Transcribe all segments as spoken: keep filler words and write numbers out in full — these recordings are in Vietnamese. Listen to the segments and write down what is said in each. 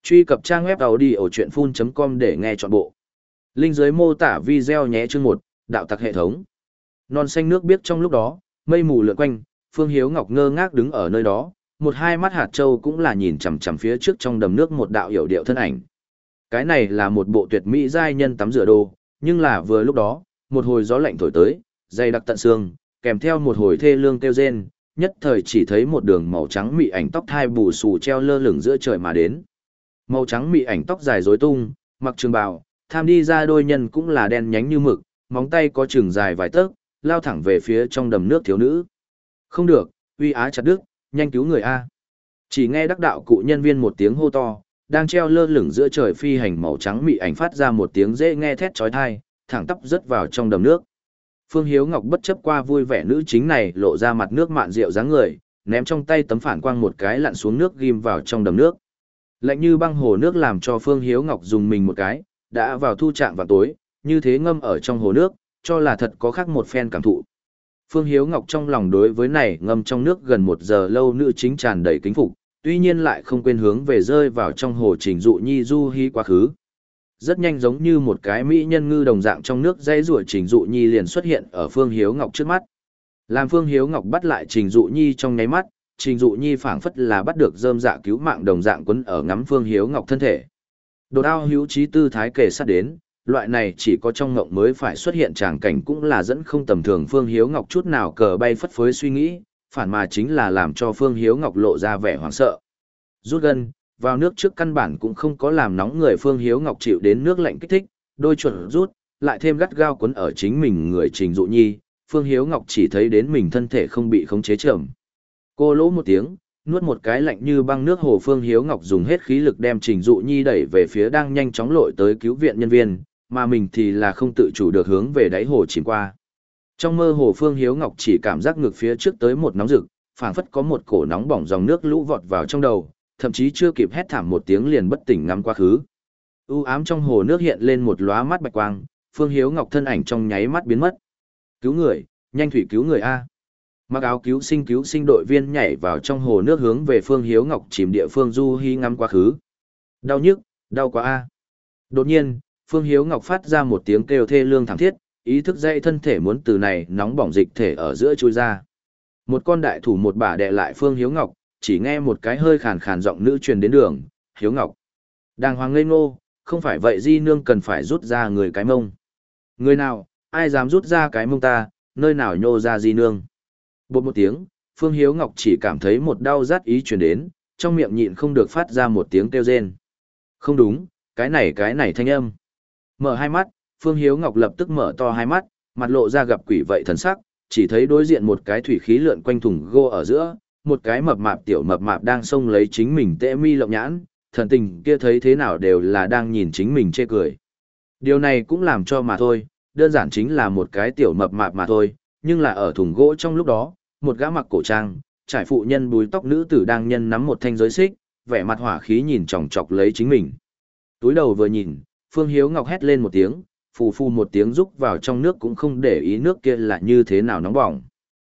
Truy cập trang web audiochuyenphun chấm com để nghe trọn bộ. Link dưới mô tả video nhé. Chương một, đạo tặc hệ thống. Non xanh nước biếc trong lúc đó, mây mù lượn quanh, Phương Hiếu Ngọc ngơ ngác đứng ở nơi đó, một hai mắt hạt châu cũng là nhìn chằm chằm phía trước trong đầm nước một đạo hiểu điệu thân ảnh. Cái này là một bộ tuyệt mỹ giai nhân tắm rửa đồ, nhưng là vừa lúc đó, một hồi gió lạnh thổi tới, dày đặc tận xương, kèm theo một hồi thê lương kêu rên, nhất thời chỉ thấy một đường màu trắng mị ảnh tóc thai bù xù treo lơ lửng giữa trời mà đến. Màu trắng mị ảnh tóc dài rối tung, mặc trường bào, tham đi ra đôi nhân cũng là đen nhánh như mực, móng tay có chừng dài vài tấc, lao thẳng về phía trong đầm nước thiếu nữ. Không được, uy á chặt đứt, nhanh cứu người a. Chỉ nghe đắc đạo cụ nhân viên một tiếng hô to, đang treo lơ lửng giữa trời phi hành màu trắng mị ảnh phát ra một tiếng dễ nghe thét chói tai, thẳng tắp rớt vào trong đầm nước. Phương Hiếu Ngọc bất chấp qua vui vẻ nữ chính này lộ ra mặt nước mạn rượu dáng người, ném trong tay tấm phản quang một cái lặn xuống nước ghim vào trong đầm nước. Lạnh như băng hồ nước làm cho Phương Hiếu Ngọc dùng mình một cái, đã vào thu trạng vào tối, như thế ngâm ở trong hồ nước, cho là thật có khác một phen cảm thụ. Phương Hiếu Ngọc trong lòng đối với này ngâm trong nước gần một giờ lâu nữ chính tràn đầy kính phục, tuy nhiên lại không quên hướng về rơi vào trong hồ Trình Dụ Nhi du hí quá khứ. Rất nhanh giống như một cái mỹ nhân ngư đồng dạng trong nước dây rủa Trình Dụ Nhi liền xuất hiện ở Phương Hiếu Ngọc trước mắt. Làm Phương Hiếu Ngọc bắt lại Trình Dụ Nhi trong nháy mắt, Trình Dụ Nhi phảng phất là bắt được rơm dạ cứu mạng đồng dạng quấn ở ngắm Phương Hiếu Ngọc thân thể. Đột ao hữu trí tư thái kề sát đến, loại này chỉ có trong ngộng mới phải xuất hiện tràng cảnh cũng là dẫn không tầm thường Phương Hiếu Ngọc chút nào cờ bay phất phới suy nghĩ, phản mà chính là làm cho Phương Hiếu Ngọc lộ ra vẻ hoảng sợ. Rút gân, vào nước trước căn bản cũng không có làm nóng người Phương Hiếu Ngọc chịu đến nước lạnh kích thích, đôi chuẩn rút, lại thêm gắt gao quấn ở chính mình người Trình Dụ Nhi, Phương Hiếu Ngọc chỉ thấy đến mình thân thể không bị khống chế chậm. Cô lỗ một tiếng, nuốt một cái lạnh như băng nước hồ. Phương Hiếu Ngọc dùng hết khí lực đem Trình Dụ Nhi đẩy về phía đang nhanh chóng lội tới cứu viện nhân viên, mà mình thì là không tự chủ được hướng về đáy hồ chìm qua. Trong mơ hồ Phương Hiếu Ngọc chỉ cảm giác ngược phía trước tới một nóng rực, phảng phất có một cổ nóng bỏng dòng nước lũ vọt vào trong đầu, thậm chí chưa kịp hét thảm một tiếng liền bất tỉnh ngắm quá khứ. U ám trong hồ nước hiện lên một lóa mắt bạch quang, Phương Hiếu Ngọc thân ảnh trong nháy mắt biến mất. Cứu người, nhanh thủy cứu người a. Mặc áo cứu sinh cứu sinh đội viên nhảy vào trong hồ nước hướng về Phương Hiếu Ngọc chìm địa phương du hi ngắm quá khứ. Đau nhức, đau quá a. Đột nhiên, Phương Hiếu Ngọc phát ra một tiếng kêu thê lương thảm thiết, ý thức dậy thân thể muốn từ này nóng bỏng dịch thể ở giữa chui ra. Một con đại thủ một bả đè lại Phương Hiếu Ngọc, chỉ nghe một cái hơi khàn khàn giọng nữ truyền đến đường, Hiếu Ngọc. Đàng hoàng ngây ngô, không phải vậy di nương cần phải rút ra người cái mông. Người nào, ai dám rút ra cái mông ta, nơi nào nhô ra di nương. Bột một tiếng, Phương Hiếu Ngọc chỉ cảm thấy một đau rát ý truyền đến, trong miệng nhịn không được phát ra một tiếng kêu rên. Không đúng, cái này cái này thanh âm. Mở hai mắt, Phương Hiếu Ngọc lập tức mở to hai mắt, mặt lộ ra gặp quỷ vậy thần sắc, chỉ thấy đối diện một cái thủy khí lượn quanh thùng gô ở giữa, một cái mập mạp tiểu mập mạp đang xông lấy chính mình tễ mi lộng nhãn, thần tình kia thấy thế nào đều là đang nhìn chính mình chê cười. Điều này cũng làm cho mà thôi, đơn giản chính là một cái tiểu mập mạp mà thôi, nhưng là ở thùng gỗ trong lúc đó, một gã mặc cổ trang, trải phụ nhân búi tóc nữ tử đang nhân nắm một thanh giới xích, vẻ mặt hỏa khí nhìn chòng chọc lấy chính mình. Túi đầu vừa nhìn, Phương Hiếu Ngọc hét lên một tiếng, phù phù một tiếng rúc vào trong nước cũng không để ý nước kia là như thế nào nóng bỏng.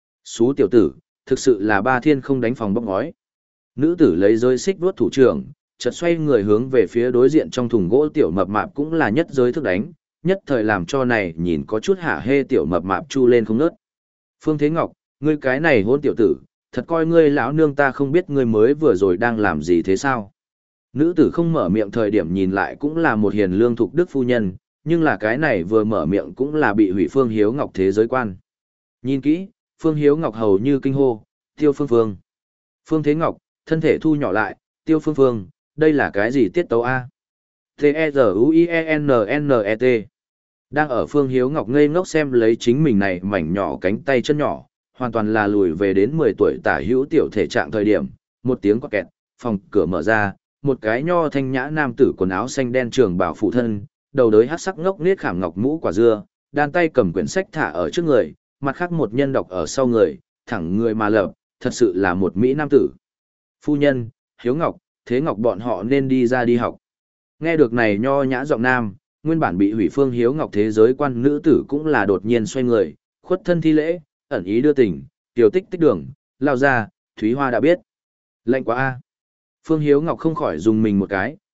Xú tiểu tử, thực sự là ba thiên không đánh phòng bóc ngói. Nữ tử lấy giới xích vuốt thủ trưởng, chợt xoay người hướng về phía đối diện trong thùng gỗ tiểu mập mạp cũng là nhất giới thức đánh, nhất thời làm cho này nhìn có chút hả hê tiểu mập mạp chu lên không ngớt. Phương Thế Ngọc, ngươi cái này hôn tiểu tử, thật coi ngươi lão nương ta không biết ngươi mới vừa rồi đang làm gì thế sao? Nữ tử không mở miệng thời điểm nhìn lại cũng là một hiền lương thục đức phu nhân, nhưng là cái này vừa mở miệng cũng là bị hủy Phương Hiếu Ngọc thế giới quan. Nhìn kỹ, Phương Hiếu Ngọc hầu như kinh hô, Tiêu Phương Phương. Phương Thế Ngọc, thân thể thu nhỏ lại, Tiêu Phương Phương, đây là cái gì tiết tấu A? T-E-Z-U-I-E-N-N-E-T. Đang ở Phương Hiếu Ngọc ngây ngốc xem lấy chính mình này mảnh nhỏ cánh tay chân nhỏ, hoàn toàn là lùi về đến mười tuổi tả hữu tiểu thể trạng thời điểm, một tiếng quạt kẹt, phòng cửa mở ra, một cái nho thanh nhã nam tử quần áo xanh đen trường bảo phụ thân, đầu đới hắc sắc ngốc nết khảm ngọc mũ quả dưa, đan tay cầm quyển sách thả ở trước người, mặt khác một nhân đọc ở sau người, thẳng người mà lập, thật sự là một mỹ nam tử. Phu nhân, Hiếu Ngọc, Thế Ngọc bọn họ nên đi ra đi học. Nghe được này nho nhã giọng nam, nguyên bản bị hủy Phương Hiếu Ngọc thế giới quan nữ tử cũng là đột nhiên xoay người, khuất thân thi lễ, ẩn ý đưa tình, tiểu tích tích đường, lao ra, Thúy Hoa đã biết. Lạnh quá a. Phương Hiếu Ngọc không khỏi dùng mình một cái,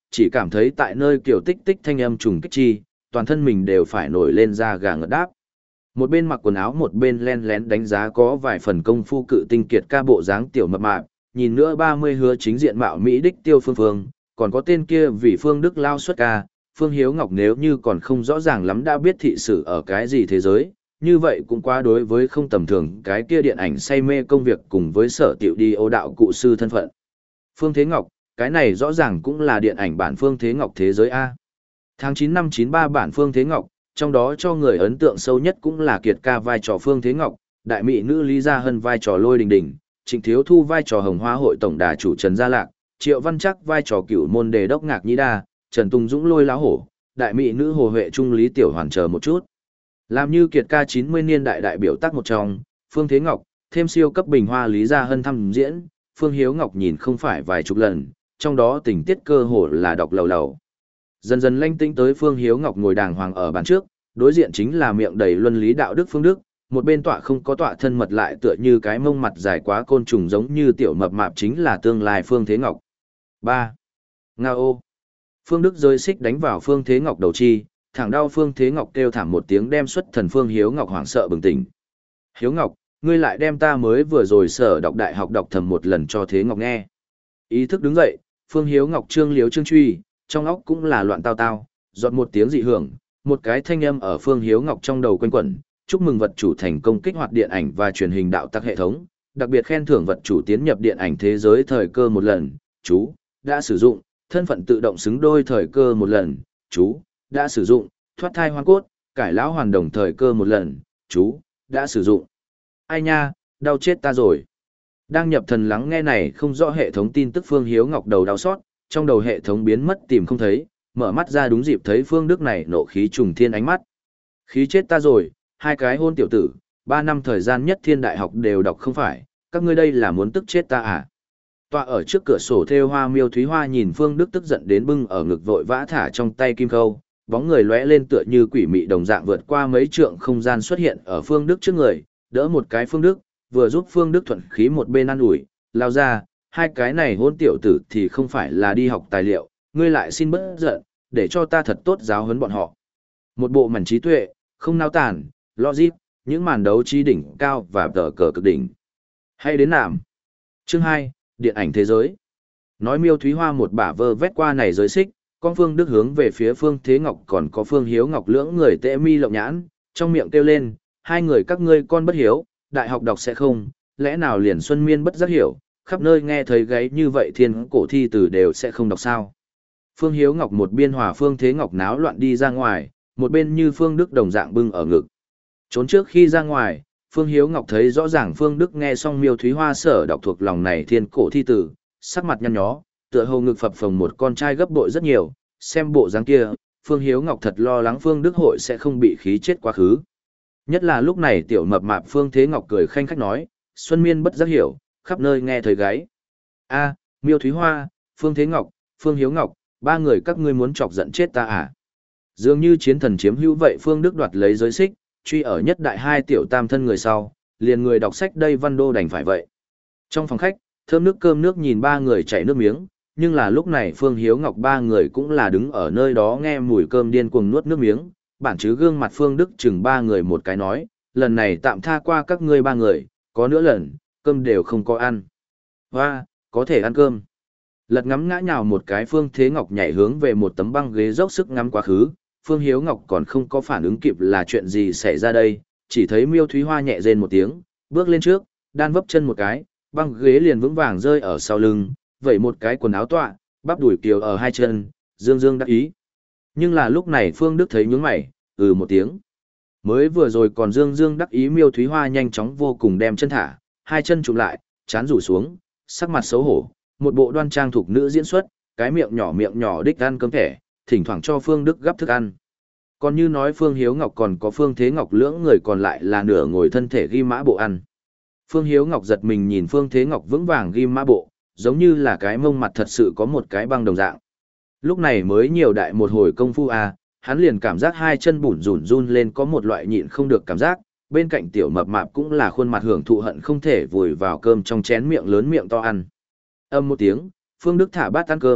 chỉ cảm thấy tại nơi kiểu tích tích thanh âm trùng kích chi, toàn thân mình đều phải nổi lên da gà ngợt đáp. Một bên mặc quần áo một bên len lén đánh giá có vài phần công phu cự tinh kiệt ca bộ dáng tiểu mập mạp, nhìn nữa ba mươi hứa chính diện mạo Mỹ đích tiêu phương phương, còn có tên kia vì Phương Đức lao xuất ca, Phương Hiếu Ngọc nếu như còn không rõ ràng lắm đã biết thị sự ở cái gì thế giới, như vậy cũng quá đối với không tầm thường cái kia điện ảnh say mê công việc cùng với sở tiểu đi ô đạo cụ sư thân phận. Phương Thế Ngọc, cái này rõ ràng cũng là điện ảnh bản Phương Thế Ngọc thế giới A. Tháng chín năm chín ba bản Phương Thế Ngọc, trong đó cho người ấn tượng sâu nhất cũng là kiệt ca vai trò Phương Thế Ngọc, đại mỹ nữ Lý Gia Hân vai trò Lôi Đình Đình, Trịnh Thiếu Thu vai trò Hồng Hoa hội tổng đà chủ Trần Gia Lạc, Triệu Văn Chắc vai trò cửu môn đề đốc Ngạc Nhĩ Đa, Trần Tùng Dũng Lôi Láo Hổ, đại mỹ nữ Hồ Huệ Trung Lý Tiểu Hoàn chờ một chút. Làm như kiệt ca chín mươi niên đại đại biểu tác một trong, Phương Thế Ngọc, thêm siêu cấp bình hoa Lý Gia Hân thăm diễn, Phương Hiếu Ngọc nhìn không phải vài chục lần, trong đó tình tiết cơ hồ là đọc lầu lầu. Dần dần lanh tinh tới Phương Hiếu Ngọc ngồi đàng hoàng ở bàn trước, đối diện chính là miệng đầy luân lý đạo đức Phương Đức, một bên tọa không có tọa thân mật lại tựa như cái mông mặt dài quá côn trùng giống như tiểu mập mạp chính là tương lai Phương Thế Ngọc. ba. Nga ô. Phương Đức rơi xích đánh vào Phương Thế Ngọc đầu chi, thẳng đau Phương Thế Ngọc kêu thảm một tiếng đem xuất thần Phương Hiếu Ngọc hoảng sợ bừng tỉnh. Hiếu Ngọc, ngươi lại đem ta mới vừa rồi sở đọc đại học đọc thầm một lần cho Thế Ngọc nghe. Ý thức đứng dậy, Phương Hiếu Ngọc trương liếu trương truy, trong óc cũng là loạn tao tao, giọt một tiếng dị hưởng, một cái thanh âm ở Phương Hiếu Ngọc trong đầu quanh quẩn, chúc mừng vật chủ thành công kích hoạt điện ảnh và truyền hình đạo tặc hệ thống, đặc biệt khen thưởng vật chủ tiến nhập điện ảnh thế giới thời cơ một lần, chú, đã sử dụng, thân phận tự động xứng đôi thời cơ một lần, chú, đã sử dụng, thoát thai hoàn cốt, cải lão hoàn đồng thời cơ một lần, chú, đã sử dụng. Ai nha, đau chết ta rồi. Đang nhập thần lắng nghe này không rõ hệ thống tin tức Phương Hiếu Ngọc đầu đau xót, trong đầu hệ thống biến mất tìm không thấy, mở mắt ra đúng dịp thấy Phương Đức này nộ khí trùng thiên ánh mắt. Khí chết ta rồi, hai cái hôn tiểu tử, ba năm thời gian nhất thiên đại học đều đọc không phải, các ngươi đây là muốn tức chết ta à? Tọa ở trước cửa sổ thêu hoa Miêu Thúy Hoa nhìn Phương Đức tức giận đến bưng ở ngực vội vã thả trong tay kim khâu, bóng người lóe lên tựa như quỷ mị đồng dạng vượt qua mấy trượng không gian xuất hiện ở Phương Đức trước người, đỡ một cái Phương Đức, vừa giúp Phương Đức thuận khí một bên ăn ủi, lao ra, hai cái này hôn tiểu tử thì không phải là đi học tài liệu, ngươi lại xin bớt giận, để cho ta thật tốt giáo huấn bọn họ. Một bộ mảnh trí tuệ, không nao tản, logic, những màn đấu trí đỉnh cao và tờ cờ cực đỉnh. Hay đến nạm. Chương hai, Điện ảnh thế giới. Nói Miêu Thúy Hoa một bả vơ vét qua này giới xích, con Phương Đức hướng về phía Phương Thế Ngọc còn có Phương Hiếu Ngọc lưỡng người tệ mi lộng nhãn, trong miệng kêu lên, hai người các ngươi con bất hiếu, đại học đọc sẽ không, lẽ nào liền xuân miên bất giác hiểu, khắp nơi nghe thấy gáy như vậy thiên cổ thi từ đều sẽ không đọc sao. Phương Hiếu Ngọc một biên hòa Phương Thế Ngọc náo loạn đi ra ngoài, một bên như Phương Đức đồng dạng bưng ở ngực. Trốn trước khi ra ngoài, Phương Hiếu Ngọc thấy rõ ràng Phương Đức nghe xong Miêu Thúy Hoa sở đọc thuộc lòng này thiên cổ thi tử, sắc mặt nhăn nhó, tựa hồ ngực phập phồng một con trai gấp bội rất nhiều, xem bộ dáng kia, Phương Hiếu Ngọc thật lo lắng Phương Đức hội sẽ không bị khí chết quá khứ. Nhất là lúc này tiểu mập mạp Phương Thế Ngọc cười khanh khách nói, xuân miên bất giác hiểu, khắp nơi nghe thấy gáy. A, Miêu Thúy Hoa, Phương Thế Ngọc, Phương Hiếu Ngọc, ba người các ngươi muốn chọc giận chết ta à? Dường như chiến thần chiếm hữu vậy Phương Đức đoạt lấy giới xích, truy ở nhất đại hai tiểu tam thân người sau, liền người đọc sách đây Văn Đô đành phải vậy. Trong phòng khách, thơm nước cơm nước nhìn ba người chảy nước miếng, nhưng là lúc này Phương Hiếu Ngọc ba người cũng là đứng ở nơi đó nghe mùi cơm điên cuồng nuốt nước miếng, bản chứ gương mặt Phương Đức chừng ba người một cái nói, lần này tạm tha qua các ngươi ba người, có nữa lần, cơm đều không có ăn. Hoa, có thể ăn cơm. Lật ngắm ngã nhào một cái Phương Thế Ngọc nhảy hướng về một tấm băng ghế dốc sức ngắm quá khứ, Phương Hiếu Ngọc còn không có phản ứng kịp là chuyện gì xảy ra đây, chỉ thấy Miêu Thúy Hoa nhẹ rên một tiếng, bước lên trước, đan vấp chân một cái, băng ghế liền vững vàng rơi ở sau lưng, vẩy một cái quần áo tọa, bắp đùi kiều ở hai chân, dương dương đắc ý. Nhưng là lúc này Phương Đức thấy nhướng mày, ừ một tiếng. Mới vừa rồi còn dương dương đắc ý Miêu Thúy Hoa nhanh chóng vô cùng đem chân thả, hai chân chụm lại, chán rủ xuống, sắc mặt xấu hổ, một bộ đoan trang thuộc nữ diễn xuất, cái miệng nhỏ miệng nhỏ đích ăn cơm thẻ, thỉnh thoảng cho Phương Đức gắp thức ăn. Còn như nói Phương Hiếu Ngọc còn có Phương Thế Ngọc lưỡng người còn lại là nửa ngồi thân thể ghi mã bộ ăn. Phương Hiếu Ngọc giật mình nhìn Phương Thế Ngọc vững vàng ghi mã bộ, giống như là cái mông mặt thật sự có một cái băng đồng dạng. Lúc này mới nhiều đại một hồi công phu à, hắn liền cảm giác hai chân bủn rủn run lên có một loại nhịn không được cảm giác, bên cạnh tiểu mập mạp cũng là khuôn mặt hưởng thụ hận không thể vùi vào cơm trong chén miệng lớn miệng to ăn. Âm một tiếng, Phương Đức thả bát ăn cơm,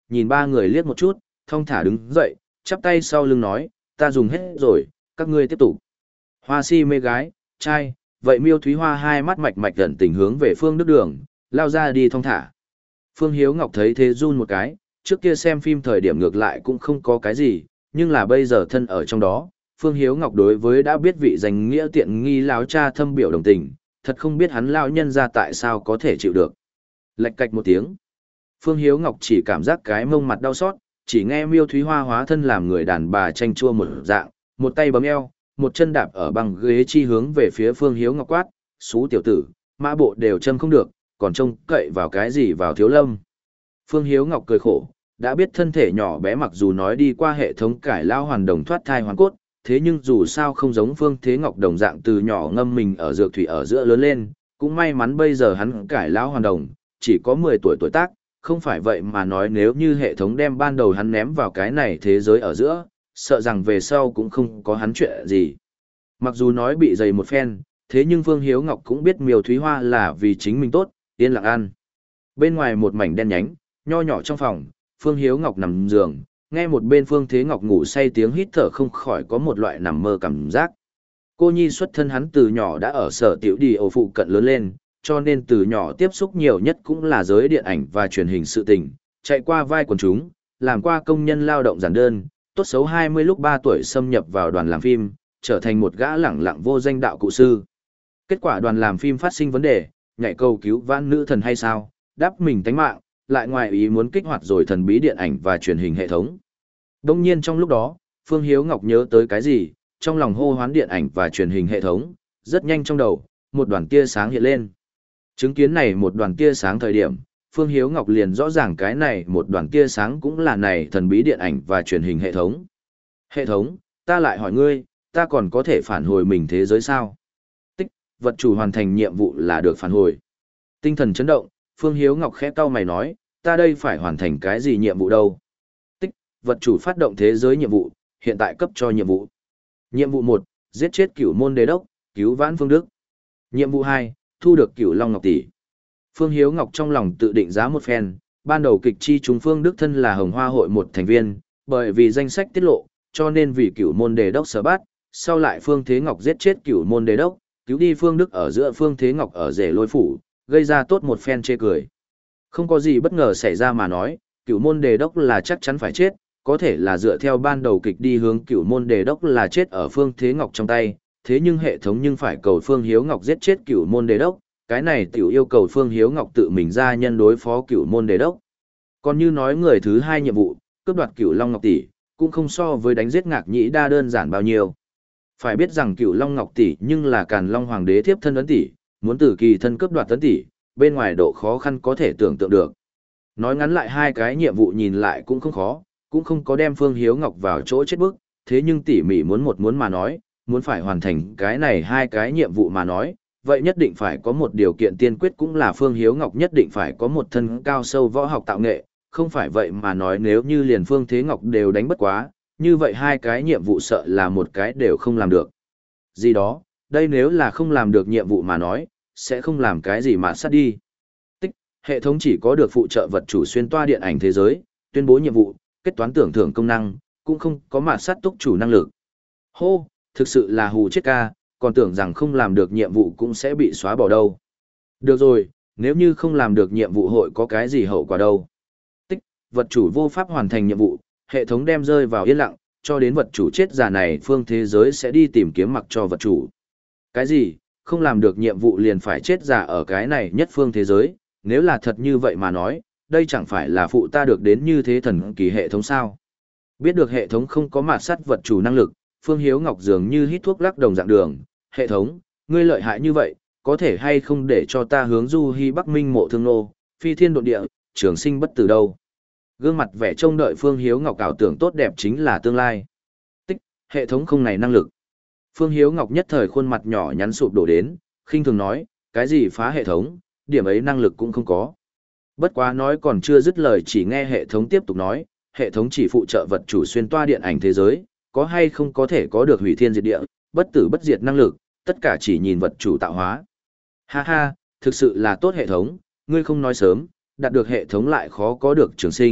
nhìn ba người liếc một chút, thong thả đứng dậy, chắp tay sau lưng nói, ta dùng hết rồi, các ngươi tiếp tục. Hoa si mê gái, trai, vậy Miêu Thúy Hoa hai mắt mạch mạch gần tình hướng về Phương Đức Đường, lao ra đi thong thả. Phương Hiếu Ngọc thấy thế run một cái, trước kia xem phim thời điểm ngược lại cũng không có cái gì, nhưng là bây giờ thân ở trong đó, Phương Hiếu Ngọc đối với đã biết vị danh nghĩa tiện nghi láo cha thâm biểu đồng tình, thật không biết hắn lao nhân ra tại sao có thể chịu được. Lạch cạch một tiếng. Phương Hiếu Ngọc chỉ cảm giác cái mông mặt đau xót, chỉ nghe Miêu Thúy Hoa hóa thân làm người đàn bà tranh chua một dạng, một tay bấm eo, một chân đạp ở bằng ghế chi hướng về phía Phương Hiếu Ngọc quát, xú tiểu tử, mã bộ đều châm không được, còn trông cậy vào cái gì vào Thiếu Lâm. Phương Hiếu Ngọc cười khổ, đã biết thân thể nhỏ bé mặc dù nói đi qua hệ thống cải lao hoàn đồng thoát thai hoàn cốt, thế nhưng dù sao không giống Phương Thế Ngọc đồng dạng từ nhỏ ngâm mình ở dược thủy ở giữa lớn lên, cũng may mắn bây giờ hắn cải lao hoàn đồng, chỉ có mười tuổi tuổi tác, không phải vậy mà nói nếu như hệ thống đem ban đầu hắn ném vào cái này thế giới ở giữa, sợ rằng về sau cũng không có hắn chuyện gì. Mặc dù nói bị dày một phen, thế nhưng Phương Hiếu Ngọc cũng biết Miêu Thúy Hoa là vì chính mình tốt, yên lặng ăn. Bên ngoài một mảnh đen nhánh, nho nhỏ trong phòng, Phương Hiếu Ngọc nằm giường, nghe một bên Phương Thế Ngọc ngủ say tiếng hít thở không khỏi có một loại nằm mơ cảm giác. Cô nhi xuất thân hắn từ nhỏ đã ở sở tiểu đi ổ phụ cận lớn lên, cho nên từ nhỏ tiếp xúc nhiều nhất cũng là giới điện ảnh và truyền hình sự tình, chạy qua vai quần chúng, làm qua công nhân lao động giản đơn, tốt xấu hai mươi lúc ba tuổi xâm nhập vào đoàn làm phim, trở thành một gã lẳng lặng vô danh đạo cụ sư. Kết quả đoàn làm phim phát sinh vấn đề, nhảy cầu cứu vãn nữ thần hay sao, đáp mình tánh mạng, lại ngoài ý muốn kích hoạt rồi thần bí điện ảnh và truyền hình hệ thống. Đông nhiên trong lúc đó, Phương Hiếu Ngọc nhớ tới cái gì, trong lòng hô hoán điện ảnh và truyền hình hệ thống, rất nhanh trong đầu, một đoàn tia sáng hiện lên. Chứng kiến này một đoàn tia sáng thời điểm, Phương Hiếu Ngọc liền rõ ràng cái này một đoàn tia sáng cũng là này thần bí điện ảnh và truyền hình hệ thống. Hệ thống, ta lại hỏi ngươi, ta còn có thể phản hồi mình thế giới sao? Tích, vật chủ hoàn thành nhiệm vụ là được phản hồi. Tinh thần chấn động, Phương Hiếu Ngọc khẽ cau mày nói, ta đây phải hoàn thành cái gì nhiệm vụ đâu? Tích, vật chủ phát động thế giới nhiệm vụ, hiện tại cấp cho nhiệm vụ. Nhiệm vụ một, giết chết Cửu Môn Đế Đốc, cứu vãn Phương Đức. Nhiệm vụ hai, thu được Cửu Long Ngọc tỷ. Phương Hiếu Ngọc trong lòng tự định giá một phen, ban đầu kịch chi chúng Phương Đức thân là Hồng Hoa hội một thành viên, bởi vì danh sách tiết lộ, cho nên vì Cửu Môn Đế Đốc sở bắt, sau lại Phương Thế Ngọc giết chết Cửu Môn Đế Đốc, cứu đi Phương Đức ở giữa Phương Thế Ngọc ở rể lôi phủ, gây ra tốt một phen chê cười. Không có gì bất ngờ xảy ra mà nói, Cửu Môn Đề Đốc là chắc chắn phải chết, có thể là dựa theo ban đầu kịch đi hướng Cửu Môn Đề Đốc là chết ở Phương Thế Ngọc trong tay, thế nhưng hệ thống nhưng phải cầu Phương Hiếu Ngọc giết chết Cửu Môn Đề Đốc, cái này tiểu yêu cầu Phương Hiếu Ngọc tự mình ra nhân đối phó Cửu Môn Đề Đốc. Còn như nói người thứ hai nhiệm vụ, cướp đoạt Cửu Long Ngọc tỷ, cũng không so với đánh giết Ngạc Nhĩ Đa đơn giản bao nhiêu. Phải biết rằng Cửu Long Ngọc tỷ nhưng là Càn Long Hoàng đế thiếp thân ấn tỷ, muốn từ kỳ thân cướp đoạt ấn tỷ, bên ngoài độ khó khăn có thể tưởng tượng được. Nói ngắn lại hai cái nhiệm vụ nhìn lại cũng không khó, cũng không có đem Phương Hiếu Ngọc vào chỗ chết bức, thế nhưng tỉ mỉ muốn một muốn mà nói, muốn phải hoàn thành cái này hai cái nhiệm vụ mà nói, vậy nhất định phải có một điều kiện tiên quyết cũng là Phương Hiếu Ngọc nhất định phải có một thân cao sâu võ học tạo nghệ, không phải vậy mà nói nếu như liền Phương Thế Ngọc đều đánh bất quá, như vậy hai cái nhiệm vụ sợ là một cái đều không làm được. Gì đó, đây nếu là không làm được nhiệm vụ mà nói, sẽ không làm cái gì mà sát đi. Tích, hệ thống chỉ có được phụ trợ vật chủ xuyên toa điện ảnh thế giới, tuyên bố nhiệm vụ, kết toán tưởng thưởng công năng, cũng không có mà sát túc chủ năng lực. Hô, thực sự là hù chết ca, còn tưởng rằng không làm được nhiệm vụ cũng sẽ bị xóa bỏ đâu. Được rồi, nếu như không làm được nhiệm vụ hội có cái gì hậu quả đâu. Tích, vật chủ vô pháp hoàn thành nhiệm vụ, hệ thống đem rơi vào yên lặng, cho đến vật chủ chết già này phương thế giới sẽ đi tìm kiếm mặc cho vật chủ. Cái gì, không làm được nhiệm vụ liền phải chết già ở cái này nhất phương thế giới, nếu là thật như vậy mà nói, đây chẳng phải là phụ ta được đến như thế thần kỳ hệ thống sao. Biết được hệ thống không có mạt sát vật chủ năng lực, Phương Hiếu Ngọc dường như hít thuốc lắc đồng dạng đường, hệ thống, ngươi lợi hại như vậy, có thể hay không để cho ta hướng du hy Bắc Minh mộ thương nô, phi thiên độ địa, trường sinh bất tử đâu. Gương mặt vẻ trông đợi Phương Hiếu Ngọc ảo tưởng tốt đẹp chính là tương lai. Tích, hệ thống không này năng lực. Phương Hiếu Ngọc nhất thời khuôn mặt nhỏ nhắn sụp đổ đến, khinh thường nói, cái gì phá hệ thống, điểm ấy năng lực cũng không có. Bất quá nói còn chưa dứt lời chỉ nghe hệ thống tiếp tục nói, hệ thống chỉ phụ trợ vật chủ xuyên toa điện ảnh thế giới, có hay không có thể có được hủy thiên diệt địa, bất tử bất diệt năng lực, tất cả chỉ nhìn vật chủ tạo hóa. Ha ha, thực sự là tốt hệ thống, ngươi không nói sớm, đạt được hệ thống lại khó có được trường sinh,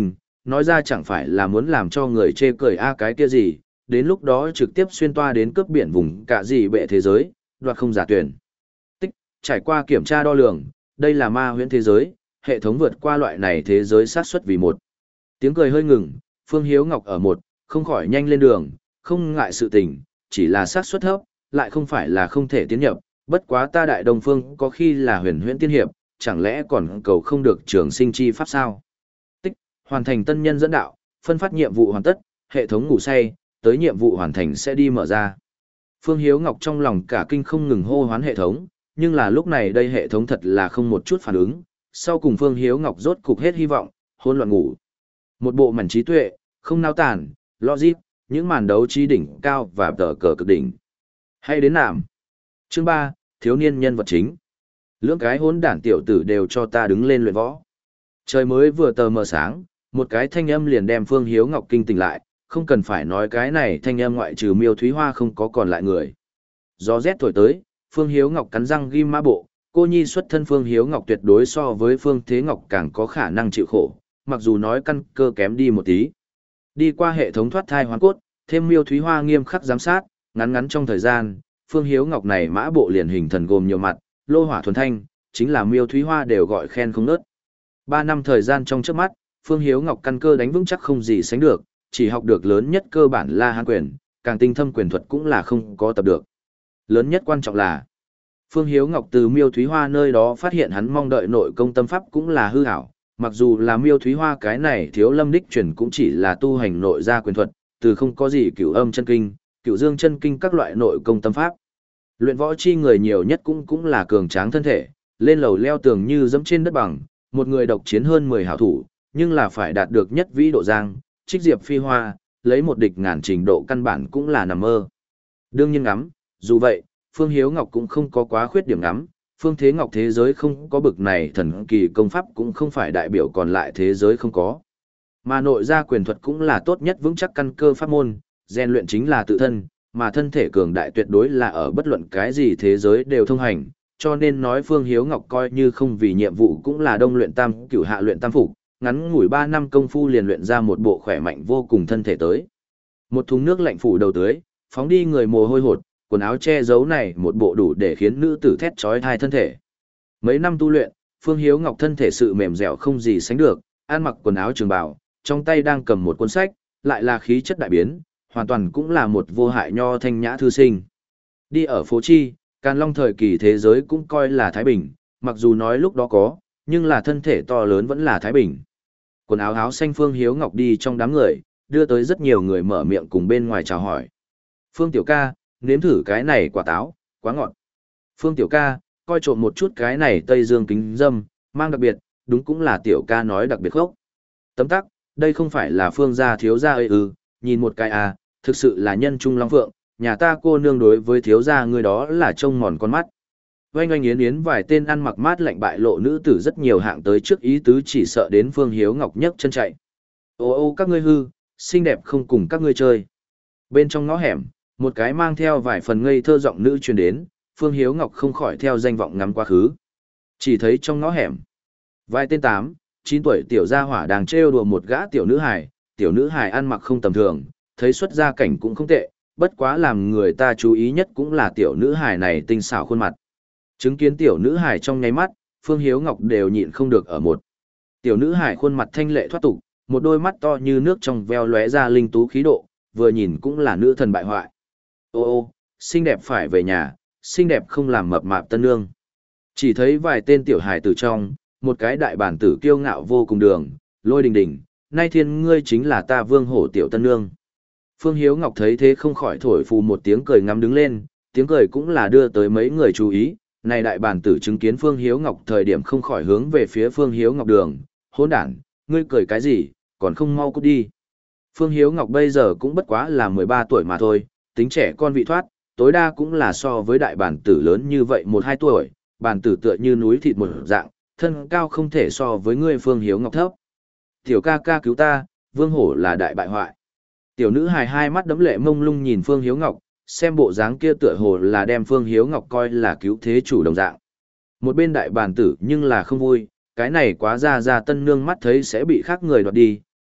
nói ra chẳng phải là muốn làm cho người chê cười a cái kia gì, đến lúc đó trực tiếp xuyên toa đến cướp biển vùng cả gì bệ thế giới, đoạt không giả tuyển. Tích, trải qua kiểm tra đo lường, đây là ma huyễn thế giới, hệ thống vượt qua loại này thế giới sát suất vì một. Tiếng cười hơi ngừng, Phương Hiếu Ngọc ở một, không khỏi nhanh lên đường, không ngại sự tình, chỉ là sát suất thấp, lại không phải là không thể tiến nhập, bất quá ta đại đồng phương có khi là huyền huyễn tiên hiệp, chẳng lẽ còn cầu không được trường sinh chi pháp sao? Tích, hoàn thành tân nhân dẫn đạo, phân phát nhiệm vụ hoàn tất, hệ thống ngủ say, tới nhiệm vụ hoàn thành sẽ đi mở ra. Phương Hiếu Ngọc trong lòng cả kinh không ngừng hô hoán hệ thống, nhưng là lúc này đây hệ thống thật là không một chút phản ứng, sau cùng Phương Hiếu Ngọc rốt cục hết hy vọng, hỗn loạn ngủ. Một bộ mảnh trí tuệ, không nao tản, logic, những màn đấu trí đỉnh cao và tờ cờ cực đỉnh. Hay đến nạm. Chương ba, thiếu niên nhân vật chính. Lưỡng cái hỗn đản tiểu tử đều cho ta đứng lên luyện võ. Trời mới vừa tờ mờ sáng, một cái thanh âm liền đem Phương Hiếu Ngọc kinh tỉnh lại, không cần phải nói cái này thanh âm ngoại trừ Miêu Thúy Hoa không có còn lại người. Gió rét thổi tới, Phương Hiếu Ngọc cắn răng ghim mã bộ, cô nhi xuất thân Phương Hiếu Ngọc tuyệt đối so với Phương Thế Ngọc càng có khả năng chịu khổ, mặc dù nói căn cơ kém đi một tí. Đi qua hệ thống thoát thai hoán cốt, thêm Miêu Thúy Hoa nghiêm khắc giám sát, ngắn ngắn trong thời gian, Phương Hiếu Ngọc này mã bộ liền hình thần gồm nhiều mặt, lô hỏa thuần thanh, chính là Miêu Thúy Hoa đều gọi khen không nớt. Ba năm thời gian trong trước mắt, Phương Hiếu Ngọc căn cơ đánh vững chắc không gì sánh được, chỉ học được lớn nhất cơ bản La Hán quyền, càng tinh thâm quyền thuật cũng là không có tập được. Lớn nhất quan trọng là, Phương Hiếu Ngọc từ Miêu Thúy Hoa nơi đó phát hiện hắn mong đợi nội công tâm pháp cũng là hư ảo, mặc dù là Miêu Thúy Hoa cái này thiếu lâm đích truyền cũng chỉ là tu hành nội gia quyền thuật, từ không có gì cửu âm chân kinh, cửu dương chân kinh các loại nội công tâm pháp. Luyện võ chi người nhiều nhất cũng cũng là cường tráng thân thể, lên lầu leo tường như dẫm trên đất bằng, một người độc chiến hơn mười hảo thủ, nhưng là phải đạt được nhất vĩ độ giang, trích diệp phi hoa, lấy một địch ngàn trình độ căn bản cũng là nằm mơ. Đương nhiên ngắm, dù vậy, Phương Hiếu Ngọc cũng không có quá khuyết điểm ngắm, Phương Thế Ngọc thế giới không có bực này thần kỳ công pháp cũng không phải đại biểu còn lại thế giới không có. Mà nội gia quyền thuật cũng là tốt nhất vững chắc căn cơ pháp môn, rèn luyện chính là tự thân, mà thân thể cường đại tuyệt đối là ở bất luận cái gì thế giới đều thông hành, cho nên nói Phương Hiếu Ngọc coi như không vì nhiệm vụ cũng là đông luyện tam cửu hạ luyện tam phục, ngắn ngủi ba năm công phu liền luyện ra một bộ khỏe mạnh vô cùng thân thể tới. Một thùng nước lạnh phủ đầu tưới, phóng đi người mồ hôi hột, quần áo che giấu này một bộ đủ để khiến nữ tử thét chói tai thân thể. Mấy năm tu luyện, Phương Hiếu Ngọc thân thể sự mềm dẻo không gì sánh được, ăn mặc quần áo trường bào, trong tay đang cầm một cuốn sách, lại là khí chất đại biến, hoàn toàn cũng là một vô hại nho thanh nhã thư sinh. Đi ở phố chi, Càn Long thời kỳ thế giới cũng coi là Thái Bình, mặc dù nói lúc đó có, nhưng là thân thể to lớn vẫn là Thái Bình. Quần áo áo xanh Phương Hiếu Ngọc đi trong đám người, đưa tới rất nhiều người mở miệng cùng bên ngoài chào hỏi. Phương tiểu ca, nếm thử cái này quả táo, quá ngọt. Phương tiểu ca, coi trộm một chút cái này Tây Dương kính dâm, mang đặc biệt, đúng cũng là tiểu ca nói đặc biệt khốc. Tấm tắc, đây không phải là Phương gia thiếu gia ơi ư, nhìn một cái à, thực sự là nhân trung long phượng, nhà ta cô nương đối với thiếu gia người đó là trông mòn con mắt. Oanh oanh yến yến vài tên ăn mặc mát lạnh bại lộ nữ tử rất nhiều hạng tới trước ý tứ chỉ sợ đến Phương Hiếu Ngọc nhấc chân chạy. Ô ô các ngươi hư, xinh đẹp không cùng các ngươi chơi. Bên trong ngõ hẻm, một cái mang theo vài phần ngây thơ giọng nữ truyền đến, Phương Hiếu Ngọc không khỏi theo danh vọng ngắm quá khứ. Chỉ thấy trong ngõ hẻm, vài tên tám, chín tuổi tiểu gia hỏa đang trêu đùa một gã tiểu nữ hài, tiểu nữ hài ăn mặc không tầm thường, thấy xuất gia cảnh cũng không tệ, bất quá làm người ta chú ý nhất cũng là tiểu nữ hài này tinh xảo khuôn mặt. Chứng kiến tiểu nữ hài trong nháy mắt, Phương Hiếu Ngọc đều nhịn không được ở một. Tiểu nữ hài khuôn mặt thanh lệ thoát tục, một đôi mắt to như nước trong veo lóe ra linh tú khí độ, vừa nhìn cũng là nữ thần bại hoại. Ô ô, xinh đẹp phải về nhà, xinh đẹp không làm mập mạp tân nương. Chỉ thấy vài tên tiểu hài từ trong, một cái đại bản tử kiêu ngạo vô cùng đường, lôi đình đình, nay thiên ngươi chính là ta vương hổ tiểu tân nương. Phương Hiếu Ngọc thấy thế không khỏi thổi phù một tiếng cười ngắm đứng lên, tiếng cười cũng là đưa tới mấy người chú ý, này đại bản tử chứng kiến Phương Hiếu Ngọc thời điểm không khỏi hướng về phía Phương Hiếu Ngọc đường, hỗn đản, ngươi cười cái gì, còn không mau cút đi. Phương Hiếu Ngọc bây giờ cũng bất quá là mười ba tuổi mà thôi, tính trẻ con vị thoát, tối đa cũng là so với đại bản tử lớn như vậy một hai tuổi, bản tử tựa như núi thịt một dạng, thân cao không thể so với ngươi Phương Hiếu Ngọc thấp. Tiểu ca ca cứu ta, vương hổ là đại bại hoại. Tiểu nữ hài hai mắt đấm lệ mông lung nhìn Phương Hiếu Ngọc, xem bộ dáng kia tựa hồ là đem Phương Hiếu Ngọc coi là cứu thế chủ đồng dạng. Một bên đại bản tử nhưng là không vui, cái này quá ra ra tân nương mắt thấy sẽ bị khác người đoạt đi,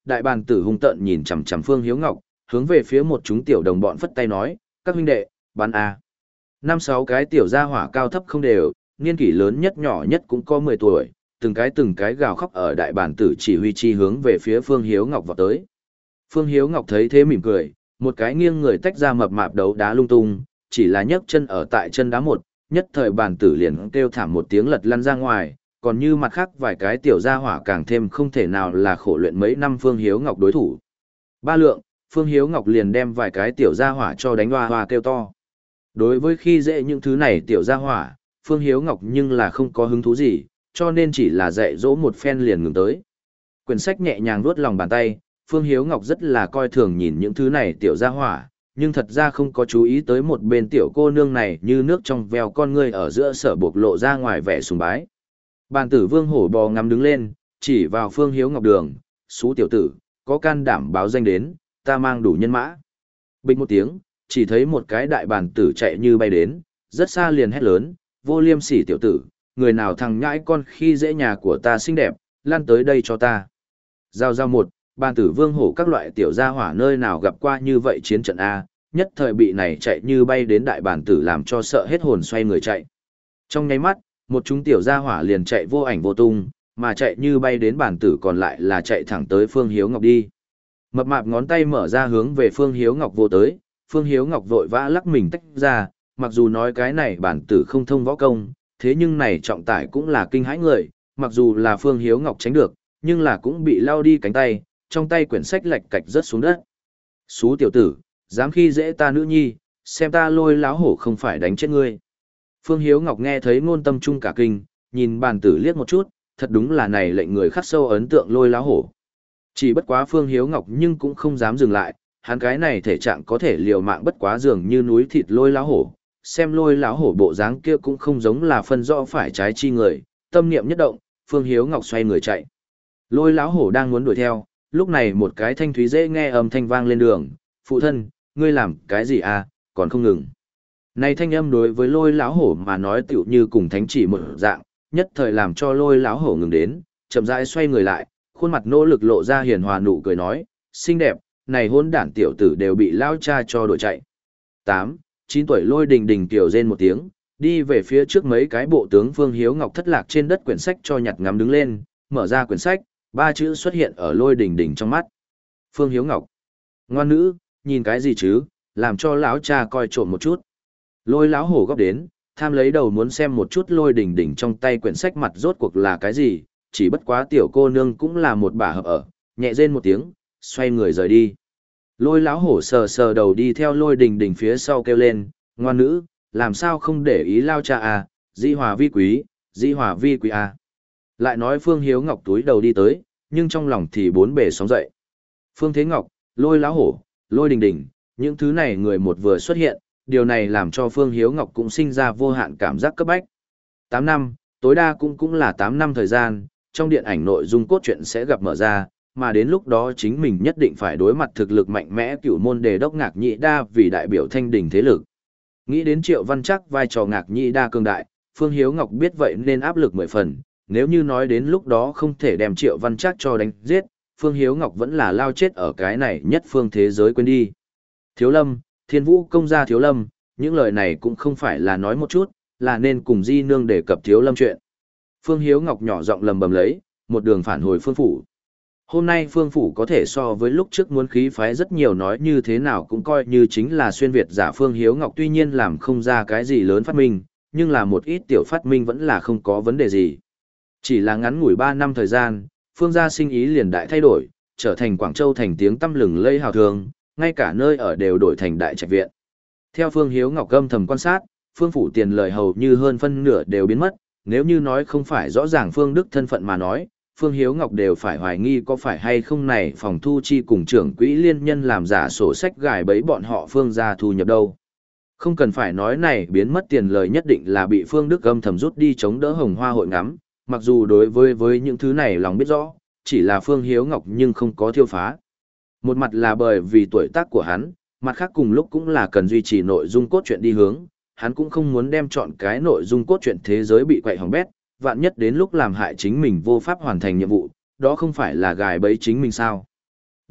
đại bàn tử hung tợn nhìn chằm chằm Phương Hiếu Ngọc, hướng về phía một chúng tiểu đồng bọn phất tay nói, các huynh đệ, bắn a. Năm sáu cái tiểu gia hỏa cao thấp không đều, niên kỷ lớn nhất nhỏ nhất cũng có mười tuổi, từng cái từng cái gào khóc ở đại bàn tử chỉ huy chi hướng về phía Phương Hiếu Ngọc vọt tới. Phương Hiếu Ngọc thấy thế mỉm cười, một cái nghiêng người tách ra mập mạp đấu đá lung tung, chỉ là nhấc chân ở tại chân đá một, nhất thời bàn tử liền kêu thảm một tiếng lật lăn ra ngoài, còn như mặt khác vài cái tiểu gia hỏa càng thêm không thể nào là khổ luyện mấy năm Phương Hiếu Ngọc đối thủ. Ba lượng, Phương Hiếu Ngọc liền đem vài cái tiểu gia hỏa cho đánh hoa hoa kêu to. Đối với khi dễ những thứ này tiểu gia hỏa, Phương Hiếu Ngọc nhưng là không có hứng thú gì, cho nên chỉ là dạy dỗ một phen liền ngừng tới. Quyển sách nhẹ nhàng vuốt lòng bàn tay, Phương Hiếu Ngọc rất là coi thường nhìn những thứ này tiểu gia hỏa, nhưng thật ra không có chú ý tới một bên tiểu cô nương này như nước trong veo con ngươi ở giữa sở bộc lộ ra ngoài vẻ sùng bái. Bàn tử Vương Hổ bò ngắm đứng lên, chỉ vào Phương Hiếu Ngọc đường, xú tiểu tử, có can đảm báo danh đến, ta mang đủ nhân mã. Bình một tiếng, chỉ thấy một cái đại bàn tử chạy như bay đến, rất xa liền hét lớn, vô liêm sỉ tiểu tử, người nào thằng nhãi con khi dễ nhà của ta xinh đẹp, lan tới đây cho ta. Giao giao một, bàn tử Vương Hổ các loại tiểu gia hỏa nơi nào gặp qua như vậy chiến trận A, nhất thời bị này chạy như bay đến đại bàn tử làm cho sợ hết hồn xoay người chạy. Trong nháy mắt, một chúng tiểu gia hỏa liền chạy vô ảnh vô tung, mà chạy như bay đến bàn tử còn lại là chạy thẳng tới Phương Hiếu Ngọc đi. Mập mạp ngón tay mở ra hướng về Phương Hiếu Ngọc vô tới, Phương Hiếu Ngọc vội vã lắc mình tách ra, mặc dù nói cái này bản tử không thông võ công, thế nhưng này trọng tải cũng là kinh hãi người, mặc dù là Phương Hiếu Ngọc tránh được, nhưng là cũng bị lao đi cánh tay, trong tay quyển sách lệch cạch rớt xuống đất. Xú tiểu tử, dám khi dễ ta nữ nhi, xem ta lôi láo hổ không phải đánh chết ngươi. Phương Hiếu Ngọc nghe thấy ngôn tâm trung cả kinh, nhìn bản tử liếc một chút, thật đúng là này lệnh người khắc sâu ấn tượng lôi láo hổ. Chỉ bất quá Phương Hiếu Ngọc nhưng cũng không dám dừng lại, hắn cái này thể trạng có thể liều mạng bất quá dường như núi thịt lôi láo hổ, xem lôi láo hổ bộ dáng kia cũng không giống là phân rõ phải trái chi người, tâm niệm nhất động, Phương Hiếu Ngọc xoay người chạy. Lôi láo hổ đang muốn đuổi theo, lúc này một cái thanh thúy dễ nghe âm thanh vang lên đường, phụ thân, ngươi làm cái gì à, còn không ngừng. Này thanh âm đối với lôi láo hổ mà nói tựu như cùng thánh chỉ một dạng, nhất thời làm cho lôi láo hổ ngừng đến, chậm rãi xoay người lại, khuôn mặt nỗ lực lộ ra hiền hòa nụ cười nói, xinh đẹp, này hôn đản tiểu tử đều bị lao cha cho đuổi chạy. Tám, chín tuổi lôi đình đình tiểu rên một tiếng, đi về phía trước mấy cái bộ tướng Phương Hiếu Ngọc thất lạc trên đất quyển sách cho nhặt ngắm đứng lên, mở ra quyển sách, ba chữ xuất hiện ở lôi đình đình trong mắt. Phương Hiếu Ngọc. Ngoan nữ, nhìn cái gì chứ, làm cho lão cha coi trộm một chút. Lôi lão hổ góc đến, tham lấy đầu muốn xem một chút lôi đình đình trong tay quyển sách mặt rốt cuộc là cái gì, chỉ bất quá tiểu cô nương cũng là một bà hợp ở, nhẹ rên một tiếng, xoay người rời đi. Lôi lão hổ sờ sờ đầu đi theo lôi đình đình phía sau kêu lên, ngoan nữ, làm sao không để ý lao cha à, dĩ hòa vi quý, dĩ hòa vi quý à. Lại nói Phương Hiếu Ngọc túi đầu đi tới, nhưng trong lòng thì bốn bề sóng dậy. Phương Thế Ngọc, lôi lão hổ, lôi đình đình, những thứ này người một vừa xuất hiện, điều này làm cho Phương Hiếu Ngọc cũng sinh ra vô hạn cảm giác cấp bách. tám năm, tối đa cũng cũng là tám năm thời gian, trong điện ảnh nội dung cốt truyện sẽ gặp mở ra, mà đến lúc đó chính mình nhất định phải đối mặt thực lực mạnh mẽ cửu môn đề đốc Ngạc Nhĩ Đa vì đại biểu thanh đình thế lực. Nghĩ đến Triệu Văn Trắc vai trò Ngạc Nhĩ Đa cường đại, Phương Hiếu Ngọc biết vậy nên áp lực mười phần, nếu như nói đến lúc đó không thể đem Triệu Văn Trắc cho đánh giết, Phương Hiếu Ngọc vẫn là lao chết ở cái này nhất phương thế giới quên đi. Thiếu Lâm, Thiên Vũ công gia Thiếu Lâm, những lời này cũng không phải là nói một chút, là nên cùng Di Nương đề cập Thiếu Lâm chuyện. Phương Hiếu Ngọc nhỏ giọng lầm bầm lấy, một đường phản hồi Phương Phủ. Hôm nay Phương Phủ có thể so với lúc trước muốn khí phái rất nhiều, nói như thế nào cũng coi như chính là xuyên Việt giả. Phương Hiếu Ngọc tuy nhiên làm không ra cái gì lớn phát minh, nhưng là một ít tiểu phát minh vẫn là không có vấn đề gì. Chỉ là ngắn ngủi ba năm thời gian, Phương gia sinh ý liền đại thay đổi, trở thành Quảng Châu thành tiếng tăm lừng lây hào thường, ngay cả nơi ở đều đổi thành đại trạch viện. Theo Phương Hiếu Ngọc âm thầm quan sát, Phương Phủ tiền lời hầu như hơn phân nửa đều biến mất, nếu như nói không phải rõ ràng Phương Đức thân phận mà nói, Phương Hiếu Ngọc đều phải hoài nghi có phải hay không này phòng thu chi cùng trưởng quỹ liên nhân làm giả sổ sách gài bẫy bọn họ Phương gia thu nhập đâu. Không cần phải nói này biến mất tiền lời nhất định là bị Phương Đức âm thầm rút đi chống đỡ Hồng Hoa hội ngắm, mặc dù đối với với những thứ này lòng biết rõ, chỉ là Phương Hiếu Ngọc nhưng không có thiêu phá. Một mặt là bởi vì tuổi tác của hắn, mặt khác cùng lúc cũng là cần duy trì nội dung cốt truyện đi hướng, hắn cũng không muốn đem chọn cái nội dung cốt truyện thế giới bị quậy hỏng bét, vạn nhất đến lúc làm hại chính mình vô pháp hoàn thành nhiệm vụ, đó không phải là gài bẫy chính mình sao.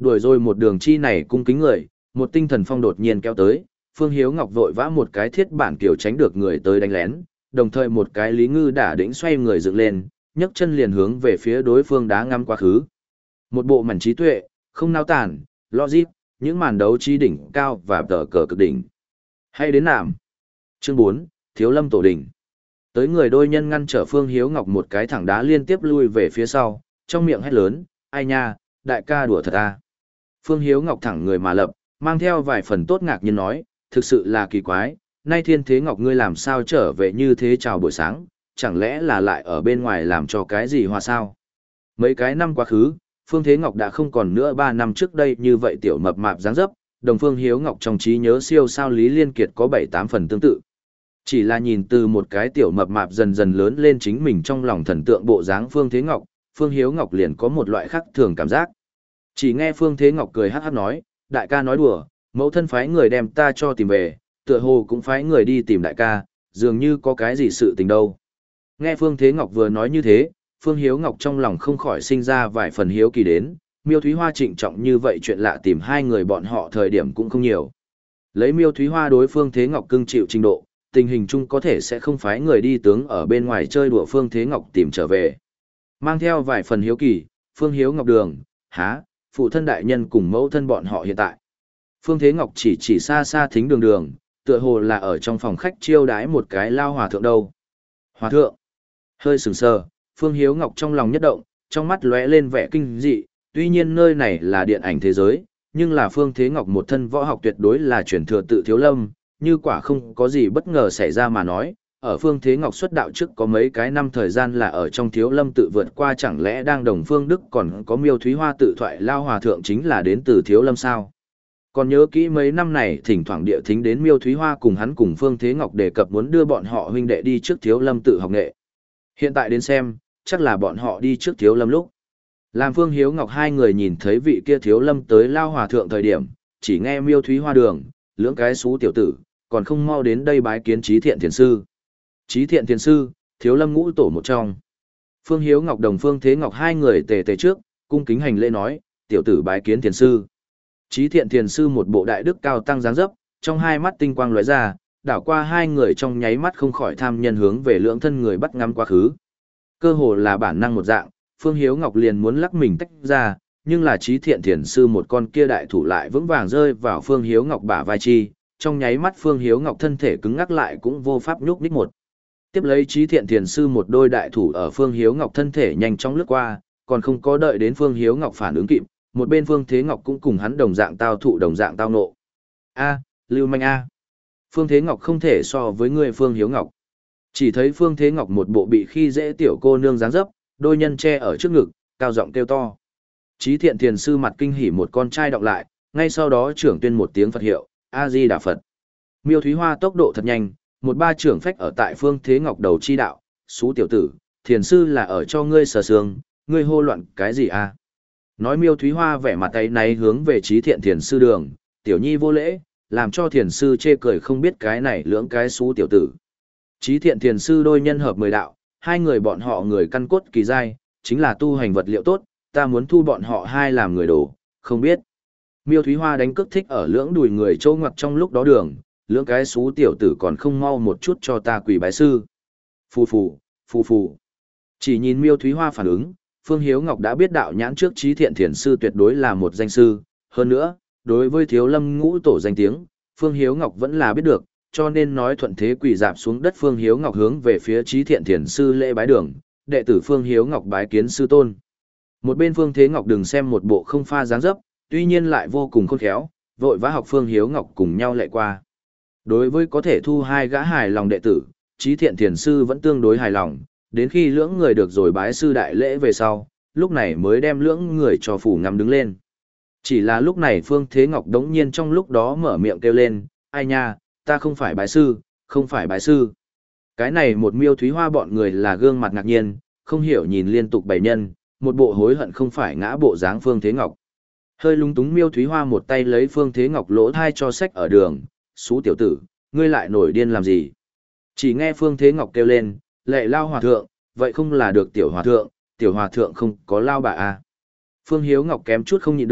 Đuổi rồi một đường chi này cung kính người, một tinh thần phong đột nhiên kéo tới, Phương Hiếu Ngọc vội vã một cái thiết bản kiểu tránh được người tới đánh lén, đồng thời một cái Lý Ngư đả đỉnh xoay người dựng lên, nhấc chân liền hướng về phía đối phương đá ngắm quá khứ. Một bộ mảnh trí tuệ, không nao tản, logic, những màn đấu trí đỉnh cao và tờ cờ cực đỉnh. Hay đến nạm. Chương bốn, Thiếu Lâm tổ đỉnh. Tới người đôi nhân ngăn trở Phương Hiếu Ngọc một cái thẳng đá liên tiếp lui về phía sau, trong miệng hét lớn, ai nha, đại ca đùa thật à. Phương Hiếu Ngọc thẳng người mà lập, mang theo vài phần tốt ngạc nhiên nói, thực sự là kỳ quái, nay Thiên Thế Ngọc ngươi làm sao trở về như thế chào buổi sáng, chẳng lẽ là lại ở bên ngoài làm cho cái gì hoa sao? Mấy cái năm quá khứ, Phương Thế Ngọc đã không còn nữa ba năm trước đây như vậy tiểu mập mạp dáng dấp, đồng Phương Hiếu Ngọc trong trí nhớ siêu sao Lý Liên Kiệt có bảy tám phần tương tự. Chỉ là nhìn từ một cái tiểu mập mạp dần dần lớn lên chính mình trong lòng thần tượng bộ dáng Phương Thế Ngọc, Phương Hiếu Ngọc liền có một loại khác thường cảm giác. Chỉ nghe Phương Thế Ngọc cười hát hát nói, đại ca nói đùa, mẫu thân phái người đem ta cho tìm về, tựa hồ cũng phái người đi tìm đại ca, dường như có cái gì sự tình đâu. Nghe Phương Thế Ngọc vừa nói như thế, Phương Hiếu Ngọc trong lòng không khỏi sinh ra vài phần hiếu kỳ đến, Miêu Thúy Hoa trịnh trọng như vậy chuyện lạ tìm hai người bọn họ thời điểm cũng không nhiều. Lấy Miêu Thúy Hoa đối Phương Thế Ngọc cưng chịu trình độ, tình hình chung có thể sẽ không phái người đi tướng ở bên ngoài chơi đùa Phương Thế Ngọc tìm trở về. Mang theo vài phần hiếu kỳ, Phương Hiếu Ngọc đường, há, phụ thân đại nhân cùng mẫu thân bọn họ hiện tại. Phương Thế Ngọc chỉ chỉ xa xa thính đường đường, tựa hồ là ở trong phòng khách chiêu đái một cái lao hòa thượng đâu. Hòa thượng, hơi sừng sờ, Phương Hiếu Ngọc trong lòng nhất động, trong mắt lóe lên vẻ kinh dị, tuy nhiên nơi này là điện ảnh thế giới, nhưng là Phương Thế Ngọc một thân võ học tuyệt đối là truyền thừa tự Thiếu Lâm, như quả không có gì bất ngờ xảy ra mà nói, ở Phương Thế Ngọc xuất đạo trước có mấy cái năm thời gian là ở trong Thiếu Lâm tự vượt qua, chẳng lẽ đang đồng Phương Đức còn có Miêu Thúy Hoa tự thoại lao hòa thượng chính là đến từ Thiếu Lâm sao? Còn nhớ kỹ mấy năm này thỉnh thoảng địa thính đến Miêu Thúy Hoa cùng hắn cùng Phương Thế Ngọc đề cập muốn đưa bọn họ huynh đệ đi trước Thiếu Lâm tự học nghệ. Hiện tại đến xem, chắc là bọn họ đi trước Thiếu Lâm lúc. Làm Phương Hiếu Ngọc hai người nhìn thấy vị kia Thiếu Lâm tới lao hòa thượng thời điểm, chỉ nghe Miêu Thúy Hoa đường, lưỡng cái xú tiểu tử, còn không mau đến đây bái kiến Trí Thiện Thiền Sư. Trí Thiện Thiền Sư, Thiếu Lâm ngũ tổ một trong. Phương Hiếu Ngọc đồng Phương Thế Ngọc hai người tề tề trước, cung kính hành lễ nói, tiểu tử bái kiến Thiền Sư. Trí Thiện Thiền Sư một bộ đại đức cao tăng dáng dấp, trong hai mắt tinh quang lóe ra, đảo qua hai người trong nháy mắt không khỏi tham nhân hướng về lưỡng thân người bắt ngắm quá khứ. Cơ hồ là bản năng một dạng, Phương Hiếu Ngọc liền muốn lắc mình tách ra, nhưng là Trí Thiện Thiền Sư một con kia đại thủ lại vững vàng rơi vào Phương Hiếu Ngọc bả vai chi, trong nháy mắt Phương Hiếu Ngọc thân thể cứng ngắc lại cũng vô pháp nhúc nhích một. Tiếp lấy Trí Thiện Thiền Sư một đôi đại thủ ở Phương Hiếu Ngọc thân thể nhanh chóng lướt qua, còn không có đợi đến Phương Hiếu Ngọc phản ứng kịp, một bên Phương Thế Ngọc cũng cùng hắn đồng dạng tao thụ đồng dạng tao nộ. A, Lưu Manh A. Phương Thế Ngọc không thể so với người Phương Hiếu Ngọc. Chỉ thấy Phương Thế Ngọc một bộ bị khi dễ tiểu cô nương dáng dấp, đôi nhân che ở trước ngực, cao giọng kêu to. Trí Thiện Thiền Sư mặt kinh hỉ một con trai đọc lại, ngay sau đó trưởng tuyên một tiếng Phật hiệu, A-di Đà Phật. Miêu Thúy Hoa tốc độ thật nhanh, một ba trưởng phách ở tại Phương Thế Ngọc đầu chi đạo, xú tiểu tử, Thiền Sư là ở cho ngươi sờ sương, ngươi hô loạn cái gì a? Nói Miêu Thúy Hoa vẻ mặt tay náy hướng về Trí Thiện Thiền Sư đường, tiểu nhi vô lễ, làm cho Thiền Sư chê cười không biết cái này lưỡng cái xú tiểu tử. Trí Thiện Thiền Sư đôi nhân hợp mười đạo, hai người bọn họ người căn cốt kỳ giai, chính là tu hành vật liệu tốt, ta muốn thu bọn họ hai làm người đồ, không biết. Miêu Thúy Hoa đánh cước thích ở lưỡng đùi người trâu ngoặc trong lúc đó đường, lưỡng cái xú tiểu tử còn không mau một chút cho ta quỳ bái sư. Phù phù, phù phù. Chỉ nhìn Miêu Thúy Hoa phản ứng, Phương Hiếu Ngọc đã biết đạo nhãn trước Trí Thiện Thiền Sư tuyệt đối là một danh sư, hơn nữa, đối với Thiếu Lâm ngũ tổ danh tiếng, Phương Hiếu Ngọc vẫn là biết được, cho nên nói thuận thế quỳ dạp xuống đất Phương Hiếu Ngọc hướng về phía Trí Thiện Thiền Sư lễ bái đường, đệ tử Phương Hiếu Ngọc bái kiến sư tôn. Một bên Phương Thế Ngọc đừng xem một bộ không pha dáng dấp, tuy nhiên lại vô cùng khôn khéo, vội vã học Phương Hiếu Ngọc cùng nhau lệ qua. Đối với có thể thu hai gã hài lòng đệ tử, Trí Thiện Thiền Sư vẫn tương đối hài lòng, đến khi lưỡng người được rồi bái sư đại lễ về sau, lúc này mới đem lưỡng người cho phủ ngắm đứng lên. Chỉ là lúc này Phương Thế Ngọc đống nhiên trong lúc đó mở miệng kêu lên, ai nha, ta không phải bái sư, không phải bái sư. Cái này một Miêu Thúy Hoa bọn người là gương mặt ngạc nhiên, không hiểu nhìn liên tục bảy nhân, một bộ hối hận không phải ngã bộ dáng Phương Thế Ngọc. Hơi lúng túng Miêu Thúy Hoa một tay lấy Phương Thế Ngọc lỗ thai cho sách ở đường, xú tiểu tử, ngươi lại nổi điên làm gì? Chỉ nghe Phương Thế Ngọc kêu lên, lệ lao hòa thượng, vậy không là được tiểu hòa thượng, tiểu hòa thượng không có lao bà à. Phương Hiếu Ngọc kém chút không nhịn được,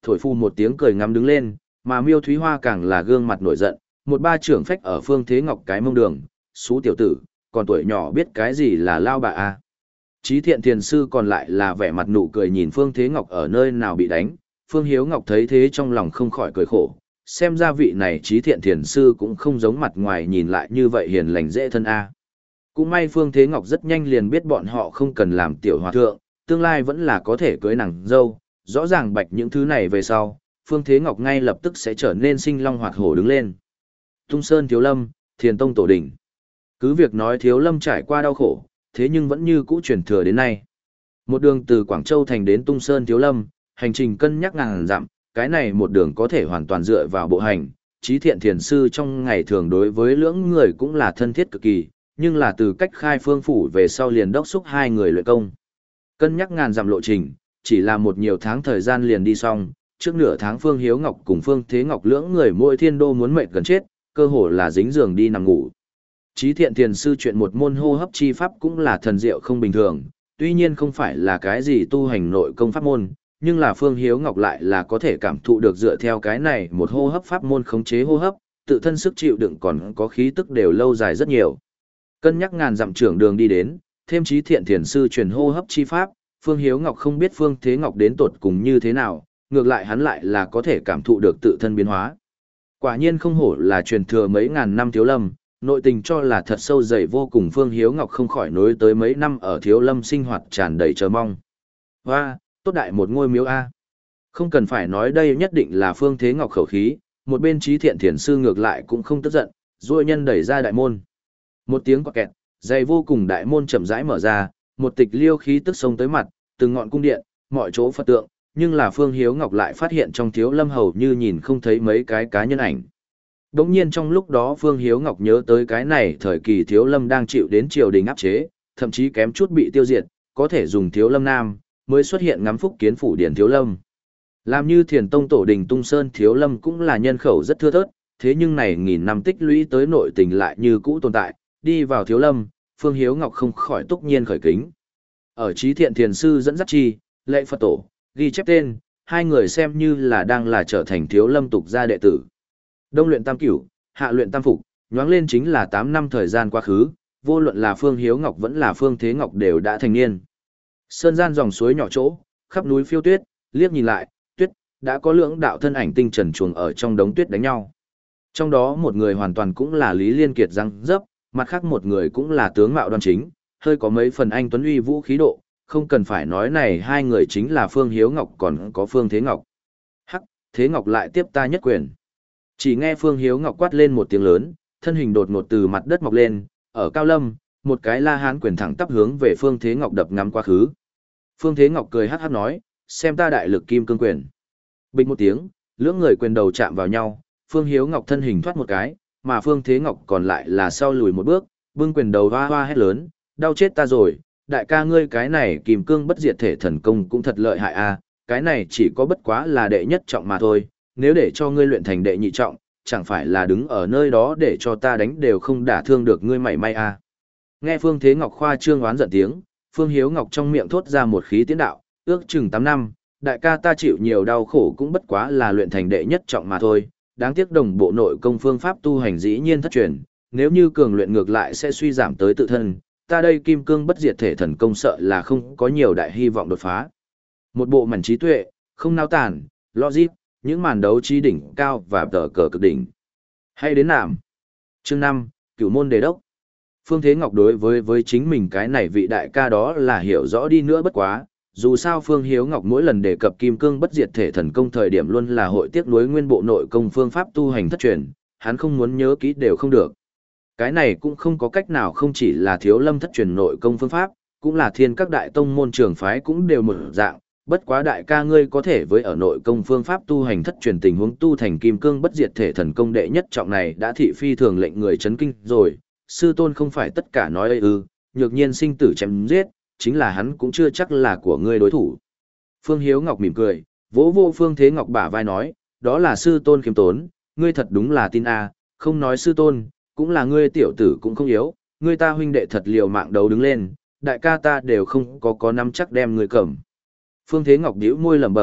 thổi phu một tiếng cười ngắm đứng lên, mà Miêu Thúy Hoa càng là gương mặt nổi giận, một ba trưởng phách ở Phương Thế Ngọc cái mông đường, xú tiểu tử, còn tuổi nhỏ biết cái gì là lao bà a. Chí Thiện Thiền Sư còn lại là vẻ mặt nụ cười nhìn Phương Thế Ngọc ở nơi nào bị đánh, Phương Hiếu Ngọc thấy thế trong lòng không khỏi cười khổ, xem ra vị này Chí Thiện Thiền Sư cũng không giống mặt ngoài nhìn lại như vậy hiền lành dễ thân a. Cũng may Phương Thế Ngọc rất nhanh liền biết bọn họ không cần làm tiểu hòa thượng, tương lai vẫn là có thể cưới nàng dâu, rõ ràng bạch những thứ này về sau, Phương Thế Ngọc ngay lập tức sẽ trở nên sinh long hoạt hổ đứng lên. Tung Sơn Thiếu Lâm, Thiền Tông Tổ Đình. Cứ việc nói Thiếu Lâm trải qua đau khổ, thế nhưng vẫn như cũ truyền thừa đến nay. Một đường từ Quảng Châu thành đến Tung Sơn Thiếu Lâm, hành trình cân nhắc ngàn dặm, cái này một đường có thể hoàn toàn dựa vào bộ hành. Chí Thiện Thiền Sư trong ngày thường đối với lưỡng người cũng là thân thiết cực kỳ, nhưng là từ cách khai phương phủ về sau liền đốc xúc hai người luyện công. Cân nhắc ngàn dặm lộ trình, chỉ là một nhiều tháng thời gian liền đi xong, trước nửa tháng Phương Hiếu Ngọc cùng Phương Thế Ngọc lưỡng người mỗi thiên đô muốn mệt gần chết, cơ hồ là dính giường đi nằm ngủ. Chí Thiện Thiền Sư chuyện một môn hô hấp chi pháp cũng là thần diệu không bình thường, tuy nhiên không phải là cái gì tu hành nội công pháp môn, nhưng là Phương Hiếu Ngọc lại là có thể cảm thụ được dựa theo cái này một hô hấp pháp môn khống chế hô hấp, tự thân sức chịu đựng còn có khí tức đều lâu dài rất nhiều. Cân nhắc ngàn dặm trưởng đường đi đến, thêm Chí Thiện Thiền Sư truyền hô hấp chi pháp, Phương Hiếu Ngọc không biết Phương Thế Ngọc đến tột cùng như thế nào, ngược lại hắn lại là có thể cảm thụ được tự thân biến hóa. Quả nhiên không hổ là truyền thừa mấy ngàn năm Thiếu Lâm, nội tình cho là thật sâu dày vô cùng. Phương Hiếu Ngọc không khỏi nối tới mấy năm ở Thiếu Lâm sinh hoạt tràn đầy chờ mong. Hoa, tốt đại một ngôi miếu A. Không cần phải nói đây nhất định là Phương Thế Ngọc khẩu khí, một bên Chí Thiện Thiền Sư ngược lại cũng không tức giận, rồi nhân đẩy ra đại môn. Một tiếng quạt kẹt, dày vô cùng đại môn chậm rãi mở ra, một tịch liêu khí tức sông tới mặt, từng ngọn cung điện, mọi chỗ Phật tượng, nhưng là Phương Hiếu Ngọc lại phát hiện trong Thiếu Lâm hầu như nhìn không thấy mấy cái cá nhân ảnh. Đống nhiên trong lúc đó Phương Hiếu Ngọc nhớ tới cái này thời kỳ Thiếu Lâm đang chịu đến triều đình áp chế, thậm chí kém chút bị tiêu diệt, có thể dùng Thiếu Lâm Nam, mới xuất hiện ngắm phúc kiến phủ điển Thiếu Lâm. Làm như Thiền Tông Tổ Đình Tung Sơn Thiếu Lâm cũng là nhân khẩu rất thưa thớt, thế nhưng này nghìn năm tích lũy tới nội tình lại như cũ tồn tại, đi vào Thiếu Lâm, Phương Hiếu Ngọc không khỏi túc nhiên khởi kính. Ở Chí Thiện Thiền Sư dẫn dắt chi, lệ Phật tổ, ghi chép tên, hai người xem như là đang là trở thành Thiếu Lâm tục gia đệ tử. Đông luyện tam cửu, hạ luyện tam phục, nhoáng lên chính là tám năm thời gian quá khứ, vô luận là Phương Hiếu Ngọc vẫn là Phương Thế Ngọc đều đã thành niên. Sơn gian dòng suối nhỏ chỗ, khắp núi phiêu tuyết, liếc nhìn lại, tuyết, đã có lưỡng đạo thân ảnh tinh trần chuồng ở trong đống tuyết đánh nhau. Trong đó một người hoàn toàn cũng là Lý Liên Kiệt răng dấp, mặt khác một người cũng là tướng mạo đoan chính, hơi có mấy phần anh tuấn uy vũ khí độ, không cần phải nói này hai người chính là Phương Hiếu Ngọc còn có Phương Thế Ngọc. Hắc, Thế Ngọc lại tiếp ta nhất quyền. Chỉ nghe Phương Hiếu Ngọc quát lên một tiếng lớn, thân hình đột ngột từ mặt đất mọc lên, ở cao lâm, một cái la hán quyền thẳng tắp hướng về Phương Thế Ngọc đập ngắm quá khứ. Phương Thế Ngọc cười hắc hắc nói, xem ta đại lực kim cương quyền. Bình một tiếng, lưỡng người quyền đầu chạm vào nhau, Phương Hiếu Ngọc thân hình thoát một cái, mà Phương Thế Ngọc còn lại là sau lùi một bước, bưng quyền đầu hoa hoa hét lớn, đau chết ta rồi, đại ca ngươi cái này kim cương bất diệt thể thần công cũng thật lợi hại a, cái này chỉ có bất quá là đệ nhất trọng mà thôi, nếu để cho ngươi luyện thành đệ nhị trọng, chẳng phải là đứng ở nơi đó để cho ta đánh đều không đả thương được ngươi mảy may a. Nghe Phương Thế Ngọc khoa trương oán giận tiếng, Phương Hiếu Ngọc trong miệng thốt ra một khí tiến đạo, ước chừng tám năm, đại ca ta chịu nhiều đau khổ cũng bất quá là luyện thành đệ nhất trọng mà thôi, đáng tiếc đồng bộ nội công phương pháp tu hành dĩ nhiên thất truyền, nếu như cường luyện ngược lại sẽ suy giảm tới tự thân, ta đây kim cương bất diệt thể thần công sợ là không có nhiều đại hy vọng đột phá. Một bộ mảnh trí tuệ, không nao tản, logic, những màn đấu trí đỉnh cao và tờ cờ cực đỉnh. Hay đến nạm. Chương năm, Cửu môn đề đốc. Phương Thế Ngọc đối với với chính mình cái này vị đại ca đó là hiểu rõ đi nữa bất quá, dù sao Phương Hiếu Ngọc mỗi lần đề cập kim cương bất diệt thể thần công thời điểm luôn là hội tiếc nuối nguyên bộ nội công phương pháp tu hành thất truyền, hắn không muốn nhớ kỹ đều không được. Cái này cũng không có cách nào, không chỉ là Thiếu Lâm thất truyền nội công phương pháp, cũng là thiên các đại tông môn trường phái cũng đều một dạng, bất quá đại ca ngươi có thể với ở nội công phương pháp tu hành thất truyền tình huống tu thành kim cương bất diệt thể thần công đệ nhất trọng này đã thị phi thường lệnh người chấn kinh rồi, sư tôn không phải tất cả nói ư, ừ, nhược nhiên sinh tử chém giết, chính là hắn cũng chưa chắc là của ngươi đối thủ. Phương Hiếu Ngọc mỉm cười, vỗ vô Phương Thế Ngọc bả vai nói, đó là sư tôn khiêm tốn, ngươi thật đúng là tin a, không nói sư tôn, cũng là ngươi tiểu tử cũng không yếu, ngươi ta huynh đệ thật liều mạng đấu đứng lên, đại ca ta đều không có có nắm chắc đem ngươi cầm. Phương Thế Ngọc bĩu môi lẩm bẩm,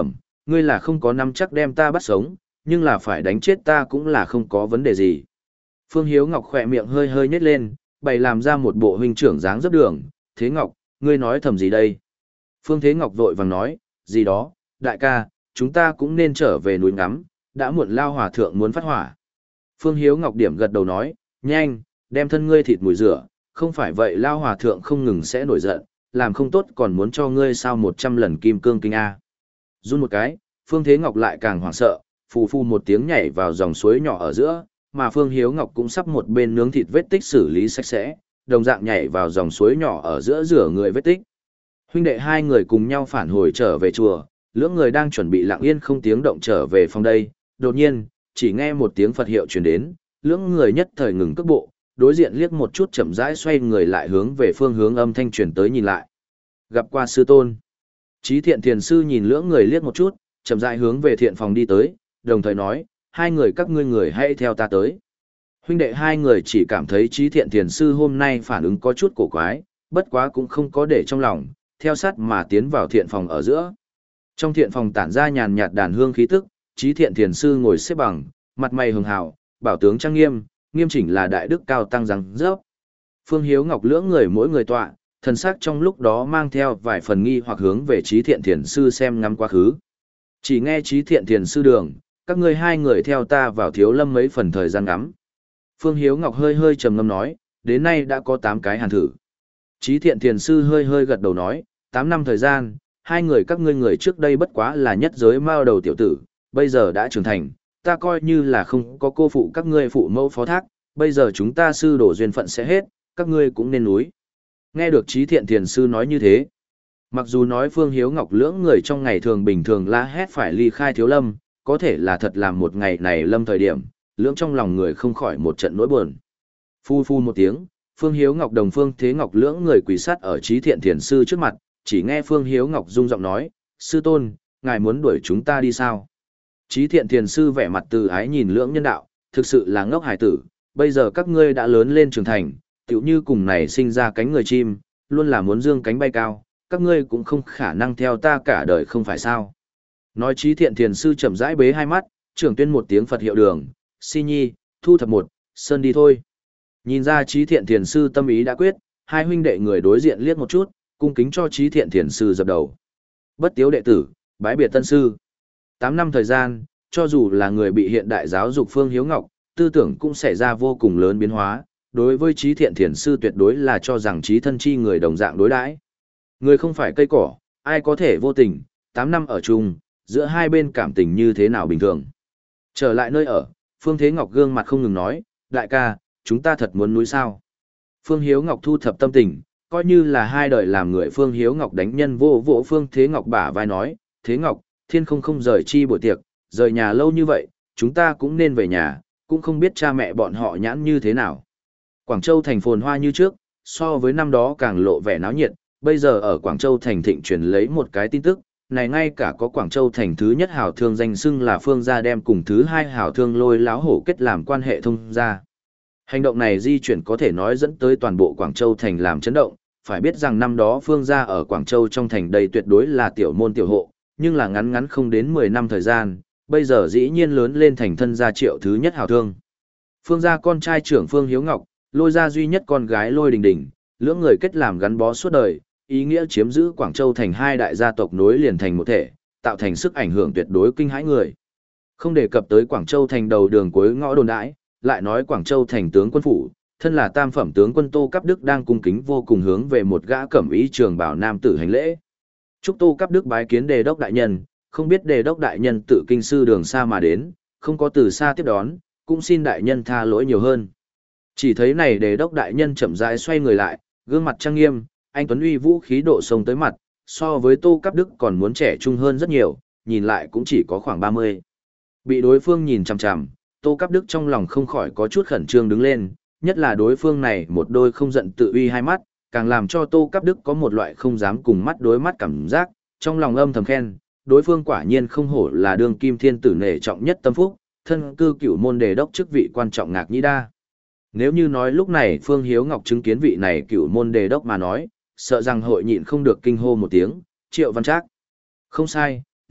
ngươi là không có nắm chắc đem ta bắt sống, nhưng là phải đánh chết ta cũng là không có vấn đề gì. Phương Hiếu Ngọc khỏe miệng hơi hơi nhếch lên, bày làm ra một bộ huynh trưởng dáng dấp đường, Thế Ngọc, ngươi nói thầm gì đây? Phương Thế Ngọc vội vàng nói, gì đó, đại ca, chúng ta cũng nên trở về núi ngắm, đã muộn lao hòa thượng muốn phát hỏa. Phương Hiếu Ngọc điểm gật đầu nói, nhanh, đem thân ngươi thịt mùi rửa, không phải vậy lao hòa thượng không ngừng sẽ nổi giận, làm không tốt còn muốn cho ngươi sao một trăm lần kim cương kinh A. Run một cái, Phương Thế Ngọc lại càng hoảng sợ, phù phù một tiếng nhảy vào dòng suối nhỏ ở giữa, mà Phương Hiếu Ngọc cũng sắp một bên nướng thịt vết tích xử lý sạch sẽ, đồng dạng nhảy vào dòng suối nhỏ ở giữa rửa người vết tích. Huynh đệ hai người cùng nhau phản hồi trở về chùa, lưỡng người đang chuẩn bị lặng yên không tiếng động trở về phòng đây, đột nhiên, chỉ nghe một tiếng Phật hiệu truyền đến, lưỡng người nhất thời ngừng cước bộ, đối diện liếc một chút chậm rãi xoay người lại hướng về phương hướng âm thanh truyền tới nhìn lại. Gặp qua sư tôn. Chí Thiện Thiền sư nhìn lưỡng người liếc một chút, chậm rãi hướng về thiện phòng đi tới, đồng thời nói, hai người các ngươi người hãy theo ta tới. Huynh đệ hai người chỉ cảm thấy Chí Thiện Thiền sư hôm nay phản ứng có chút cổ quái, bất quá cũng không có để trong lòng, theo sát mà tiến vào thiện phòng ở giữa. Trong thiện phòng tản ra nhàn nhạt đàn hương khí tức, Chí Thiện Thiền sư ngồi xếp bằng, mặt mày hường hào, bảo tướng trang nghiêm, nghiêm chỉnh là đại đức cao tăng răng rớp. Phương Hiếu Ngọc lưỡng người mỗi người tọa, thần sắc trong lúc đó mang theo vài phần nghi hoặc hướng về Chí Thiện Thiền sư xem ngắm quá khứ. Chỉ nghe Chí Thiện Thiền sư đường, các ngươi hai người theo ta vào Thiếu Lâm mấy phần thời gian ngắm. Phương Hiếu Ngọc hơi hơi trầm ngâm nói, đến nay đã có tám cái hàn thử. Chí Thiện Thiền sư hơi hơi gật đầu nói, tám năm thời gian, hai người các ngươi người trước đây bất quá là nhất giới mao đầu tiểu tử, bây giờ đã trưởng thành, ta coi như là không có cô phụ các ngươi phụ mẫu phó thác, bây giờ chúng ta sư đổ duyên phận sẽ hết, các ngươi cũng nên núi. Nghe được Chí Thiện Thiền sư nói như thế, mặc dù nói Phương Hiếu Ngọc lưỡng người trong ngày thường bình thường la hét phải ly khai Thiếu Lâm, có thể là thật làm một ngày này lâm thời điểm, lưỡng trong lòng người không khỏi một trận nỗi buồn. Phu phu một tiếng, Phương Hiếu Ngọc đồng Phương Thế Ngọc lưỡng người quỳ sát ở Chí Thiện Thiền sư trước mặt, chỉ nghe Phương Hiếu Ngọc rung giọng nói, sư tôn, ngài muốn đuổi chúng ta đi sao? Chí Thiện Thiền sư vẻ mặt từ ái nhìn lưỡng nhân đạo, thực sự là ngốc hài tử, bây giờ các ngươi đã lớn lên trưởng thành, tựu như cùng này sinh ra cánh người chim, luôn là muốn dương cánh bay cao, các ngươi cũng không khả năng theo ta cả đời không phải sao. Nói Chí Thiện Thiền sư chậm rãi bế hai mắt, trưởng tuyên một tiếng Phật hiệu đường, si nhi, thu thập một, sơn đi thôi. Nhìn ra Chí Thiện Thiền sư tâm ý đã quyết, hai huynh đệ người đối diện liếc một chút, cung kính cho Chí Thiện Thiền sư dập đầu. Bất tiếu đệ tử, bái biệt tân sư. Tám năm thời gian, cho dù là người bị hiện đại giáo dục Phương Hiếu Ngọc, tư tưởng cũng xảy ra vô cùng lớn biến hóa, đối với Chí Thiện Thiền sư tuyệt đối là cho rằng chí thân chi người đồng dạng đối đãi. Người không phải cây cỏ, ai có thể vô tình, tám năm ở chung, giữa hai bên cảm tình như thế nào bình thường. Trở lại nơi ở, Phương Thế Ngọc gương mặt không ngừng nói, đại ca, chúng ta thật muốn núi sao. Phương Hiếu Ngọc thu thập tâm tình, coi như là hai đời làm người Phương Hiếu Ngọc đánh nhân vô vỗ Phương Thế Ngọc bả vai nói, Thế Ngọc, thiên không không rời chi buổi tiệc, rời nhà lâu như vậy, chúng ta cũng nên về nhà, cũng không biết cha mẹ bọn họ nhãn như thế nào. Quảng Châu thành phồn hoa như trước, so với năm đó càng lộ vẻ náo nhiệt, bây giờ ở Quảng Châu thành thịnh truyền lấy một cái tin tức, này ngay cả có Quảng Châu thành thứ nhất hảo thương danh xưng là Phương gia đem cùng thứ hai hảo thương Lôi Láo Hổ kết làm quan hệ thông gia. Hành động này di chuyển có thể nói dẫn tới toàn bộ Quảng Châu thành làm chấn động, phải biết rằng năm đó Phương gia ở Quảng Châu trong thành đây tuyệt đối là tiểu môn tiểu hộ, nhưng là ngắn ngắn không đến mười năm thời gian, bây giờ dĩ nhiên lớn lên thành thân gia triệu thứ nhất hảo thương. Phương gia con trai trưởng Phương Hiếu Ngọc, Lôi gia duy nhất con gái Lôi Đình Đình, lưỡng người kết làm gắn bó suốt đời, ý nghĩa chiếm giữ Quảng Châu thành hai đại gia tộc nối liền thành một thể, tạo thành sức ảnh hưởng tuyệt đối kinh hãi người. Không đề cập tới Quảng Châu thành đầu đường cuối ngõ đồn đãi, lại nói Quảng Châu thành tướng quân phủ, thân là tam phẩm tướng quân Tô Cáp Đức đang cung kính vô cùng hướng về một gã cẩm y trường bảo nam tử hành lễ. Chúc Tô Cáp Đức bái kiến Đề đốc đại nhân, không biết Đề đốc đại nhân tự kinh sư đường xa mà đến, không có từ xa tiếp đón, cũng xin đại nhân tha lỗi nhiều hơn. Chỉ thấy này Đề đốc đại nhân chậm rãi xoay người lại, gương mặt trang nghiêm, anh tuấn uy vũ khí độ sông tới mặt, so với Tô Cáp Đức còn muốn trẻ trung hơn rất nhiều, nhìn lại cũng chỉ có khoảng ba mươi. Bị đối phương nhìn chằm chằm, Tô Cáp Đức trong lòng không khỏi có chút khẩn trương đứng lên, nhất là đối phương này một đôi không giận tự uy hai mắt, càng làm cho Tô Cáp Đức có một loại không dám cùng mắt đối mắt cảm giác, trong lòng âm thầm khen, đối phương quả nhiên không hổ là đương kim thiên tử nể trọng nhất tâm phúc, thân cư cửu môn đề đốc chức vị quan trọng ngạc nhĩ đa. Nếu như nói lúc này Phương Hiếu Ngọc chứng kiến vị này cửu môn đề đốc mà nói, sợ rằng hội nhịn không được kinh hô một tiếng, Triệu Văn Trác. Không sai,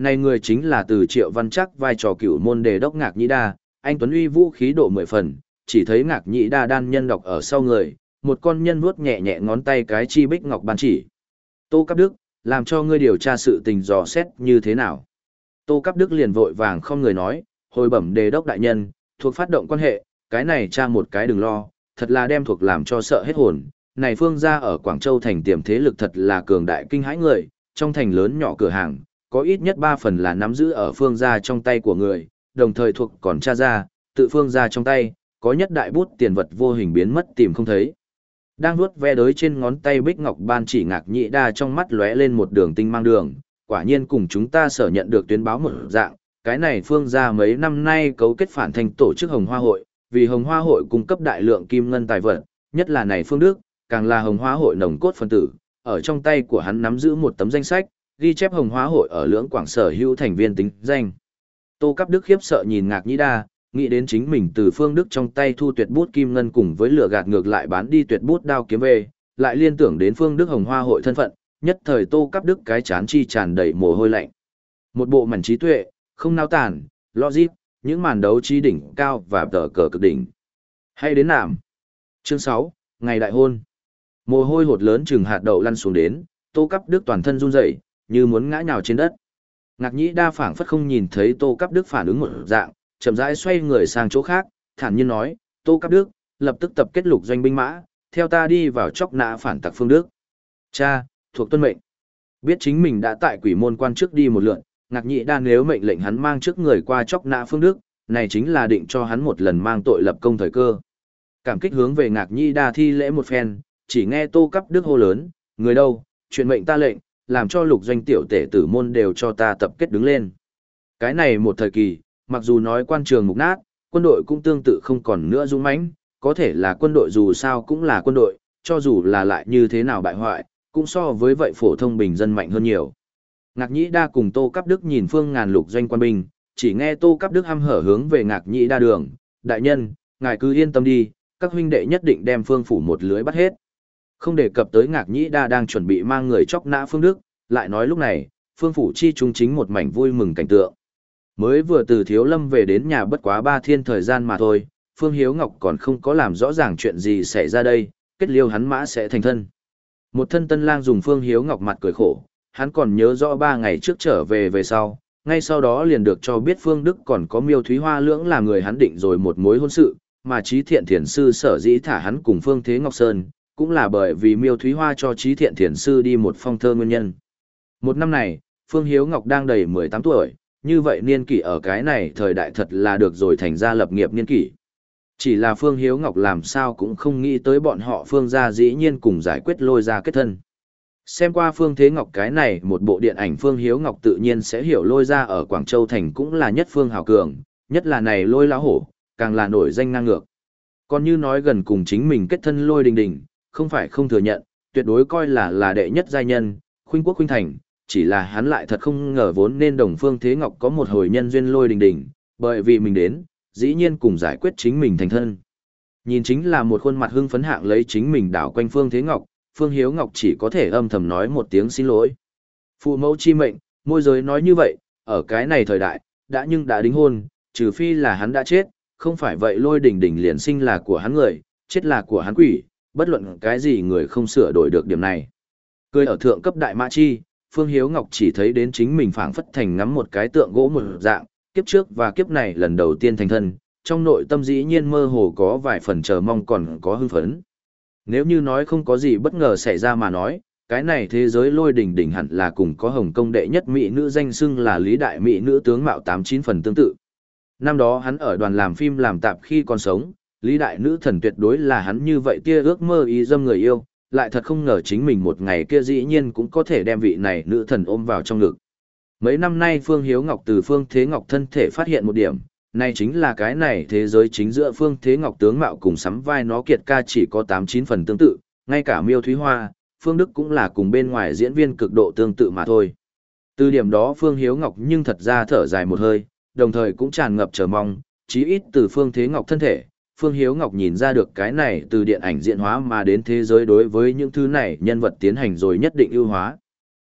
Này người chính là từ Triệu Văn Chắc vai trò cửu môn đề đốc Ngạc Nhĩ Đa, anh tuấn uy vũ khí độ mười phần, chỉ thấy Ngạc Nhĩ Đa đan nhân đọc ở sau người, một con nhân vuốt nhẹ nhẹ ngón tay cái chi bích ngọc ban chỉ. Tô Cáp Đức, làm cho ngươi điều tra sự tình dò xét như thế nào? Tô Cáp Đức liền vội vàng không người nói, hồi bẩm đề đốc đại nhân, thuộc phát động quan hệ, cái này tra một cái đừng lo, thật là đem thuộc làm cho sợ hết hồn. Này Phương gia ở Quảng Châu thành tiềm thế lực thật là cường đại kinh hãi người, trong thành lớn nhỏ cửa hàng, có ít nhất ba phần là nắm giữ ở Phương gia trong tay của người, đồng thời thuộc còn tra ra, tự Phương gia trong tay, có nhất đại bút tiền vật vô hình biến mất tìm không thấy. Đang vuốt ve đới trên ngón tay bích ngọc ban chỉ Ngạc Nhĩ Đa trong mắt lóe lên một đường tinh mang đường, quả nhiên cùng chúng ta sở nhận được tuyến báo một dạng, cái này Phương gia mấy năm nay cấu kết phản thành tổ chức Hồng Hoa hội, vì Hồng Hoa hội cung cấp đại lượng kim ngân tài vật, nhất là này Phương Đức, càng là Hồng Hoa hội nồng cốt phân tử, ở trong tay của hắn nắm giữ một tấm danh sách, ghi chép Hồng Hoa hội ở lưỡng quảng sở hữu thành viên tính danh. Tô Cáp Đức khiếp sợ nhìn Ngạc Nhĩ Đa, nghĩ đến chính mình từ Phương Đức trong tay thu tuyệt bút kim ngân cùng với lửa gạt ngược lại bán đi tuyệt bút đao kiếm về, lại liên tưởng đến Phương Đức Hồng Hoa hội thân phận, nhất thời Tô Cáp Đức cái chán chi tràn đầy mồ hôi lạnh. Một bộ mảnh trí tuệ, không nao tản, logic, những màn đấu trí đỉnh cao và tờ cờ cực đỉnh. Hay đến nạm. Chương sáu, ngày đại hôn. Mồ hôi hột lớn chừng hạt đậu lăn xuống đến, Tô Cáp Đức toàn thân run rẩy, như muốn ngã nhào trên đất. Ngạc Nhĩ Đa phảng phất không nhìn thấy Tô Cáp Đức phản ứng một dạng, chậm rãi xoay người sang chỗ khác, thản nhiên nói, Tô Cáp Đức, lập tức tập kết lục doanh binh mã, theo ta đi vào chóc nã phản tặc Phương Đức. Cha, thuộc tuân mệnh. Biết chính mình đã tại quỷ môn quan trước đi một lượn, Ngạc Nhĩ Đa nếu mệnh lệnh hắn mang trước người qua chóc nã Phương Đức, này chính là định cho hắn một lần mang tội lập công thời cơ. Cảm kích hướng về Ngạc Nhĩ Đa thi lễ một phen, chỉ nghe Tô Cáp Đức hô lớn, người đâu, chuyện mệnh ta lệnh, làm cho lục doanh tiểu tể tử môn đều cho ta tập kết đứng lên. Cái này một thời kỳ, mặc dù nói quan trường mục nát, quân đội cũng tương tự không còn nữa dũng mãnh, có thể là quân đội dù sao cũng là quân đội, cho dù là lại như thế nào bại hoại, cũng so với vậy phổ thông bình dân mạnh hơn nhiều. Ngạc Nhĩ Đa cùng Tô Cáp Đức nhìn phương ngàn lục doanh quan binh, chỉ nghe Tô Cáp Đức hăm hở hướng về Ngạc Nhĩ Đa đường, đại nhân, ngài cứ yên tâm đi, các huynh đệ nhất định đem phương phủ một lưới bắt hết. Không đề cập tới Ngạc Nhĩ Đa đang chuẩn bị mang người chóc nã Phương Đức, lại nói lúc này, phương phủ chi trung chính một mảnh vui mừng cảnh tượng. Mới vừa từ Thiếu Lâm về đến nhà bất quá ba thiên thời gian mà thôi, Phương Hiếu Ngọc còn không có làm rõ ràng chuyện gì xảy ra đây, kết liêu hắn mã sẽ thành thân. Một thân tân lang dùng Phương Hiếu Ngọc mặt cười khổ, hắn còn nhớ rõ ba ngày trước trở về về sau, ngay sau đó liền được cho biết Phương Đức còn có Miêu Thúy Hoa lưỡng là người hắn định rồi một mối hôn sự, mà Trí Thiện Thiền Sư sở dĩ thả hắn cùng Phương Thế Ngọc Sơn, cũng là bởi vì Miêu Thúy Hoa cho Trí Thiện Thiền Sư đi một phong thơ nguyên nhân. Một năm này, Phương Hiếu Ngọc đang đầy mười tám tuổi, như vậy niên kỷ ở cái này thời đại thật là được rồi thành ra lập nghiệp niên kỷ. Chỉ là Phương Hiếu Ngọc làm sao cũng không nghĩ tới bọn họ Phương gia dĩ nhiên cùng giải quyết lôi ra kết thân. Xem qua Phương Thế Ngọc cái này một bộ điện ảnh, Phương Hiếu Ngọc tự nhiên sẽ hiểu lôi ra ở Quảng Châu thành cũng là nhất phương hào cường, nhất là này lôi lão hổ, càng là nổi danh ngang ngược. Còn như nói gần cùng chính mình kết thân lôi đình đình, không phải không thừa nhận, tuyệt đối coi là là đệ nhất giai nhân, khuynh quốc khuynh thành, chỉ là hắn lại thật không ngờ vốn nên đồng Phương Thế Ngọc có một hồi nhân duyên lôi đình đình, bởi vì mình đến, dĩ nhiên cùng giải quyết chính mình thành thân. Nhìn chính là một khuôn mặt hưng phấn hạng lấy chính mình đảo quanh Phương Thế Ngọc, Phương Hiếu Ngọc chỉ có thể âm thầm nói một tiếng xin lỗi. Phụ mẫu chi mệnh, môi giới nói như vậy, ở cái này thời đại, đã nhưng đã đính hôn, trừ phi là hắn đã chết, không phải vậy lôi đình đình liền sinh là của hắn người, chết là của hắn quỷ, bất luận cái gì người không sửa đổi được điểm này. Cười ở thượng cấp đại mã chi, Phương Hiếu Ngọc chỉ thấy đến chính mình phảng phất thành ngắm một cái tượng gỗ một dạng, kiếp trước và kiếp này lần đầu tiên thành thân, trong nội tâm dĩ nhiên mơ hồ có vài phần chờ mong còn có hưng phấn. Nếu như nói không có gì bất ngờ xảy ra mà nói, cái này thế giới lôi đỉnh đỉnh hẳn là cùng có Hồng Công đệ nhất mỹ nữ danh xưng là Lý Đại mỹ nữ tướng mạo tám chín phần tương tự. Năm đó hắn ở đoàn làm phim làm tạp khi còn sống, Lý Đại nữ thần tuyệt đối là hắn như vậy tia ước mơ ý dâm người yêu, lại thật không ngờ chính mình một ngày kia dĩ nhiên cũng có thể đem vị này nữ thần ôm vào trong ngực. Mấy năm nay Phương Hiếu Ngọc từ Phương Thế Ngọc thân thể phát hiện một điểm, này chính là cái này thế giới chính giữa Phương Thế Ngọc tướng mạo cùng sắm vai nó kiệt ca chỉ có tám chín phần tương tự, ngay cả Miêu Thúy Hoa, Phương Đức cũng là cùng bên ngoài diễn viên cực độ tương tự mà thôi. Từ điểm đó Phương Hiếu Ngọc nhưng thật ra thở dài một hơi, đồng thời cũng tràn ngập chờ mong, chí ít từ Phương Thế Ngọc thân thể, Phương Hiếu Ngọc nhìn ra được cái này từ điện ảnh diễn hóa mà đến thế giới đối với những thứ này nhân vật tiến hành rồi nhất định ưu hóa.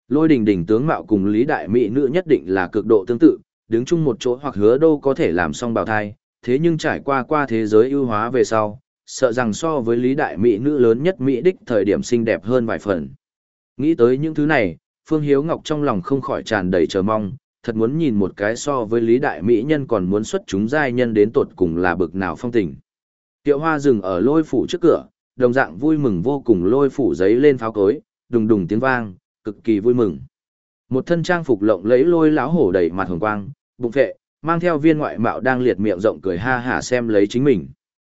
Lôi Đình Đình tướng mạo cùng Lý Đại Mỹ nữ nhất định là cực độ tương tự, đứng chung một chỗ hoặc hứa đâu có thể làm song bào thai, thế nhưng trải qua qua thế giới ưu hóa về sau, sợ rằng so với Lý Đại Mỹ nữ lớn nhất Mỹ đích thời điểm xinh đẹp hơn vài phần. Nghĩ tới những thứ này, Phương Hiếu Ngọc trong lòng không khỏi tràn đầy chờ mong, thật muốn nhìn một cái so với Lý Đại Mỹ nhân còn muốn xuất chúng giai nhân đến tột cùng là bực nào phong tình. Tiệu Hoa dừng ở Lôi phủ trước cửa, đồng dạng vui mừng vô cùng, Lôi phủ giấy lên pháo cối, đùng đùng tiếng vang, cực kỳ vui mừng. Một thân trang phục lộng lẫy Lôi lão hổ đầy mặt hồng quang, bụng vệ, mang theo viên ngoại mạo đang liệt miệng rộng cười ha hả xem lấy chính mình.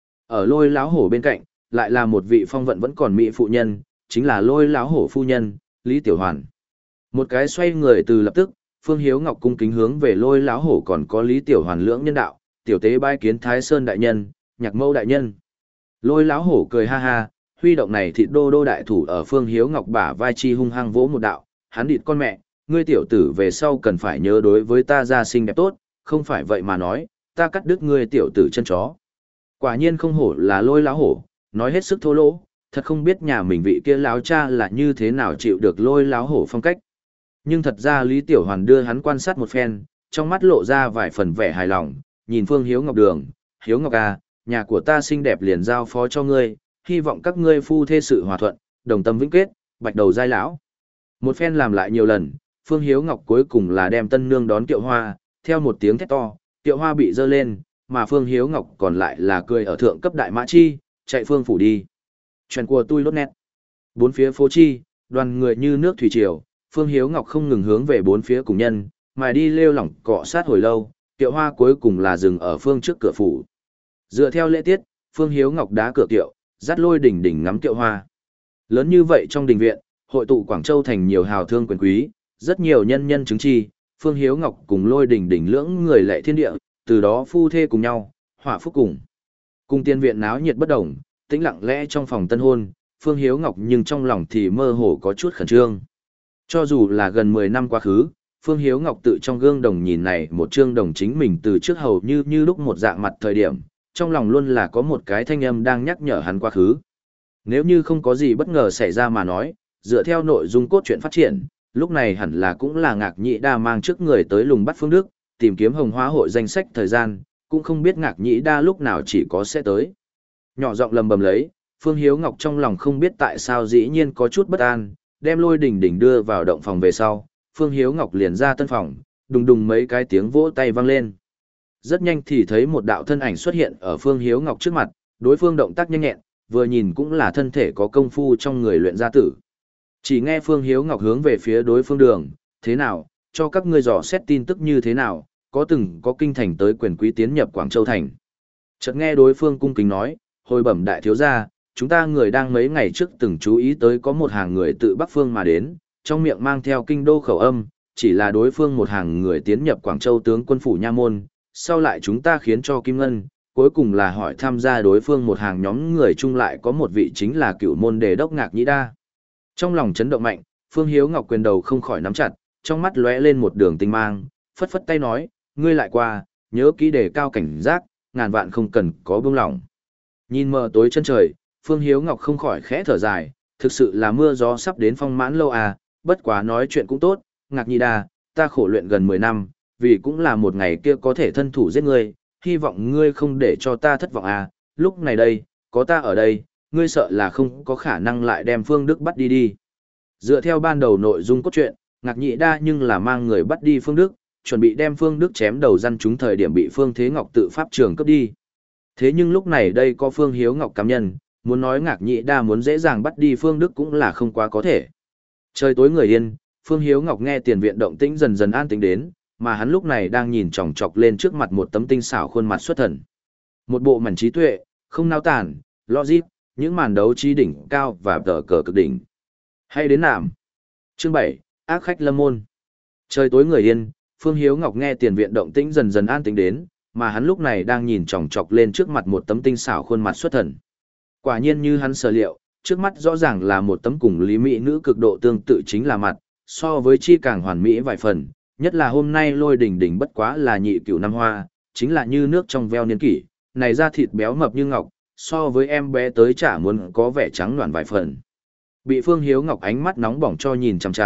Ở Lôi lão hổ bên cạnh, lại là một vị phong vận vẫn còn mỹ phụ nhân, chính là Lôi lão hổ phu nhân, Lý Tiểu Hoàn. Một cái xoay người từ lập tức, Phương Hiếu Ngọc cung kính hướng về Lôi lão hổ còn có Lý Tiểu Hoàn lưỡng nhân đạo, tiểu tế bái kiến Thái Sơn đại nhân, Nhạc Mâu đại nhân. Lôi lão hổ cười ha ha, huy động này thịt đô đô đại thủ ở Phương Hiếu Ngọc bả vai chi hung hăng vỗ một đạo, hắn địt con mẹ, ngươi tiểu tử về sau cần phải nhớ đối với ta ra xinh đẹp tốt, không phải vậy mà nói, ta cắt đứt ngươi tiểu tử chân chó. Quả nhiên không hổ là Lôi lão hổ, nói hết sức thô lỗ, thật không biết nhà mình vị kia lão cha là như thế nào chịu được Lôi lão hổ phong cách. Nhưng thật ra Lý Tiểu Hoàn đưa hắn quan sát một phen, trong mắt lộ ra vài phần vẻ hài lòng, nhìn Phương Hiếu Ngọc đường, Hiếu Ngọc à, nhà của ta xinh đẹp liền giao phó cho ngươi, hy vọng các ngươi phu thê sự hòa thuận, đồng tâm vĩnh kết, bạch đầu giai lão. Một phen làm lại nhiều lần, Phương Hiếu Ngọc cuối cùng là đem tân nương đón Kiệu Hoa, theo một tiếng thét to, Kiệu Hoa bị dơ lên, mà Phương Hiếu Ngọc còn lại là cười ở thượng cấp đại mã chi, chạy phương phủ đi. Chuyện của tôi lốt nét. Bốn phía phố chi, đoàn người như nước thủy triều, Phương Hiếu Ngọc không ngừng hướng về bốn phía cùng nhân, mà đi lêu lỏng cọ sát hồi lâu, Kiệu Hoa cuối cùng là dừng ở phương trước cửa phủ. Dựa theo lễ tiết, Phương Hiếu Ngọc đá cửa kiệu, dắt Lôi Đình Đình ngắm Kiệu Hoa. Lớn như vậy trong đình viện, hội tụ Quảng Châu thành nhiều hào thương quyền quý, rất nhiều nhân nhân chứng chi, Phương Hiếu Ngọc cùng Lôi Đình Đình lưỡng người lệ thiên địa, từ đó phu thê cùng nhau, họa phúc cùng. Cùng tiên viện náo nhiệt bất động, tĩnh lặng lẽ trong phòng tân hôn, Phương Hiếu Ngọc nhưng trong lòng thì mơ hồ có chút khẩn trương. Cho dù là gần mười năm quá khứ, Phương Hiếu Ngọc tự trong gương đồng nhìn này một trương đồng chính mình từ trước hầu như như lúc một dạng mặt thời điểm, trong lòng luôn là có một cái thanh âm đang nhắc nhở hắn quá khứ. Nếu như không có gì bất ngờ xảy ra mà nói, dựa theo nội dung cốt truyện phát triển, lúc này hẳn là cũng là Ngạc Nhĩ Đa mang trước người tới lùng bắt Phương Đức, tìm kiếm Hồng Hóa hội danh sách thời gian, cũng không biết Ngạc Nhĩ Đa lúc nào chỉ có sẽ tới. Nhỏ giọng lầm bầm lấy, Phương Hiếu Ngọc trong lòng không biết tại sao dĩ nhiên có chút bất an, đem Lôi Đình Đình đưa vào động phòng về sau, Phương Hiếu Ngọc liền ra tân phòng, đùng đùng mấy cái tiếng vỗ tay vang lên. Rất nhanh thì thấy một đạo thân ảnh xuất hiện ở Phương Hiếu Ngọc trước mặt, đối phương động tác nhanh nhẹn, vừa nhìn cũng là thân thể có công phu trong người luyện gia tử. Chỉ nghe Phương Hiếu Ngọc hướng về phía đối phương đường, thế nào, cho các ngươi dò xét tin tức như thế nào, có từng có kinh thành tới quyền quý tiến nhập Quảng Châu thành. Chợt nghe đối phương cung kính nói, hồi bẩm đại thiếu gia, chúng ta người đang mấy ngày trước từng chú ý tới có một hàng người tự Bắc Phương mà đến, trong miệng mang theo kinh đô khẩu âm, chỉ là đối phương một hàng người tiến nhập Quảng Châu tướng quân phủ nha môn, sau lại chúng ta khiến cho Kim Ngân, cuối cùng là hỏi tham gia đối phương một hàng nhóm người chung lại có một vị chính là cựu môn đề đốc Ngạc Nhĩ Đa. Trong lòng chấn động mạnh, Phương Hiếu Ngọc quyền đầu không khỏi nắm chặt, trong mắt lóe lên một đường tinh mang, phất phất tay nói, ngươi lại qua, nhớ kỹ đề cao cảnh giác, ngàn vạn không cần có buông lỏng. Nhìn mờ tối chân trời, Phương Hiếu Ngọc không khỏi khẽ thở dài, thực sự là mưa gió sắp đến phong mãn lâu à, bất quá nói chuyện cũng tốt, Ngạc Nhĩ Đa, ta khổ luyện gần mười năm, vì cũng là một ngày kia có thể thân thủ giết ngươi, hy vọng ngươi không để cho ta thất vọng à, lúc này đây, có ta ở đây, ngươi sợ là không có khả năng lại đem Phương Đức bắt đi đi. Dựa theo ban đầu nội dung cốt truyện, Ngạc Nhĩ Đa nhưng là mang người bắt đi Phương Đức, chuẩn bị đem Phương Đức chém đầu răn chúng thời điểm bị Phương Thế Ngọc tự pháp trường cướp đi. Thế nhưng lúc này đây có Phương Hiếu Ngọc cảm nhân, muốn nói Ngạc Nhĩ Đa muốn dễ dàng bắt đi Phương Đức cũng là không quá có thể. Trời tối người yên, Phương Hiếu Ngọc nghe tiền viện động tĩnh dần dần an tĩnh đến, mà hắn lúc này đang nhìn chòng chọc lên trước mặt một tấm tinh xảo khuôn mặt xuất thần. Một bộ mảnh trí tuệ, không nao tản, logic, những màn đấu trí đỉnh cao và tờ cờ cực đỉnh. Hay đến nạm. Chương bảy, ác khách lâm môn. Trời tối người yên, Phương Hiếu Ngọc nghe tiền viện động tĩnh dần dần an tĩnh đến, mà hắn lúc này đang nhìn chòng chọc lên trước mặt một tấm tinh xảo khuôn mặt xuất thần. Quả nhiên như hắn sở liệu, trước mắt rõ ràng là một tấm cùng lý mỹ nữ cực độ tương tự chính là mặt, so với chi càng hoàn mỹ vài phần, nhất là hôm nay Lôi Đình Đình bất quá là nhị cửu năm hoa, chính là như nước trong veo niên kỷ, này da thịt béo mập như ngọc, so với em bé tới chả muốn có vẻ trắng noàn vài phần. Bị Phương Hiếu Ngọc ánh mắt nóng bỏng cho nhìn chằm chằm,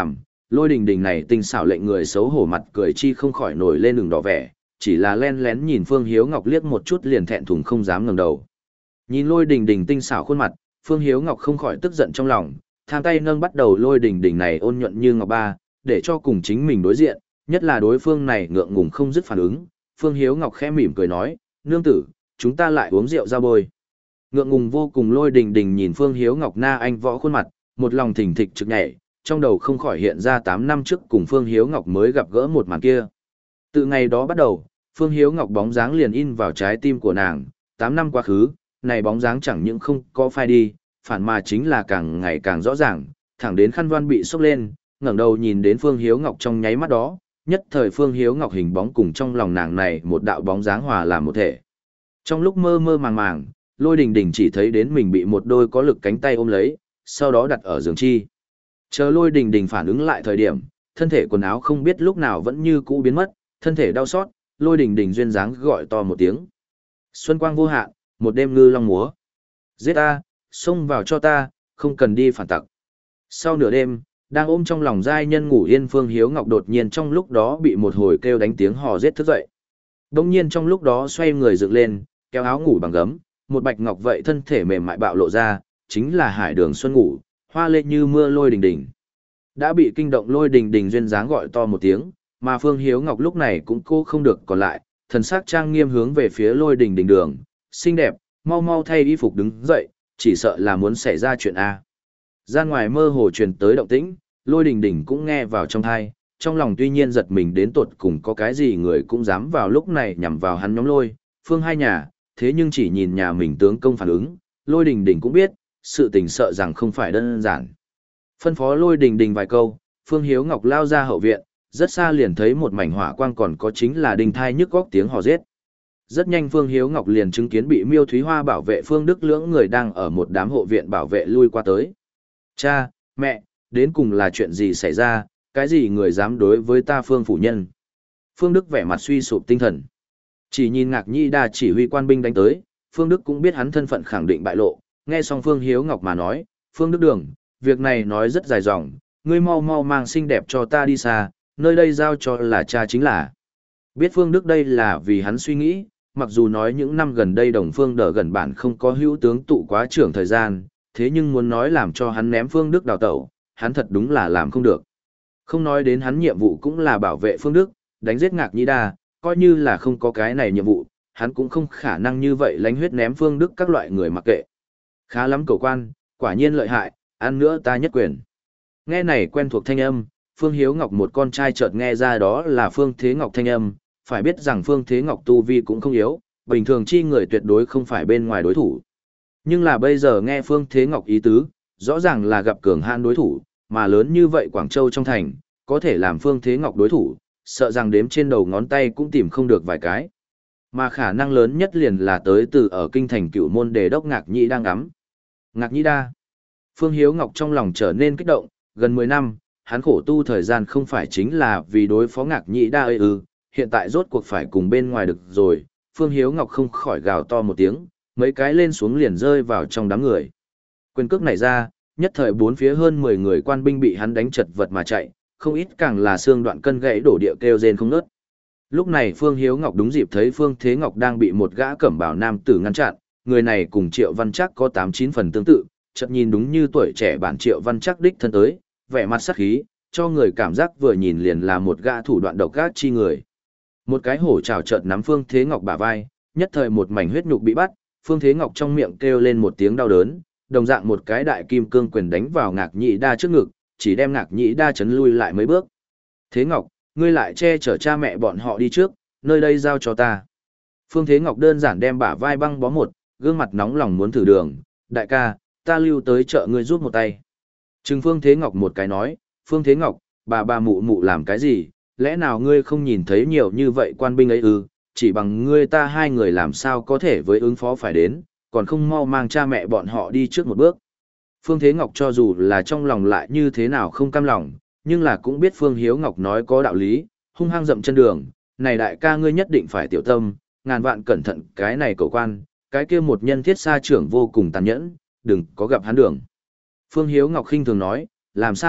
Lôi Đình Đình này tinh xảo lệnh người xấu hổ mặt cười chi không khỏi nổi lên đường đỏ vẻ, chỉ là len lén nhìn Phương Hiếu Ngọc liếc một chút liền thẹn thùng không dám ngẩng đầu. Nhìn Lôi Đình Đình tinh xảo khuôn mặt, Phương Hiếu Ngọc không khỏi tức giận trong lòng, tham tay nâng bắt đầu Lôi Đình Đình này ôn nhuận như ngọc ba, để cho cùng chính mình đối diện, nhất là đối phương này ngượng ngùng không dứt phản ứng. Phương Hiếu Ngọc khẽ mỉm cười nói, nương tử, chúng ta lại uống rượu ra bôi. Ngượng ngùng vô cùng Lôi Đình Đình nhìn Phương Hiếu Ngọc na anh võ khuôn mặt, một lòng thình thịch trực nhảy, trong đầu không khỏi hiện ra tám năm trước cùng Phương Hiếu Ngọc mới gặp gỡ một màn kia. Từ ngày đó bắt đầu, Phương Hiếu Ngọc bóng dáng liền in vào trái tim của nàng, tám năm quá khứ, này bóng dáng chẳng những không có phai đi, phản mà chính là càng ngày càng rõ ràng, thẳng đến khăn voan bị sốc lên, ngẩng đầu nhìn đến Phương Hiếu Ngọc trong nháy mắt đó, nhất thời Phương Hiếu Ngọc hình bóng cùng trong lòng nàng này một đạo bóng dáng hòa làm một thể. Trong lúc mơ mơ màng màng, Lôi Đình Đình chỉ thấy đến mình bị một đôi có lực cánh tay ôm lấy, sau đó đặt ở giường chi. Chờ Lôi Đình Đình phản ứng lại thời điểm, thân thể quần áo không biết lúc nào vẫn như cũ biến mất, thân thể đau xót, Lôi Đình Đình duyên dáng gọi to một tiếng. Xuân quang vô hạn, một đêm ngư long múa. Giết ta, xông vào cho ta, không cần đi phản tặc. Sau nửa đêm, đang ôm trong lòng giai nhân ngủ yên Phương Hiếu Ngọc đột nhiên trong lúc đó bị một hồi kêu đánh tiếng hò giết thức dậy. Đông nhiên trong lúc đó xoay người dựng lên, kéo áo ngủ bằng gấm, một bạch ngọc vậy thân thể mềm mại bạo lộ ra, chính là Hải Đường Xuân ngủ, hoa lê như mưa Lôi Đình Đình. Đã bị kinh động Lôi Đình Đình duyên dáng gọi to một tiếng, mà Phương Hiếu Ngọc lúc này cũng cô không được còn lại, thần sắc trang nghiêm hướng về phía Lôi Đình Đình đường, xinh đẹp, mau mau thay y phục đứng dậy, chỉ sợ là muốn xảy ra chuyện A. Ra ngoài mơ hồ truyền tới động tĩnh, Lôi Đình Đình cũng nghe vào trong thai, trong lòng tuy nhiên giật mình đến tột cùng có cái gì người cũng dám vào lúc này nhằm vào hắn nhóm Lôi, Phương hai nhà, thế nhưng chỉ nhìn nhà mình tướng công phản ứng, Lôi Đình Đình cũng biết, sự tình sợ rằng không phải đơn giản. Phân phó Lôi Đình Đình vài câu, Phương Hiếu Ngọc lao ra hậu viện, rất xa liền thấy một mảnh hỏa quang còn có chính là đình thai nhức góc tiếng hò giết. Rất nhanh Phương Hiếu Ngọc liền chứng kiến bị Miêu Thúy Hoa bảo vệ Phương Đức lưỡng người đang ở một đám hộ viện bảo vệ lui qua tới. Cha, mẹ, đến cùng là chuyện gì xảy ra, cái gì người dám đối với ta Phương phủ nhân? Phương Đức vẻ mặt suy sụp tinh thần. Chỉ nhìn Ngạc Nhĩ Đa chỉ huy quan binh đánh tới, Phương Đức cũng biết hắn thân phận khẳng định bại lộ, nghe xong Phương Hiếu Ngọc mà nói, Phương Đức Đường, việc này nói rất dài dòng, ngươi mau mau mang xinh đẹp cho ta đi xa, nơi đây giao cho là cha chính là. Biết Phương Đức đây là vì hắn suy nghĩ, mặc dù nói những năm gần đây Đồng Phương Đờ gần bản không có hữu tướng tụ quá trưởng thời gian, thế nhưng muốn nói làm cho hắn ném Phương Đức đào tẩu, hắn thật đúng là làm không được. Không nói đến hắn nhiệm vụ cũng là bảo vệ Phương Đức, đánh giết Ngạc Nhĩ Đa, coi như là không có cái này nhiệm vụ, hắn cũng không khả năng như vậy lánh huyết ném Phương Đức các loại người mặc kệ. Khá lắm cầu quan, quả nhiên lợi hại, ăn nữa ta nhất quyền. Nghe này quen thuộc thanh âm, Phương Hiếu Ngọc một con trai chợt nghe ra đó là Phương Thế Ngọc thanh âm, phải biết rằng Phương Thế Ngọc tu vi cũng không yếu, bình thường chi người tuyệt đối không phải bên ngoài đối thủ. Nhưng là bây giờ nghe Phương Thế Ngọc ý tứ, rõ ràng là gặp cường hãn đối thủ, mà lớn như vậy Quảng Châu trong thành, có thể làm Phương Thế Ngọc đối thủ, sợ rằng đếm trên đầu ngón tay cũng tìm không được vài cái. Mà khả năng lớn nhất liền là tới từ ở kinh thành Cửu Môn Đề đốc Ngạc Nhĩ đang ngắm. Ngạc Nhĩ Đa. Phương Hiếu Ngọc trong lòng trở nên kích động, gần mười năm, hắn khổ tu thời gian không phải chính là vì đối phó Ngạc Nhĩ Đa ơi ư, hiện tại rốt cuộc phải cùng bên ngoài được rồi, Phương Hiếu Ngọc không khỏi gào to một tiếng, mấy cái lên xuống liền rơi vào trong đám người. Quyền cước này ra, nhất thời bốn phía hơn mười người quan binh bị hắn đánh chật vật mà chạy, không ít càng là xương đoạn cân gãy đổ địa kêu rên không ngớt. Lúc này Phương Hiếu Ngọc đúng dịp thấy Phương Thế Ngọc đang bị một gã cẩm bào nam tử ngăn chặn, người này cùng Triệu Văn Trắc có tám chín phần tương tự, chợt nhìn đúng như tuổi trẻ bản Triệu Văn Trắc đích thân tới, vẻ mặt sắc khí, cho người cảm giác vừa nhìn liền là một gã thủ đoạn độc ác chi người. Một cái hổ trào chợt nắm Phương Thế Ngọc bả vai, nhất thời một mảnh huyết nhục bị bắt, Phương Thế Ngọc trong miệng kêu lên một tiếng đau đớn, đồng dạng một cái đại kim cương quyền đánh vào Ngạc Nhĩ Đa trước ngực, chỉ đem Ngạc Nhĩ Đa chấn lui lại mấy bước. Thế Ngọc, ngươi lại che chở cha mẹ bọn họ đi trước, nơi đây giao cho ta. Phương Thế Ngọc đơn giản đem bả vai băng bó một, gương mặt nóng lòng muốn thử đường, đại ca, ta lưu tới chợ ngươi giúp một tay. Trừng Phương Thế Ngọc một cái nói, Phương Thế Ngọc, bà bà mụ mụ làm cái gì, lẽ nào ngươi không nhìn thấy nhiều như vậy quan binh ấy ư, chỉ bằng ngươi ta hai người làm sao có thể với ứng phó phải đến, còn không mau mang cha mẹ bọn họ đi trước một bước. Phương Thế Ngọc cho dù là trong lòng lại như thế nào không cam lòng, nhưng là cũng biết Phương Hiếu Ngọc nói có đạo lý, hung hăng dậm chân đường, này đại ca ngươi nhất định phải tiểu tâm, ngàn vạn cẩn thận cái này cầu quan, cái kia một nhân thiết xa trưởng vô cùng tàn nhẫn, đừng có gặp hắn đường. Phương Hiếu Ngọc khinh thường nói, làm sao,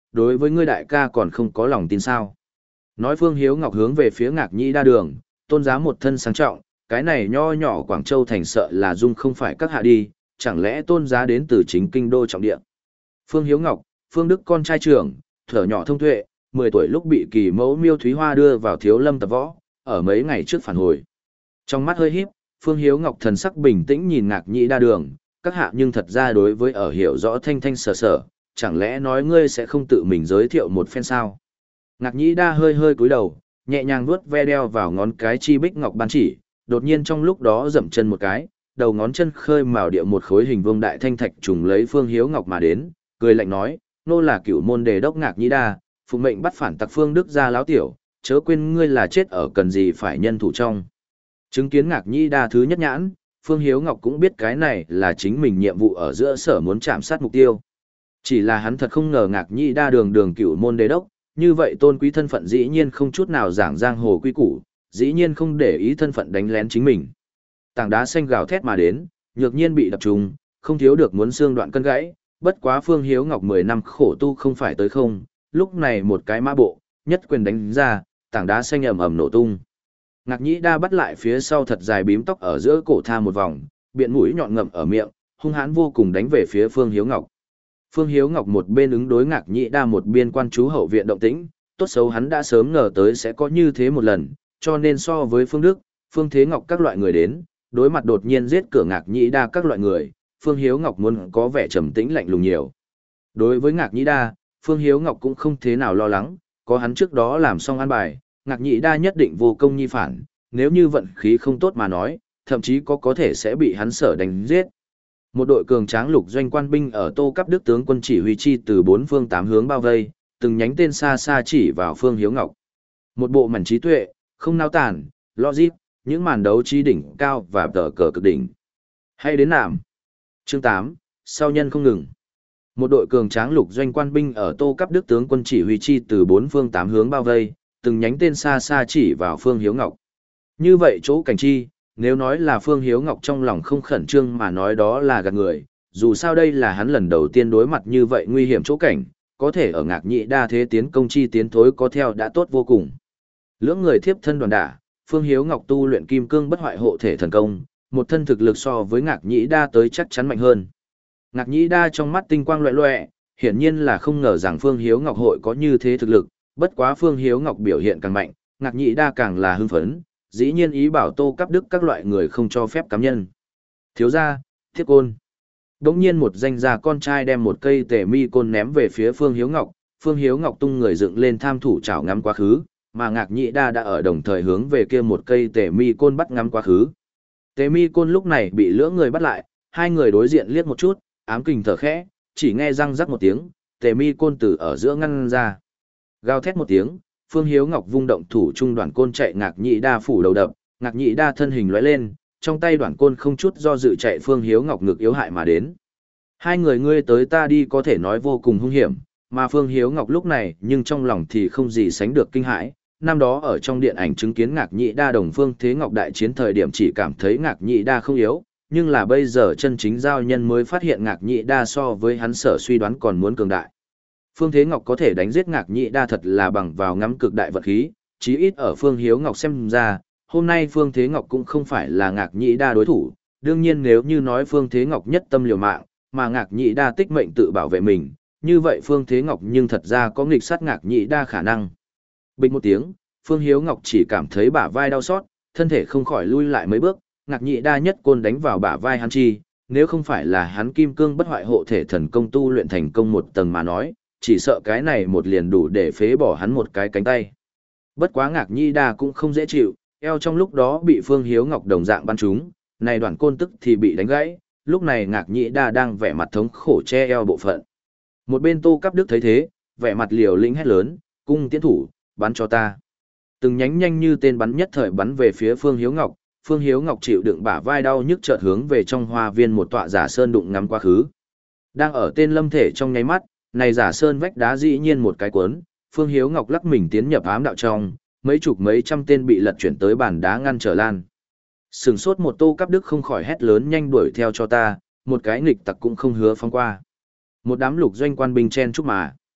đối với ngươi đại ca còn không có lòng tin sao. Nói Phương Hiếu Ngọc hướng về phía Ngạc Nhĩ Đa đường, tôn giá một thân sáng trọng, cái này nho nhỏ Quảng Châu thành sợ là dung không phải các hạ đi, chẳng lẽ tôn giá đến từ chính kinh đô trọng địa. Phương Hiếu Ngọc, Phương Đức con trai trưởng, thở nhỏ thông tuệ, mười tuổi lúc bị kỳ mẫu Miêu Thúy Hoa đưa vào thiếu lâm tập võ, ở mấy ngày trước phản hồi. Trong mắt hơi híp, Phương Hiếu Ngọc thần sắc bình tĩnh nhìn Ngạc Nhĩ Đa đường, các hạ nhưng thật ra đối với ở hiểu rõ thanh thanh sở sở, chẳng lẽ nói ngươi sẽ không tự mình giới thiệu một phen sao? Ngạc Nhĩ Đa hơi hơi cúi đầu, nhẹ nhàng vuốt ve đeo vào ngón cái chi bích ngọc ban chỉ, đột nhiên trong lúc đó dậm chân một cái, đầu ngón chân khơi mào địa một khối hình vuông đại thanh thạch trùng lấy Phương Hiếu Ngọc mà đến, cười lạnh nói, nô là cửu môn đề đốc Ngạc Nhĩ Đa, phụ mệnh bắt phản tặc Phương Đức gia láo tiểu, chớ quên ngươi là chết ở cần gì phải nhân thủ trong. Chứng kiến Ngạc Nhĩ Đa thứ nhất nhãn, Phương Hiếu Ngọc cũng biết cái này là chính mình nhiệm vụ ở giữa sở muốn chạm sát mục tiêu. Chỉ là hắn thật không ngờ Ngạc Nhĩ Đa đường đường cửu môn đế đốc, như vậy tôn quý thân phận dĩ nhiên không chút nào giảng giang hồ quy củ, dĩ nhiên không để ý thân phận đánh lén chính mình. Tảng đá xanh gào thét mà đến, nhược nhiên bị đập trúng, không thiếu được muốn xương đoạn cân gãy, bất quá Phương Hiếu Ngọc mười năm khổ tu không phải tới không, lúc này một cái mã bộ, nhất quyền đánh ra, tảng đá xanh ầm ầm nổ tung. Ngạc Nhĩ Đa bắt lại phía sau thật dài bím tóc ở giữa cổ tha một vòng, biện mũi nhọn ngậm ở miệng, hung hãn vô cùng đánh về phía Phương Hiếu Ngọc. Phương Hiếu Ngọc một bên ứng đối Ngạc Nhĩ Đa một bên quan chú hậu viện động tĩnh, tốt xấu hắn đã sớm ngờ tới sẽ có như thế một lần, cho nên so với Phương Đức, Phương Thế Ngọc các loại người đến, đối mặt đột nhiên giết cửa Ngạc Nhĩ Đa các loại người, Phương Hiếu Ngọc muốn có vẻ trầm tĩnh lạnh lùng nhiều. Đối với Ngạc Nhĩ Đa, Phương Hiếu Ngọc cũng không thế nào lo lắng, có hắn trước đó làm xong an bài, Ngạc Nhĩ Đa nhất định vô công nhi phản, nếu như vận khí không tốt mà nói, thậm chí có có thể sẽ bị hắn sở đánh giết. Một đội cường tráng lục doanh quan binh ở Tô Cáp Đức tướng quân chỉ huy chi từ bốn phương tám hướng bao vây, từng nhánh tên xa xa chỉ vào Phương Hiếu Ngọc. Một bộ mảnh trí tuệ, không nao tản, logic, những màn đấu trí đỉnh cao và tờ cờ cực đỉnh. Hay đến nạm. Chương tám, sau nhân không ngừng. Một đội cường tráng lục doanh quan binh ở Tô Cáp Đức tướng quân chỉ huy chi từ bốn phương tám hướng bao vây, từng nhánh tên xa xa chỉ vào Phương Hiếu Ngọc. Như vậy chỗ cảnh chi, nếu nói là Phương Hiếu Ngọc trong lòng không khẩn trương mà nói đó là gạt người, dù sao đây là hắn lần đầu tiên đối mặt như vậy nguy hiểm chỗ cảnh, có thể ở Ngạc Nhĩ Đa thế tiến công chi tiến thối có theo đã tốt vô cùng. Lưỡng người thiếp thân đoàn đả, Phương Hiếu Ngọc tu luyện kim cương bất hoại hộ thể thần công, một thân thực lực so với Ngạc Nhĩ Đa tới chắc chắn mạnh hơn. Ngạc Nhĩ Đa trong mắt tinh quang loẹ loẹ, hiển nhiên là không ngờ rằng Phương Hiếu Ngọc hội có như thế thực lực, bất quá Phương Hiếu Ngọc biểu hiện càng mạnh, Ngạc Nhĩ Đa càng là hưng phấn, dĩ nhiên ý bảo Tô Cáp Đức các loại người không cho phép cám nhân. Thiếu gia, thiết côn. Đống nhiên một danh gia con trai đem một cây tể mi côn ném về phía Phương Hiếu Ngọc, Phương Hiếu Ngọc tung người dựng lên tham thủ chảo ngắm quá khứ, mà Ngạc Nhĩ Đa đã ở đồng thời hướng về kia một cây tể mi côn bắt ngắm quá khứ. Tể mi côn lúc này bị lưỡng người bắt lại, hai người đối diện liếc một chút, ám kình thở khẽ, chỉ nghe răng rắc một tiếng, tể mi côn từ ở giữa ngăn ra. Gào thét một tiếng, Phương Hiếu Ngọc vung động thủ trung đoạn côn chạy Ngạc Nhĩ Đa phủ đầu đập, Ngạc Nhĩ Đa thân hình lóe lên, trong tay đoạn côn không chút do dự chạy Phương Hiếu Ngọc ngực yếu hại mà đến. Hai người ngươi tới ta đi có thể nói vô cùng hung hiểm, mà Phương Hiếu Ngọc lúc này nhưng trong lòng thì không gì sánh được kinh hãi. Năm đó ở trong điện ảnh chứng kiến Ngạc Nhĩ Đa đồng Phương Thế Ngọc đại chiến thời điểm chỉ cảm thấy Ngạc Nhĩ Đa không yếu, nhưng là bây giờ chân chính giao nhân mới phát hiện Ngạc Nhĩ Đa so với hắn sở suy đoán còn muốn cường đại. Phương Thế Ngọc có thể đánh giết Ngạc Nhĩ Đa thật là bằng vào ngắm cực đại vật khí, chí ít ở Phương Hiếu Ngọc xem ra, hôm nay Phương Thế Ngọc cũng không phải là Ngạc Nhĩ Đa đối thủ, đương nhiên nếu như nói Phương Thế Ngọc nhất tâm liều mạng, mà Ngạc Nhĩ Đa tích mệnh tự bảo vệ mình, như vậy Phương Thế Ngọc nhưng thật ra có nghịch sát Ngạc Nhĩ Đa khả năng. Bình một tiếng, Phương Hiếu Ngọc chỉ cảm thấy bả vai đau xót, thân thể không khỏi lui lại mấy bước, Ngạc Nhĩ Đa nhất côn đánh vào bả vai hắn chi, nếu không phải là hắn kim cương bất hoại hộ thể thần công tu luyện thành công một tầng mà nói, chỉ sợ cái này một liền đủ để phế bỏ hắn một cái cánh tay. Bất quá Ngạc Nhĩ Đa cũng không dễ chịu, eo trong lúc đó bị Phương Hiếu Ngọc đồng dạng bắn trúng, này đoạn côn tức thì bị đánh gãy, lúc này Ngạc Nhĩ Đa đang vẻ mặt thống khổ che eo bộ phận. Một bên Tô Cáp Đức thấy thế, vẻ mặt liều lĩnh hét lớn, cung tiến thủ, bắn cho ta. Từng nhánh nhanh như tên bắn nhất thời bắn về phía Phương Hiếu Ngọc, Phương Hiếu Ngọc chịu đựng bả vai đau nhức chợt hướng về trong hoa viên một tọa giả sơn đụng ngắm quá khứ. Đang ở tên lâm thể trong nháy mắt, này giả sơn vách đá dĩ nhiên một cái cuốn, Phương Hiếu Ngọc lắc mình tiến nhập ám đạo trong, mấy chục mấy trăm tên bị lật chuyển tới bàn đá ngăn trở lan. Sừng sốt một Tô Cáp Đức không khỏi hét lớn nhanh đuổi theo cho ta, một cái nghịch tặc cũng không hứa phóng qua. Một đám lục doanh quan binh chen chúc mà.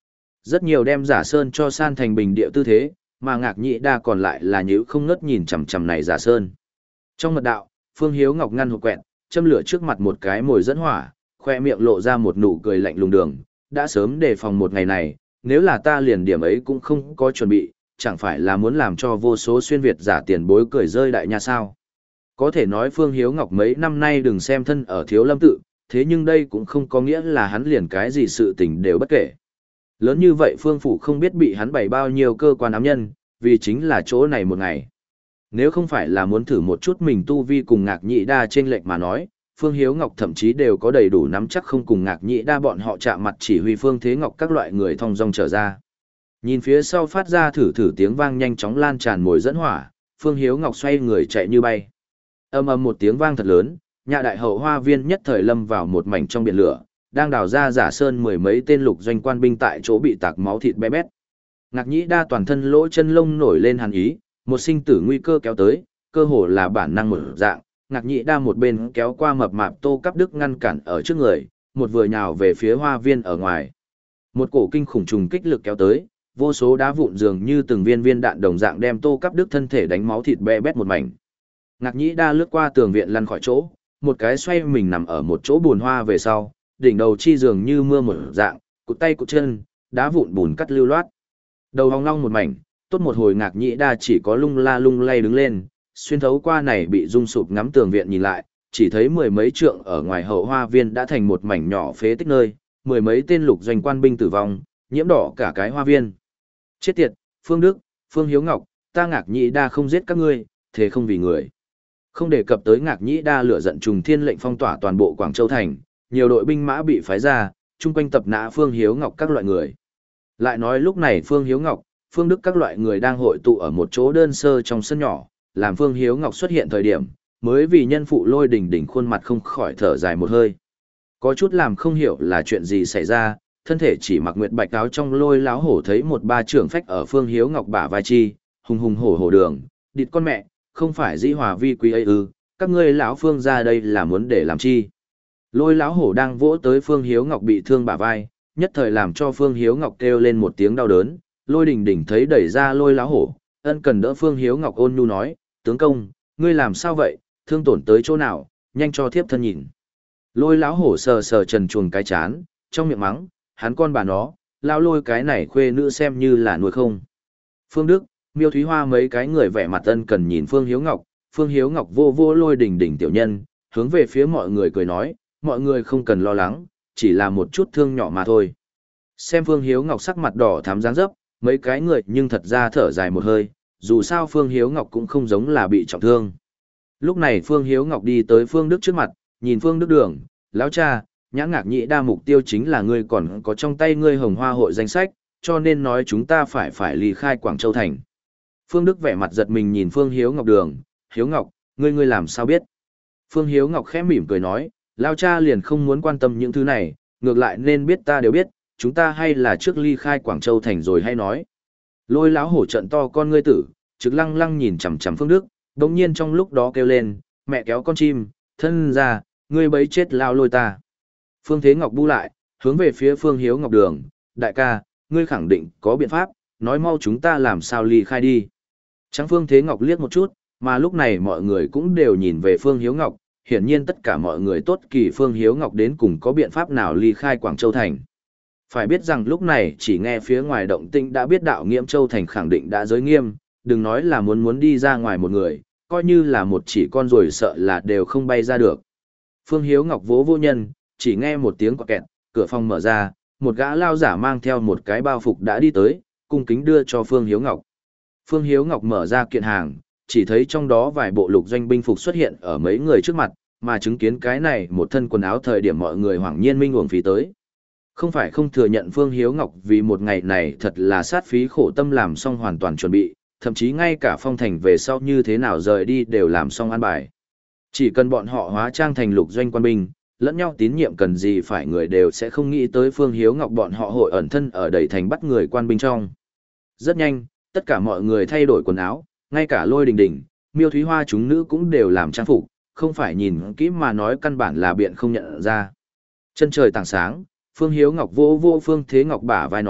Rất nhiều đem Giả Sơn cho san thành bình địa tư thế, mà Ngạc Nhĩ Đa còn lại là nhíu không ngớt nhìn chằm chằm này Giả Sơn. Trong mật đạo, Phương Hiếu Ngọc ngăn hộp quẹt, châm lửa trước mặt một cái mồi dẫn hỏa, khoe miệng lộ ra một nụ cười lạnh lùng đường, đã sớm đề phòng một ngày này, nếu là ta liền điểm ấy cũng không có chuẩn bị, chẳng phải là muốn làm cho vô số xuyên Việt giả tiền bối cười rơi đại nha sao. Có thể nói Phương Hiếu Ngọc mấy năm nay đừng xem thân ở Thiếu Lâm tự, thế nhưng đây cũng không có nghĩa là hắn liền cái gì sự tình đều bất kể. Lớn như vậy Phương Phủ không biết bị hắn bày bao nhiêu cơ quan ám nhân, vì chính là chỗ này một ngày. Nếu không phải là muốn thử một chút mình tu vi cùng Ngạc Nhĩ Đa trên lệnh mà nói, Phương Hiếu Ngọc thậm chí đều có đầy đủ nắm chắc không cùng Ngạc Nhĩ Đa bọn họ chạm mặt chỉ huy Phương Thế Ngọc các loại người thong dong trở ra. Nhìn phía sau phát ra thử thử tiếng vang nhanh chóng lan tràn mồi dẫn hỏa, Phương Hiếu Ngọc xoay người chạy như bay. Ầm ầm một tiếng vang thật lớn, nhà đại hậu hoa viên nhất thời lâm vào một mảnh trong biển lửa, đang đào ra Giả Sơn mười mấy tên lục doanh quan binh tại chỗ bị tạc máu thịt bé bét. Ngạc Nhĩ Đa toàn thân lỗ chân lông nổi lên hàn ý, một sinh tử nguy cơ kéo tới, cơ hồ là bản năng một dạng. Ngạc Nhĩ Đa một bên kéo qua mập mạp Tô Cáp Đức ngăn cản ở trước người, một vừa nhào về phía hoa viên ở ngoài. Một cổ kinh khủng trùng kích lực kéo tới, vô số đá vụn dường như từng viên viên đạn đồng dạng đem Tô Cáp Đức thân thể đánh máu thịt be bét một mảnh. Ngạc Nhĩ Đa lướt qua tường viện lăn khỏi chỗ, một cái xoay mình nằm ở một chỗ bùn hoa về sau, đỉnh đầu chi dường như mưa một dạng, cụt tay cụt chân, đá vụn bùn cắt lưu loát. Đầu hong long một mảnh, tốt một hồi Ngạc Nhĩ Đa chỉ có lung la lung lay đứng lên, xuyên thấu qua này bị rung sụp ngắm tường viện nhìn lại, chỉ thấy mười mấy trượng ở ngoài hậu hoa viên đã thành một mảnh nhỏ phế tích nơi, mười mấy tên lục doanh quan binh tử vong, nhiễm đỏ cả cái hoa viên. Chết tiệt, Phương Đức, Phương Hiếu Ngọc, ta Ngạc Nhĩ Đa không giết các ngươi, thế không vì người. Không đề cập tới Ngạc Nhĩ Đa lửa giận trùng thiên lệnh phong tỏa toàn bộ Quảng Châu thành, nhiều đội binh mã bị phái ra, chung quanh tập nã Phương Hiếu Ngọc các loại người. Lại nói lúc này Phương Hiếu Ngọc, Phương Đức các loại người đang hội tụ ở một chỗ đơn sơ trong sân nhỏ, làm Phương Hiếu Ngọc xuất hiện thời điểm, mới vì nhân phụ Lôi Đình Đình khuôn mặt không khỏi thở dài một hơi. Có chút làm không hiểu là chuyện gì xảy ra, thân thể chỉ mặc nguyệt bạch áo trong Lôi láo hổ thấy một ba trưởng phách ở Phương Hiếu Ngọc bả vai chi, hùng hùng hổ hổ đường, địt con mẹ, không phải dĩ hòa vi quý ấy ư, các ngươi lão Phương ra đây là muốn để làm chi. Lôi láo hổ đang vỗ tới Phương Hiếu Ngọc bị thương bả vai, nhất thời làm cho Phương Hiếu Ngọc kêu lên một tiếng đau đớn, Lôi Đình Đình thấy đẩy ra Lôi láo hổ, ân cần đỡ Phương Hiếu Ngọc ôn nhu nói, tướng công, ngươi làm sao vậy, thương tổn tới chỗ nào, nhanh cho thiếp thân nhìn. Lôi láo hổ sờ sờ trần chuồng cái chán, trong miệng mắng, hắn con bà nó, lao lôi cái này khuê nữ xem như là nuôi không. Phương Đức, Miêu Thúy Hoa mấy cái người vẻ mặt ân cần nhìn Phương Hiếu Ngọc, Phương Hiếu Ngọc vô vô Lôi Đình Đình tiểu nhân, hướng về phía mọi người cười nói, mọi người không cần lo lắng, chỉ là một chút thương nhỏ mà thôi. Xem Phương Hiếu Ngọc sắc mặt đỏ thắm dáng dấp, mấy cái người nhưng thật ra thở dài một hơi, dù sao Phương Hiếu Ngọc cũng không giống là bị trọng thương. Lúc này Phương Hiếu Ngọc đi tới Phương Đức trước mặt, nhìn Phương Đức đường, lão cha, Nhã Ngạc Nhĩ Đa mục tiêu chính là ngươi còn có trong tay ngươi Hồng Hoa hội danh sách, cho nên nói chúng ta phải phải ly khai Quảng Châu thành. Phương Đức vẻ mặt giật mình nhìn Phương Hiếu Ngọc đường, Hiếu Ngọc, ngươi ngươi làm sao biết? Phương Hiếu Ngọc khẽ mỉm cười nói, lão cha liền không muốn quan tâm những thứ này, ngược lại nên biết ta đều biết, chúng ta hay là trước ly khai Quảng Châu thành rồi hay nói. Lôi láo hổ trận to con ngươi tử, trực lăng lăng nhìn chằm chằm Phương Đức, đồng nhiên trong lúc đó kêu lên, mẹ kéo con chim, thân ra, ngươi bấy chết lao lôi ta. Phương Thế Ngọc bu lại, hướng về phía Phương Hiếu Ngọc đường, đại ca, ngươi khẳng định có biện pháp, nói mau chúng ta làm sao ly khai đi. Trắng Phương Thế Ngọc liếc một chút, mà lúc này mọi người cũng đều nhìn về Phương Hiếu Ngọc, hiển nhiên tất cả mọi người tốt kỳ Phương Hiếu Ngọc đến cùng có biện pháp nào ly khai Quảng Châu thành. Phải biết rằng lúc này chỉ nghe phía ngoài động tĩnh đã biết đạo Nghiễm Châu thành khẳng định đã giới nghiêm, đừng nói là muốn muốn đi ra ngoài một người, coi như là một chỉ con rồi sợ là đều không bay ra được. Phương Hiếu Ngọc vỗ vô nhân, chỉ nghe một tiếng quạt kẹt, cửa phòng mở ra, một gã lao giả mang theo một cái bao phục đã đi tới, cung kính đưa cho Phương Hiếu Ngọc. Phương Hiếu Ngọc mở ra kiện hàng, chỉ thấy trong đó vài bộ lục doanh binh phục xuất hiện ở mấy người trước mặt, mà chứng kiến cái này một thân quần áo thời điểm mọi người hoảng nhiên minh uổng phí tới. Không phải không thừa nhận Phương Hiếu Ngọc vì một ngày này thật là sát phí khổ tâm làm xong hoàn toàn chuẩn bị, thậm chí ngay cả phong thành về sau như thế nào rời đi đều làm xong an bài. Chỉ cần bọn họ hóa trang thành lục doanh quan binh, lẫn nhau tín nhiệm cần gì phải người đều sẽ không nghĩ tới Phương Hiếu Ngọc bọn họ hội ẩn thân ở đầy thành bắt người quan binh trong. Rất nhanh, tất cả mọi người thay đổi quần áo, ngay cả Lôi Đình Đình, Miêu Thúy Hoa chúng nữ cũng đều làm trang phục, không phải nhìn kỹ mà nói căn bản là biện không nhận ra. Chân trời tảng sáng, Phương Hiếu Ngọc vô vô Phương Thế Ngọc bả vai nói,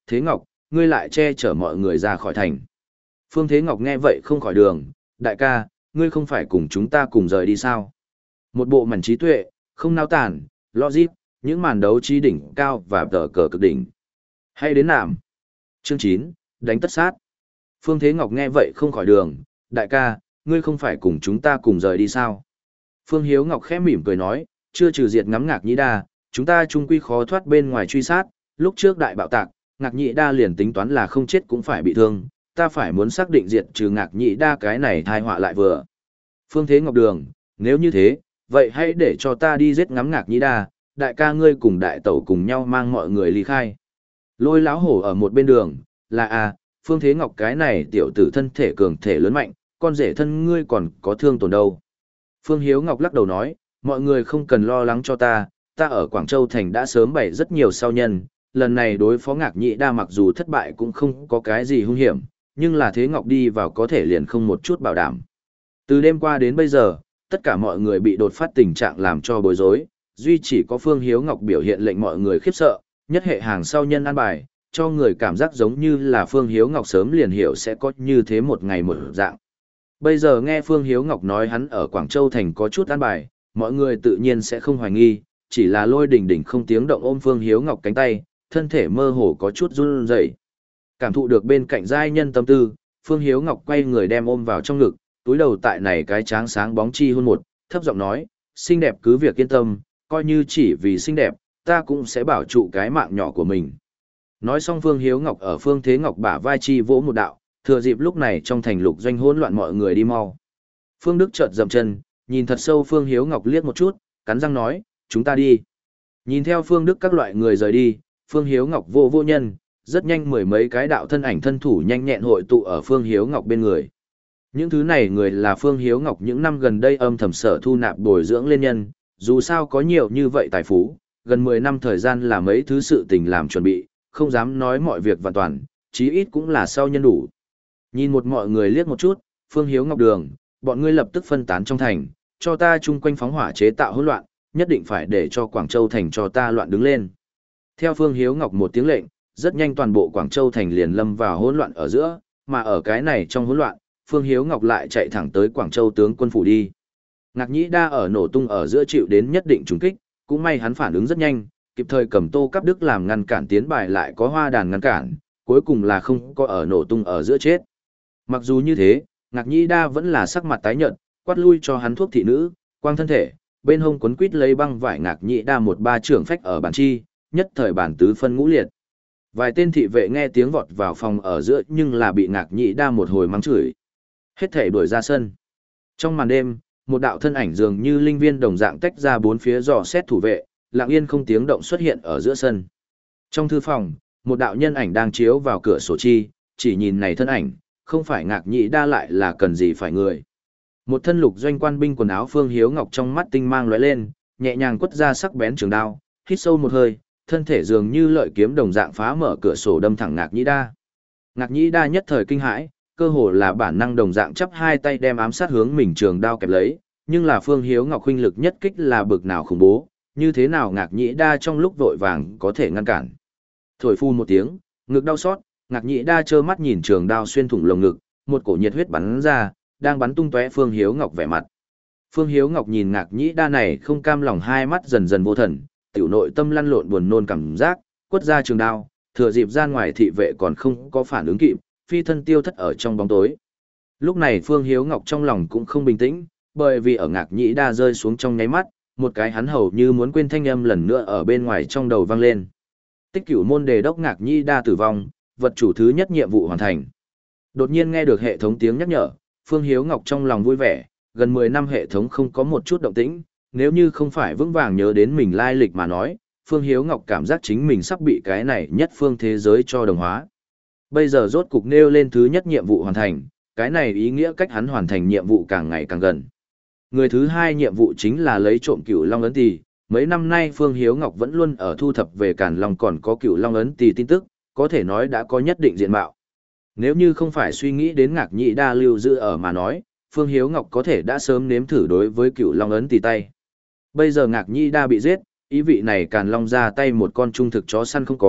Thế Ngọc, ngươi lại che chở mọi người ra khỏi thành. Phương Thế Ngọc nghe vậy không khỏi đường, đại ca, ngươi không phải cùng chúng ta cùng rời đi sao? Một bộ mảnh trí tuệ, không nao tản, logic, những màn đấu trí đỉnh cao và tờ cờ cực đỉnh. Hay đến nạm. Chương chín, đánh tất sát. Phương Thế Ngọc nghe vậy không khỏi đường, đại ca, ngươi không phải cùng chúng ta cùng rời đi sao? Phương Hiếu Ngọc khẽ mỉm cười nói, chưa trừ diệt ngắm Ngạc Nhĩ Đa, chúng ta chung quy khó thoát bên ngoài truy sát, lúc trước đại bạo tạc, Ngạc Nhĩ Đa liền tính toán là không chết cũng phải bị thương, ta phải muốn xác định diệt trừ Ngạc Nhĩ Đa cái này thai họa lại vừa. Phương Thế Ngọc đường, nếu như thế, vậy hãy để cho ta đi giết ngắm Ngạc Nhĩ Đa, đại ca ngươi cùng đại tẩu cùng nhau mang mọi người ly khai. Lôi lão hổ ở một bên đường, là à, Phương Thế Ngọc cái này tiểu tử thân thể cường thể lớn mạnh, con rể thân ngươi còn có thương tổn đâu. Phương Hiếu Ngọc lắc đầu nói, mọi người không cần lo lắng cho ta, ta ở Quảng Châu Thành đã sớm bày rất nhiều sao nhân, lần này đối phó Ngạc Nhĩ Đa mặc dù thất bại cũng không có cái gì hung hiểm, nhưng là Thế Ngọc đi vào có thể liền không một chút bảo đảm. Từ đêm qua đến bây giờ, tất cả mọi người bị đột phát tình trạng làm cho bối rối, duy chỉ có Phương Hiếu Ngọc biểu hiện lệnh mọi người khiếp sợ, nhất hệ hàng sau nhân an bài, cho người cảm giác giống như là Phương Hiếu Ngọc sớm liền hiểu sẽ có như thế một ngày một dạng. Bây giờ nghe Phương Hiếu Ngọc nói hắn ở Quảng Châu Thành có chút an bài, mọi người tự nhiên sẽ không hoài nghi, chỉ là Lôi Đỉnh Đỉnh không tiếng động ôm Phương Hiếu Ngọc cánh tay, thân thể mơ hồ có chút run rẩy. Cảm thụ được bên cạnh giai nhân tâm tư, Phương Hiếu Ngọc quay người đem ôm vào trong ngực, túi đầu tại này cái tráng sáng bóng chi hôn một, thấp giọng nói, xinh đẹp cứ việc yên tâm, coi như chỉ vì xinh đẹp, ta cũng sẽ bảo trụ cái mạng nhỏ của mình. Nói xong Phương Hiếu Ngọc ở Phương Thế Ngọc bả vai chi vỗ một đạo, thừa dịp lúc này trong thành lục doanh hỗn loạn mọi người đi mau. Phương Đức chợt dậm chân, nhìn thật sâu Phương Hiếu Ngọc liếc một chút, cắn răng nói, chúng ta đi. Nhìn theo Phương Đức các loại người rời đi, Phương Hiếu Ngọc vô vô nhân, rất nhanh mười mấy cái đạo thân ảnh thân thủ nhanh nhẹn hội tụ ở Phương Hiếu Ngọc bên người. Những thứ này người là Phương Hiếu Ngọc những năm gần đây âm thầm sở thu nạp bồi dưỡng lên nhân, dù sao có nhiều như vậy tài phú, gần mười năm thời gian là mấy thứ sự tình làm chuẩn bị, không dám nói mọi việc hoàn toàn, chí ít cũng là sau nhân đủ. Nhìn một mọi người liếc một chút, Phương Hiếu Ngọc đường, bọn ngươi lập tức phân tán trong thành, cho ta chung quanh phóng hỏa chế tạo hỗn loạn, nhất định phải để cho Quảng Châu thành cho ta loạn đứng lên. Theo Phương Hiếu Ngọc một tiếng lệnh, rất nhanh toàn bộ Quảng Châu thành liền lâm vào hỗn loạn ở giữa, mà ở cái này trong hỗn loạn, Phương Hiếu Ngọc lại chạy thẳng tới Quảng Châu tướng quân phủ đi. Ngạc Nhĩ Đa ở nổ tung ở giữa chịu đến nhất định trùng kích, cũng may hắn phản ứng rất nhanh, kịp thời cầm Tô Cáp Đức làm ngăn cản tiến bài lại có Hoa Đàn ngăn cản, cuối cùng là không có ở nổ tung ở giữa chết. Mặc dù như thế, Ngạc Nhĩ Đa vẫn là sắc mặt tái nhợt, quát lui cho hắn thuốc thị nữ, quang thân thể, bên hông quấn quít lấy băng vải Ngạc Nhĩ Đa một ba trưởng phách ở bản chi, nhất thời bản tứ phân ngũ liệt. Vài tên thị vệ nghe tiếng vọt vào phòng ở giữa nhưng là bị Ngạc Nhĩ Đa một hồi mắng chửi. Hết thể đuổi ra sân. Trong màn đêm, một đạo thân ảnh dường như linh viên đồng dạng tách ra bốn phía dò xét thủ vệ, lặng yên không tiếng động xuất hiện ở giữa sân. Trong thư phòng, một đạo nhân ảnh đang chiếu vào cửa sổ chi, chỉ nhìn này thân ảnh, không phải Ngạc Nhĩ Đa lại là cần gì phải người. Một thân lục doanh quan binh quần áo Phương Hiếu Ngọc trong mắt tinh mang lóe lên, nhẹ nhàng quất ra sắc bén trường đao, hít sâu một hơi, thân thể dường như lợi kiếm đồng dạng phá mở cửa sổ đâm thẳng Ngạc Nhĩ Đa. Ngạc Nhĩ Đa nhất thời kinh hãi, cơ hồ là bản năng đồng dạng chắp hai tay đem ám sát hướng mình trường đao kẹp lấy, nhưng là Phương Hiếu Ngọc huynh lực nhất kích là bực nào khủng bố, như thế nào Ngạc Nhĩ Đa trong lúc vội vàng có thể ngăn cản. Thổi phu một tiếng, ngực đau xót, Ngạc Nhĩ Đa trơ mắt nhìn trường đao xuyên thủng lồng ngực, một cổ nhiệt huyết bắn ra, đang bắn tung tóe Phương Hiếu Ngọc vẻ mặt. Phương Hiếu Ngọc nhìn Ngạc Nhĩ Đa này không cam lòng hai mắt dần dần vô thần, tiểu nội tâm lăn lộn buồn nôn cảm giác, quất ra trường đao, thừa dịp gian ngoài thị vệ còn không có phản ứng kịp, phi thân tiêu thất ở trong bóng tối. Lúc này Phương Hiếu Ngọc trong lòng cũng không bình tĩnh, bởi vì ở Ngạc Nhĩ Đa rơi xuống trong nháy mắt, một cái hắn hầu như muốn quên thanh âm lần nữa ở bên ngoài trong đầu vang lên. Tích Cửu môn đề đốc Ngạc Nhĩ Đa tử vong, vật chủ thứ nhất nhiệm vụ hoàn thành. Đột nhiên nghe được hệ thống tiếng nhắc nhở, Phương Hiếu Ngọc trong lòng vui vẻ, gần mười năm hệ thống không có một chút động tĩnh, nếu như không phải vững vàng nhớ đến mình lai lịch mà nói, Phương Hiếu Ngọc cảm giác chính mình sắp bị cái này nhất phương thế giới cho đồng hóa. Bây giờ rốt cục nêu lên thứ nhất nhiệm vụ hoàn thành, cái này ý nghĩa cách hắn hoàn thành nhiệm vụ càng ngày càng gần. Người thứ hai nhiệm vụ chính là lấy trộm Cửu Long ấn tỳ. Mấy năm nay Phương Hiếu Ngọc vẫn luôn ở thu thập về Càn Long còn có Cửu Long ấn tỳ tin tức, có thể nói đã có nhất định diện mạo. Nếu như không phải suy nghĩ đến Ngạc Nhĩ Đa lưu giữ ở mà nói, Phương Hiếu Ngọc có thể đã sớm nếm thử đối với Cửu Long ấn tỳ tay. Bây giờ Ngạc Nhĩ Đa bị giết, ý vị này Càn Long ra tay một con trung thực chó săn không có,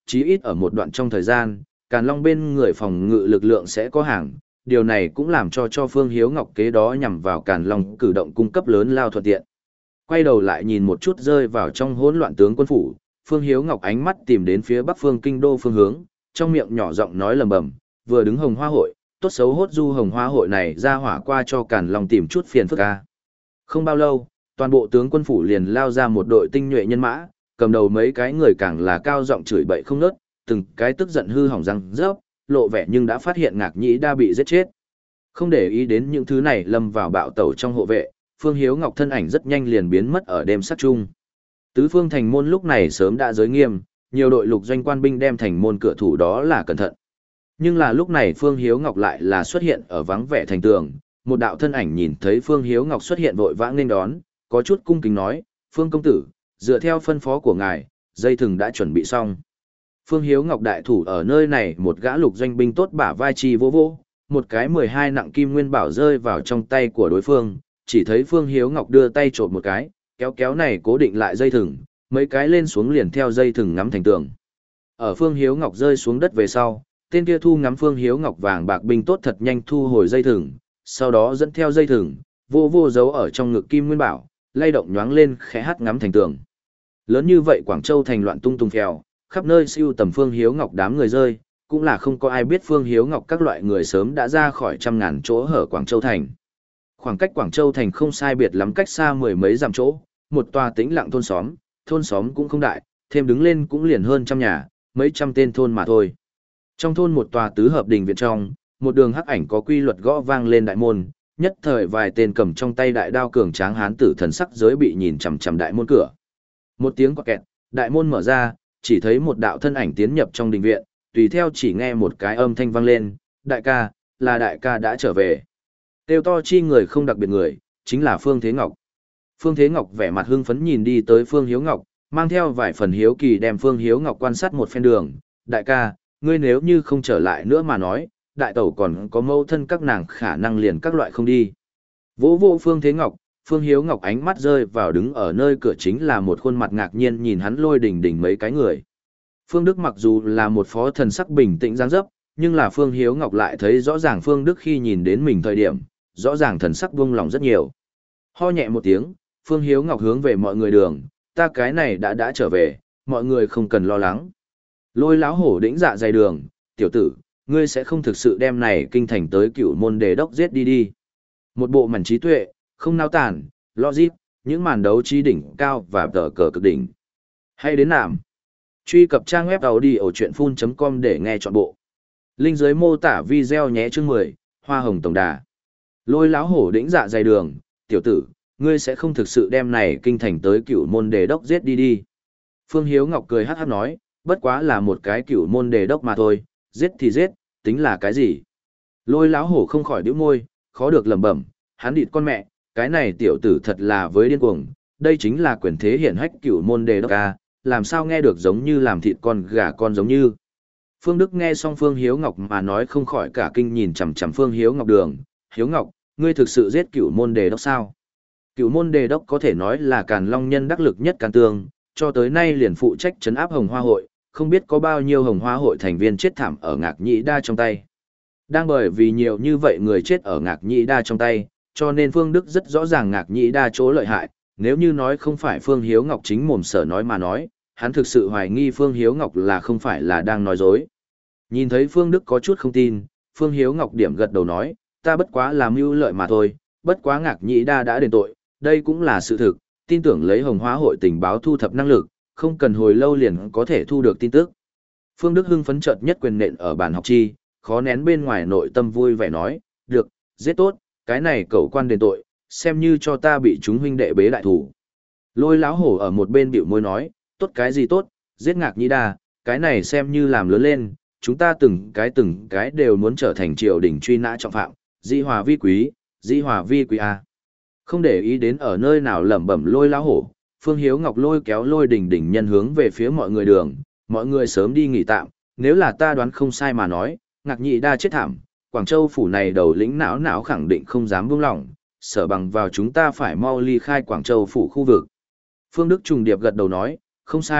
chí ít ở một đoạn trong thời gian, Càn Long bên người phòng ngự lực lượng sẽ có hàng, điều này cũng làm cho cho Phương Hiếu Ngọc kế đó nhằm vào Càn Long cử động cung cấp lớn lao thuận tiện. Quay đầu lại nhìn một chút rơi vào trong hỗn loạn tướng quân phủ, Phương Hiếu Ngọc ánh mắt tìm đến phía bắc phương kinh đô phương hướng, trong miệng nhỏ giọng nói lầm bầm, vừa đứng Hồng Hoa hội, tốt xấu hốt du Hồng Hoa hội này ra hỏa qua cho Càn Long tìm chút phiền phức a. Không bao lâu, toàn bộ tướng quân phủ liền lao ra một đội tinh nhuệ nhân mã, cầm đầu mấy cái người càng là cao giọng chửi bậy không ngớt, từng cái tức giận hư hỏng răng rớp, lộ vẻ nhưng đã phát hiện Ngạc Nhĩ Đa bị giết chết. Không để ý đến những thứ này lâm vào bạo tẩu trong hộ vệ, Phương Hiếu Ngọc thân ảnh rất nhanh liền biến mất ở đêm sắc chung. Tứ phương thành môn lúc này sớm đã giới nghiêm, nhiều đội lục doanh quan binh đem thành môn cửa thủ đó là cẩn thận. Nhưng là lúc này Phương Hiếu Ngọc lại là xuất hiện ở vắng vẻ thành tường, một đạo thân ảnh nhìn thấy Phương Hiếu Ngọc xuất hiện vội vã nghênh đón, có chút cung kính nói, Phương công tử, dựa theo phân phó của ngài, dây thừng đã chuẩn bị xong. Phương Hiếu Ngọc đại thủ ở nơi này một gã lục doanh binh tốt bả vai chi vô vô, một cái mười hai nặng kim nguyên bảo rơi vào trong tay của đối phương, chỉ thấy Phương Hiếu Ngọc đưa tay trộn một cái, kéo kéo này cố định lại dây thừng, mấy cái lên xuống liền theo dây thừng ngắm thành tường. Ở Phương Hiếu Ngọc rơi xuống đất về sau, tên kia thu ngắm Phương Hiếu Ngọc vàng bạc binh tốt thật nhanh thu hồi dây thừng, sau đó dẫn theo dây thừng, vô vô giấu ở trong ngực kim nguyên bảo, lay động nhoáng lên khẽ hát ngắm thành tường. Lớn như vậy Quảng Châu thành loạn tung tung phèo, khắp nơi siêu tầm Phương Hiếu Ngọc đám người rơi, cũng là không có ai biết Phương Hiếu Ngọc các loại người sớm đã ra khỏi trăm ngàn chỗ hở Quảng Châu thành. Khoảng cách Quảng Châu thành không sai biệt lắm, cách xa mười mấy dặm chỗ, một tòa tĩnh lặng thôn xóm, thôn xóm cũng không đại, thêm đứng lên cũng liền hơn trăm nhà, mấy trăm tên thôn mà thôi. Trong thôn một tòa tứ hợp đình viện trong, một đường hắc ảnh có quy luật gõ vang lên đại môn, nhất thời vài tên cầm trong tay đại đao cường tráng hán tử thần sắc giới bị nhìn chằm chằm đại môn cửa. Một tiếng quạt kẹt, đại môn mở ra, chỉ thấy một đạo thân ảnh tiến nhập trong đình viện, tùy theo chỉ nghe một cái âm thanh vang lên, đại ca, là đại ca đã trở về. Tiêu to chi người không đặc biệt người, chính là Phương Thế Ngọc. Phương Thế Ngọc vẻ mặt hưng phấn nhìn đi tới Phương Hiếu Ngọc, mang theo vài phần hiếu kỳ đem Phương Hiếu Ngọc quan sát một phen đường, đại ca, ngươi nếu như không trở lại nữa mà nói, đại tẩu còn có mâu thân các nàng khả năng liền các loại không đi. Vỗ vô Phương Thế Ngọc, Phương Hiếu Ngọc ánh mắt rơi vào đứng ở nơi cửa chính là một khuôn mặt ngạc nhiên nhìn hắn lôi đỉnh đỉnh mấy cái người. Phương Đức mặc dù là một phó thần sắc bình tĩnh dáng dấp, nhưng là Phương Hiếu Ngọc lại thấy rõ ràng Phương Đức khi nhìn đến mình thời điểm, rõ ràng thần sắc buông lòng rất nhiều. Ho nhẹ một tiếng, Phương Hiếu Ngọc hướng về mọi người đường, ta cái này đã đã trở về, mọi người không cần lo lắng. Lôi láo hổ đĩnh dạ dày đường, tiểu tử, ngươi sẽ không thực sự đem này kinh thành tới cựu môn đề đốc giết đi đi. Một bộ mảnh trí tuệ, không nao tản, logic, những màn đấu trí đỉnh cao và tờ cờ cực đỉnh. Hay đến nạm. Truy cập trang web audiochuyenphun chấm com để nghe trọn bộ. Link dưới mô tả video nhé chương mười, Hoa Hồng Tổng Đà. Lôi láo hổ đĩnh dạ dày đường, tiểu tử, ngươi sẽ không thực sự đem này kinh thành tới cựu môn đề đốc giết đi đi. Phương Hiếu Ngọc cười hát hát nói, bất quá là một cái cựu môn đề đốc mà thôi, giết thì giết, tính là cái gì. Lôi láo hổ không khỏi đĩu môi, khó được lẩm bẩm, hắn địt con mẹ, cái này tiểu tử thật là với điên cuồng, đây chính là quyền thế hiển hách cựu môn đề đốc a, làm sao nghe được giống như làm thịt con gà con giống như. Phương Đức nghe xong Phương Hiếu Ngọc mà nói không khỏi cả kinh nhìn chằm chằm Phương Hiếu Ngọc đường, Hiếu Ngọc, ngươi thực sự giết cựu môn đề đốc sao? Cựu môn đề đốc có thể nói là Càn Long nhân đắc lực nhất Càn Tương, cho tới nay liền phụ trách trấn áp Hồng Hoa hội, không biết có bao nhiêu Hồng Hoa hội thành viên chết thảm ở Ngạc Nhĩ Đa trong tay. Đang bởi vì nhiều như vậy người chết ở Ngạc Nhĩ Đa trong tay, cho nên Phương Đức rất rõ ràng Ngạc Nhĩ Đa chỗ lợi hại, nếu như nói không phải Phương Hiếu Ngọc chính mồm sở nói mà nói, hắn thực sự hoài nghi Phương Hiếu Ngọc là không phải là đang nói dối. Nhìn thấy Phương Đức có chút không tin, Phương Hiếu Ngọc điểm gật đầu nói, ta bất quá là mưu lợi mà thôi, bất quá Ngạc Nhĩ Đa đã đền tội, đây cũng là sự thực, tin tưởng lấy Hồng Hoa hội tình báo thu thập năng lực, không cần hồi lâu liền có thể thu được tin tức. Phương Đức hưng phấn chợt nhất quyền nện ở bàn học chi, khó nén bên ngoài nội tâm vui vẻ nói, được, giết tốt, cái này cậu quan đền tội, xem như cho ta bị chúng huynh đệ bế đại thủ. Lôi láo hổ ở một bên bĩu môi nói, tốt cái gì tốt, giết Ngạc Nhĩ Đa, cái này xem như làm lớn lên, chúng ta từng cái từng cái đều muốn trở thành triều đình truy nã trọng phạm, dĩ hòa vi quý, dĩ hòa vi quý a. Không để ý đến ở nơi nào lẩm bẩm lôi láo hổ, Phương Hiếu Ngọc lôi kéo lôi đỉnh đỉnh nhân hướng về phía mọi người đường, mọi người sớm đi nghỉ tạm, nếu là ta đoán không sai mà nói, Ngạc Nhĩ Đa chết thảm, Quảng Châu phủ này đầu lĩnh não não khẳng định không dám buông lỏng, sở bằng vào chúng ta phải mau ly khai Quảng Châu phủ khu vực. Phương Đức trùng điệp gật đầu nói, không sai,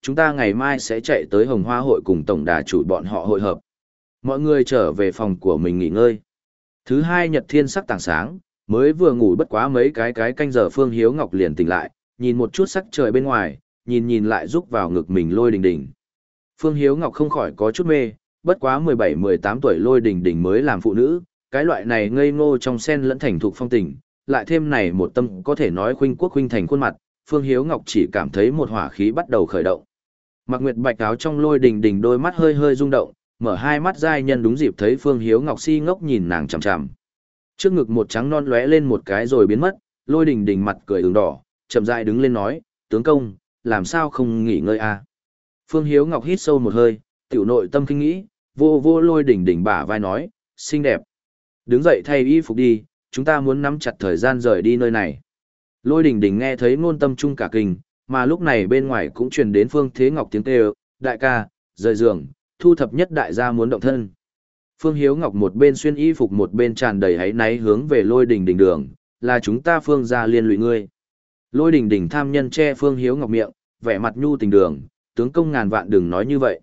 chúng ta ngày mai sẽ chạy tới Hồng Hoa hội cùng tổng đà chủ bọn họ hội hợp. Mọi người trở về phòng của mình nghỉ ngơi. Thứ hai nhật thiên sắc tảng sáng, mới vừa ngủ bất quá mấy cái cái canh giờ Phương Hiếu Ngọc liền tỉnh lại, nhìn một chút sắc trời bên ngoài, nhìn nhìn lại rúc vào ngực mình Lôi Đình Đình. Phương Hiếu Ngọc không khỏi có chút mê, bất quá mười bảy mười tám tuổi Lôi Đình Đình mới làm phụ nữ, cái loại này ngây ngô trong sen lẫn thành thục phong tình, lại thêm này một tâm có thể nói khuynh quốc khuynh thành khuôn mặt, Phương Hiếu Ngọc chỉ cảm thấy một hỏa khí bắt đầu khởi động. Mạc Nguyệt Bạch áo trong Lôi Đình Đình đôi mắt hơi hơi rung động, mở hai mắt giai nhân đúng dịp thấy Phương Hiếu Ngọc si ngốc nhìn nàng chằm chằm. Trước ngực một trắng non lóe lên một cái rồi biến mất, Lôi Đình Đình mặt cười ửng đỏ, chậm rãi đứng lên nói, tướng công, làm sao không nghỉ ngơi à? Phương Hiếu Ngọc hít sâu một hơi, tiểu nội tâm kinh nghĩ, vô vô Lôi Đình Đình bả vai nói, xinh đẹp. Đứng dậy thay y phục đi, chúng ta muốn nắm chặt thời gian rời đi nơi này. Lôi Đình Đình nghe thấy ngôn tâm trung cả kinh, mà lúc này bên ngoài cũng truyền đến Phương Thế Ngọc tiếng kêu, đại ca, rời giường, thu thập nhất đại gia muốn động thân. Phương Hiếu Ngọc một bên xuyên y phục một bên tràn đầy hấy náy hướng về Lôi Đình Đình đường, là chúng ta Phương gia liên lụy ngươi. Lôi Đình Đình tham nhân che Phương Hiếu Ngọc miệng, vẻ mặt nhu tình đường, tướng công ngàn vạn đừng nói như vậy.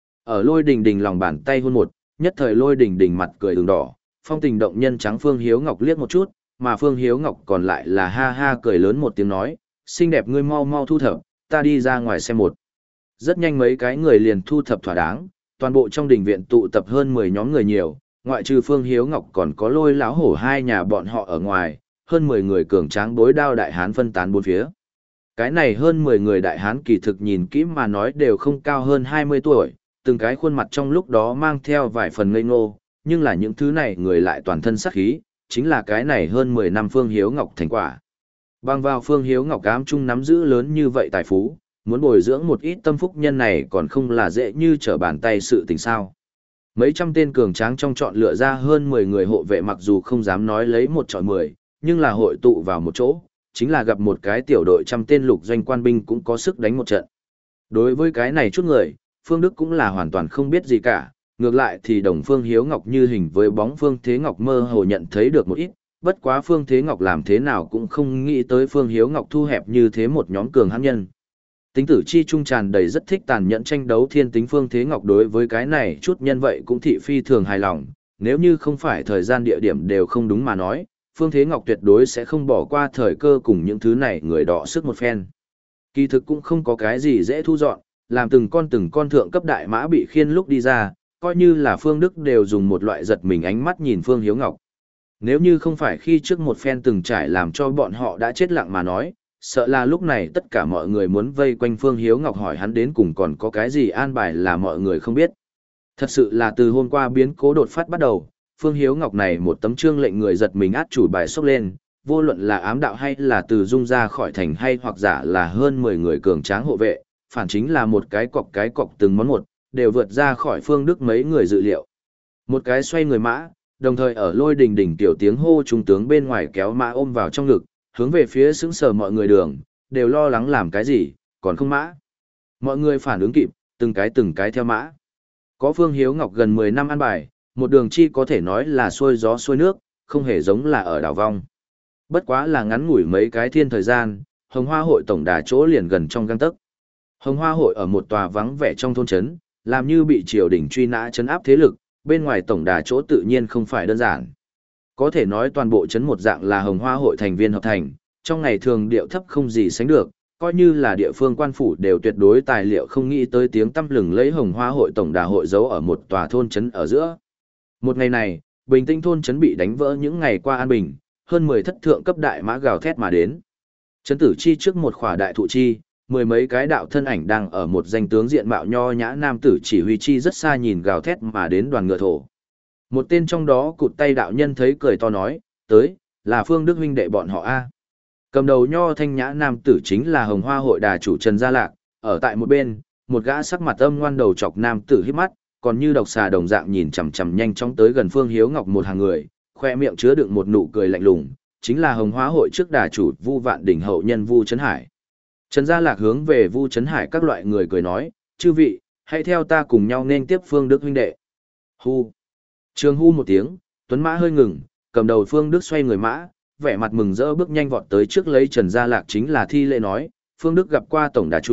Ở Lôi Đình Đình lòng bàn tay hôn một, nhất thời Lôi Đình Đình mặt cười ửng đỏ, phong tình động nhân trắng Phương Hiếu Ngọc liếc một chút, mà Phương Hiếu Ngọc còn lại là ha ha cười lớn một tiếng nói, xinh đẹp ngươi mau mau thu thập, ta đi ra ngoài xem một. Rất nhanh mấy cái người liền thu thập thỏa đáng, toàn bộ trong đình viện tụ tập hơn mười nhóm người nhiều, ngoại trừ Phương Hiếu Ngọc còn có Lôi Láo Hổ hai nhà bọn họ ở ngoài, hơn mười người cường tráng bối đao đại hán phân tán bốn phía. Cái này hơn mười người đại hán kỳ thực nhìn kỹ mà nói đều không cao hơn hai mươi tuổi, từng cái khuôn mặt trong lúc đó mang theo vài phần ngây ngô, nhưng là những thứ này người lại toàn thân sắc khí, chính là cái này hơn mười năm Phương Hiếu Ngọc thành quả. Bằng vào Phương Hiếu Ngọc ám trung nắm giữ lớn như vậy tài phú, muốn bồi dưỡng một ít tâm phúc nhân này còn không là dễ như trở bàn tay sự tình sao. Mấy trăm tên cường tráng trong chọn lựa ra hơn mười người hộ vệ mặc dù không dám nói lấy một chọi mười, nhưng là hội tụ vào một chỗ, chính là gặp một cái tiểu đội trăm tên lục doanh quan binh cũng có sức đánh một trận. Đối với cái này chút người, Phương Đức cũng là hoàn toàn không biết gì cả, ngược lại thì đồng Phương Hiếu Ngọc như hình với bóng Phương Thế Ngọc mơ hồ nhận thấy được một ít, bất quá Phương Thế Ngọc làm thế nào cũng không nghĩ tới Phương Hiếu Ngọc thu hẹp như thế một nhóm cường hãn nhân. Tính tử chi trung tràn đầy rất thích tàn nhẫn tranh đấu thiên tính Phương Thế Ngọc đối với cái này chút nhân vậy cũng thị phi thường hài lòng, nếu như không phải thời gian địa điểm đều không đúng mà nói, Phương Thế Ngọc tuyệt đối sẽ không bỏ qua thời cơ cùng những thứ này người đọ sức một phen. Kỳ thực cũng không có cái gì dễ thu dọn, làm từng con từng con thượng cấp đại mã bị khiên lúc đi ra, coi như là Phương Đức đều dùng một loại giật mình ánh mắt nhìn Phương Hiếu Ngọc. Nếu như không phải khi trước một phen từng trải làm cho bọn họ đã chết lặng mà nói, sợ là lúc này tất cả mọi người muốn vây quanh Phương Hiếu Ngọc hỏi hắn đến cùng còn có cái gì an bài là mọi người không biết. Thật sự là từ hôm qua biến cố đột phát bắt đầu, Phương Hiếu Ngọc này một tấm chương lệnh người giật mình át chủ bài sốc lên, vô luận là ám đạo hay là từ dung ra khỏi thành hay hoặc giả là hơn mười người cường tráng hộ vệ, phản chính là một cái cọc cái cọc từng món một, đều vượt ra khỏi Phương Đức mấy người dự liệu. Một cái xoay người mã, đồng thời ở Lôi Đình Đình tiểu tiếng hô trung tướng bên ngoài kéo mã ôm vào trong ngực, hướng về phía sững sờ mọi người đường, đều lo lắng làm cái gì, còn không mã. Mọi người phản ứng kịp, từng cái từng cái theo mã. Có Phương Hiếu Ngọc gần mười năm ăn bài, một đường chi có thể nói là xuôi gió xuôi nước, không hề giống là ở đảo vong. Bất quá là ngắn ngủi mấy cái thiên thời gian, Hồng Hoa hội tổng đà chỗ liền gần trong gang tấc. Hồng Hoa hội ở một tòa vắng vẻ trong thôn trấn, làm như bị triều đình truy nã trấn áp thế lực, bên ngoài tổng đà chỗ tự nhiên không phải đơn giản. Có thể nói toàn bộ trấn một dạng là Hồng Hoa hội thành viên hợp thành, trong ngày thường điệu thấp không gì sánh được, coi như là địa phương quan phủ đều tuyệt đối tài liệu không nghĩ tới tiếng tăm lừng lấy Hồng Hoa hội tổng đà hội giấu ở một tòa thôn trấn ở giữa. Một ngày này, bình tĩnh thôn trấn bị đánh vỡ những ngày qua an bình, hơn mười thất thượng cấp đại mã gào thét mà đến. Trấn tử chi trước một khỏa đại thụ chi, mười mấy cái đạo thân ảnh đang ở một danh tướng diện mạo nho nhã nam tử chỉ huy chi rất xa nhìn gào thét mà đến đoàn ngựa thổ. Một tên trong đó cụt tay đạo nhân thấy cười to nói, tới, là Phương Đức huynh đệ bọn họ a. Cầm đầu nho thanh nhã nam tử chính là Hồng Hoa hội đà chủ Trần Gia Lạc, ở tại một bên, một gã sắc mặt âm ngoan đầu chọc nam tử híp mắt, còn như độc xà đồng dạng nhìn chằm chằm nhanh chóng tới gần Phương Hiếu Ngọc một hàng người, khoe miệng chứa đựng một nụ cười lạnh lùng, chính là Hồng Hoa hội trước đà chủ Vu Vạn Đỉnh hậu nhân Vu Trấn Hải. Trần Gia Lạc hướng về Vu Trấn Hải các loại người cười nói, chư vị, hãy theo ta cùng nhau nên tiếp Phương Đức huynh đệ. Hu. Trường hu một tiếng, tuấn mã hơi ngừng, cầm đầu Phương Đức xoay người mã, vẻ mặt mừng rỡ bước nhanh vọt tới trước lấy Trần Gia Lạc chính là thi lễ nói, Phương Đức gặp qua tổng đà chủ,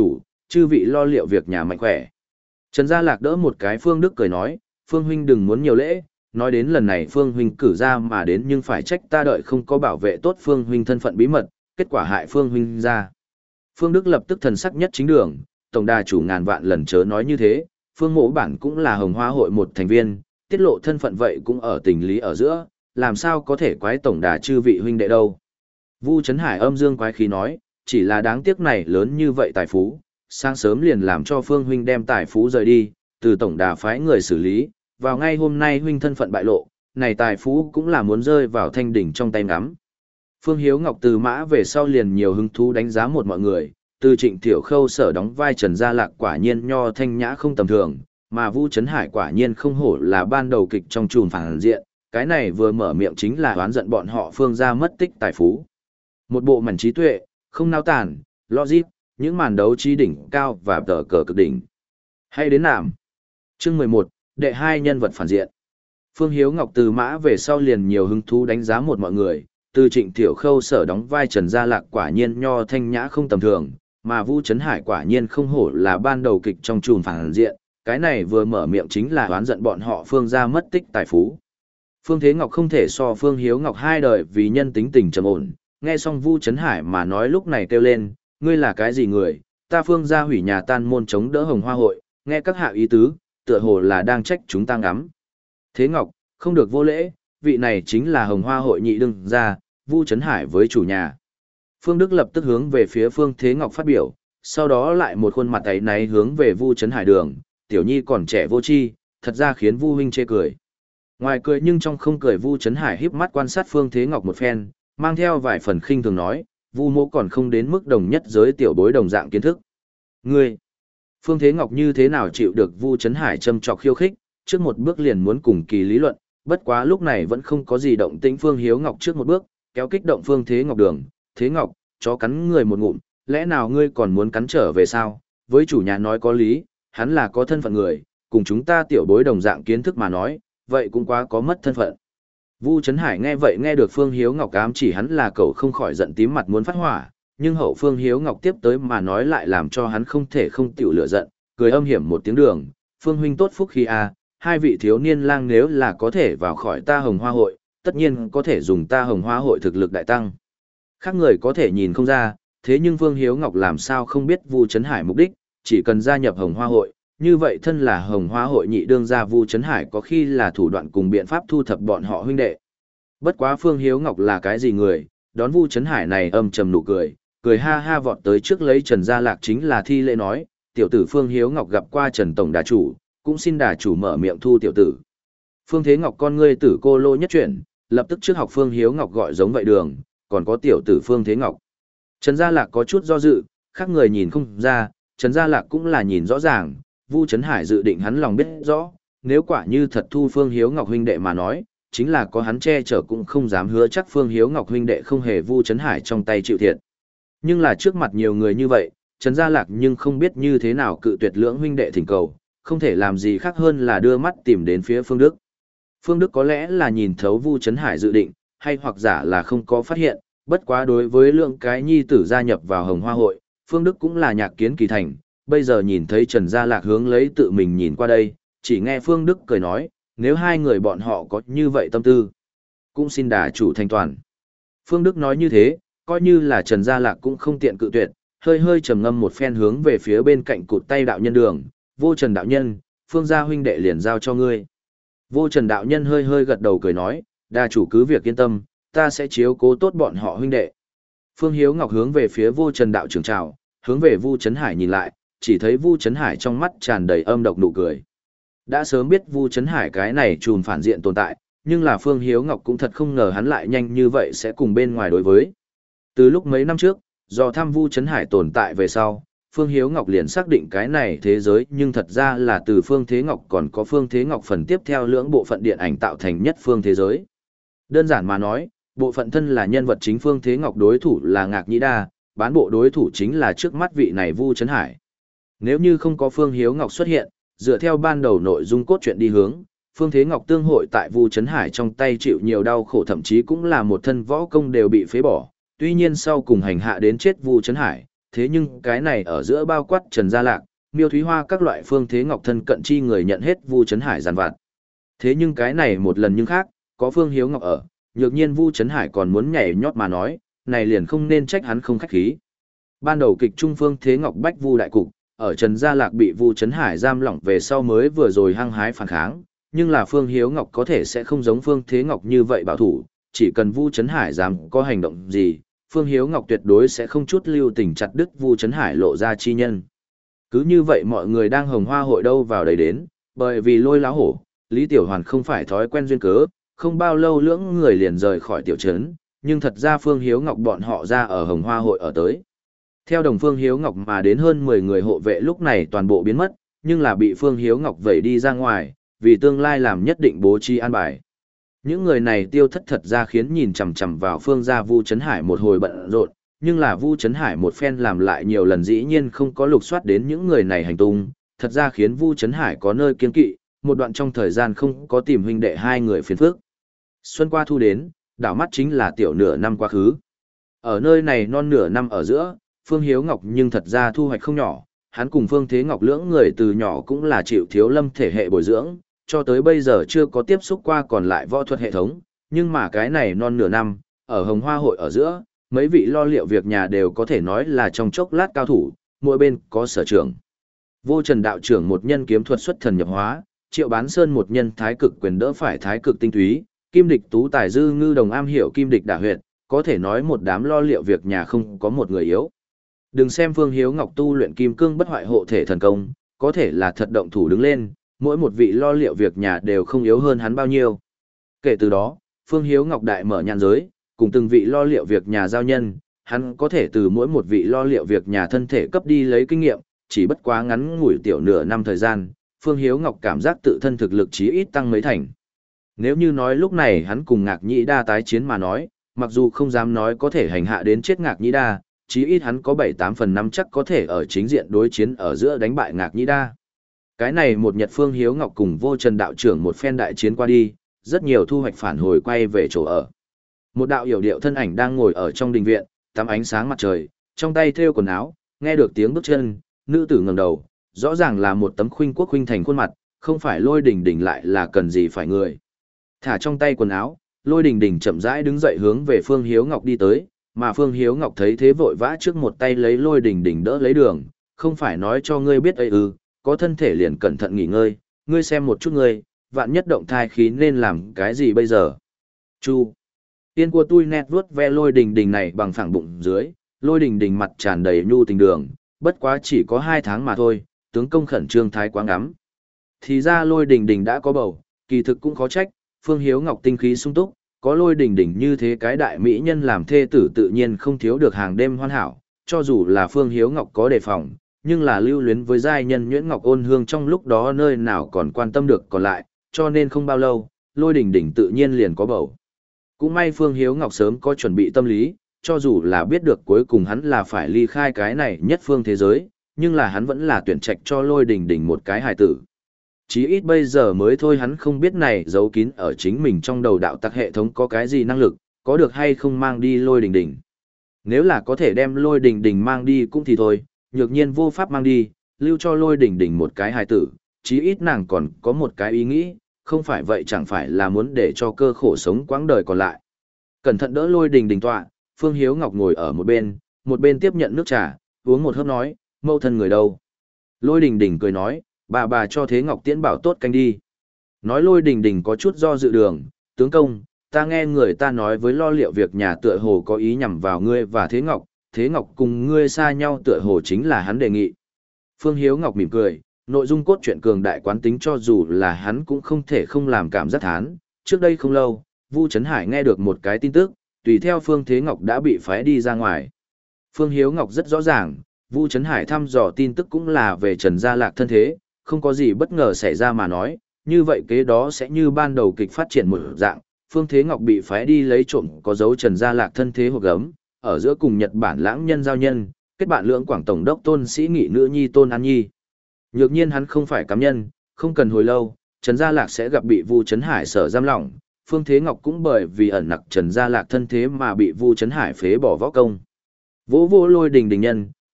chư vị lo liệu việc nhà mạnh khỏe. Trần Gia Lạc đỡ một cái Phương Đức cười nói, Phương huynh đừng muốn nhiều lễ, nói đến lần này Phương huynh cử ra mà đến nhưng phải trách ta đợi không có bảo vệ tốt Phương huynh thân phận bí mật, kết quả hại Phương huynh ra. Phương Đức lập tức thần sắc nhất chính đường, tổng đà chủ ngàn vạn lần chớ nói như thế, Phương Mỗ bản cũng là Hồng Hoa hội một thành viên, tiết lộ thân phận vậy cũng ở tình lý ở giữa, làm sao có thể quái tổng đà chư vị huynh đệ đâu. Vu Trấn Hải âm dương quái khí nói, chỉ là đáng tiếc này lớn như vậy tài phú, sáng sớm liền làm cho Phương huynh đem tài phú rời đi, từ tổng đà phái người xử lý, vào ngay hôm nay huynh thân phận bại lộ, này tài phú cũng là muốn rơi vào thanh đỉnh trong tay ngắm. Phương Hiếu Ngọc từ mã về sau liền nhiều hứng thú đánh giá một mọi người, từ Trịnh Thiểu Khâu sở đóng vai Trần Gia Lạc quả nhiên nho thanh nhã không tầm thường, mà Vu Trấn Hải quả nhiên không hổ là ban đầu kịch trong chùm phản diện, cái này vừa mở miệng chính là oán giận bọn họ Phương gia mất tích tài phú. Một bộ mảnh trí tuệ, không nao tản, logic, những màn đấu trí đỉnh cao và tờ cờ cực đỉnh. Hay đến nàm. Chương mười một, đệ hai nhân vật phản diện. Phương Hiếu Ngọc từ mã về sau liền nhiều hứng thú đánh giá một mọi người, từ Trịnh Thiểu Khâu sở đóng vai Trần Gia Lạc quả nhiên nho thanh nhã không tầm thường, mà Vu Trấn Hải quả nhiên không hổ là ban đầu kịch trong chùm phản diện, cái này vừa mở miệng chính là oán giận bọn họ Phương gia mất tích tài phú. Phương Thế Ngọc không thể so Phương Hiếu Ngọc hai đời vì nhân tính tình trầm ổn, nghe xong Vu Trấn Hải mà nói lúc này kêu lên, ngươi là cái gì người, ta Phương gia hủy nhà tan môn chống đỡ Hồng Hoa hội, nghe các hạ ý tứ, tựa hồ là đang trách chúng ta ngắm. Thế Ngọc, không được vô lễ, vị này chính là Hồng Hoa hội nhị đương gia, Vu Trấn Hải với chủ nhà. Phương Đức lập tức hướng về phía Phương Thế Ngọc phát biểu, sau đó lại một khuôn mặt ấy náy hướng về Vu Trấn Hải đường, tiểu nhi còn trẻ vô tri, thật ra khiến Vu huynh chê cười. Ngoài cười nhưng trong không cười, Vu Trấn Hải híp mắt quan sát Phương Thế Ngọc một phen, mang theo vài phần khinh thường nói, Vu mỗ còn không đến mức đồng nhất giới tiểu bối đồng dạng kiến thức. Ngươi, Phương Thế Ngọc như thế nào chịu được Vu Trấn Hải châm chọc khiêu khích, trước một bước liền muốn cùng kỳ lý luận, bất quá lúc này vẫn không có gì động tĩnh. Phương Hiếu Ngọc trước một bước, kéo kích động Phương Thế Ngọc đường, Thế Ngọc, chó cắn người một ngụm, lẽ nào ngươi còn muốn cắn trở về sao? Với chủ nhà nói có lý, hắn là có thân phận người, cùng chúng ta tiểu bối đồng dạng kiến thức mà nói, vậy cũng quá có mất thân phận. Vu Trấn Hải nghe vậy nghe được Phương Hiếu Ngọc ám chỉ hắn là cậu không khỏi giận tím mặt muốn phát hỏa, nhưng hậu Phương Hiếu Ngọc tiếp tới mà nói lại làm cho hắn không thể không tiểu lửa giận, cười âm hiểm một tiếng đường, Phương huynh tốt phúc khi a, hai vị thiếu niên lang nếu là có thể vào khỏi ta Hồng Hoa hội, tất nhiên có thể dùng ta Hồng Hoa hội thực lực đại tăng. Khác người có thể nhìn không ra, thế nhưng Phương Hiếu Ngọc làm sao không biết Vu Trấn Hải mục đích, chỉ cần gia nhập Hồng Hoa hội, như vậy thân là Hồng Hoa hội nhị đương gia Vu Trấn Hải có khi là thủ đoạn cùng biện pháp thu thập bọn họ huynh đệ. Bất quá Phương Hiếu Ngọc là cái gì người, đón Vu Trấn Hải này âm trầm nụ cười, cười ha ha vọt tới trước lấy Trần Gia Lạc chính là thi lễ nói, tiểu tử Phương Hiếu Ngọc gặp qua Trần tổng đà chủ, cũng xin đà chủ mở miệng thu tiểu tử. Phương Thế Ngọc con ngươi tử cô lô nhất chuyển, lập tức trước học Phương Hiếu Ngọc gọi giống vậy đường, còn có tiểu tử Phương Thế Ngọc. Trần Gia Lạc có chút do dự, khác người nhìn không ra, Trần Gia Lạc cũng là nhìn rõ ràng, Vu Trấn Hải dự định hắn lòng biết rõ, nếu quả như thật thu Phương Hiếu Ngọc huynh đệ mà nói, chính là có hắn che chở cũng không dám hứa chắc Phương Hiếu Ngọc huynh đệ không hề Vu Trấn Hải trong tay chịu thiệt. Nhưng là trước mặt nhiều người như vậy, Trần Gia Lạc nhưng không biết như thế nào cự tuyệt lưỡng huynh đệ thỉnh cầu, không thể làm gì khác hơn là đưa mắt tìm đến phía Phương Đức. Phương Đức có lẽ là nhìn thấu Vu Trấn Hải dự định, hay hoặc giả là không có phát hiện, bất quá đối với lượng cái nhi tử gia nhập vào Hồng Hoa hội, Phương Đức cũng là nhạc kiến kỳ thành, bây giờ nhìn thấy Trần Gia Lạc hướng lấy tự mình nhìn qua đây, chỉ nghe Phương Đức cười nói, nếu hai người bọn họ có như vậy tâm tư, cũng xin đà chủ thanh toàn. Phương Đức nói như thế, coi như là Trần Gia Lạc cũng không tiện cự tuyệt, hơi hơi trầm ngâm một phen hướng về phía bên cạnh cụt tay đạo nhân đường, Vô Trần đạo nhân, Phương gia huynh đệ liền giao cho ngươi. Vô Trần đạo nhân hơi hơi gật đầu cười nói, đà chủ cứ việc yên tâm, ta sẽ chiếu cố tốt bọn họ huynh đệ. Phương Hiếu Ngọc hướng về phía Vô Trần đạo trưởng chào, hướng về Vu Trấn Hải nhìn lại, chỉ thấy Vu Trấn Hải trong mắt tràn đầy âm độc nụ cười. Đã sớm biết Vu Trấn Hải cái này trùm phản diện tồn tại, nhưng là Phương Hiếu Ngọc cũng thật không ngờ hắn lại nhanh như vậy sẽ cùng bên ngoài đối với. Từ lúc mấy năm trước, do thăm Vu Trấn Hải tồn tại về sau, Phương Hiếu Ngọc liền xác định cái này thế giới, nhưng thật ra là từ Phương Thế Ngọc còn có Phương Thế Ngọc phần tiếp theo lưỡng bộ phận điện ảnh tạo thành nhất phương thế giới. Đơn giản mà nói, bộ phận thân là nhân vật chính Phương Thế Ngọc đối thủ là Ngạc Nhĩ Đa, bán bộ đối thủ chính là trước mắt vị này Vu Trấn Hải. Nếu như không có Phương Hiếu Ngọc xuất hiện, dựa theo ban đầu nội dung cốt truyện đi hướng, Phương Thế Ngọc tương hội tại Vu Trấn Hải trong tay chịu nhiều đau khổ, thậm chí cũng là một thân võ công đều bị phế bỏ. Tuy nhiên sau cùng hành hạ đến chết Vu Trấn Hải, thế nhưng cái này ở giữa bao quát Trần Gia Lạc, Miêu Thúy Hoa các loại Phương Thế Ngọc thân cận chi người nhận hết Vu Trấn Hải giàn vặt. Thế nhưng cái này một lần nhưng khác, có Phương Hiếu Ngọc ở, nhược nhiên Vu Trấn Hải còn muốn nhảy nhót mà nói, này liền không nên trách hắn không khách khí. Ban đầu kịch trung Phương Thế Ngọc bách Vu đại cục, ở Trần Gia Lạc bị Vu Trấn Hải giam lỏng về sau mới vừa rồi hăng hái phản kháng, nhưng là Phương Hiếu Ngọc có thể sẽ không giống Phương Thế Ngọc như vậy bảo thủ, chỉ cần Vu Trấn Hải dám có hành động gì, Phương Hiếu Ngọc tuyệt đối sẽ không chút lưu tình chặt đứt Vu Trấn Hải lộ ra chi nhân. Cứ như vậy mọi người đang hồng hoa hội đâu vào đấy đến, bởi vì Lôi Láo Hổ, Lý Tiểu Hoàn không phải thói quen duyên cớ, không bao lâu lưỡng người liền rời khỏi tiểu trấn, nhưng thật ra Phương Hiếu Ngọc bọn họ ra ở hồng hoa hội ở tới. Theo đồng Phương Hiếu Ngọc mà đến hơn mười người hộ vệ lúc này toàn bộ biến mất, nhưng là bị Phương Hiếu Ngọc vẩy đi ra ngoài, vì tương lai làm nhất định bố trí an bài. Những người này tiêu thất thật ra khiến nhìn chằm chằm vào Phương gia Vu Trấn Hải một hồi bận rộn, nhưng là Vu Trấn Hải một phen làm lại nhiều lần dĩ nhiên không có lục soát đến những người này hành tung, thật ra khiến Vu Trấn Hải có nơi kiên kỵ, một đoạn trong thời gian không có tìm huynh đệ hai người phiền phức. Xuân qua thu đến, đảo mắt chính là tiểu nửa năm quá khứ. Ở nơi này non nửa năm ở giữa, Phương Hiếu Ngọc nhưng thật ra thu hoạch không nhỏ, hắn cùng Phương Thế Ngọc lưỡng người từ nhỏ cũng là chịu thiếu lâm thể hệ bồi dưỡng, cho tới bây giờ chưa có tiếp xúc qua còn lại võ thuật hệ thống, nhưng mà cái này non nửa năm, ở hồng hoa hội ở giữa, mấy vị lo liệu việc nhà đều có thể nói là trong chốc lát cao thủ, mỗi bên có sở trường. Vô Trần đạo trưởng một nhân kiếm thuật xuất thần nhập hóa, Triệu Bán Sơn một nhân thái cực quyền đỡ phải thái cực tinh túy, Kim Địch Tú tài dư ngư đồng am hiểu kim địch đả huyệt, có thể nói một đám lo liệu việc nhà không có một người yếu. Đừng xem Phương Hiếu Ngọc tu luyện kim cương bất hoại hộ thể thần công, có thể là thật động thủ đứng lên, mỗi một vị lo liệu việc nhà đều không yếu hơn hắn bao nhiêu. Kể từ đó, Phương Hiếu Ngọc đại mở nhãn giới, cùng từng vị lo liệu việc nhà giao nhân, hắn có thể từ mỗi một vị lo liệu việc nhà thân thể cấp đi lấy kinh nghiệm, chỉ bất quá ngắn ngủi tiểu nửa năm thời gian, Phương Hiếu Ngọc cảm giác tự thân thực lực chí ít tăng mấy thành. Nếu như nói lúc này hắn cùng Ngạc Nhĩ Đa tái chiến mà nói, mặc dù không dám nói có thể hành hạ đến chết Ngạc Nhĩ Đa, chí ít hắn có bảy tám phần năm chắc có thể ở chính diện đối chiến ở giữa đánh bại Ngạc Nhĩ Đa. Cái này một nhật Phương Hiếu Ngọc cùng Vô Trần đạo trưởng một phen đại chiến qua đi, rất nhiều thu hoạch phản hồi quay về chỗ ở. Một đạo hiểu điệu thân ảnh đang ngồi ở trong đình viện, tắm ánh sáng mặt trời, trong tay thêu quần áo, nghe được tiếng bước chân, nữ tử ngẩng đầu, rõ ràng là một tấm khuynh quốc khuynh thành khuôn mặt, không phải Lôi Đình Đình lại là cần gì phải người. Thả trong tay quần áo, Lôi Đình Đình chậm rãi đứng dậy hướng về Phương Hiếu Ngọc đi tới, mà Phương Hiếu Ngọc thấy thế vội vã trước một tay lấy Lôi Đình Đình đỡ lấy đường, không phải nói cho ngươi biết ấy ư, có thân thể liền cẩn thận nghỉ ngơi, ngươi xem một chút ngươi, vạn nhất động thai khí nên làm cái gì bây giờ. Chu. Tiên của tôi nét vuốt ve Lôi Đình Đình này bằng phẳng bụng dưới, Lôi Đình Đình mặt tràn đầy nhu tình đường, bất quá chỉ có hai tháng mà thôi, tướng công khẩn trương thái quá ngắm. Thì ra Lôi Đình Đình đã có bầu, kỳ thực cũng khó trách, Phương Hiếu Ngọc tinh khí sung túc, có Lôi Đình Đình như thế cái đại mỹ nhân làm thê tử tự nhiên không thiếu được hàng đêm hoàn hảo, cho dù là Phương Hiếu Ngọc có đề phòng, nhưng là lưu luyến với giai nhân Nhuyễn Ngọc ôn hương trong lúc đó nơi nào còn quan tâm được còn lại, cho nên không bao lâu, Lôi Đình Đình tự nhiên liền có bầu. Cũng may Phương Hiếu Ngọc sớm có chuẩn bị tâm lý, cho dù là biết được cuối cùng hắn là phải ly khai cái này nhất phương thế giới, nhưng là hắn vẫn là tuyển trạch cho Lôi Đình Đình một cái hài tử. Chí ít bây giờ mới thôi hắn không biết này giấu kín ở chính mình trong đầu đạo tặc hệ thống có cái gì năng lực, có được hay không mang đi Lôi Đình Đình. Nếu là có thể đem Lôi Đình Đình mang đi cũng thì thôi, nhược nhiên vô pháp mang đi, lưu cho Lôi Đình Đình một cái hài tử, chí ít nàng còn có một cái ý nghĩ, không phải vậy chẳng phải là muốn để cho cơ khổ sống quãng đời còn lại. Cẩn thận đỡ Lôi Đình Đình tọa, Phương Hiếu Ngọc ngồi ở một bên, một bên tiếp nhận nước trà, uống một hớp nói, mẫu thân người đâu. Lôi Đình Đình cười nói, bà bà cho Thế Ngọc tiễn bảo tốt canh đi. Nói Lôi Đình Đình có chút do dự đường, tướng công, ta nghe người ta nói với lo liệu việc nhà tựa hồ có ý nhằm vào ngươi và Thế Ngọc, Thế Ngọc cùng ngươi xa nhau tựa hồ chính là hắn đề nghị. Phương Hiếu Ngọc mỉm cười, nội dung cốt truyện cường đại quán tính cho dù là hắn cũng không thể không làm cảm giác thán. Trước đây không lâu, Vu Trấn Hải nghe được một cái tin tức, tùy theo Phương Thế Ngọc đã bị phái đi ra ngoài. Phương Hiếu Ngọc rất rõ ràng, Vu Trấn Hải thăm dò tin tức cũng là về Trần Gia Lạc thân thế, không có gì bất ngờ xảy ra mà nói, như vậy kế đó sẽ như ban đầu kịch phát triển một dạng, Phương Thế Ngọc bị phái đi lấy trộm có dấu Trần Gia Lạc thân thế hộp gấm, ở giữa cùng Nhật Bản lãng nhân giao nhân, kết bạn lưỡng Quảng Tổng đốc Tôn Sĩ Nghị nữ nhi Tôn An Nhi. Nhược nhiên hắn không phải cám nhân, không cần hồi lâu, Trần Gia Lạc sẽ gặp bị Vu Trấn Hải sở giam lỏng, Phương Thế Ngọc cũng bởi vì ẩn nặc Trần Gia Lạc thân thế mà bị Vu Trấn Hải phế bỏ võ công. Vỗ vỗ Lôi Đình Đình nhân,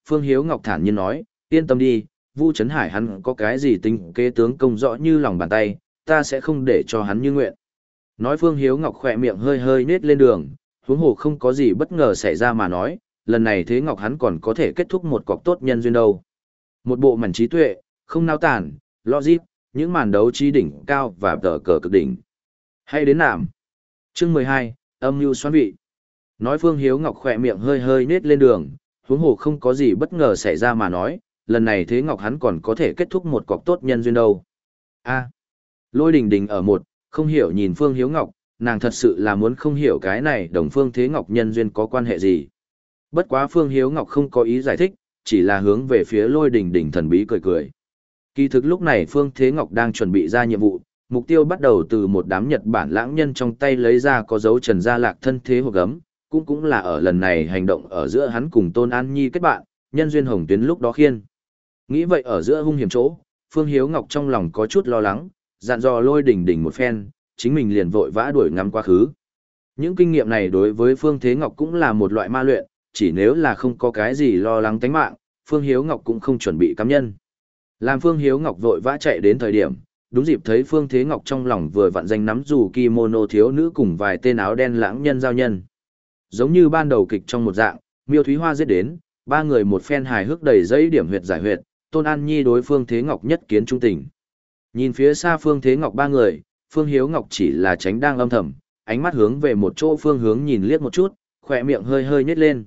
Phương Hiếu Ngọc thản nhiên nói, yên tâm đi, Vu Trấn Hải hắn có cái gì tính kế tướng công rõ như lòng bàn tay, ta sẽ không để cho hắn như nguyện. Nói Phương Hiếu Ngọc khỏe miệng hơi hơi nết lên đường, huống hồ không có gì bất ngờ xảy ra mà nói, lần này Thế Ngọc hắn còn có thể kết thúc một cọc tốt nhân duyên đâu. Một bộ mảnh trí tuệ, không nao tản, logic, những màn đấu trí đỉnh cao và tờ cờ cực đỉnh. Hay đến nạm. Chương mười hai, âm mưu xoắn vị. Nói Phương Hiếu Ngọc khỏe miệng hơi hơi nết lên đường, huống hồ không có gì bất ngờ xảy ra mà nói, lần này Thế Ngọc hắn còn có thể kết thúc một cọc tốt nhân duyên đâu. A. Lôi Đình Đình ở một, không hiểu nhìn Phương Hiếu Ngọc, nàng thật sự là muốn không hiểu cái này đồng Phương Thế Ngọc nhân duyên có quan hệ gì. Bất quá Phương Hiếu Ngọc không có ý giải thích, chỉ là hướng về phía Lôi Đình Đình thần bí cười cười. Kỳ thực lúc này Phương Thế Ngọc đang chuẩn bị ra nhiệm vụ, mục tiêu bắt đầu từ một đám Nhật Bản lãng nhân trong tay lấy ra có dấu Trần Gia Lạc thân thế hộp gấm, cũng cũng là ở lần này hành động ở giữa hắn cùng Tôn An Nhi kết bạn, nhân duyên hồng tuyến lúc đó khiên. Nghĩ vậy ở giữa hung hiểm chỗ, Phương Hiếu Ngọc trong lòng có chút lo lắng, dặn dò Lôi Đình Đình một phen, chính mình liền vội vã đuổi ngắm quá khứ. Những kinh nghiệm này đối với Phương Thế Ngọc cũng là một loại ma luyện, chỉ nếu là không có cái gì lo lắng tánh mạng, Phương Hiếu Ngọc cũng không chuẩn bị cắm nhân. Làm Phương Hiếu Ngọc vội vã chạy đến thời điểm, đúng dịp thấy Phương Thế Ngọc trong lòng vừa vặn danh nắm dù kimono thiếu nữ cùng vài tên áo đen lãng nhân giao nhân. Giống như ban đầu kịch trong một dạng, Miêu Thúy Hoa giết đến, ba người một phen hài hước đầy dây điểm huyệt giải huyệt, Tôn An Nhi đối Phương Thế Ngọc nhất kiến trung tình. Nhìn phía xa Phương Thế Ngọc ba người, Phương Hiếu Ngọc chỉ là tránh đang âm thầm, ánh mắt hướng về một chỗ phương hướng nhìn liếc một chút, khỏe miệng hơi hơi nhếch lên.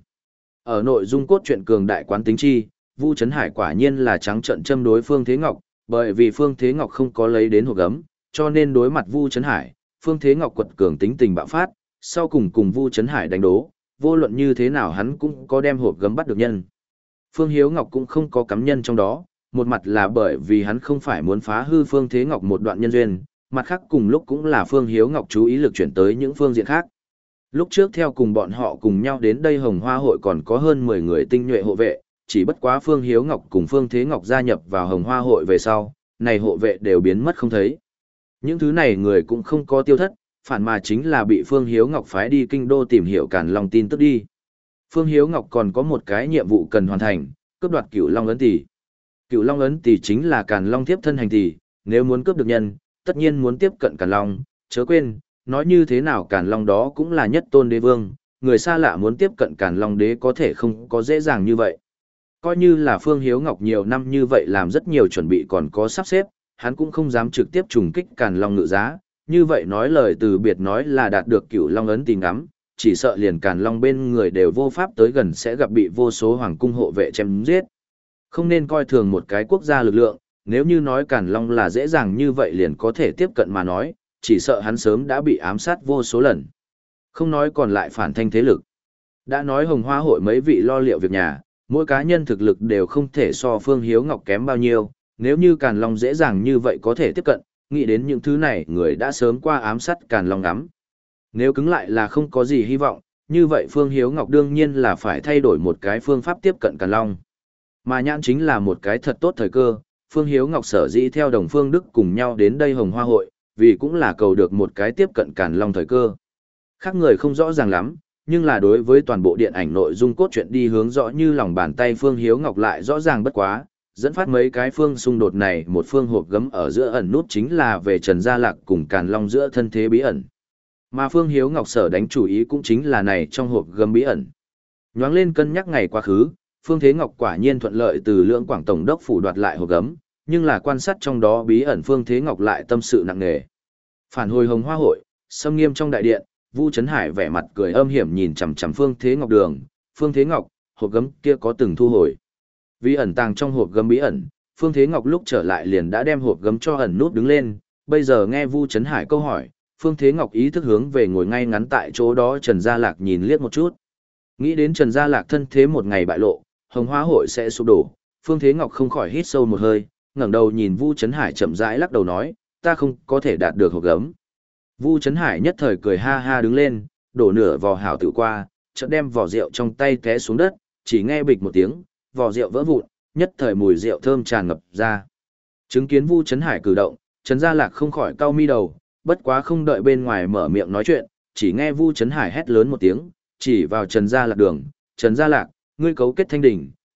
Ở nội dung cốt truyện cường đại quán tính chi, Vu Trấn Hải quả nhiên là trắng trợn châm đối Phương Thế Ngọc, bởi vì Phương Thế Ngọc không có lấy đến hộp gấm, cho nên đối mặt Vu Trấn Hải, Phương Thế Ngọc quật cường tính tình bạo phát, sau cùng cùng Vu Trấn Hải đánh đố, vô luận như thế nào hắn cũng có đem hộp gấm bắt được nhân. Phương Hiếu Ngọc cũng không có cắm nhân trong đó, một mặt là bởi vì hắn không phải muốn phá hư Phương Thế Ngọc một đoạn nhân duyên, mặt khác cùng lúc cũng là Phương Hiếu Ngọc chú ý lực chuyển tới những phương diện khác. Lúc trước theo cùng bọn họ cùng nhau đến đây Hồng Hoa hội còn có hơn mười người tinh nhuệ hộ vệ, chỉ bất quá Phương Hiếu Ngọc cùng Phương Thế Ngọc gia nhập vào Hồng Hoa hội về sau, này hộ vệ đều biến mất không thấy. Những thứ này người cũng không có tiêu thất, phản mà chính là bị Phương Hiếu Ngọc phái đi kinh đô tìm hiểu Càn Long tin tức đi. Phương Hiếu Ngọc còn có một cái nhiệm vụ cần hoàn thành, cướp đoạt Cửu Long ấn tỷ. Cửu Long ấn tỷ chính là Càn Long tiếp thân hành tỷ, nếu muốn cướp được nhân, tất nhiên muốn tiếp cận Càn Long, chớ quên, nói như thế nào Càn Long đó cũng là nhất tôn đế vương, người xa lạ muốn tiếp cận Càn Long đế có thể không có dễ dàng như vậy. Coi như là Phương Hiếu Ngọc nhiều năm như vậy làm rất nhiều chuẩn bị còn có sắp xếp, hắn cũng không dám trực tiếp trùng kích Càn Long ngự giá, như vậy nói lời từ biệt nói là đạt được Cửu Long ấn tìm ngắm, chỉ sợ liền Càn Long bên người đều vô pháp tới gần sẽ gặp bị vô số hoàng cung hộ vệ chém giết. Không nên coi thường một cái quốc gia lực lượng, nếu như nói Càn Long là dễ dàng như vậy liền có thể tiếp cận mà nói, chỉ sợ hắn sớm đã bị ám sát vô số lần. Không nói còn lại phản thanh thế lực. Đã nói Hồng Hoa hội mấy vị lo liệu việc nhà, mỗi cá nhân thực lực đều không thể so Phương Hiếu Ngọc kém bao nhiêu, nếu như Càn Long dễ dàng như vậy có thể tiếp cận, nghĩ đến những thứ này người đã sớm qua ám sát Càn Long ngắm. Nếu cứng lại là không có gì hy vọng, như vậy Phương Hiếu Ngọc đương nhiên là phải thay đổi một cái phương pháp tiếp cận Càn Long. Mà nhãn chính là một cái thật tốt thời cơ, Phương Hiếu Ngọc sở dĩ theo đồng Phương Đức cùng nhau đến đây Hồng Hoa hội, vì cũng là cầu được một cái tiếp cận Càn Long thời cơ. Khác người không rõ ràng lắm, nhưng là đối với toàn bộ điện ảnh nội dung cốt truyện đi hướng rõ như lòng bàn tay Phương Hiếu Ngọc lại rõ ràng bất quá, dẫn phát mấy cái phương xung đột này một phương hộp gấm ở giữa ẩn nút chính là về Trần Gia Lạc cùng Càn Long giữa thân thế bí ẩn. Mà Phương Hiếu Ngọc sở đánh chủ ý cũng chính là này trong hộp gấm bí ẩn. Nhoáng lên cân nhắc ngày quá khứ, Phương Thế Ngọc quả nhiên thuận lợi từ Lưỡng Quảng Tổng đốc phủ đoạt lại hộp gấm, nhưng là quan sát trong đó bí ẩn Phương Thế Ngọc lại tâm sự nặng nề. Phản hồi Hồng Hoa hội, xâm nghiêm trong đại điện, Vu Trấn Hải vẻ mặt cười âm hiểm nhìn chằm chằm Phương Thế Ngọc đường, "Phương Thế Ngọc, hộp gấm kia có từng thu hồi?" Vì ẩn tàng trong hộp gấm bí ẩn, Phương Thế Ngọc lúc trở lại liền đã đem hộp gấm cho ẩn nút đứng lên, bây giờ nghe Vu Trấn Hải câu hỏi, Phương Thế Ngọc ý thức hướng về ngồi ngay ngắn tại chỗ đó Trần Gia Lạc nhìn liếc một chút. Nghĩ đến Trần Gia Lạc thân thế một ngày bại lộ, Hồng Hoa hội sẽ sụp đổ, Phương Thế Ngọc không khỏi hít sâu một hơi, ngẩng đầu nhìn Vu Trấn Hải chậm rãi lắc đầu nói, "Ta không có thể đạt được hộp gấm." Vu Trấn Hải nhất thời cười ha ha đứng lên, đổ nửa vò hảo tự qua, chợt đem vò rượu trong tay té xuống đất, chỉ nghe bịch một tiếng, vò rượu vỡ vụn, nhất thời mùi rượu thơm tràn ngập ra. Chứng kiến Vu Trấn Hải cử động, Trần Gia Lạc không khỏi cau mi đầu, bất quá không đợi bên ngoài mở miệng nói chuyện, chỉ nghe Vu Trấn Hải hét lớn một tiếng, chỉ vào Trần Gia Lạc đường, "Trần Gia Lạc, ngươi cấu kết Thanh Đình,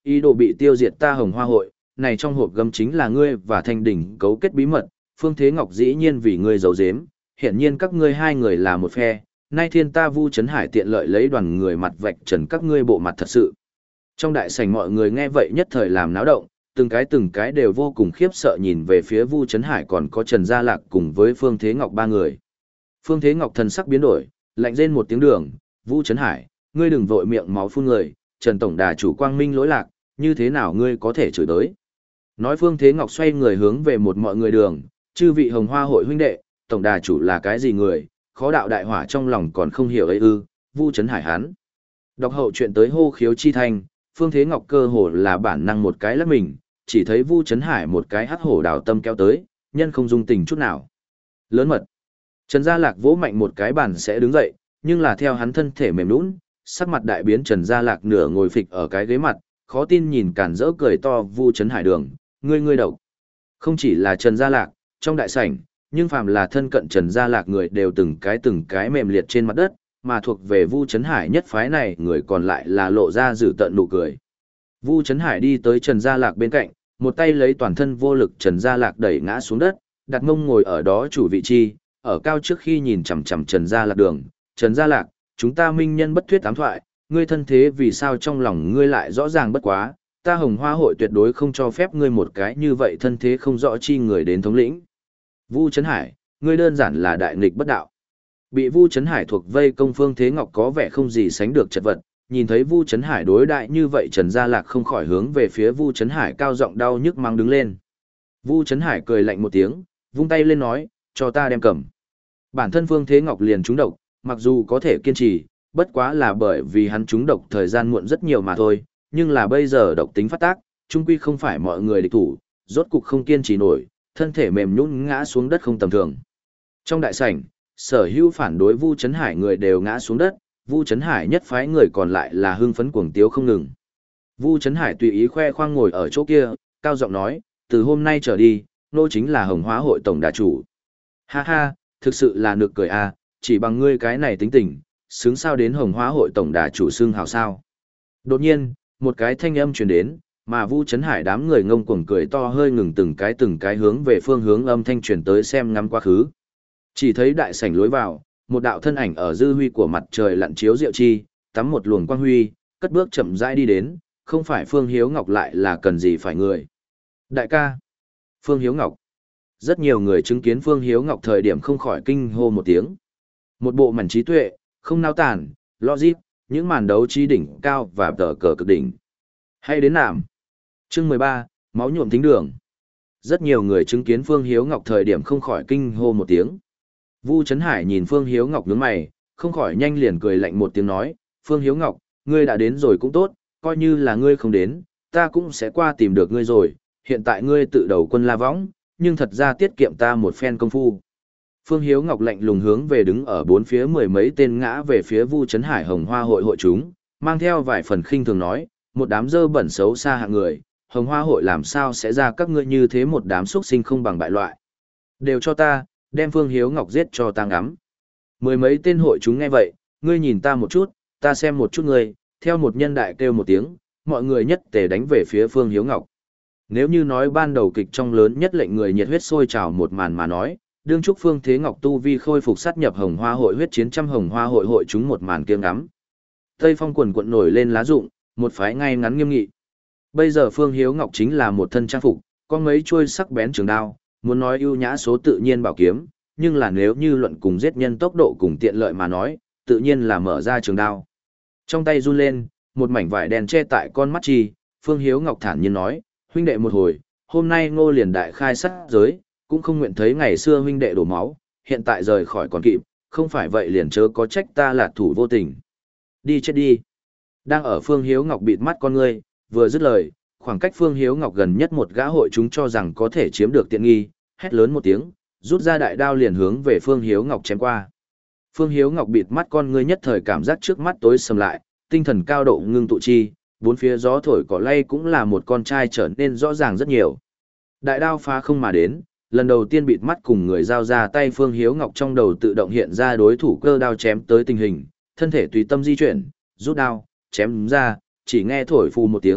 ý đồ bị tiêu diệt ta Hồng Hoa hội, này trong hộp gấm chính là ngươi và Thanh Đỉnh cấu kết bí mật, Phương Thế Ngọc dĩ nhiên vì ngươi giấu giếm, hiện nhiên các ngươi hai người là một phe, nay thiên ta Vu Trấn Hải tiện lợi lấy đoàn người mặt vạch trần các ngươi bộ mặt thật sự. Trong đại sảnh mọi người nghe vậy nhất thời làm náo động, từng cái từng cái đều vô cùng khiếp sợ nhìn về phía Vu Trấn Hải còn có Trần Gia Lạc cùng với Phương Thế Ngọc ba người. Phương Thế Ngọc thần sắc biến đổi, lạnh rên một tiếng đường, Vu Trấn Hải, ngươi đừng vội miệng máu phun người, Trần Tổng Đà chủ quang minh lỗi lạc, như thế nào ngươi có thể chửi tới. Nói Phương Thế Ngọc xoay người hướng về một mọi người đường, chư vị Hồng Hoa hội huynh đệ, Tổng Đà chủ là cái gì người, khó đạo đại hỏa trong lòng còn không hiểu ấy ư, Vu Trấn Hải hắn. Đọc hậu chuyện tới hô khiếu chi thanh, Phương Thế Ngọc cơ hồ là bản năng một cái lắc mình, chỉ thấy Vu Trấn Hải một cái hắc hổ đào tâm kéo tới, nhân không dung tình chút nào. Lớn mật. Trần Gia Lạc vỗ mạnh một cái bàn sẽ đứng dậy, nhưng là theo hắn thân thể mềm nhũn, sắc mặt đại biến Trần Gia Lạc nửa ngồi phịch ở cái ghế mặt, khó tin nhìn cản rỡ cười to Vu Trấn Hải đường, ngươi ngươi độc. Không chỉ là Trần Gia Lạc, trong đại sảnh, nhưng phàm là thân cận Trần Gia Lạc người đều từng cái từng cái mềm liệt trên mặt đất, mà thuộc về Vu Trấn Hải nhất phái này người còn lại là lộ ra dữ tợn nụ cười. Vu Trấn Hải đi tới Trần Gia Lạc bên cạnh, một tay lấy toàn thân vô lực Trần Gia Lạc đẩy ngã xuống đất, đặt mông ngồi ở đó chủ vị trí, ở cao trước khi nhìn chằm chằm Trần Gia Lạc đường, Trần Gia Lạc, chúng ta minh nhân bất thuyết ám thoại, ngươi thân thế vì sao trong lòng ngươi lại rõ ràng bất quá, ta Hồng Hoa hội tuyệt đối không cho phép ngươi một cái như vậy thân thế không rõ chi người đến thống lĩnh. Vu Trấn Hải, ngươi đơn giản là đại nghịch bất đạo. Bị Vu Trấn Hải thuộc vây công Phương Thế Ngọc có vẻ không gì sánh được chật vật, nhìn thấy Vu Trấn Hải đối đại như vậy Trần Gia Lạc không khỏi hướng về phía Vu Trấn Hải cao giọng đau nhức mang đứng lên. Vu Trấn Hải cười lạnh một tiếng, vung tay lên nói, cho ta đem cầm. Bản thân Phương Thế Ngọc liền trúng độc, mặc dù có thể kiên trì, bất quá là bởi vì hắn trúng độc thời gian muộn rất nhiều mà thôi, nhưng là bây giờ độc tính phát tác, chung quy không phải mọi người địch thủ, rốt cục không kiên trì nổi, thân thể mềm nhũn ngã xuống đất không tầm thường. Trong đại sảnh, sở hữu phản đối Vu Trấn Hải người đều ngã xuống đất, Vu Trấn Hải nhất phái người còn lại là hưng phấn cuồng tiếu không ngừng. Vu Trấn Hải tùy ý khoe khoang ngồi ở chỗ kia, cao giọng nói, từ hôm nay trở đi, nô chính là Hồng Hóa hội tổng đà chủ. Ha ha, thực sự là nực cười à, chỉ bằng ngươi cái này tính tình, xứng sao đến Hồng Hóa hội tổng đà chủ xưng hào sao. Đột nhiên, một cái thanh âm truyền đến, mà Vu Trấn Hải đám người ngông cuồng cười to hơi ngừng từng cái từng cái hướng về phương hướng âm thanh truyền tới xem ngắm quá khứ. Chỉ thấy đại sảnh lối vào, một đạo thân ảnh ở dư huy của mặt trời lặn chiếu diệu chi, tắm một luồng quang huy, cất bước chậm rãi đi đến, không phải Phương Hiếu Ngọc lại là cần gì phải người. Đại ca, Phương Hiếu Ngọc. Rất nhiều người chứng kiến Phương Hiếu Ngọc thời điểm không khỏi kinh hô một tiếng. Một bộ mảnh trí tuệ, không nao tản, logic, những màn đấu trí đỉnh cao và tờ cờ cực đỉnh. Hay đến nạm. Chương mười ba, máu nhuộm thính đường. Rất nhiều người chứng kiến Phương Hiếu Ngọc thời điểm không khỏi kinh hô một tiếng. Vu Trấn Hải nhìn Phương Hiếu Ngọc nhướng mày, không khỏi nhanh liền cười lạnh một tiếng nói, Phương Hiếu Ngọc, ngươi đã đến rồi cũng tốt, coi như là ngươi không đến, ta cũng sẽ qua tìm được ngươi rồi, hiện tại ngươi tự đầu quân la võng, nhưng thật ra tiết kiệm ta một phen công phu. Phương Hiếu Ngọc lạnh lùng hướng về đứng ở bốn phía mười mấy tên ngã về phía Vu Trấn Hải Hồng Hoa hội hội chúng, mang theo vài phần khinh thường nói, một đám dơ bẩn xấu xa hạng người, Hồng Hoa hội làm sao sẽ ra các ngươi như thế một đám xuất sinh không bằng bại loại. Đều cho ta, đem Phương Hiếu Ngọc giết cho ta ngắm. Mười mấy tên hội chúng nghe vậy, ngươi nhìn ta một chút, ta xem một chút ngươi, theo một nhân đại kêu một tiếng, mọi người nhất tề đánh về phía Phương Hiếu Ngọc. Nếu như nói ban đầu kịch trong lớn nhất lệnh người nhiệt huyết sôi trào một màn mà nói, đương chúc Phương Thế Ngọc tu vi khôi phục sát nhập Hồng Hoa hội huyết chiến trăm Hồng Hoa hội hội chúng một màn kiêng ngắm. Tây phong quần quận nổi lên lá rụng, một phái ngay ngắn nghiêm nghị. Bây giờ Phương Hiếu Ngọc chính là một thân trang phục, có mấy chuôi sắc bén trường đao, muốn nói ưu nhã số tự nhiên bảo kiếm, nhưng là nếu như luận cùng giết nhân tốc độ cùng tiện lợi mà nói, tự nhiên là mở ra trường đao. Trong tay run lên, một mảnh vải đen che tại con mắt chi, Phương Hiếu Ngọc thản nhiên nói, huynh đệ một hồi, hôm nay Ngô liền đại khai sát giới, cũng không nguyện thấy ngày xưa huynh đệ đổ máu, hiện tại rời khỏi còn kịp, không phải vậy liền chớ có trách ta là thủ vô tình. Đi chết đi. Đang ở Phương Hiếu Ngọc bịt mắt con ngươi, vừa dứt lời, khoảng cách Phương Hiếu Ngọc gần nhất một gã hội chúng cho rằng có thể chiếm được tiện nghi, hét lớn một tiếng, rút ra đại đao liền hướng về Phương Hiếu Ngọc chém qua. Phương Hiếu Ngọc bịt mắt con ngươi nhất thời cảm giác trước mắt tối sầm lại, tinh thần cao độ ngưng tụ chi, bốn phía gió thổi cỏ lay cũng là một con trai trở nên rõ ràng rất nhiều. Đại đao phá không mà đến, lần đầu tiên bịt mắt cùng người giao ra tay Phương Hiếu Ngọc trong đầu tự động hiện ra đối thủ cơ đao chém tới tình hình, thân thể tùy tâm di chuyển, rút đao, chém ra, chỉ nghe thổi phù một tiếng,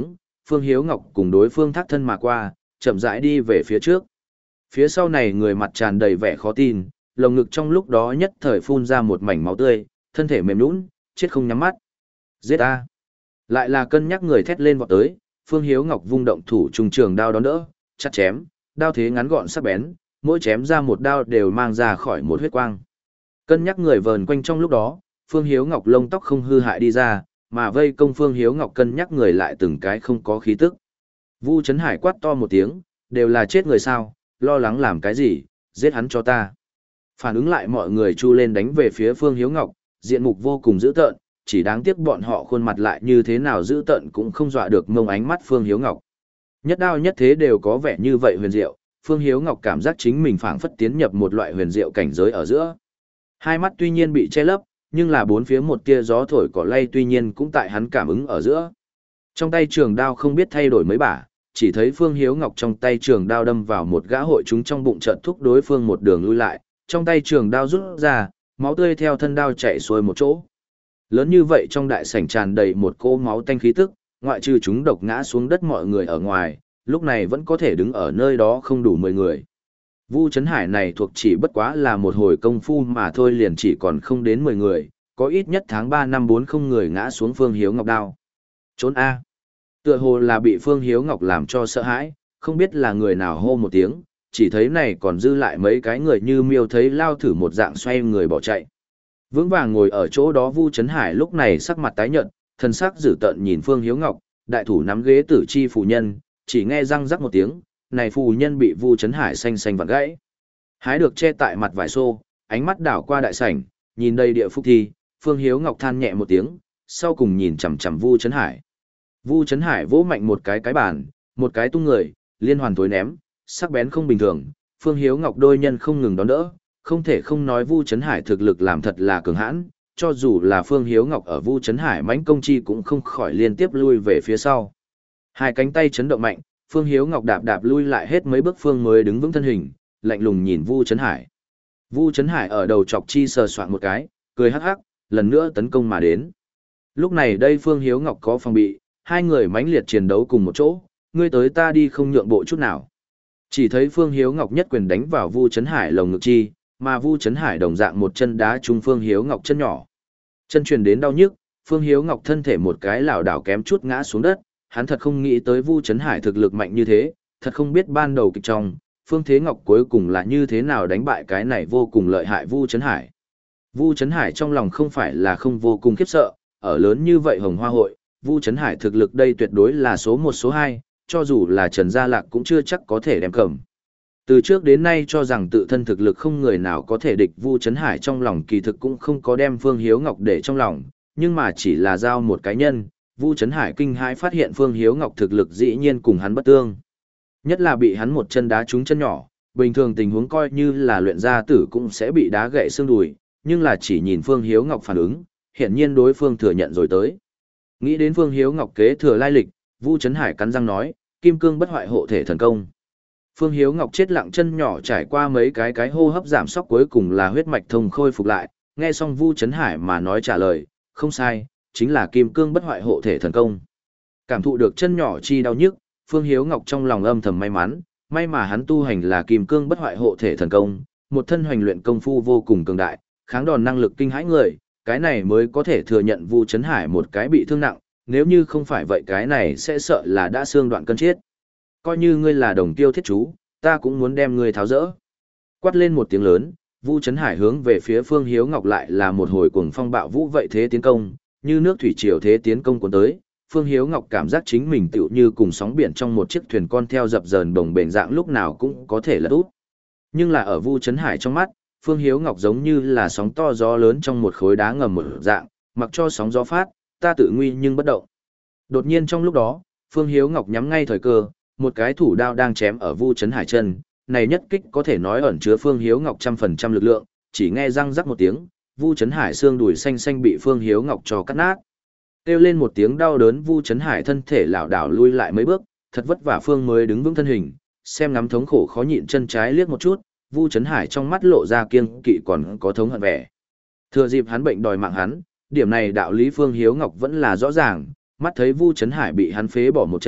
Phương Hiếu Ngọc cùng đối phương thác thân mà qua, chậm rãi đi về phía trước. Phía sau này người mặt tràn đầy vẻ khó tin, lồng ngực trong lúc đó nhất thời phun ra một mảnh máu tươi, thân thể mềm nhũn, chết không nhắm mắt. Giết a! Lại là cân nhắc người thét lên vọt tới, Phương Hiếu Ngọc vung động thủ trùng trường đao đón đỡ, chặt chém, đao thế ngắn gọn sắc bén, mỗi chém ra một đao đều mang ra khỏi một huyết quang. Cân nhắc người vờn quanh trong lúc đó, Phương Hiếu Ngọc lông tóc không hư hại đi ra, mà vây công Phương Hiếu Ngọc cân nhắc người lại từng cái không có khí tức. Vu Trấn Hải quát to một tiếng, đều là chết người sao, lo lắng làm cái gì, giết hắn cho ta. Phản ứng lại mọi người chu lên đánh về phía Phương Hiếu Ngọc, diện mục vô cùng dữ tợn, chỉ đáng tiếc bọn họ khuôn mặt lại như thế nào dữ tợn cũng không dọa được mông ánh mắt Phương Hiếu Ngọc. Nhất đao nhất thế đều có vẻ như vậy huyền diệu, Phương Hiếu Ngọc cảm giác chính mình phảng phất tiến nhập một loại huyền diệu cảnh giới ở giữa. Hai mắt tuy nhiên bị che lấp, nhưng là bốn phía một tia gió thổi cỏ lay tuy nhiên cũng tại hắn cảm ứng ở giữa. Trong tay trường đao không biết thay đổi mấy bả, chỉ thấy Phương Hiếu Ngọc trong tay trường đao đâm vào một gã hội chúng trong bụng chợt thúc đối phương một đường lui lại, trong tay trường đao rút ra, máu tươi theo thân đao chảy xuôi một chỗ. Lớn như vậy trong đại sảnh tràn đầy một cỗ máu tanh khí tức, ngoại trừ chúng độc ngã xuống đất mọi người ở ngoài, lúc này vẫn có thể đứng ở nơi đó không đủ mười người. Vu Trấn Hải này thuộc chỉ bất quá là một hồi công phu mà thôi, liền chỉ còn không đến mười người, có ít nhất tháng ba năm bốn không người ngã xuống Phương Hiếu Ngọc đao. Trốn A. Tựa hồ là bị Phương Hiếu Ngọc làm cho sợ hãi, không biết là người nào hô một tiếng, chỉ thấy này còn dư lại mấy cái người như miêu thấy lao thử một dạng xoay người bỏ chạy. Vững vàng ngồi ở chỗ đó Vu Trấn Hải lúc này sắc mặt tái nhợt, thân sắc dữ tợn nhìn Phương Hiếu Ngọc, đại thủ nắm ghế tử chi phù nhân, chỉ nghe răng rắc một tiếng, này phù nhân bị Vu Trấn Hải xanh xanh vặn gãy. Hái được che tại mặt vải xô, ánh mắt đảo qua đại sảnh, nhìn đây địa phúc thi, Phương Hiếu Ngọc than nhẹ một tiếng, sau cùng nhìn chằm chằm Vu Trấn Hải. Vu Trấn Hải vỗ mạnh một cái cái bàn, một cái tung người, liên hoàn tối ném, sắc bén không bình thường, Phương Hiếu Ngọc đôi nhân không ngừng đón đỡ, không thể không nói Vu Trấn Hải thực lực làm thật là cường hãn, cho dù là Phương Hiếu Ngọc ở Vu Trấn Hải mãnh công chi cũng không khỏi liên tiếp lui về phía sau. Hai cánh tay chấn động mạnh, Phương Hiếu Ngọc đạp đạp lui lại hết mấy bước phương mới đứng vững thân hình, lạnh lùng nhìn Vu Trấn Hải. Vu Trấn Hải ở đầu chọc chi sờ soạn một cái, cười hắc hắc, lần nữa tấn công mà đến. Lúc này đây Phương Hiếu Ngọc có phòng bị, hai người mãnh liệt chiến đấu cùng một chỗ, ngươi tới ta đi không nhượng bộ chút nào. Chỉ thấy Phương Hiếu Ngọc nhất quyền đánh vào Vu Trấn Hải lồng ngực chi, mà Vu Trấn Hải đồng dạng một chân đá trúng Phương Hiếu Ngọc chân nhỏ. Chân truyền đến đau nhức, Phương Hiếu Ngọc thân thể một cái lảo đảo kém chút ngã xuống đất, hắn thật không nghĩ tới Vu Trấn Hải thực lực mạnh như thế, thật không biết ban đầu kịch trong, Phương Thế Ngọc cuối cùng là như thế nào đánh bại cái này vô cùng lợi hại Vu Trấn Hải. Vu Trấn Hải trong lòng không phải là không vô cùng khiếp sợ, ở lớn như vậy Hồng Hoa hội, Vu Trấn Hải thực lực đây tuyệt đối là số một số hai, cho dù là Trần Gia Lạc cũng chưa chắc có thể đem cầm. Từ trước đến nay cho rằng tự thân thực lực không người nào có thể địch Vu Trấn Hải trong lòng kỳ thực cũng không có đem Phương Hiếu Ngọc để trong lòng, nhưng mà chỉ là giao một cá nhân, Vu Trấn Hải kinh hãi phát hiện Phương Hiếu Ngọc thực lực dĩ nhiên cùng hắn bất tương. Nhất là bị hắn một chân đá trúng chân nhỏ, bình thường tình huống coi như là luyện gia tử cũng sẽ bị đá gãy xương đùi, nhưng là chỉ nhìn Phương Hiếu Ngọc phản ứng, hiển nhiên đối phương thừa nhận rồi tới. Nghĩ đến Phương Hiếu Ngọc kế thừa lai lịch, Vu Trấn Hải cắn răng nói, kim cương bất hoại hộ thể thần công. Phương Hiếu Ngọc chết lặng chân nhỏ trải qua mấy cái cái hô hấp giảm sóc cuối cùng là huyết mạch thông khôi phục lại, nghe xong Vu Trấn Hải mà nói trả lời, không sai, chính là kim cương bất hoại hộ thể thần công. Cảm thụ được chân nhỏ chi đau nhức, Phương Hiếu Ngọc trong lòng âm thầm may mắn, may mà hắn tu hành là kim cương bất hoại hộ thể thần công, một thân hoành luyện công phu vô cùng cường đại, kháng đòn năng lực kinh hãi người, cái này mới có thể thừa nhận Vu Trấn Hải một cái bị thương nặng, nếu như không phải vậy cái này sẽ sợ là đã xương đoạn cân chết. Coi như ngươi là đồng tiêu thiết chú, ta cũng muốn đem ngươi tháo rỡ. Quát lên một tiếng lớn, Vu Trấn Hải hướng về phía Phương Hiếu Ngọc lại là một hồi cuồng phong bạo vũ vậy thế tiến công, như nước thủy triều thế tiến công cuốn tới. Phương Hiếu Ngọc cảm giác chính mình tựu như cùng sóng biển trong một chiếc thuyền con theo dập dờn đồng bền dạng lúc nào cũng có thể lật úp. Nhưng là ở Vu Trấn Hải trong mắt, Phương Hiếu Ngọc giống như là sóng to gió lớn trong một khối đá ngầm một dạng, mặc cho sóng gió phát, ta tự nguy nhưng bất động. Đột nhiên trong lúc đó, Phương Hiếu Ngọc nhắm ngay thời cơ, một cái thủ đao đang chém ở Vu Trấn Hải chân, này nhất kích có thể nói ẩn chứa Phương Hiếu Ngọc trăm phần trăm lực lượng, chỉ nghe răng rắc một tiếng, Vu Trấn Hải xương đùi xanh xanh bị Phương Hiếu Ngọc cho cắt nát. Kêu lên một tiếng đau đớn, Vu Trấn Hải thân thể lảo đảo lui lại mấy bước, thật vất vả Phương mới đứng vững thân hình, xem ngắm thống khổ khó nhịn chân trái liếc một chút, Vu Trấn Hải trong mắt lộ ra kiêng kỵ còn có thống hận vẻ. Thừa dịp hắn bệnh đòi mạng hắn, điểm này đạo lý Phương Hiếu Ngọc vẫn là rõ ràng, mắt thấy Vu Trấn Hải bị hắn phế bỏ một chân,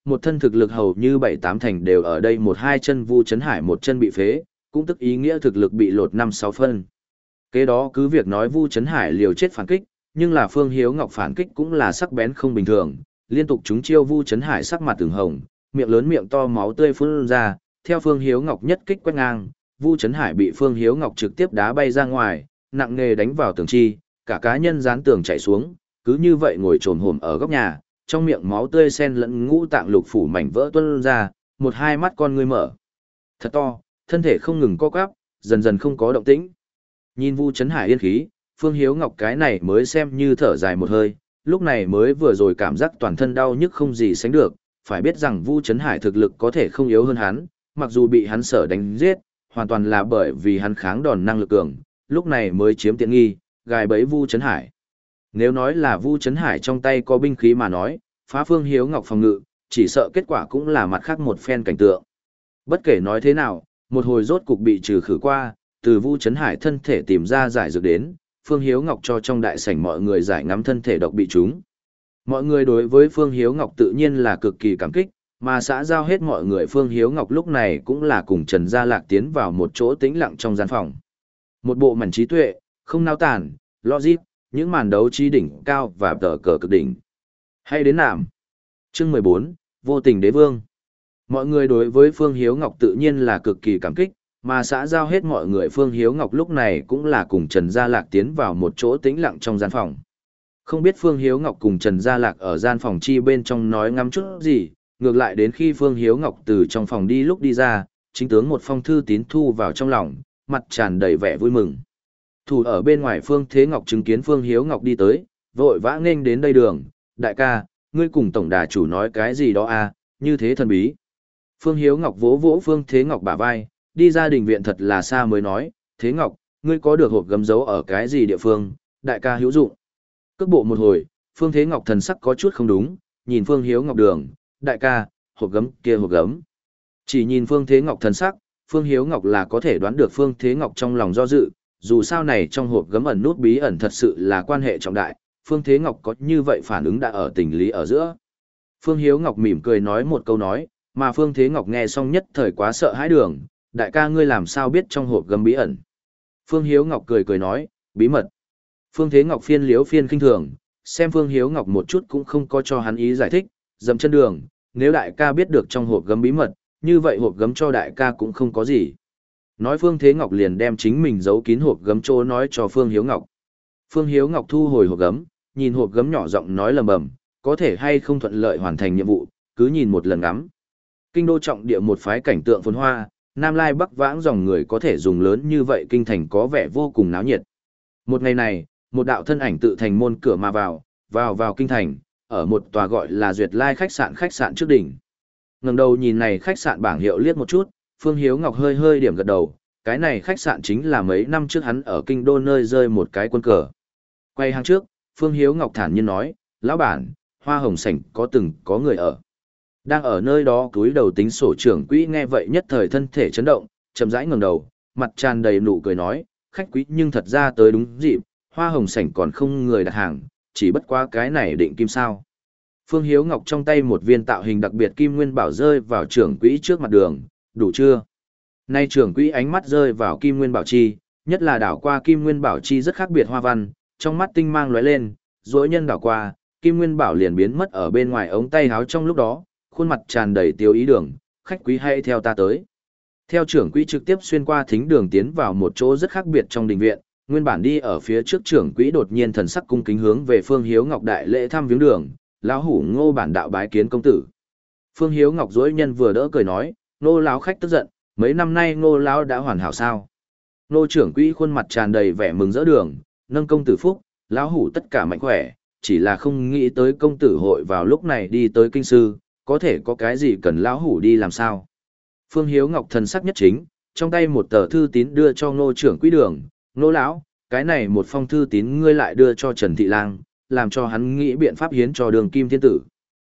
một thân thực lực hầu như bảy tám thành đều ở đây một hai chân Vu Chấn Hải một chân bị phế, cũng tức ý nghĩa thực lực bị lột năm sáu phân. Kế đó cứ việc nói Vu Chấn Hải liều chết phản kích, nhưng là Phương Hiếu Ngọc phản kích cũng là sắc bén không bình thường, liên tục trúng chiêu Vu Chấn Hải sắc mặt từng hồng, miệng lớn miệng to máu tươi phun ra, theo Phương Hiếu Ngọc nhất kích quét ngang, Vu Chấn Hải bị Phương Hiếu Ngọc trực tiếp đá bay ra ngoài, nặng nề đánh vào tường chi, cả cá nhân dán tường chạy xuống, cứ như vậy ngồi trồm hổm ở góc nhà, trong miệng máu tươi xen lẫn ngũ tạng lục phủ mảnh vỡ tuôn ra, một hai mắt con ngươi mở thật to, thân thể không ngừng co quắp, dần dần không có động tĩnh. Nhìn Vu Chấn Hải yên khí, Phương Hiếu Ngọc cái này mới xem như thở dài một hơi, lúc này mới vừa rồi cảm giác toàn thân đau nhức không gì sánh được, phải biết rằng Vu Chấn Hải thực lực có thể không yếu hơn hắn, mặc dù bị hắn sở đánh giết, hoàn toàn là bởi vì hắn kháng đòn năng lực cường, lúc này mới chiếm tiện nghi, gài bẫy Vu Chấn Hải. Nếu nói là Vu Chấn Hải trong tay có binh khí mà nói, phá Phương Hiếu Ngọc phòng ngự, chỉ sợ kết quả cũng là mặt khác một phen cảnh tượng. Bất kể nói thế nào, một hồi rốt cục bị trừ khử qua, từ Vu Chấn Hải thân thể tìm ra giải dược đến, Phương Hiếu Ngọc cho trong đại sảnh mọi người giải ngắm thân thể độc bị chúng. Mọi người đối với Phương Hiếu Ngọc tự nhiên là cực kỳ cảm kích, mà xã giao hết mọi người Phương Hiếu Ngọc lúc này cũng là cùng Trần Gia Lạc tiến vào một chỗ tĩnh lặng trong gian phòng. Một bộ mảnh trí tuệ, không nao tản, logic, những màn đấu trí đỉnh cao và tờ cờ cực đỉnh. Hay đến nạm. Chương mười bốn, Vô tình đế vương. Mọi người đối với Phương Hiếu Ngọc tự nhiên là cực kỳ cảm kích, mà xã giao hết mọi người Phương Hiếu Ngọc lúc này cũng là cùng Trần Gia Lạc tiến vào một chỗ tĩnh lặng trong gian phòng. Không biết Phương Hiếu Ngọc cùng Trần Gia Lạc ở gian phòng chi bên trong nói ngắm chút gì, ngược lại đến khi Phương Hiếu Ngọc từ trong phòng đi lúc đi ra, chính tướng một phong thư tín thu vào trong lòng, mặt tràn đầy vẻ vui mừng. Thủ ở bên ngoài Phương Thế Ngọc chứng kiến Phương Hiếu Ngọc đi tới, vội vã nghênh đến đây đường, đại ca, ngươi cùng tổng đà chủ nói cái gì đó à, như thế thần bí. Phương Hiếu Ngọc vỗ vỗ Phương Thế Ngọc bả vai, đi ra đình viện thật là xa mới nói, Thế Ngọc, ngươi có được hộp gấm dấu ở cái gì địa phương, đại ca hữu dụng. Cước bộ một hồi, Phương Thế Ngọc thần sắc có chút không đúng, nhìn Phương Hiếu Ngọc đường, đại ca, hộp gấm kia hộp gấm. Chỉ nhìn Phương Thế Ngọc thần sắc, Phương Hiếu Ngọc là có thể đoán được Phương Thế Ngọc trong lòng do dự, dù sao này trong hộp gấm ẩn nút bí ẩn thật sự là quan hệ trọng đại, Phương Thế Ngọc có như vậy phản ứng đã ở tình lý ở giữa. Phương Hiếu Ngọc mỉm cười nói một câu nói, mà Phương Thế Ngọc nghe xong nhất thời quá sợ hãi đường, đại ca ngươi làm sao biết trong hộp gấm bí ẩn. Phương Hiếu Ngọc cười cười nói, bí mật. Phương Thế Ngọc phiên liếu phiên khinh thường, xem Phương Hiếu Ngọc một chút cũng không có cho hắn ý giải thích, dậm chân đường, nếu đại ca biết được trong hộp gấm bí mật, như vậy hộp gấm cho đại ca cũng không có gì. Nói Phương Thế Ngọc liền đem chính mình giấu kín hộp gấm chỗ nói cho Phương Hiếu Ngọc. Phương Hiếu Ngọc thu hồi hộp gấm, nhìn hộp gấm nhỏ giọng nói lầm bầm, có thể hay không thuận lợi hoàn thành nhiệm vụ, cứ nhìn một lần ngắm. Kinh đô trọng địa một phái cảnh tượng phồn hoa, Nam Lai Bắc vãng dòng người có thể dùng lớn như vậy kinh thành có vẻ vô cùng náo nhiệt. Một ngày này, một đạo thân ảnh tự thành môn cửa mà vào, vào vào kinh thành, ở một tòa gọi là Duyệt Lai khách sạn khách sạn trước đỉnh. Ngẩng đầu nhìn này khách sạn bảng hiệu liếc một chút, Phương Hiếu Ngọc hơi hơi điểm gật đầu, cái này khách sạn chính là mấy năm trước hắn ở kinh đô nơi rơi một cái quân cờ. Quay hàng trước, Phương Hiếu Ngọc thản nhiên nói, lão bản, hoa hồng sảnh có từng có người ở. Đang ở nơi đó cúi đầu tính sổ trưởng quỹ nghe vậy nhất thời thân thể chấn động, chậm rãi ngẩng đầu, mặt tràn đầy nụ cười nói, khách quý nhưng thật ra tới đúng dịp, hoa hồng sảnh còn không người đặt hàng, chỉ bất quá cái này định kim sao. Phương Hiếu Ngọc trong tay một viên tạo hình đặc biệt kim nguyên bảo rơi vào trưởng quỹ trước mặt đường, đủ chưa? Nay trưởng quỹ ánh mắt rơi vào kim nguyên bảo chi, nhất là đảo qua kim nguyên bảo chi rất khác biệt hoa văn, trong mắt tinh mang lóe lên, dối nhân đảo qua, kim nguyên bảo liền biến mất ở bên ngoài ống tay áo trong lúc đó, khuôn mặt tràn đầy tiêu ý đường, khách quý hãy theo ta tới. Theo trưởng quỹ trực tiếp xuyên qua thính đường tiến vào một chỗ rất khác biệt trong đình viện, nguyên bản đi ở phía trước trưởng quỹ đột nhiên thần sắc cung kính hướng về Phương Hiếu Ngọc đại lễ thăm viếng đường, lão hủ Ngô bản đạo bái kiến công tử. Phương Hiếu Ngọc dối nhân vừa đỡ cười nói, Ngô lão khách tức giận, mấy năm nay Ngô lão đã hoàn hảo sao? Ngô trưởng quỹ khuôn mặt tràn đầy vẻ mừng rỡ đường, nâng công tử phúc, lão hủ tất cả mạnh khỏe, chỉ là không nghĩ tới công tử hội vào lúc này đi tới kinh sư, có thể có cái gì cần lão hủ đi làm sao? Phương Hiếu Ngọc thần sắc nhất chính, trong tay một tờ thư tín đưa cho Ngô trưởng quỹ đường, Ngô lão, cái này một phong thư tín ngươi lại đưa cho Trần Thị Lang, làm cho hắn nghĩ biện pháp hiến cho đường kim thiên tử.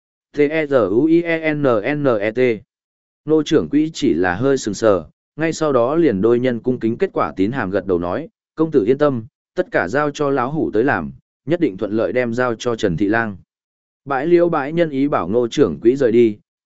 T-E-Z-U-I-E-N-N-E-T Ngô trưởng quỹ chỉ là hơi sừng sờ, ngay sau đó liền đôi nhân cung kính kết quả tín hàm gật đầu nói, công tử yên tâm, tất cả giao cho lão hủ tới làm, nhất định thuận lợi đem giao cho Trần Thị Lang. Bãi liễu bãi nhân ý bảo Ngô trưởng quỹ rời đi,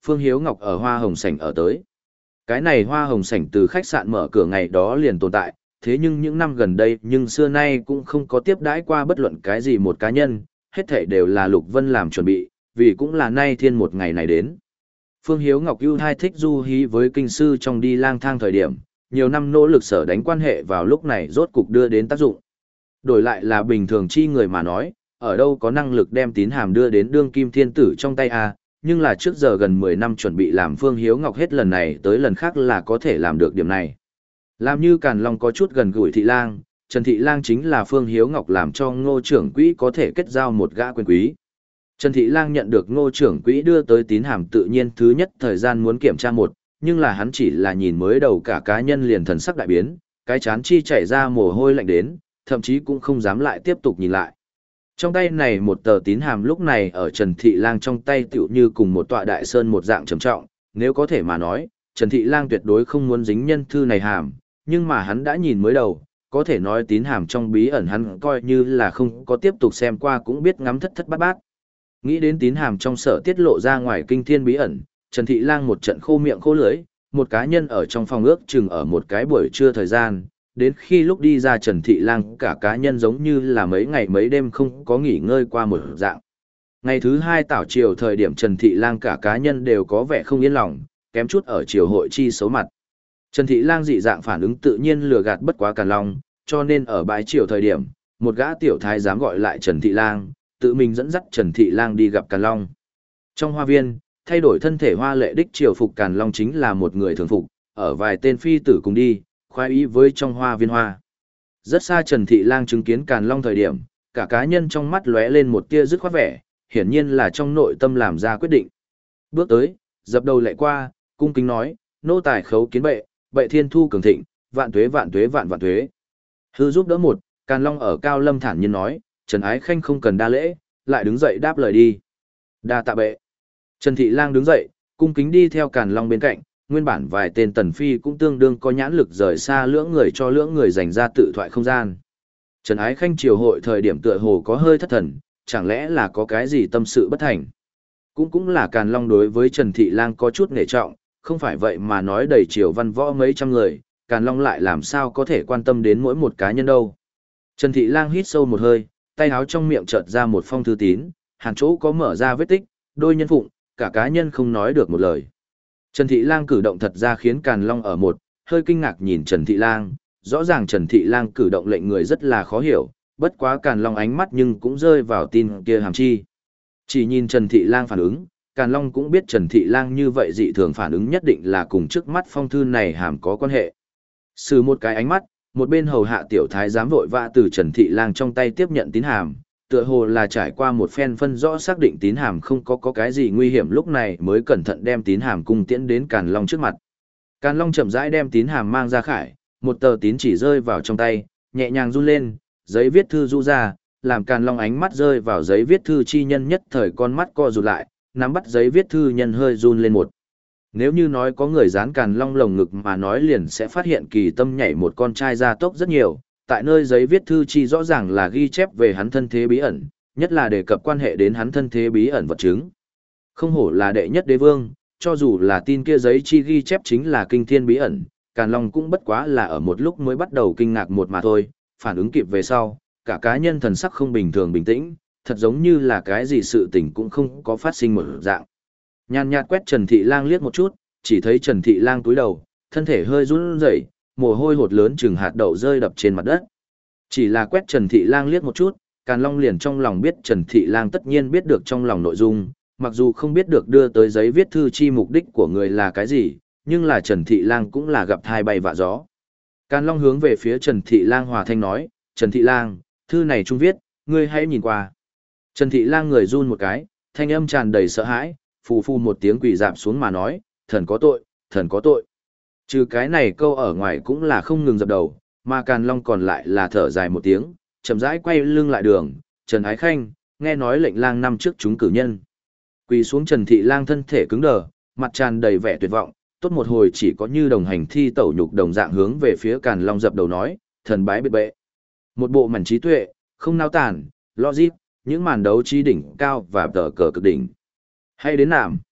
Phương Hiếu Ngọc ở Hoa Hồng Sảnh ở tới. Cái này Hoa Hồng Sảnh từ khách sạn mở cửa ngày đó liền tồn tại, thế nhưng những năm gần đây nhưng xưa nay cũng không có tiếp đãi qua bất luận cái gì một cá nhân, hết thảy đều là Lục Vân làm chuẩn bị, vì cũng là nay thiên một ngày này đến. Phương Hiếu Ngọc ưu hai thích du hí với kinh sư trong đi lang thang thời điểm, nhiều năm nỗ lực sở đánh quan hệ vào lúc này rốt cục đưa đến tác dụng. Đổi lại là bình thường chi người mà nói, ở đâu có năng lực đem tín hàm đưa đến đương kim thiên tử trong tay a, nhưng là trước giờ gần mười năm chuẩn bị làm Phương Hiếu Ngọc hết lần này tới lần khác là có thể làm được điểm này. Làm như Càn Long có chút gần gũi Thị Lang, Trần Thị Lang chính là Phương Hiếu Ngọc làm cho Ngô trưởng quỹ có thể kết giao một gã quyền quý. Trần Thị Lang nhận được Ngô trưởng quỹ đưa tới tín hàm tự nhiên thứ nhất thời gian muốn kiểm tra một, nhưng là hắn chỉ là nhìn mới đầu cả cá nhân liền thần sắc đại biến, cái chán chi chảy ra mồ hôi lạnh đến, thậm chí cũng không dám lại tiếp tục nhìn lại. Trong tay này một tờ tín hàm lúc này ở Trần Thị Lang trong tay tựu như cùng một tọa đại sơn một dạng trầm trọng, nếu có thể mà nói, Trần Thị Lang tuyệt đối không muốn dính nhân thư này hàm, nhưng mà hắn đã nhìn mới đầu, có thể nói tín hàm trong bí ẩn hắn coi như là không có tiếp tục xem qua cũng biết ngắm thất thất bát bát. Nghĩ đến tín hàm trong sở tiết lộ ra ngoài kinh thiên bí ẩn, Trần Thị Lang một trận khô miệng khô lưỡi, một cá nhân ở trong phòng ước chừng ở một cái buổi trưa thời gian, đến khi lúc đi ra Trần Thị Lang cả cá nhân giống như là mấy ngày mấy đêm không có nghỉ ngơi qua một dạng. Ngày thứ hai tảo chiều thời điểm Trần Thị Lang cả cá nhân đều có vẻ không yên lòng, kém chút ở chiều hội chi xấu mặt. Trần Thị Lang dị dạng phản ứng tự nhiên lừa gạt bất quá Càn Long, cho nên ở bãi chiều thời điểm, một gã tiểu thái dám gọi lại Trần Thị Lang, tự mình dẫn dắt Trần Thị Lang đi gặp Càn Long. Trong hoa viên, thay đổi thân thể hoa lệ đích triều phục Càn Long chính là một người thường phục, ở vài tên phi tử cùng đi, khoái ý với trong hoa viên hoa. Rất xa Trần Thị Lang chứng kiến Càn Long thời điểm, cả cá nhân trong mắt lóe lên một tia dứt khoát vẻ, hiển nhiên là trong nội tâm làm ra quyết định. Bước tới, dập đầu lạy qua, cung kính nói, nô tài khấu kiến bệ, bệ thiên thu cường thịnh, vạn tuế vạn tuế vạn vạn tuế. Hư giúp đỡ một, Càn Long ở cao lâm thản nhiên nói, Trần Ái Khanh không cần đa lễ, lại đứng dậy đáp lời đi. Đa tạ bệ. Trần Thị Lang đứng dậy, cung kính đi theo Càn Long bên cạnh, nguyên bản vài tên tần phi cũng tương đương có nhãn lực rời xa lưỡng người cho lưỡng người dành ra tự thoại không gian. Trần Ái Khanh triều hội thời điểm tựa hồ có hơi thất thần, chẳng lẽ là có cái gì tâm sự bất thành. Cũng cũng là Càn Long đối với Trần Thị Lang có chút nể trọng, không phải vậy mà nói đầy triều văn võ mấy trăm người, Càn Long lại làm sao có thể quan tâm đến mỗi một cá nhân đâu. Trần Thị Lang hít sâu một hơi, tay áo trong miệng chợt ra một phong thư tín, hàn chỗ có mở ra vết tích, đôi nhân phụng, cả cá nhân không nói được một lời. Trần Thị Lang cử động thật ra khiến Càn Long ở một, hơi kinh ngạc nhìn Trần Thị Lang, rõ ràng Trần Thị Lang cử động lệnh người rất là khó hiểu, bất quá Càn Long ánh mắt nhưng cũng rơi vào tin kia hàm chi. Chỉ nhìn Trần Thị Lang phản ứng, Càn Long cũng biết Trần Thị Lang như vậy dị thường phản ứng nhất định là cùng trước mắt phong thư này hàm có quan hệ. Sử một cái ánh mắt, một bên hầu hạ tiểu thái giám vội vã từ Trần Thị Lang trong tay tiếp nhận tín hàm, tựa hồ là trải qua một phen phân rõ xác định tín hàm không có có cái gì nguy hiểm lúc này mới cẩn thận đem tín hàm cung tiễn đến Càn Long trước mặt. Càn Long chậm rãi đem tín hàm mang ra khải, một tờ tín chỉ rơi vào trong tay, nhẹ nhàng run lên, giấy viết thư rũ ra, làm Càn Long ánh mắt rơi vào giấy viết thư chi nhân nhất thời con mắt co rụt lại, nắm bắt giấy viết thư nhân hơi run lên một. Nếu như nói có người dán Càn Long lồng ngực mà nói liền sẽ phát hiện kỳ tâm nhảy một con trai ra tốc rất nhiều, tại nơi giấy viết thư chi rõ ràng là ghi chép về hắn thân thế bí ẩn, nhất là đề cập quan hệ đến hắn thân thế bí ẩn vật chứng. Không hổ là đệ nhất đế vương, cho dù là tin kia giấy chi ghi chép chính là kinh thiên bí ẩn, Càn Long cũng bất quá là ở một lúc mới bắt đầu kinh ngạc một mà thôi, phản ứng kịp về sau, cả cá nhân thần sắc không bình thường bình tĩnh, thật giống như là cái gì sự tình cũng không có phát sinh một dạng. Nhàn nhạt quét Trần Thị Lang liếc một chút, chỉ thấy Trần Thị Lang cúi đầu, thân thể hơi run rẩy, mồ hôi hột lớn chừng hạt đậu rơi đập trên mặt đất. Chỉ là quét Trần Thị Lang liếc một chút, Càn Long liền trong lòng biết Trần Thị Lang tất nhiên biết được trong lòng nội dung, mặc dù không biết được đưa tới giấy viết thư chi mục đích của người là cái gì, nhưng là Trần Thị Lang cũng là gặp thai bay vạ gió. Càn Long hướng về phía Trần Thị Lang hòa thanh nói, Trần Thị Lang, thư này trung viết, ngươi hãy nhìn qua. Trần Thị Lang người run một cái, thanh âm tràn đầy sợ hãi, phù phù một tiếng quỳ dạp xuống mà nói, thần có tội, thần có tội. Trừ cái này câu ở ngoài cũng là không ngừng dập đầu, mà Càn Long còn lại là thở dài một tiếng, chậm rãi quay lưng lại đường, Trần Ái Khanh, nghe nói lệnh lang năm trước chúng cử nhân. Quỳ xuống Trần Thị Lang thân thể cứng đờ, mặt tràn đầy vẻ tuyệt vọng, tốt một hồi chỉ có như đồng hành thi tẩu nhục đồng dạng hướng về phía Càn Long dập đầu nói, thần bái biệt bệ. Một bộ mảnh trí tuệ, không nao tản, logic, những màn đấu trí đỉnh cao và tờ cờ cực đỉnh. Hay đến nạm.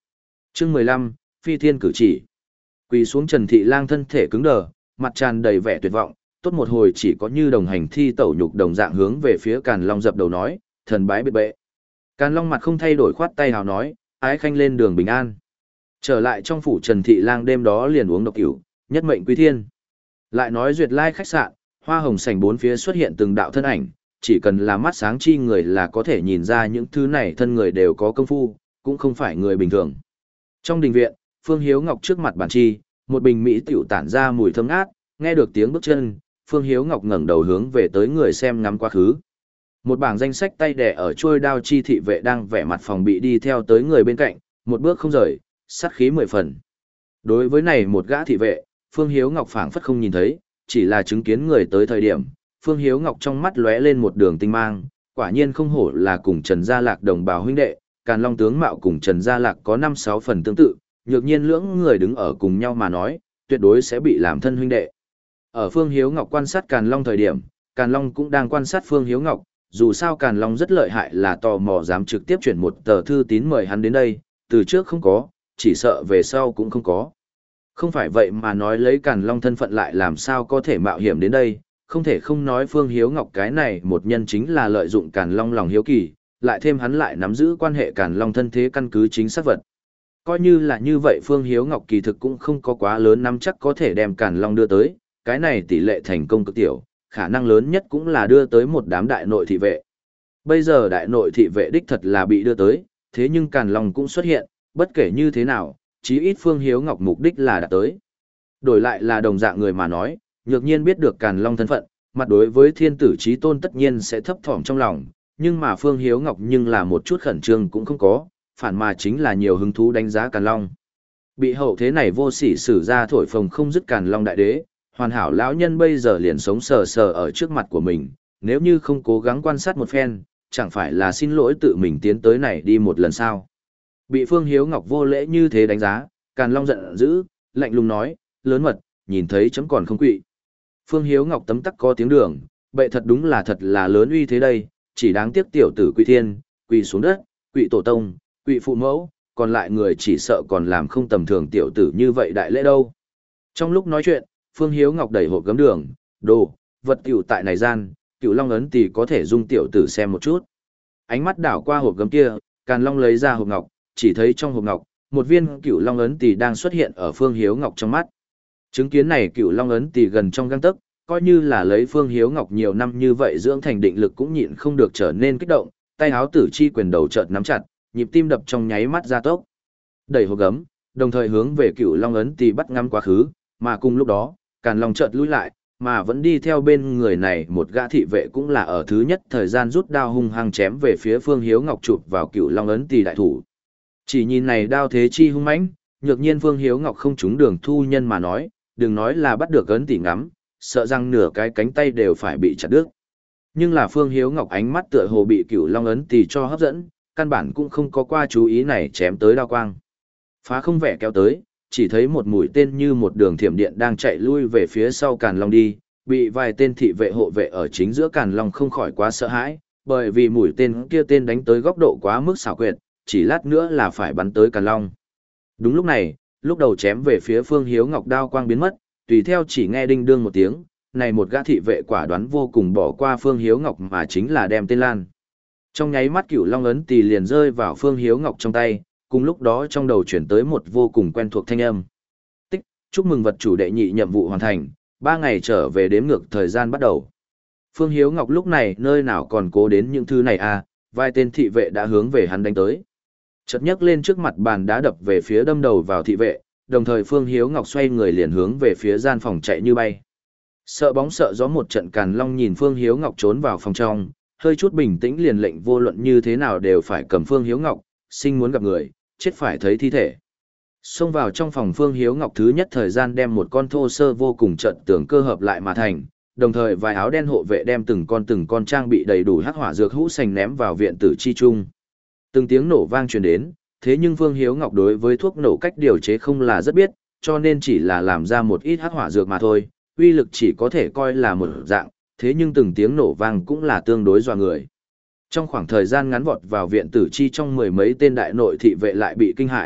Chương mười lăm, Phi Thiên cử chỉ. Quỳ xuống Trần Thị Lang thân thể cứng đờ, mặt tràn đầy vẻ tuyệt vọng, tốt một hồi chỉ có như đồng hành thi tẩu nhục đồng dạng hướng về phía Càn Long dập đầu nói, thần bái biệt bệ. Càn Long mặt không thay đổi khoát tay hào nói, ái khanh lên đường bình an. Trở lại trong phủ Trần Thị Lang đêm đó liền uống độc cửu, nhất mệnh quý thiên. Lại nói duyệt lai khách sạn, hoa hồng sảnh bốn phía xuất hiện từng đạo thân ảnh, chỉ cần là mắt sáng chi người là có thể nhìn ra những thứ này thân người đều có công phu, cũng không phải người bình thường. Trong đình viện, Phương Hiếu Ngọc trước mặt bàn chi, một bình mỹ tiểu tản ra mùi thơm ngát, nghe được tiếng bước chân, Phương Hiếu Ngọc ngẩng đầu hướng về tới người xem ngắm quá khứ. Một bảng danh sách tay đẻ ở trôi đao chi thị vệ đang vẻ mặt phòng bị đi theo tới người bên cạnh, một bước không rời, sát khí mười phần. Đối với này một gã thị vệ, Phương Hiếu Ngọc phảng phất không nhìn thấy, chỉ là chứng kiến người tới thời điểm, Phương Hiếu Ngọc trong mắt lóe lên một đường tinh mang, quả nhiên không hổ là cùng Trần Gia Lạc đồng bào huynh đệ, Càn Long tướng mạo cùng Trần Gia Lạc có năm sáu phần tương tự, nhược nhiên lưỡng người đứng ở cùng nhau mà nói, tuyệt đối sẽ bị làm thân huynh đệ. Ở Phương Hiếu Ngọc quan sát Càn Long thời điểm, Càn Long cũng đang quan sát Phương Hiếu Ngọc, dù sao Càn Long rất lợi hại là tò mò dám trực tiếp chuyển một tờ thư tín mời hắn đến đây, từ trước không có, chỉ sợ về sau cũng không có. Không phải vậy mà nói lấy Càn Long thân phận lại làm sao có thể mạo hiểm đến đây, không thể không nói Phương Hiếu Ngọc cái này một nhân chính là lợi dụng Càn Long lòng hiếu kỳ, lại thêm hắn lại nắm giữ quan hệ Càn Long thân thế căn cứ chính xác vật. Coi như là như vậy Phương Hiếu Ngọc kỳ thực cũng không có quá lớn nắm chắc có thể đem Càn Long đưa tới, cái này tỷ lệ thành công cực tiểu, khả năng lớn nhất cũng là đưa tới một đám đại nội thị vệ. Bây giờ đại nội thị vệ đích thật là bị đưa tới, thế nhưng Càn Long cũng xuất hiện, bất kể như thế nào, chí ít Phương Hiếu Ngọc mục đích là đã tới. Đổi lại là đồng dạng người mà nói, nhược nhiên biết được Càn Long thân phận, mặt đối với thiên tử chí tôn tất nhiên sẽ thấp thỏm trong lòng, nhưng mà Phương Hiếu Ngọc nhưng là một chút khẩn trương cũng không có, phản mà chính là nhiều hứng thú đánh giá Càn Long. Bị hậu thế này vô sỉ sử ra thổi phồng không dứt Càn Long đại đế, hoàn hảo lão nhân bây giờ liền sống sờ sờ ở trước mặt của mình, nếu như không cố gắng quan sát một phen, chẳng phải là xin lỗi tự mình tiến tới này đi một lần sao. Bị Phương Hiếu Ngọc vô lễ như thế đánh giá, Càn Long giận dữ, lạnh lùng nói, lớn mật, nhìn thấy chấm còn không quỵ. Phương Hiếu Ngọc tấm tắc có tiếng đường, bệ thật đúng là thật là lớn uy thế đây, chỉ đáng tiếc tiểu tử quỳ thiên, quỳ xuống đất, quỳ tổ tông, quỳ phụ mẫu, còn lại người chỉ sợ còn làm không tầm thường tiểu tử như vậy đại lễ đâu. Trong lúc nói chuyện, Phương Hiếu Ngọc đẩy hộp gấm đường, đồ, vật tiểu tại này gian, Cựu Long ấn tỷ có thể dung tiểu tử xem một chút. Ánh mắt đảo qua hộp gấm kia, Càn Long lấy ra hộp ngọc, chỉ thấy trong hộp ngọc, một viên Cựu Long ấn tỷ đang xuất hiện ở Phương Hiếu Ngọc trong mắt. Chứng kiến này Cựu Long ấn tỷ gần trong gang tấc, coi như là lấy Phương Hiếu Ngọc nhiều năm như vậy dưỡng thành định lực cũng nhịn không được trở nên kích động, tay áo tử chi quyền đầu chợt nắm chặt, nhịp tim đập trong nháy mắt gia tốc. Đẩy hộp gấm, đồng thời hướng về Cựu Long ấn tỷ bắt ngắm quá khứ, mà cùng lúc đó, Càn Long chợt lùi lại, mà vẫn đi theo bên người này một gã thị vệ cũng là ở thứ nhất thời gian rút đao hung hăng chém về phía Phương Hiếu Ngọc chụp vào Cựu Long ấn tỷ đại thủ. Chỉ nhìn này đao thế chi hung mãnh, nhược nhiên Phương Hiếu Ngọc không trúng đường thu nhân mà nói, đừng nói là bắt được ấn tỷ ngắm, sợ rằng nửa cái cánh tay đều phải bị chặt đứt. Nhưng là Phương Hiếu Ngọc ánh mắt tựa hồ bị Cựu Long ấn tỷ cho hấp dẫn, căn bản cũng không có qua chú ý này chém tới đao quang. Phá không vẻ kéo tới, chỉ thấy một mũi tên như một đường thiểm điện đang chạy lui về phía sau Càn Long đi, bị vài tên thị vệ hộ vệ ở chính giữa Càn Long không khỏi quá sợ hãi, bởi vì mũi tên kia tên đánh tới góc độ quá mức xảo quyệt, chỉ lát nữa là phải bắn tới Càn Long. Đúng lúc này, lúc đầu chém về phía Phương Hiếu Ngọc đao quang biến mất, tùy theo chỉ nghe đinh đương một tiếng, này một gã thị vệ quả đoán vô cùng bỏ qua Phương Hiếu Ngọc mà chính là đem tên lan. Trong nháy mắt Cựu Long ấn tỷ liền rơi vào Phương Hiếu Ngọc trong tay, cùng lúc đó trong đầu chuyển tới một vô cùng quen thuộc thanh âm. Tích, chúc mừng vật chủ đệ nhị nhiệm vụ hoàn thành, ba ngày trở về đếm ngược thời gian bắt đầu. Phương Hiếu Ngọc lúc này nơi nào còn cố đến những thứ này à, vài tên thị vệ đã hướng về hắn đánh tới. Chợt nhấc lên trước mặt bàn đá đập về phía đâm đầu vào thị vệ, đồng thời Phương Hiếu Ngọc xoay người liền hướng về phía gian phòng chạy như bay. Sợ bóng sợ gió một trận Càn Long nhìn Phương Hiếu Ngọc trốn vào phòng trong, hơi chút bình tĩnh liền lệnh vô luận như thế nào đều phải cầm Phương Hiếu Ngọc, sinh muốn gặp người, chết phải thấy thi thể. Xông vào trong phòng Phương Hiếu Ngọc thứ nhất thời gian đem một con thô sơ vô cùng trận tưởng cơ hợp lại mà thành, đồng thời vài áo đen hộ vệ đem từng con từng con trang bị đầy đủ hắc hỏa dược hũ sành ném vào viện tử chi trung. Từng tiếng nổ vang truyền đến, thế nhưng Phương Hiếu Ngọc đối với thuốc nổ cách điều chế không là rất biết, cho nên chỉ là làm ra một ít hắc hỏa dược mà thôi, uy lực chỉ có thể coi là một dạng, thế nhưng từng tiếng nổ vang cũng là tương đối dọa người. Trong khoảng thời gian ngắn vọt vào viện tử chi trong mười mấy tên đại nội thị vệ lại bị kinh hãi,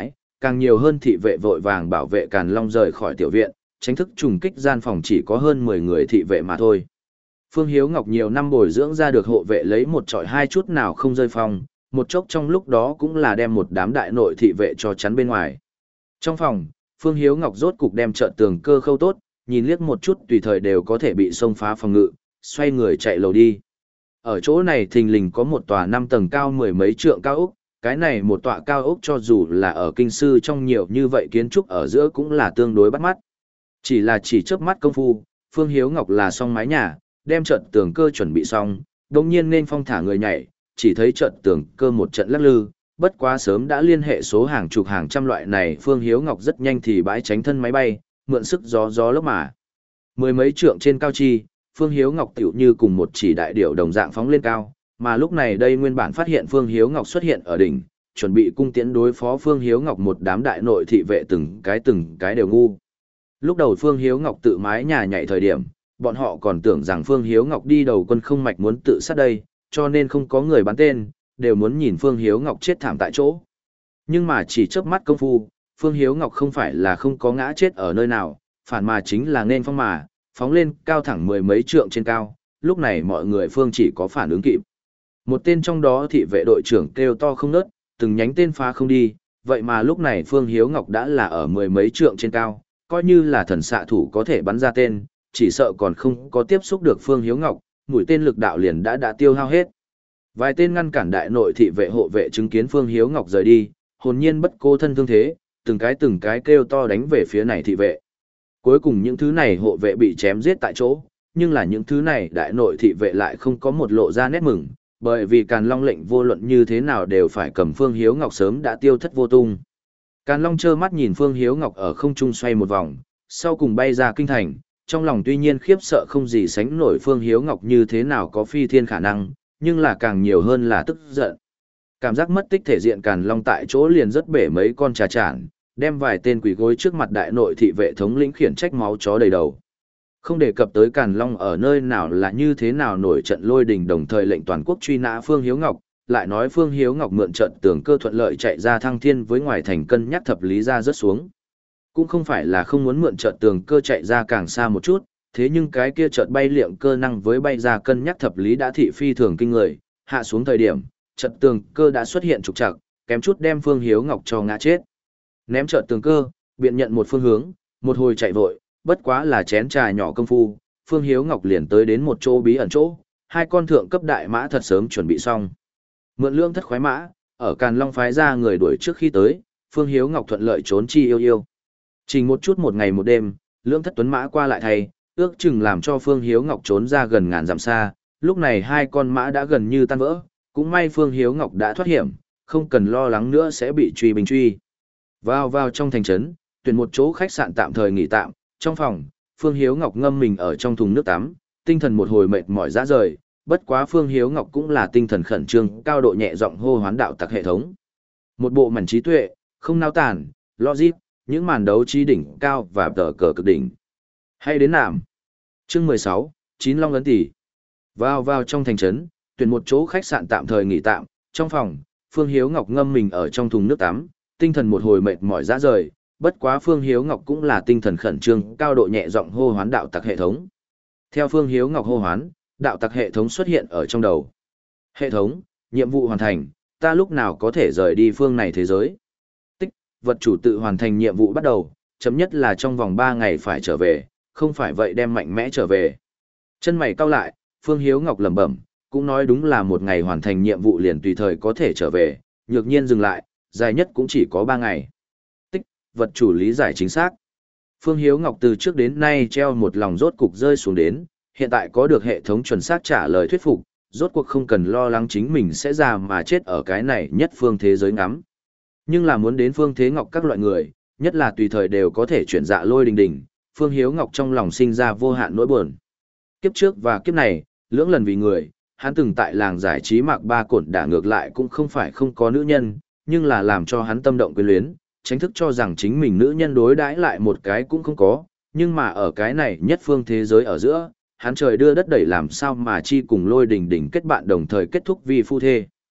càng nhiều hơn thị vệ vội vàng bảo vệ Càn Long rời khỏi tiểu viện, tránh thức trùng kích gian phòng chỉ có hơn mười người thị vệ mà thôi. Phương Hiếu Ngọc nhiều năm bồi dưỡng ra được hộ vệ lấy một trọi hai chút nào không rơi phòng, một chốc trong lúc đó cũng là đem một đám đại nội thị vệ cho chắn bên ngoài. Trong phòng, Phương Hiếu Ngọc rốt cục đem trợn tường cơ khâu tốt, nhìn liếc một chút tùy thời đều có thể bị xông phá phòng ngự, xoay người chạy lầu đi. Ở chỗ này thình lình có một tòa năm tầng cao mười mấy trượng cao ốc, cái này một tòa cao ốc cho dù là ở kinh sư trong nhiều như vậy kiến trúc ở giữa cũng là tương đối bắt mắt. Chỉ là chỉ chớp mắt công phu, Phương Hiếu Ngọc là xong mái nhà, đem trận tường cơ chuẩn bị xong, đồng nhiên nên phong thả người nhảy, chỉ thấy trận tường cơ một trận lắc lư, bất quá sớm đã liên hệ số hàng chục hàng trăm loại này Phương Hiếu Ngọc rất nhanh thì bãi tránh thân máy bay, mượn sức gió gió lốc mà. Mười mấy trượng trên cao chi, Phương Hiếu Ngọc tiểu như cùng một chỉ đại điểu đồng dạng phóng lên cao, mà lúc này đây nguyên bản phát hiện Phương Hiếu Ngọc xuất hiện ở đỉnh, chuẩn bị cung tiễn đối phó Phương Hiếu Ngọc một đám đại nội thị vệ từng cái từng cái đều ngu. Lúc đầu Phương Hiếu Ngọc tự mái nhà nhảy thời điểm, bọn họ còn tưởng rằng Phương Hiếu Ngọc đi đầu quân không mạch muốn tự sát đây, cho nên không có người bắn tên, đều muốn nhìn Phương Hiếu Ngọc chết thảm tại chỗ. Nhưng mà chỉ chớp mắt công phu, Phương Hiếu Ngọc không phải là không có ngã chết ở nơi nào, phản mà chính là nên phong mà, phóng lên cao thẳng mười mấy trượng trên cao, lúc này mọi người Phương chỉ có phản ứng kịp. Một tên trong đó thị vệ đội trưởng kêu to không nớt, từng nhánh tên phá không đi, vậy mà lúc này Phương Hiếu Ngọc đã là ở mười mấy trượng trên cao, coi như là thần xạ thủ có thể bắn ra tên, chỉ sợ còn không có tiếp xúc được Phương Hiếu Ngọc, mũi tên lực đạo liền đã đã tiêu hao hết. Vài tên ngăn cản đại nội thị vệ hộ vệ chứng kiến Phương Hiếu Ngọc rời đi, hồn nhiên bất cô thân thương thế, từng cái từng cái kêu to đánh về phía này thị vệ. Cuối cùng những thứ này hộ vệ bị chém giết tại chỗ, nhưng là những thứ này đại nội thị vệ lại không có một lộ ra nét mừng, bởi vì Càn Long lệnh vô luận như thế nào đều phải cầm Phương Hiếu Ngọc sớm đã tiêu thất vô tung. Càn Long trơ mắt nhìn Phương Hiếu Ngọc ở không trung xoay một vòng, sau cùng bay ra kinh thành, trong lòng tuy nhiên khiếp sợ không gì sánh nổi Phương Hiếu Ngọc như thế nào có phi thiên khả năng, nhưng là càng nhiều hơn là tức giận. Cảm giác mất tích thể diện Càn Long tại chỗ liền rất bể mấy con trà chản, đem vài tên quỷ gối trước mặt đại nội thị vệ thống lĩnh khiển trách máu chó đầy đầu. Không đề cập tới Càn Long ở nơi nào là như thế nào nổi trận lôi đình đồng thời lệnh toàn quốc truy nã Phương Hiếu Ngọc, lại nói Phương Hiếu Ngọc mượn trận tường cơ thuận lợi chạy ra thăng thiên với ngoài thành cân nhắc thập lý ra rớt xuống. Cũng không phải là không muốn mượn trận tường cơ chạy ra càng xa một chút, thế nhưng cái kia chợt bay liệng cơ năng với bay ra cân nhắc thập lý đã thị phi thường kinh người, hạ xuống thời điểm, trận tường cơ đã xuất hiện trục trặc, kém chút đem Phương Hiếu Ngọc cho ngã chết. Ném trận tường cơ, biện nhận một phương hướng, một hồi chạy vội, bất quá là chén trà nhỏ công phu, Phương Hiếu Ngọc liền tới đến một chỗ bí ẩn chỗ, hai con thượng cấp đại mã thật sớm chuẩn bị xong. Mượn lương thất khoái mã, ở Càn Long phái ra người đuổi trước khi tới, Phương Hiếu Ngọc thuận lợi trốn chi yêu yêu. Trình một chút một ngày một đêm, lương thất tuấn mã qua lại thay, ước chừng làm cho Phương Hiếu Ngọc trốn ra gần ngàn dặm xa, lúc này hai con mã đã gần như tan vỡ, cũng may Phương Hiếu Ngọc đã thoát hiểm, không cần lo lắng nữa sẽ bị truy binh truy. Vào vào trong thành trấn, tuyển một chỗ khách sạn tạm thời nghỉ tạm, trong phòng, Phương Hiếu Ngọc ngâm mình ở trong thùng nước tắm, tinh thần một hồi mệt mỏi rã rời, bất quá Phương Hiếu Ngọc cũng là tinh thần khẩn trương, cao độ nhẹ giọng hô hoán đạo tặc hệ thống. Một bộ mảnh trí tuệ, không nao tản, logic, những màn đấu trí đỉnh cao và tờ cờ cực đỉnh. Hay đến nạm. Chương mười sáu, Chín Long ấn tỷ. Vào vào trong thành trấn, tuyển một chỗ khách sạn tạm thời nghỉ tạm, trong phòng, Phương Hiếu Ngọc ngâm mình ở trong thùng nước tắm, tinh thần một hồi mệt mỏi rã rời, bất quá Phương Hiếu Ngọc cũng là tinh thần khẩn trương, cao độ nhẹ giọng hô hoán đạo tặc hệ thống. Theo Phương Hiếu Ngọc hô hoán, đạo tặc hệ thống xuất hiện ở trong đầu. Hệ thống, nhiệm vụ hoàn thành, ta lúc nào có thể rời đi phương này thế giới? Tích, vật chủ tự hoàn thành nhiệm vụ bắt đầu, chấm nhất là trong vòng ba ngày phải trở về, không phải vậy đem mạnh mẽ trở về. Chân mày cau lại, Phương Hiếu Ngọc lẩm bẩm, cũng nói đúng là một ngày hoàn thành nhiệm vụ liền tùy thời có thể trở về, nhược nhiên dừng lại, dài nhất cũng chỉ có ba ngày. Tích, vật chủ lý giải chính xác. Phương Hiếu Ngọc từ trước đến nay treo một lòng rốt cục rơi xuống đến, hiện tại có được hệ thống chuẩn xác trả lời thuyết phục, rốt cuộc không cần lo lắng chính mình sẽ già mà chết ở cái này nhất phương thế giới ngắm. Nhưng là muốn đến phương thế ngọc các loại người, nhất là tùy thời đều có thể chuyển dạ lôi đình đình, Phương Hiếu Ngọc trong lòng sinh ra vô hạn nỗi buồn. Kiếp trước và kiếp này, lưỡng lần vì người, hắn từng tại làng giải trí Mạc Ba Cổn đả ngược lại cũng không phải không có nữ nhân, nhưng là làm cho hắn tâm động quyến luyến, tránh thức cho rằng chính mình nữ nhân đối đãi lại một cái cũng không có, nhưng mà ở cái này nhất phương thế giới ở giữa, hắn trời đưa đất đẩy làm sao mà chi cùng lôi đình đình kết bạn đồng thời kết thúc vì phu thê.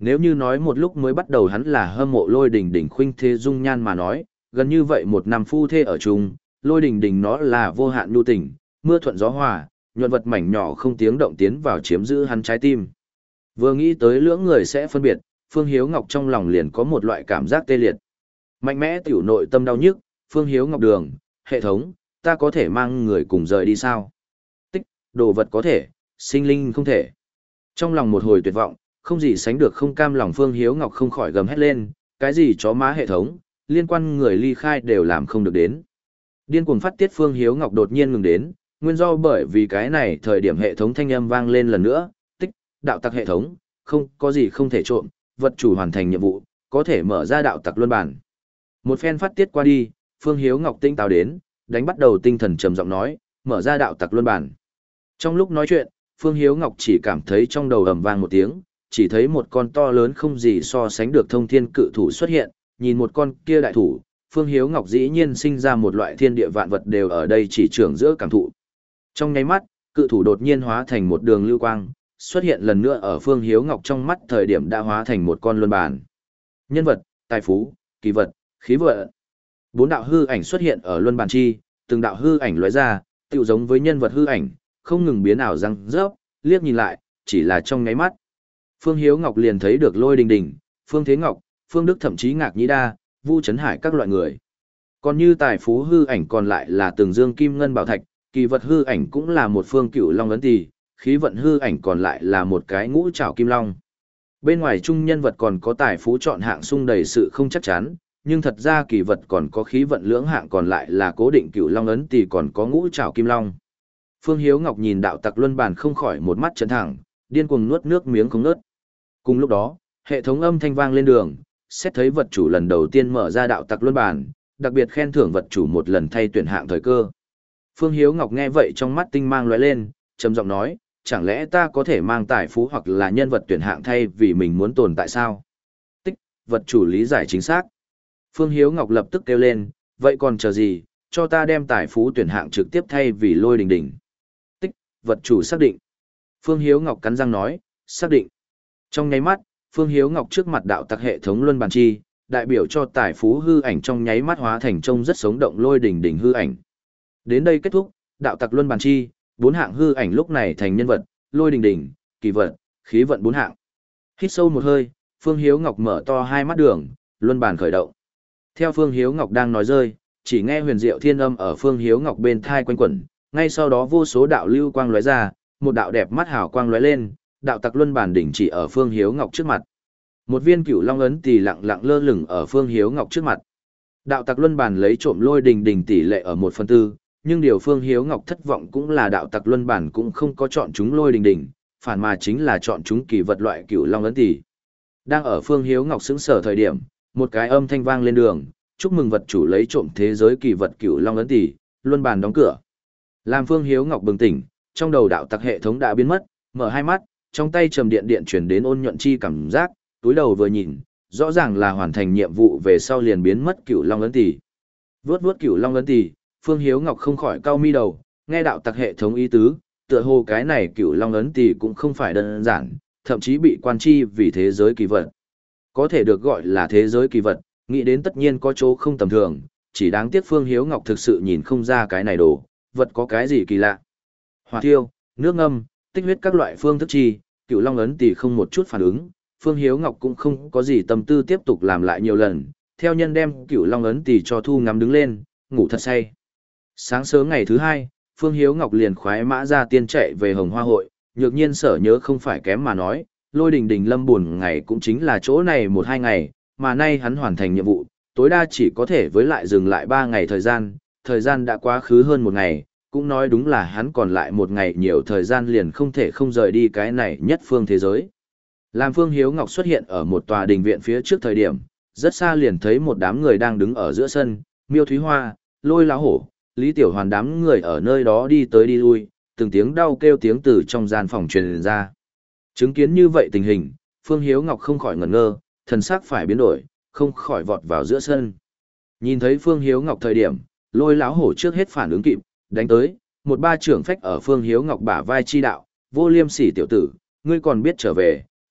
Nếu như nói một lúc mới bắt đầu hắn là hâm mộ Lôi Đình Đình khuynh thế dung nhan mà nói, gần như vậy một năm phu thê ở chung, Lôi Đình Đình nó là vô hạn nhu tình, mưa thuận gió hòa, nhuận vật mảnh nhỏ không tiếng động tiến vào chiếm giữ hắn trái tim. Vừa nghĩ tới lưỡng người sẽ phân biệt, Phương Hiếu Ngọc trong lòng liền có một loại cảm giác tê liệt. Mạnh mẽ tiểu nội tâm đau nhức, Phương Hiếu Ngọc đường, hệ thống, ta có thể mang người cùng rời đi sao? Tích, đồ vật có thể, sinh linh không thể. Trong lòng một hồi tuyệt vọng, không gì sánh được không cam lòng Phương Hiếu Ngọc không khỏi gầm hét lên, cái gì chó má hệ thống, liên quan người ly khai đều làm không được đến. Điên cuồng phát tiết Phương Hiếu Ngọc đột nhiên ngừng đến, nguyên do bởi vì cái này thời điểm hệ thống thanh âm vang lên lần nữa, tích, đạo tặc hệ thống, không có gì không thể trộm, vật chủ hoàn thành nhiệm vụ, có thể mở ra đạo tặc luân bản. Một phen phát tiết qua đi, Phương Hiếu Ngọc tinh táo đến, đánh bắt đầu tinh thần trầm giọng nói, mở ra đạo tặc luân bản. Trong lúc nói chuyện, Phương Hiếu Ngọc chỉ cảm thấy trong đầu ầm vang một tiếng, chỉ thấy một con to lớn không gì so sánh được thông thiên cự thủ xuất hiện, nhìn một con kia đại thủ, Phương Hiếu Ngọc dĩ nhiên sinh ra một loại thiên địa vạn vật đều ở đây chỉ trưởng giữa cảm thụ. Trong nháy mắt, cự thủ đột nhiên hóa thành một đường lưu quang, xuất hiện lần nữa ở Phương Hiếu Ngọc trong mắt thời điểm đã hóa thành một con luân bàn. Nhân vật, tài phú, kỳ vật, khí vận. Bốn đạo hư ảnh xuất hiện ở luân bàn chi, từng đạo hư ảnh lóe ra, tựu giống với nhân vật hư ảnh, không ngừng biến ảo răng rớp, liếc nhìn lại, chỉ là trong nháy mắt. Phương Hiếu Ngọc liền thấy được Lôi Đình Đình, Phương Thế Ngọc, Phương Đức thậm chí Ngạc Nhĩ Đa, Vu Trấn Hải các loại người. Còn như tài phú hư ảnh còn lại là từng dương kim ngân bảo thạch, kỳ vật hư ảnh cũng là một phương cựu long ấn tỳ, khí vận hư ảnh còn lại là một cái ngũ trảo kim long. Bên ngoài trung nhân vật còn có tài phú chọn hạng sung đầy sự không chắc chắn, nhưng thật ra kỳ vật còn có khí vận lưỡng hạng còn lại là cố định cựu long ấn tỳ còn có ngũ trảo kim long. Phương Hiếu Ngọc nhìn đạo tặc luân bàn không khỏi một mắt trấn thẳng, điên cuồng nuốt nước miếng không ngớt. Cùng lúc đó, hệ thống âm thanh vang lên đường, xét thấy vật chủ lần đầu tiên mở ra đạo tặc luân bàn, đặc biệt khen thưởng vật chủ một lần thay tuyển hạng thời cơ. Phương Hiếu Ngọc nghe vậy trong mắt tinh mang lóe lên, trầm giọng nói, chẳng lẽ ta có thể mang tài phú hoặc là nhân vật tuyển hạng thay vì mình muốn tồn tại sao? Tích, vật chủ lý giải chính xác. Phương Hiếu Ngọc lập tức kêu lên, vậy còn chờ gì, cho ta đem tài phú tuyển hạng trực tiếp thay vì Lôi Đình Đình. Tích, vật chủ xác định. Phương Hiếu Ngọc cắn răng nói, xác định. Trong nháy mắt, Phương Hiếu Ngọc trước mặt đạo tặc hệ thống luân bàn chi, đại biểu cho tài phú hư ảnh trong nháy mắt hóa thành trông rất sống động Lôi Đình Đình hư ảnh. Đến đây kết thúc, đạo tặc luân bàn chi, bốn hạng hư ảnh lúc này thành nhân vật, Lôi Đình Đình, kỳ vật, khí vận bốn hạng. Hít sâu một hơi, Phương Hiếu Ngọc mở to hai mắt đường, luân bàn khởi động. Theo Phương Hiếu Ngọc đang nói rơi, chỉ nghe huyền diệu thiên âm ở Phương Hiếu Ngọc bên thai quanh quẩn, ngay sau đó vô số đạo lưu quang lóe ra, một đạo đẹp mắt hào quang lóe lên, đạo tặc luân bàn đỉnh chỉ ở Phương Hiếu Ngọc trước mặt. Một viên cửu long ấn tỷ lặng lặng lơ lửng ở Phương Hiếu Ngọc trước mặt. Đạo tặc luân bàn lấy trộm Lôi Đình Đình tỷ lệ ở một phần tư, nhưng điều Phương Hiếu Ngọc thất vọng cũng là đạo tặc luân bàn cũng không có chọn chúng Lôi Đình Đình, phản mà chính là chọn chúng kỳ vật loại cửu long ấn tỷ. Đang ở Phương Hiếu Ngọc sững sờ thời điểm, một cái âm thanh vang lên đường, chúc mừng vật chủ lấy trộm thế giới kỳ vật cửu long ấn tỷ, luân bàn đóng cửa. Làm Phương Hiếu Ngọc bừng tỉnh, trong đầu đạo tặc hệ thống đã biến mất, mở hai mắt, trong tay trầm điện điện truyền đến ôn nhuận chi cảm giác, túi đầu vừa nhìn, rõ ràng là hoàn thành nhiệm vụ về sau liền biến mất cửu long ấn tỷ. Vướt vướt cửu long ấn tỷ, Phương Hiếu Ngọc không khỏi cau mi đầu, nghe đạo tặc hệ thống ý tứ, tựa hồ cái này cửu long ấn tỷ cũng không phải đơn giản, thậm chí bị quan chi vì thế giới kỳ vật. Có thể được gọi là thế giới kỳ vật, nghĩ đến tất nhiên có chỗ không tầm thường, chỉ đáng tiếc Phương Hiếu Ngọc thực sự nhìn không ra cái này đồ, vật có cái gì kỳ lạ. Hỏa thiêu, nước ngâm, tích huyết các loại phương thức chi, cửu long ấn tỷ không một chút phản ứng, Phương Hiếu Ngọc cũng không có gì tâm tư tiếp tục làm lại nhiều lần, theo nhân đem cửu long ấn tỷ cho thu ngắm đứng lên, ngủ thật say. Sáng sớm ngày thứ hai, Phương Hiếu Ngọc liền khoái mã ra tiên chạy về Hồng Hoa hội, nhược nhiên sở nhớ không phải kém mà nói, Lôi Đình Đình lâm buồn ngày cũng chính là chỗ này một hai ngày, mà nay hắn hoàn thành nhiệm vụ, tối đa chỉ có thể với lại dừng lại ba ngày thời gian, thời gian đã quá khứ hơn một ngày, cũng nói đúng là hắn còn lại một ngày nhiều thời gian liền không thể không rời đi cái này nhất phương thế giới. Làm Phương Hiếu Ngọc xuất hiện ở một tòa đình viện phía trước thời điểm, rất xa liền thấy một đám người đang đứng ở giữa sân, Miêu Thúy Hoa, Lôi Láo Hổ, Lý Tiểu Hoàn đám người ở nơi đó đi tới đi lui, từng tiếng đau kêu tiếng từ trong gian phòng truyền ra. Chứng kiến như vậy tình hình, Phương Hiếu Ngọc không khỏi ngẩn ngơ, thần sắc phải biến đổi, không khỏi vọt vào giữa sân. Nhìn thấy Phương Hiếu Ngọc thời điểm, Lôi Láo Hổ trước hết phản ứng kịp, đánh tới, một ba trưởng phách ở Phương Hiếu Ngọc bả vai chi đạo, vô liêm sỉ tiểu tử, ngươi còn biết trở về,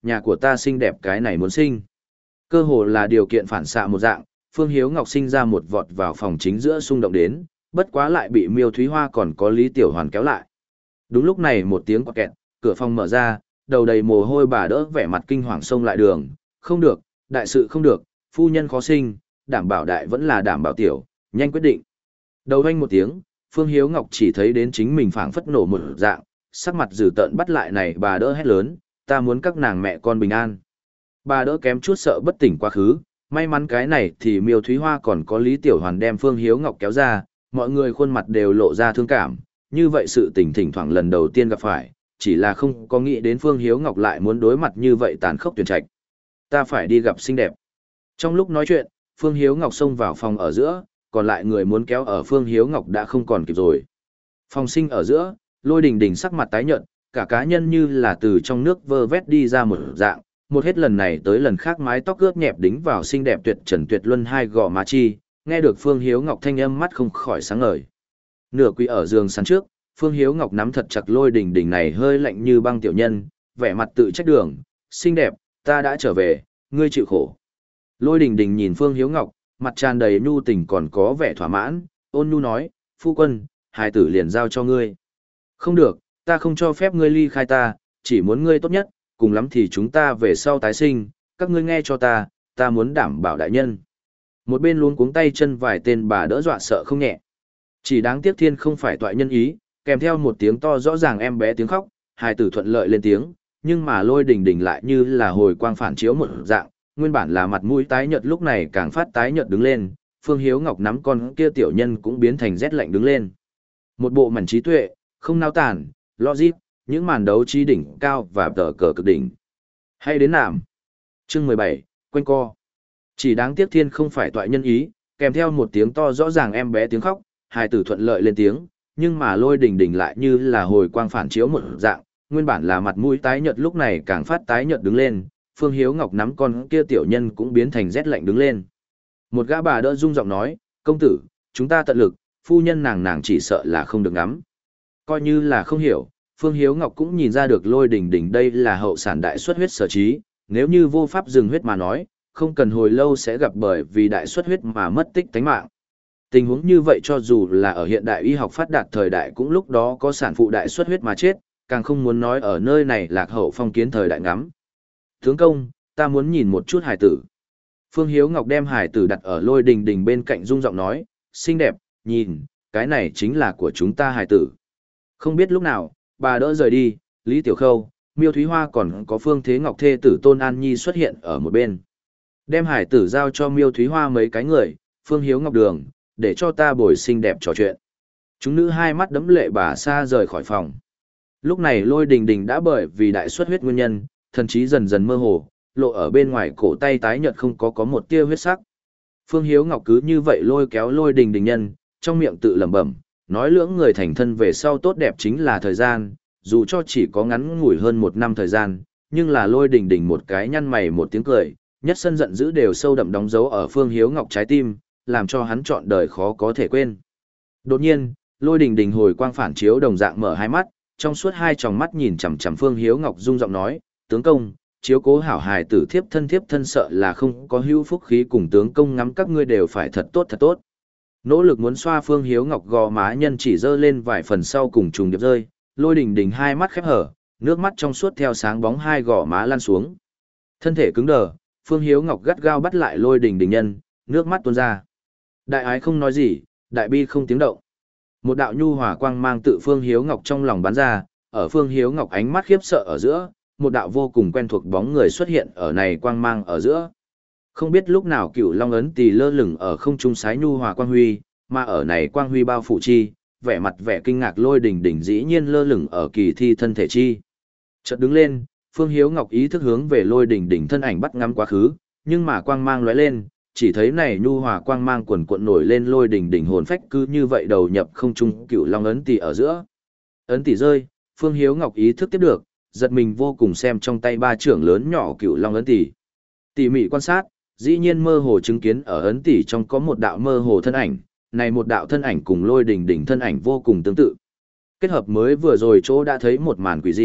nhà của ta xinh đẹp cái này muốn sinh. Cơ hồ là điều kiện phản xạ một dạng, Phương Hiếu Ngọc sinh ra một vọt vào phòng chính giữa xung động đến, bất quá lại bị Miêu Thúy Hoa còn có Lý Tiểu Hoàn kéo lại. Đúng lúc này một tiếng quạt kẹt, cửa phòng mở ra, đầu đầy mồ hôi bà đỡ vẻ mặt kinh hoàng xông lại đường, không được, đại sự không được, phu nhân khó sinh, đảm bảo đại vẫn là đảm bảo tiểu, nhanh quyết định. Đầu vang một tiếng, Phương Hiếu Ngọc chỉ thấy đến chính mình phảng phất nổ một dạng, sắc mặt dữ tợn bắt lại này bà đỡ hét lớn, ta muốn các nàng mẹ con bình an. Bà đỡ kém chút sợ bất tỉnh quá khứ, may mắn cái này thì Miêu Thúy Hoa còn có Lý Tiểu Hoàn đem Phương Hiếu Ngọc kéo ra, mọi người khuôn mặt đều lộ ra thương cảm, như vậy sự tình thỉnh thoảng lần đầu tiên gặp phải, chỉ là không có nghĩ đến Phương Hiếu Ngọc lại muốn đối mặt như vậy tàn khốc tuyển trạch. Ta phải đi gặp xinh đẹp. Trong lúc nói chuyện, Phương Hiếu Ngọc xông vào phòng ở giữa, còn lại người muốn kéo ở Phương Hiếu Ngọc đã không còn kịp rồi. Phòng sinh ở giữa, Lôi Đình Đình sắc mặt tái nhợt, cả cá nhân như là từ trong nước vơ vét đi ra một dạng, một hết lần này tới lần khác mái tóc ướt nhẹp đính vào xinh đẹp tuyệt trần tuyệt luân hai gò má chi, nghe được Phương Hiếu Ngọc thanh âm mắt không khỏi sáng ngời. Nửa quỳ ở giường sàn trước, Phương Hiếu Ngọc nắm thật chặt Lôi Đình Đình này hơi lạnh như băng tiểu nhân, vẻ mặt tự trách đường, xinh đẹp, ta đã trở về, ngươi chịu khổ. Lôi Đình Đình nhìn Phương Hiếu Ngọc, mặt tràn đầy nhu tình còn có vẻ thỏa mãn, ôn nhu nói, phu quân, hài tử liền giao cho ngươi. Không được, ta không cho phép ngươi ly khai ta, chỉ muốn ngươi tốt nhất, cùng lắm thì chúng ta về sau tái sinh, các ngươi nghe cho ta, ta muốn đảm bảo đại nhân. Một bên luống cuống tay chân vài tên bà đỡ dọa sợ không nhẹ. Chỉ đáng tiếc thiên không phải toại nhân ý, kèm theo một tiếng to rõ ràng em bé tiếng khóc, hài tử thuận lợi lên tiếng, nhưng mà Lôi Đình Đình lại như là hồi quang phản chiếu một dạng, nguyên bản là mặt mũi tái nhợt lúc này càng phát tái nhợt đứng lên, Phương Hiếu Ngọc nắm con kia tiểu nhân cũng biến thành rét lạnh đứng lên. Một bộ mảnh trí tuệ, không nao tản, logic, những màn đấu trí đỉnh cao và tờ cờ cực đỉnh. Hay đến nạm. Chương mười bảy, quanh co. Chỉ đáng tiếc thiên không phải toại nhân ý, kèm theo một tiếng to rõ ràng em bé tiếng khóc, hài tử thuận lợi lên tiếng, nhưng mà Lôi Đình Đình lại như là hồi quang phản chiếu một dạng, nguyên bản là mặt mũi tái nhợt lúc này càng phát tái nhợt đứng lên, Phương Hiếu Ngọc nắm con kia tiểu nhân cũng biến thành rét lạnh đứng lên. Một gã bà đỡ rung giọng nói, công tử, chúng ta tận lực, phu nhân nàng nàng chỉ sợ là không được ngắm. Coi như là không hiểu, Phương Hiếu Ngọc cũng nhìn ra được Lôi Đình Đình đây là hậu sản đại xuất huyết sở trí, nếu như vô pháp dừng huyết mà nói, không cần hồi lâu sẽ gặp bởi vì đại xuất huyết mà mất tích tánh mạng. Tình huống như vậy cho dù là ở hiện đại y học phát đạt thời đại cũng lúc đó có sản phụ đại xuất huyết mà chết, càng không muốn nói ở nơi này lạc hậu phong kiến thời đại ngắm. Tướng công, ta muốn nhìn một chút hài tử. Phương Hiếu Ngọc đem hài tử đặt ở Lôi Đình Đình bên cạnh rung giọng nói, xinh đẹp, nhìn, cái này chính là của chúng ta hài tử. Không biết lúc nào, bà đỡ rời đi, Lý Tiểu Khâu, Miêu Thúy Hoa còn có Phương Thế Ngọc thê tử Tôn An Nhi xuất hiện ở một bên. Đem hài tử giao cho Miêu Thúy Hoa mấy cái người, Phương Hiếu Ngọc đường, để cho ta bồi xinh đẹp trò chuyện. Chúng nữ hai mắt đẫm lệ bà xa rời khỏi phòng. Lúc này Lôi Đình Đình đã bởi vì đại xuất huyết nguyên nhân, thần trí dần dần mơ hồ, lộ ở bên ngoài cổ tay tái nhợt không có có một tia huyết sắc. Phương Hiếu Ngọc cứ như vậy lôi kéo Lôi Đình Đình nhân, trong miệng tự lẩm bẩm, nói lưỡng người thành thân về sau tốt đẹp chính là thời gian, dù cho chỉ có ngắn ngủi hơn một năm thời gian, nhưng là Lôi Đình Đình một cái nhăn mày một tiếng cười, nhất sân giận dữ đều sâu đậm đóng dấu ở Phương Hiếu Ngọc trái tim, làm cho hắn trọn đời khó có thể quên. Đột nhiên, Lôi Đình Đình hồi quang phản chiếu đồng dạng mở hai mắt, trong suốt hai tròng mắt nhìn chằm chằm Phương Hiếu Ngọc rung giọng nói, tướng công, chiếu cố hảo hài tử thiếp thân thiếp thân sợ là không có hữu phúc khí cùng tướng công ngắm các ngươi đều phải thật tốt thật tốt. Nỗ lực muốn xoa Phương Hiếu Ngọc gò má nhân chỉ dơ lên vài phần sau cùng trùng điệp rơi, Lôi Đình Đình hai mắt khép hở, nước mắt trong suốt theo sáng bóng hai gò má lăn xuống. Thân thể cứng đờ, Phương Hiếu Ngọc gắt gao bắt lại Lôi Đình Đình nhân, nước mắt tuôn ra. Đại ái không nói gì, đại bi không tiếng động. Một đạo nhu hòa quang mang tự Phương Hiếu Ngọc trong lòng bắn ra, ở Phương Hiếu Ngọc ánh mắt khiếp sợ ở giữa, một đạo vô cùng quen thuộc bóng người xuất hiện ở này quang mang ở giữa. Không biết lúc nào Cửu Long ấn tỳ lơ lửng ở không trung sái nhu hòa quang huy, mà ở này quang huy bao phủ chi, vẻ mặt vẻ kinh ngạc Lôi Đình Đình dĩ nhiên lơ lửng ở kỳ thi thân thể chi. Chợt đứng lên, Phương Hiếu Ngọc ý thức hướng về Lôi Đình Đình thân ảnh bắt ngắm quá khứ, nhưng mà quang mang lóe lên, chỉ thấy này nhu hòa quang mang quần cuộn nổi lên Lôi Đình Đình hồn phách cứ như vậy đầu nhập không trung Cửu Long ấn tỳ ở giữa. Ấn tỳ rơi, Phương Hiếu Ngọc ý thức tiếp được, giật mình vô cùng xem trong tay ba trưởng lớn nhỏ Cửu Long ấn tỳ. Tỉ mỉ quan sát, dĩ nhiên mơ hồ chứng kiến ở ấn tỳ trong có một đạo mơ hồ thân ảnh, này một đạo thân ảnh cùng Lôi Đình Đình thân ảnh vô cùng tương tự. Kết hợp mới vừa rồi chỗ đã thấy một màn quỷ dị,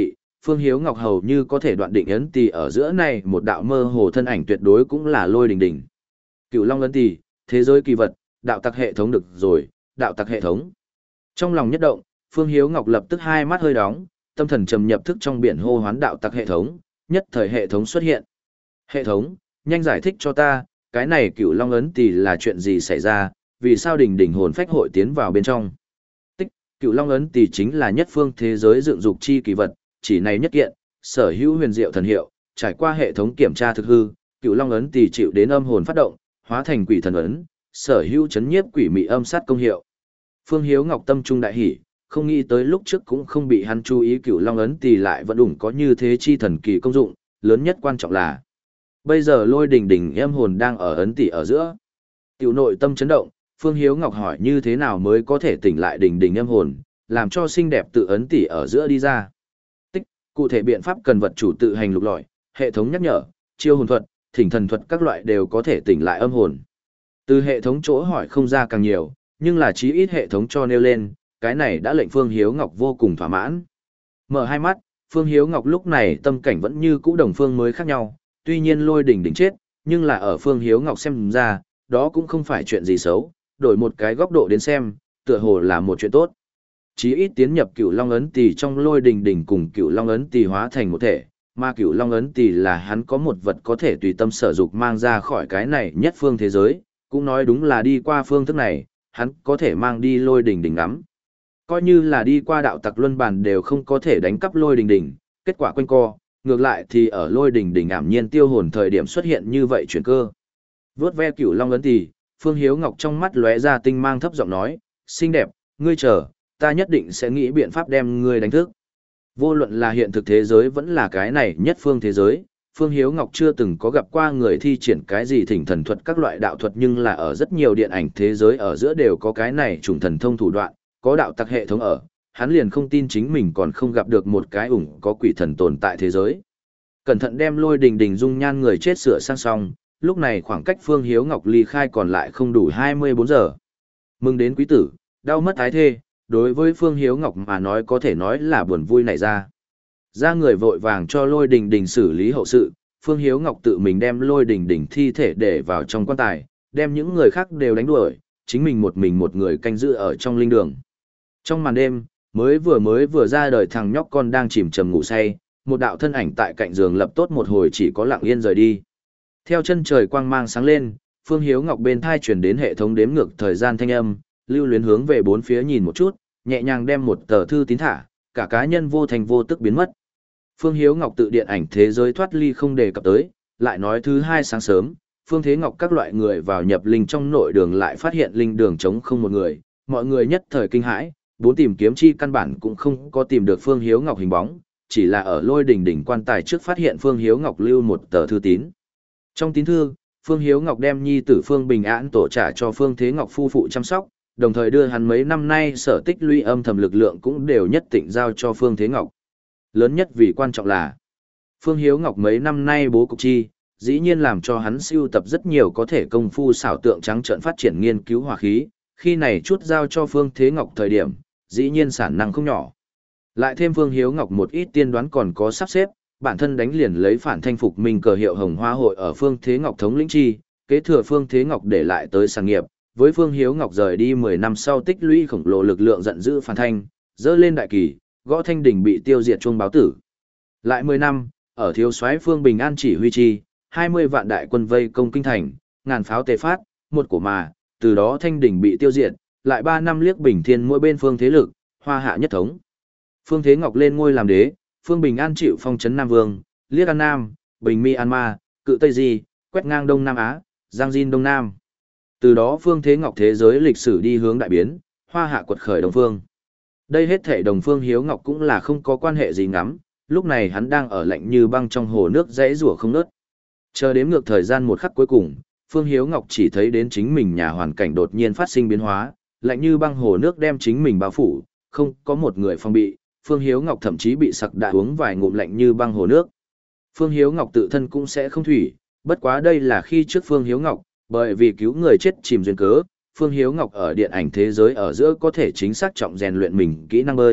Phương Hiếu Ngọc hầu như có thể đoạn định ấn tỳ ở giữa này một đạo mơ hồ thân ảnh tuyệt đối cũng là Lôi Đình Đình. Cựu Long ấn tỳ, thế giới kỳ vật, đạo tặc hệ thống được rồi, đạo tặc hệ thống. Trong lòng nhất động, Phương Hiếu Ngọc lập tức hai mắt hơi đóng, tâm thần trầm nhập thức trong biển hô hoán đạo tặc hệ thống, nhất thời hệ thống xuất hiện. Hệ thống, nhanh giải thích cho ta, cái này Cựu Long ấn tỳ là chuyện gì xảy ra, vì sao Đình Đình hồn phách hội tiến vào bên trong? Tích, Cựu Long ấn tỳ chính là nhất phương thế giới dựng dục chi kỳ vật, chỉ này nhất kiện, sở hữu huyền diệu thần hiệu, trải qua hệ thống kiểm tra thực hư, Cựu Long ấn tỳ chịu đến âm hồn phát động, hóa thành quỷ thần ấn, sở hữu chấn nhiếp quỷ mị âm sát công hiệu. Phương Hiếu Ngọc tâm trung đại hỉ, không nghĩ tới lúc trước cũng không bị hắn chú ý Cựu Long ấn tỳ lại vẫn ủng có như thế chi thần kỳ công dụng, lớn nhất quan trọng là bây giờ Lôi Đình Đình em hồn đang ở ấn tỳ ở giữa. Tiểu nội tâm chấn động, Phương Hiếu Ngọc hỏi như thế nào mới có thể tỉnh lại Đình Đình em hồn, làm cho xinh đẹp tự ấn tỳ ở giữa đi ra. Tích, cụ thể biện pháp cần vật chủ tự hành lục lọi, hệ thống nhắc nhở, chiêu hồn thuật, thỉnh thần thuật các loại đều có thể tỉnh lại âm hồn. Từ hệ thống chỗ hỏi không ra càng nhiều, nhưng là chí ít hệ thống cho nêu lên, cái này đã lệnh Phương Hiếu Ngọc vô cùng thỏa mãn. Mở hai mắt, Phương Hiếu Ngọc lúc này tâm cảnh vẫn như cũ đồng phương mới khác nhau, tuy nhiên Lôi Đình Đình chết, nhưng là ở Phương Hiếu Ngọc xem ra, đó cũng không phải chuyện gì xấu, đổi một cái góc độ đến xem, tựa hồ là một chuyện tốt. Chí ít tiến nhập Cựu Long ấn tỳ trong Lôi Đình Đình cùng Cựu Long ấn tỳ hóa thành một thể, mà Cựu Long ấn tỳ là hắn có một vật có thể tùy tâm sở dục mang ra khỏi cái này nhất phương thế giới, cũng nói đúng là đi qua phương thức này, hắn có thể mang đi Lôi Đình Đình ngắm. Coi như là đi qua đạo tặc luân bàn đều không có thể đánh cắp Lôi Đình Đình, kết quả quanh co, ngược lại thì ở Lôi Đình Đình ảm nhiên tiêu hồn thời điểm xuất hiện như vậy chuyển cơ. Vốt ve Cựu Long ấn tỳ, Phương Hiếu Ngọc trong mắt lóe ra tinh mang thấp giọng nói, xinh đẹp, ngươi chờ, ta nhất định sẽ nghĩ biện pháp đem ngươi đánh thức. Vô luận là hiện thực thế giới vẫn là cái này nhất phương thế giới, Phương Hiếu Ngọc chưa từng có gặp qua người thi triển cái gì thỉnh thần thuật các loại đạo thuật, nhưng là ở rất nhiều điện ảnh thế giới ở giữa đều có cái này trùng thần thông thủ đoạn, có đạo tặc hệ thống ở, hắn liền không tin chính mình còn không gặp được một cái ủng có quỷ thần tồn tại thế giới. Cẩn thận đem Lôi Đình Đình dung nhan người chết sửa sang xong, lúc này khoảng cách Phương Hiếu Ngọc ly khai còn lại không đủ hai mươi bốn giờ. Mừng đến quý tử, đau mất ái thê, đối với Phương Hiếu Ngọc mà nói có thể nói là buồn vui nảy ra. Ra người vội vàng cho Lôi Đình Đình xử lý hậu sự, Phương Hiếu Ngọc tự mình đem Lôi Đình Đình thi thể để vào trong quan tài, đem những người khác đều đánh đuổi, chính mình một mình một người canh giữ ở trong linh đường. Trong màn đêm, mới vừa mới vừa ra đời thằng nhóc con đang chìm chầm ngủ say, một đạo thân ảnh tại cạnh giường lập tốt một hồi chỉ có lặng yên rời đi. Theo chân trời quang mang sáng lên, Phương Hiếu Ngọc bên thai truyền đến hệ thống đếm ngược thời gian thanh âm, lưu luyến hướng về bốn phía nhìn một chút, nhẹ nhàng đem một tờ thư tín thả, cả cá nhân vô thành vô tức biến mất. Phương Hiếu Ngọc tự điện ảnh thế giới thoát ly không đề cập tới, lại nói thứ hai sáng sớm, Phương Thế Ngọc các loại người vào nhập linh trong nội đường lại phát hiện linh đường trống không một người, mọi người nhất thời kinh hãi, bốn tìm kiếm chi căn bản cũng không có tìm được Phương Hiếu Ngọc hình bóng, chỉ là ở Lôi Đình Đình quan tài trước phát hiện Phương Hiếu Ngọc lưu một tờ thư tín. Trong tín thư, Phương Hiếu Ngọc đem nhi tử Phương Bình An tổ trả cho Phương Thế Ngọc phu phụ chăm sóc, đồng thời đưa hắn mấy năm nay sở tích lũy âm thầm lực lượng cũng đều nhất định giao cho Phương Thế Ngọc. Lớn nhất vì quan trọng là, Phương Hiếu Ngọc mấy năm nay bố cục chi, dĩ nhiên làm cho hắn sưu tập rất nhiều có thể công phu xảo tượng trắng trợn phát triển nghiên cứu hỏa khí, khi này chút giao cho Phương Thế Ngọc thời điểm, dĩ nhiên sản năng không nhỏ. Lại thêm Phương Hiếu Ngọc một ít tiên đoán còn có sắp xếp, bản thân đánh liền lấy phản thanh phục minh cờ hiệu Hồng Hoa hội ở Phương Thế Ngọc thống lĩnh chi, kế thừa Phương Thế Ngọc để lại tới sản nghiệp, với Phương Hiếu Ngọc rời đi mười năm sau tích lũy khổng lồ lực lượng giận dữ phản thanh, dơ lên đại kỳ, gõ thanh đỉnh bị tiêu diệt chuông báo tử. Lại mười năm, ở thiếu soái Phương Bình An chỉ huy chi, hai mươi vạn đại quân vây công kinh thành, ngàn pháo tề phát, một cổ mà, từ đó thanh đỉnh bị tiêu diệt, lại ba năm liếc bình thiên mỗi bên phương thế lực, hoa hạ nhất thống. Phương Thế Ngọc lên ngôi làm đế, Phương Bình An chịu phong trấn Nam Vương, liếc An Nam, Bình Myanmar, cự Tây Di, quét ngang Đông Nam Á, Giang Jin Đông Nam. Từ đó Phương Thế Ngọc thế giới lịch sử đi hướng đại biến, hoa hạ quật khởi Đông Phương. Đây hết thể Đồng Phương Hiếu Ngọc cũng là không có quan hệ gì ngắm, lúc này hắn đang ở lạnh như băng trong hồ nước dãy rủa không ngớt. Chờ đếm ngược thời gian một khắc cuối cùng, Phương Hiếu Ngọc chỉ thấy đến chính mình nhà hoàn cảnh đột nhiên phát sinh biến hóa, lạnh như băng hồ nước đem chính mình bao phủ, không có một người phòng bị, Phương Hiếu Ngọc thậm chí bị sặc đã uống vài ngụm lạnh như băng hồ nước. Phương Hiếu Ngọc tự thân cũng sẽ không thủy, bất quá đây là khi trước Phương Hiếu Ngọc, bởi vì cứu người chết chìm duyên cớ, Phương Hiếu Ngọc ở điện ảnh thế giới ở giữa có thể chính xác trọng rèn luyện mình kỹ năng bơi,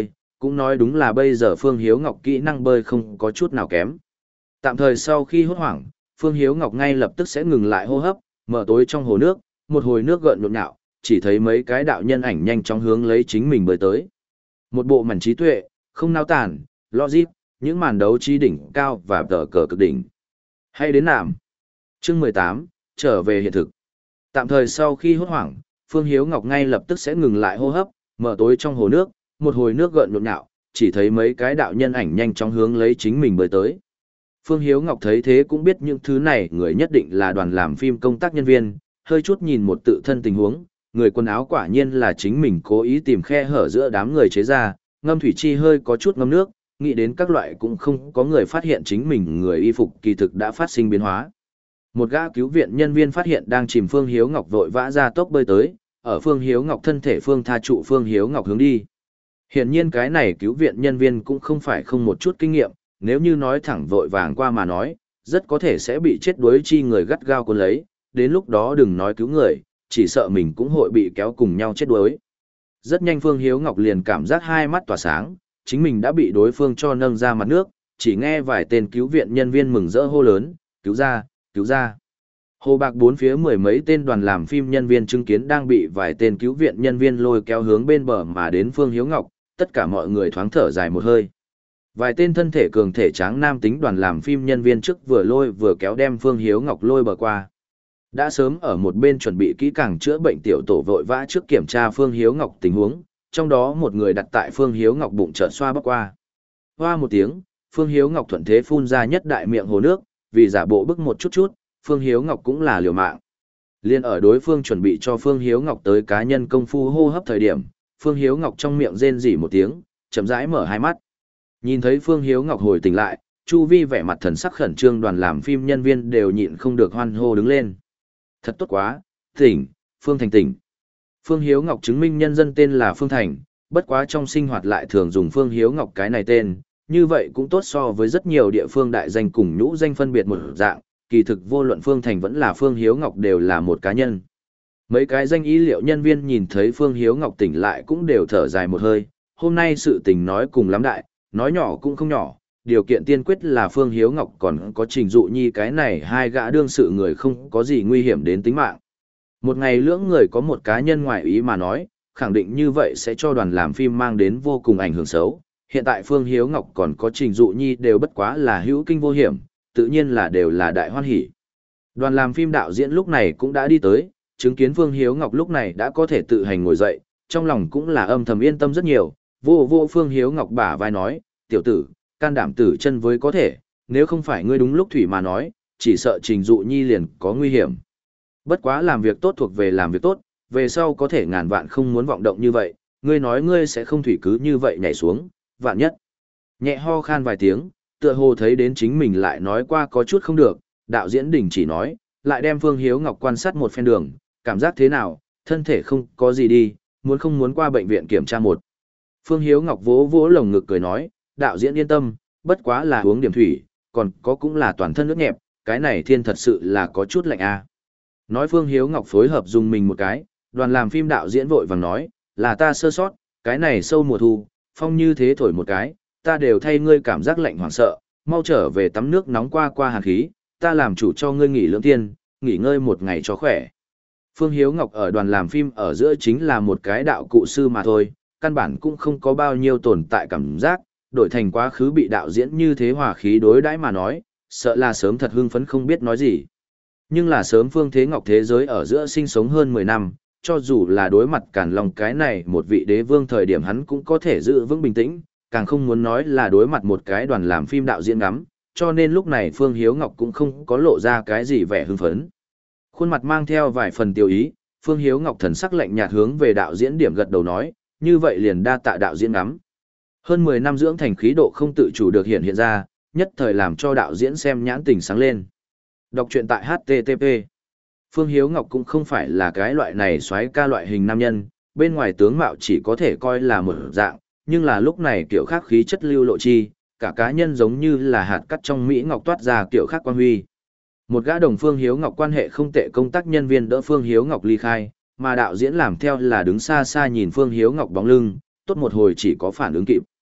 cũng nói đúng là bây giờ Phương Hiếu Ngọc kỹ năng bơi không có chút nào kém. Tạm thời sau khi hốt hoảng, Phương Hiếu Ngọc ngay lập tức sẽ ngừng lại hô hấp, mở tối trong hồ nước, một hồi nước gợn nhộn nhạo, chỉ thấy mấy cái đạo nhân ảnh nhanh chóng hướng lấy chính mình bơi tới. Một bộ mảnh trí tuệ, không nao tản, logic, những màn đấu trí đỉnh cao và tờ cờ cực đỉnh. Hay đến nạm. Chương mười tám, trở về hiện thực. Tạm thời sau khi hốt hoảng, Phương Hiếu Ngọc ngay lập tức sẽ ngừng lại hô hấp, mở tối trong hồ nước, một hồi nước gợn nhộn nhạo, chỉ thấy mấy cái đạo nhân ảnh nhanh chóng hướng lấy chính mình bơi tới. Phương Hiếu Ngọc thấy thế cũng biết những thứ này người nhất định là đoàn làm phim công tác nhân viên, hơi chút nhìn một tự thân tình huống, người quần áo quả nhiên là chính mình cố ý tìm khe hở giữa đám người chế ra, ngâm thủy chi hơi có chút ngâm nước, nghĩ đến các loại cũng không có người phát hiện chính mình người y phục kỳ thực đã phát sinh biến hóa. Một gã cứu viện nhân viên phát hiện đang chìm Phương Hiếu Ngọc vội vã ra tốc bơi tới, ở Phương Hiếu Ngọc thân thể Phương tha trụ Phương Hiếu Ngọc hướng đi. Hiển nhiên cái này cứu viện nhân viên cũng không phải không một chút kinh nghiệm, nếu như nói thẳng vội vàng qua mà nói, rất có thể sẽ bị chết đuối chi người gắt gao cuốn lấy, đến lúc đó đừng nói cứu người, chỉ sợ mình cũng hội bị kéo cùng nhau chết đuối. Rất nhanh Phương Hiếu Ngọc liền cảm giác hai mắt tỏa sáng, chính mình đã bị đối phương cho nâng ra mặt nước, chỉ nghe vài tên cứu viện nhân viên mừng rỡ hô lớn, cứu ra, cứu ra. Hồ bạc bốn phía mười mấy tên đoàn làm phim nhân viên chứng kiến đang bị vài tên cứu viện nhân viên lôi kéo hướng bên bờ mà đến Phương Hiếu Ngọc, tất cả mọi người thoáng thở dài một hơi. Vài tên thân thể cường thể tráng nam tính đoàn làm phim nhân viên trước vừa lôi vừa kéo đem Phương Hiếu Ngọc lôi bờ qua. Đã sớm ở một bên chuẩn bị kỹ càng chữa bệnh tiểu tổ vội vã trước kiểm tra Phương Hiếu Ngọc tình huống, trong đó một người đặt tại Phương Hiếu Ngọc bụng chợt xoa bóc qua. Hoa một tiếng, Phương Hiếu Ngọc thuận thế phun ra nhất đại miệng hồ nước, vì giả bộ bức một chút chút, Phương Hiếu Ngọc cũng là liều mạng. Liên ở đối phương chuẩn bị cho Phương Hiếu Ngọc tới cá nhân công phu hô hấp thời điểm, Phương Hiếu Ngọc trong miệng rên rỉ một tiếng, chậm rãi mở hai mắt. Nhìn thấy Phương Hiếu Ngọc hồi tỉnh lại, chu vi vẻ mặt thần sắc khẩn trương đoàn làm phim nhân viên đều nhịn không được hoan hô đứng lên. Thật tốt quá, tỉnh, Phương Thành tỉnh. Phương Hiếu Ngọc chứng minh nhân dân tên là Phương Thành, bất quá trong sinh hoạt lại thường dùng Phương Hiếu Ngọc cái này tên, như vậy cũng tốt so với rất nhiều địa phương đại danh cùng nhũ danh phân biệt một dạng, kỳ thực vô luận Phương Thành vẫn là Phương Hiếu Ngọc đều là một cá nhân. Mấy cái danh ý liệu nhân viên nhìn thấy Phương Hiếu Ngọc tỉnh lại cũng đều thở dài một hơi, hôm nay sự tình nói cùng lắm đại, nói nhỏ cũng không nhỏ, điều kiện tiên quyết là Phương Hiếu Ngọc còn có Trình Dụ Nhi cái này hai gã đương sự người không có gì nguy hiểm đến tính mạng. Một ngày lưỡng người có một cá nhân ngoại ý mà nói, khẳng định như vậy sẽ cho đoàn làm phim mang đến vô cùng ảnh hưởng xấu. Hiện tại Phương Hiếu Ngọc còn có Trình Dụ Nhi đều bất quá là hữu kinh vô hiểm, tự nhiên là đều là đại hoan hỷ. Đoàn làm phim đạo diễn lúc này cũng đã đi tới, chứng kiến Phương Hiếu Ngọc lúc này đã có thể tự hành ngồi dậy, trong lòng cũng là âm thầm yên tâm rất nhiều, vô vô Phương Hiếu Ngọc bả vai nói, tiểu tử, can đảm tử chân với có thể, nếu không phải ngươi đúng lúc thủy mà nói, chỉ sợ Trình Dụ Nhi liền có nguy hiểm. Bất quá làm việc tốt thuộc về làm việc tốt, về sau có thể ngàn vạn không muốn vọng động như vậy, ngươi nói ngươi sẽ không thủy cứ như vậy nhảy xuống, vạn nhất. Nhẹ ho khan vài tiếng, tựa hồ thấy đến chính mình lại nói qua có chút không được, đạo diễn đình chỉ nói, lại đem Phương Hiếu Ngọc quan sát một phen đường, cảm giác thế nào, thân thể không có gì đi, muốn không muốn qua bệnh viện kiểm tra một. Phương Hiếu Ngọc vỗ vỗ lồng ngực cười nói, đạo diễn yên tâm, bất quá là uống điểm thủy, còn có cũng là toàn thân nước nhẹp, cái này thiên thật sự là có chút lạnh a. Nói Phương Hiếu Ngọc phối hợp dùng mình một cái, đoàn làm phim đạo diễn vội vàng nói, là ta sơ sót, cái này sâu mùa thu, phong như thế thổi một cái, ta đều thay ngươi cảm giác lạnh hoảng sợ, mau trở về tắm nước nóng qua qua hàn khí, ta làm chủ cho ngươi nghỉ lưỡng tiên, nghỉ ngơi một ngày cho khỏe. Phương Hiếu Ngọc ở đoàn làm phim ở giữa chính là một cái đạo cụ sư mà thôi, căn bản cũng không có bao nhiêu tồn tại cảm giác, đổi thành quá khứ bị đạo diễn như thế hòa khí đối đãi mà nói, sợ là sớm thật hưng phấn không biết nói gì. Nhưng là sớm Phương Thế Ngọc thế giới ở giữa sinh sống hơn mười năm, cho dù là đối mặt Càn Long cái này một vị đế vương thời điểm hắn cũng có thể giữ vững bình tĩnh, càng không muốn nói là đối mặt một cái đoàn làm phim đạo diễn ngắm, cho nên lúc này Phương Hiếu Ngọc cũng không có lộ ra cái gì vẻ hưng phấn. Khuôn mặt mang theo vài phần tiêu ý, Phương Hiếu Ngọc thần sắc lạnh nhạt hướng về đạo diễn điểm gật đầu nói, như vậy liền đa tạ đạo diễn ngắm. Hơn mười năm dưỡng thành khí độ không tự chủ được hiện hiện ra, nhất thời làm cho đạo diễn xem nhãn tình sáng lên. Đọc truyện tại hát tê tê pê. Phương Hiếu Ngọc cũng không phải là cái loại này xoáy ca loại hình nam nhân, bên ngoài tướng mạo chỉ có thể coi là một dạng, nhưng là lúc này kiểu khác khí chất lưu lộ chi, cả cá nhân giống như là hạt cắt trong Mỹ Ngọc toát ra kiểu khác quan huy. Một gã đồng Phương Hiếu Ngọc quan hệ không tệ công tác nhân viên đỡ Phương Hiếu Ngọc ly khai, mà đạo diễn làm theo là đứng xa xa nhìn Phương Hiếu Ngọc bóng lưng, tốt một hồi chỉ có phản ứng kịp.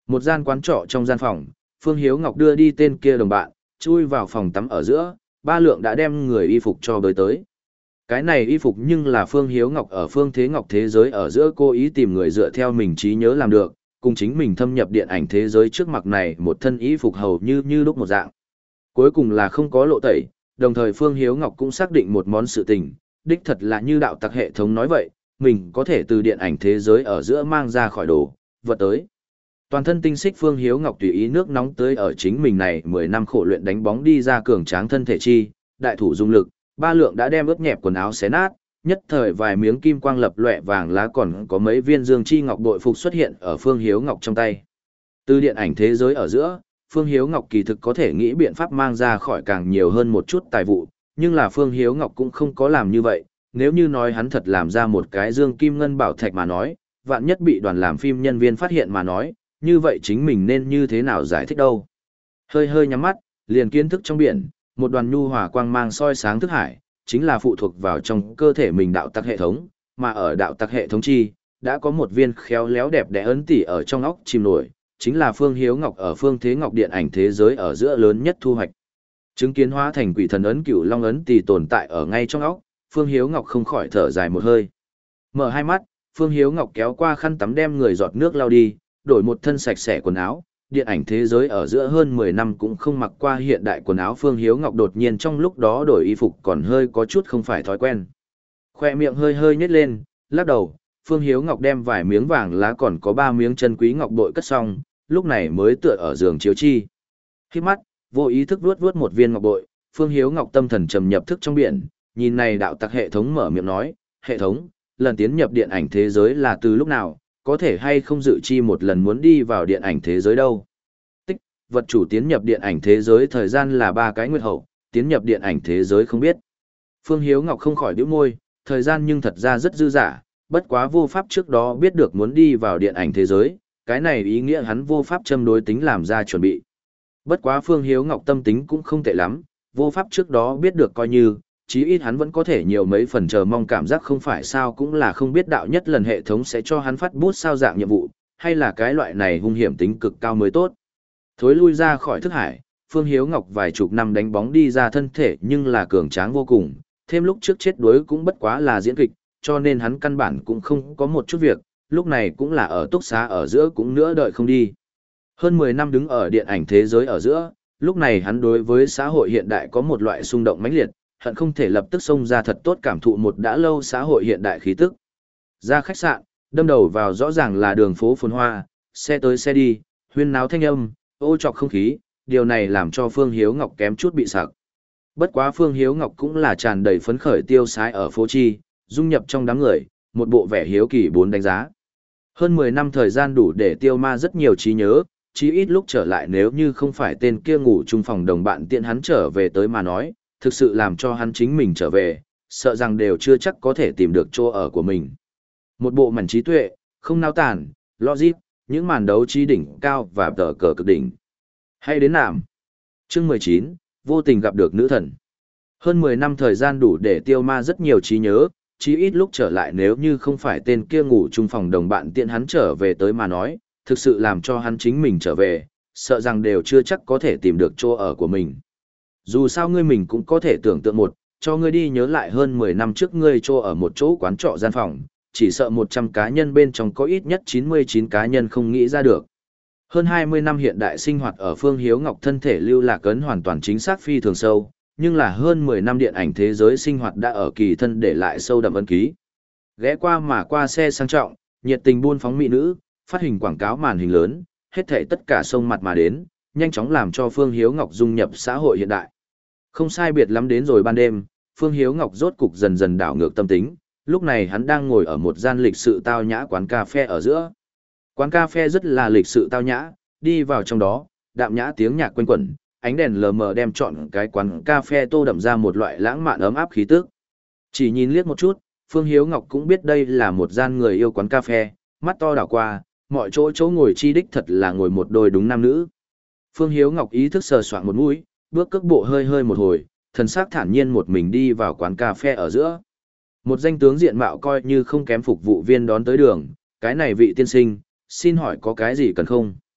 Một gian quán trọ trong gian phòng, Phương Hiếu Ngọc đưa đi tên kia đồng bạn, chui vào phòng tắm ở giữa, ba lượng đã đem người y phục cho bới tới. Cái này y phục nhưng là Phương Hiếu Ngọc ở Phương Thế Ngọc thế giới ở giữa cố ý tìm người dựa theo mình trí nhớ làm được, cùng chính mình thâm nhập điện ảnh thế giới trước mặt này một thân y phục hầu như như lúc một dạng. Cuối cùng là không có lộ tẩy, đồng thời Phương Hiếu Ngọc cũng xác định một món sự tình, đích thật là như đạo tặc hệ thống nói vậy, mình có thể từ điện ảnh thế giới ở giữa mang ra khỏi đồ, vật tới. Toàn thân tinh xích Phương Hiếu Ngọc tùy ý nước nóng tới ở chính mình này mười năm khổ luyện đánh bóng đi ra cường tráng thân thể chi, đại thủ dung lực, ba lượng đã đem ướt nhẹp quần áo xé nát, nhất thời vài miếng kim quang lập lòe vàng lá còn có mấy viên dương chi ngọc bội phục xuất hiện ở Phương Hiếu Ngọc trong tay. Từ điện ảnh thế giới ở giữa, Phương Hiếu Ngọc kỳ thực có thể nghĩ biện pháp mang ra khỏi càng nhiều hơn một chút tài vụ, nhưng là Phương Hiếu Ngọc cũng không có làm như vậy, nếu như nói hắn thật làm ra một cái dương kim ngân bảo thạch mà nói, vạn nhất bị đoàn làm phim nhân viên phát hiện mà nói, như vậy chính mình nên như thế nào giải thích đâu. Hơi hơi nhắm mắt, liền kiến thức trong biển, một đoàn nhu hòa quang mang soi sáng thức hải, chính là phụ thuộc vào trong cơ thể mình đạo tặc hệ thống, mà ở đạo tặc hệ thống chi, đã có một viên khéo léo đẹp đẽ ấn tỷ ở trong óc chìm nổi, chính là Phương Hiếu Ngọc ở Phương Thế Ngọc điện ảnh thế giới ở giữa lớn nhất thu hoạch. Chứng kiến hóa thành quỷ thần ấn cửu long ấn tỷ tồn tại ở ngay trong óc, Phương Hiếu Ngọc không khỏi thở dài một hơi. Mở hai mắt, Phương Hiếu Ngọc kéo qua khăn tắm đem người giọt nước lau đi, đổi một thân sạch sẽ quần áo, điện ảnh thế giới ở giữa hơn mười năm cũng không mặc qua hiện đại quần áo. Phương Hiếu Ngọc đột nhiên trong lúc đó đổi y phục còn hơi có chút không phải thói quen. Khoe miệng hơi hơi nhếch lên, lắc đầu, Phương Hiếu Ngọc đem vài miếng vàng lá còn có ba miếng chân quý ngọc bội cất xong, lúc này mới tựa ở giường chiếu chi. Khi mắt, vô ý thức vuốt vuốt một viên ngọc bội, Phương Hiếu Ngọc tâm thần trầm nhập thức trong biển, nhìn này đạo tặc hệ thống mở miệng nói, hệ thống, lần tiến nhập điện ảnh thế giới là từ lúc nào, có thể hay không dự chi một lần muốn đi vào điện ảnh thế giới đâu. Tích, vật chủ tiến nhập điện ảnh thế giới thời gian là ba cái nguyệt hậu, tiến nhập điện ảnh thế giới không biết. Phương Hiếu Ngọc không khỏi bĩu môi, thời gian nhưng thật ra rất dư dả, bất quá vô pháp trước đó biết được muốn đi vào điện ảnh thế giới, cái này ý nghĩa hắn vô pháp châm đối tính làm ra chuẩn bị. Bất quá Phương Hiếu Ngọc tâm tính cũng không tệ lắm, vô pháp trước đó biết được coi như, chí ít hắn vẫn có thể nhiều mấy phần chờ mong cảm giác không phải sao cũng là không biết đạo nhất lần hệ thống sẽ cho hắn phát bút sao dạng nhiệm vụ, hay là cái loại này hung hiểm tính cực cao mới tốt. Thối lui ra khỏi thức hải, Phương Hiếu Ngọc vài chục năm đánh bóng đi ra thân thể nhưng là cường tráng vô cùng, thêm lúc trước chết đuối cũng bất quá là diễn kịch, cho nên hắn căn bản cũng không có một chút việc, lúc này cũng là ở túc xá ở giữa cũng nữa đợi không đi. Hơn mười năm đứng ở điện ảnh thế giới ở giữa, lúc này hắn đối với xã hội hiện đại có một loại xung động mãnh liệt, hận không thể lập tức xông ra thật tốt cảm thụ một đã lâu xã hội hiện đại khí tức. Ra khách sạn, đâm đầu vào rõ ràng là đường phố phồn hoa, xe tới xe đi, huyên náo thanh âm, ô trọc không khí, điều này làm cho Phương Hiếu Ngọc kém chút bị sặc. Bất quá Phương Hiếu Ngọc cũng là tràn đầy phấn khởi tiêu sái ở phố chi, dung nhập trong đám người, một bộ vẻ hiếu kỳ bốn đánh giá. Hơn mười năm thời gian đủ để tiêu ma rất nhiều trí nhớ, chí ít lúc trở lại nếu như không phải tên kia ngủ chung phòng đồng bạn tiện hắn trở về tới mà nói, thực sự làm cho hắn chính mình trở về, sợ rằng đều chưa chắc có thể tìm được chỗ ở của mình. Một bộ mảnh trí tuệ, không nao tản, logic, những màn đấu trí đỉnh cao và tờ cờ cực đỉnh. Hay đến nàm. Chương mười chín, vô tình gặp được nữ thần. Hơn mười năm thời gian đủ để tiêu ma rất nhiều trí nhớ, chí ít lúc trở lại nếu như không phải tên kia ngủ chung phòng đồng bạn tiện hắn trở về tới mà nói, thực sự làm cho hắn chính mình trở về, sợ rằng đều chưa chắc có thể tìm được chỗ ở của mình. Dù sao ngươi mình cũng có thể tưởng tượng một, cho ngươi đi nhớ lại hơn mười năm trước ngươi chỗ ở một chỗ quán trọ gian phòng, chỉ sợ một trăm cá nhân bên trong có ít nhất chín mươi chín cá nhân không nghĩ ra được. Hơn hai mươi năm hiện đại sinh hoạt ở Phương Hiếu Ngọc thân thể lưu lạc ấn hoàn toàn chính xác phi thường sâu, nhưng là hơn mười năm điện ảnh thế giới sinh hoạt đã ở kỳ thân để lại sâu đậm ấn ký. Ghé qua mà qua xe sang trọng, nhiệt tình buôn phóng mỹ nữ, phát hình quảng cáo màn hình lớn, hết thảy tất cả sông mặt mà đến, nhanh chóng làm cho Phương Hiếu Ngọc dung nhập xã hội hiện đại. Không sai biệt lắm đến rồi ban đêm, Phương Hiếu Ngọc rốt cục dần dần đảo ngược tâm tính, lúc này hắn đang ngồi ở một gian lịch sự tao nhã quán cà phê ở giữa. Quán cà phê rất là lịch sự tao nhã, đi vào trong đó, đạm nhã tiếng nhạc quanh quẩn, ánh đèn lờ mờ đem trọn cái quán cà phê tô đậm ra một loại lãng mạn ấm áp khí tức. Chỉ nhìn liếc một chút, Phương Hiếu Ngọc cũng biết đây là một gian người yêu quán cà phê, mắt to đảo qua, mọi chỗ chỗ ngồi chi đích thật là ngồi một đôi đúng nam nữ. Phương Hiếu Ngọc ý thức sờ soạn một mũi, bước cước bộ hơi hơi một hồi, thần sắc thản nhiên một mình đi vào quán cà phê ở giữa. Một danh tướng diện mạo coi như không kém phục vụ viên đón tới đường, cái này vị tiên sinh, xin hỏi có cái gì cần không?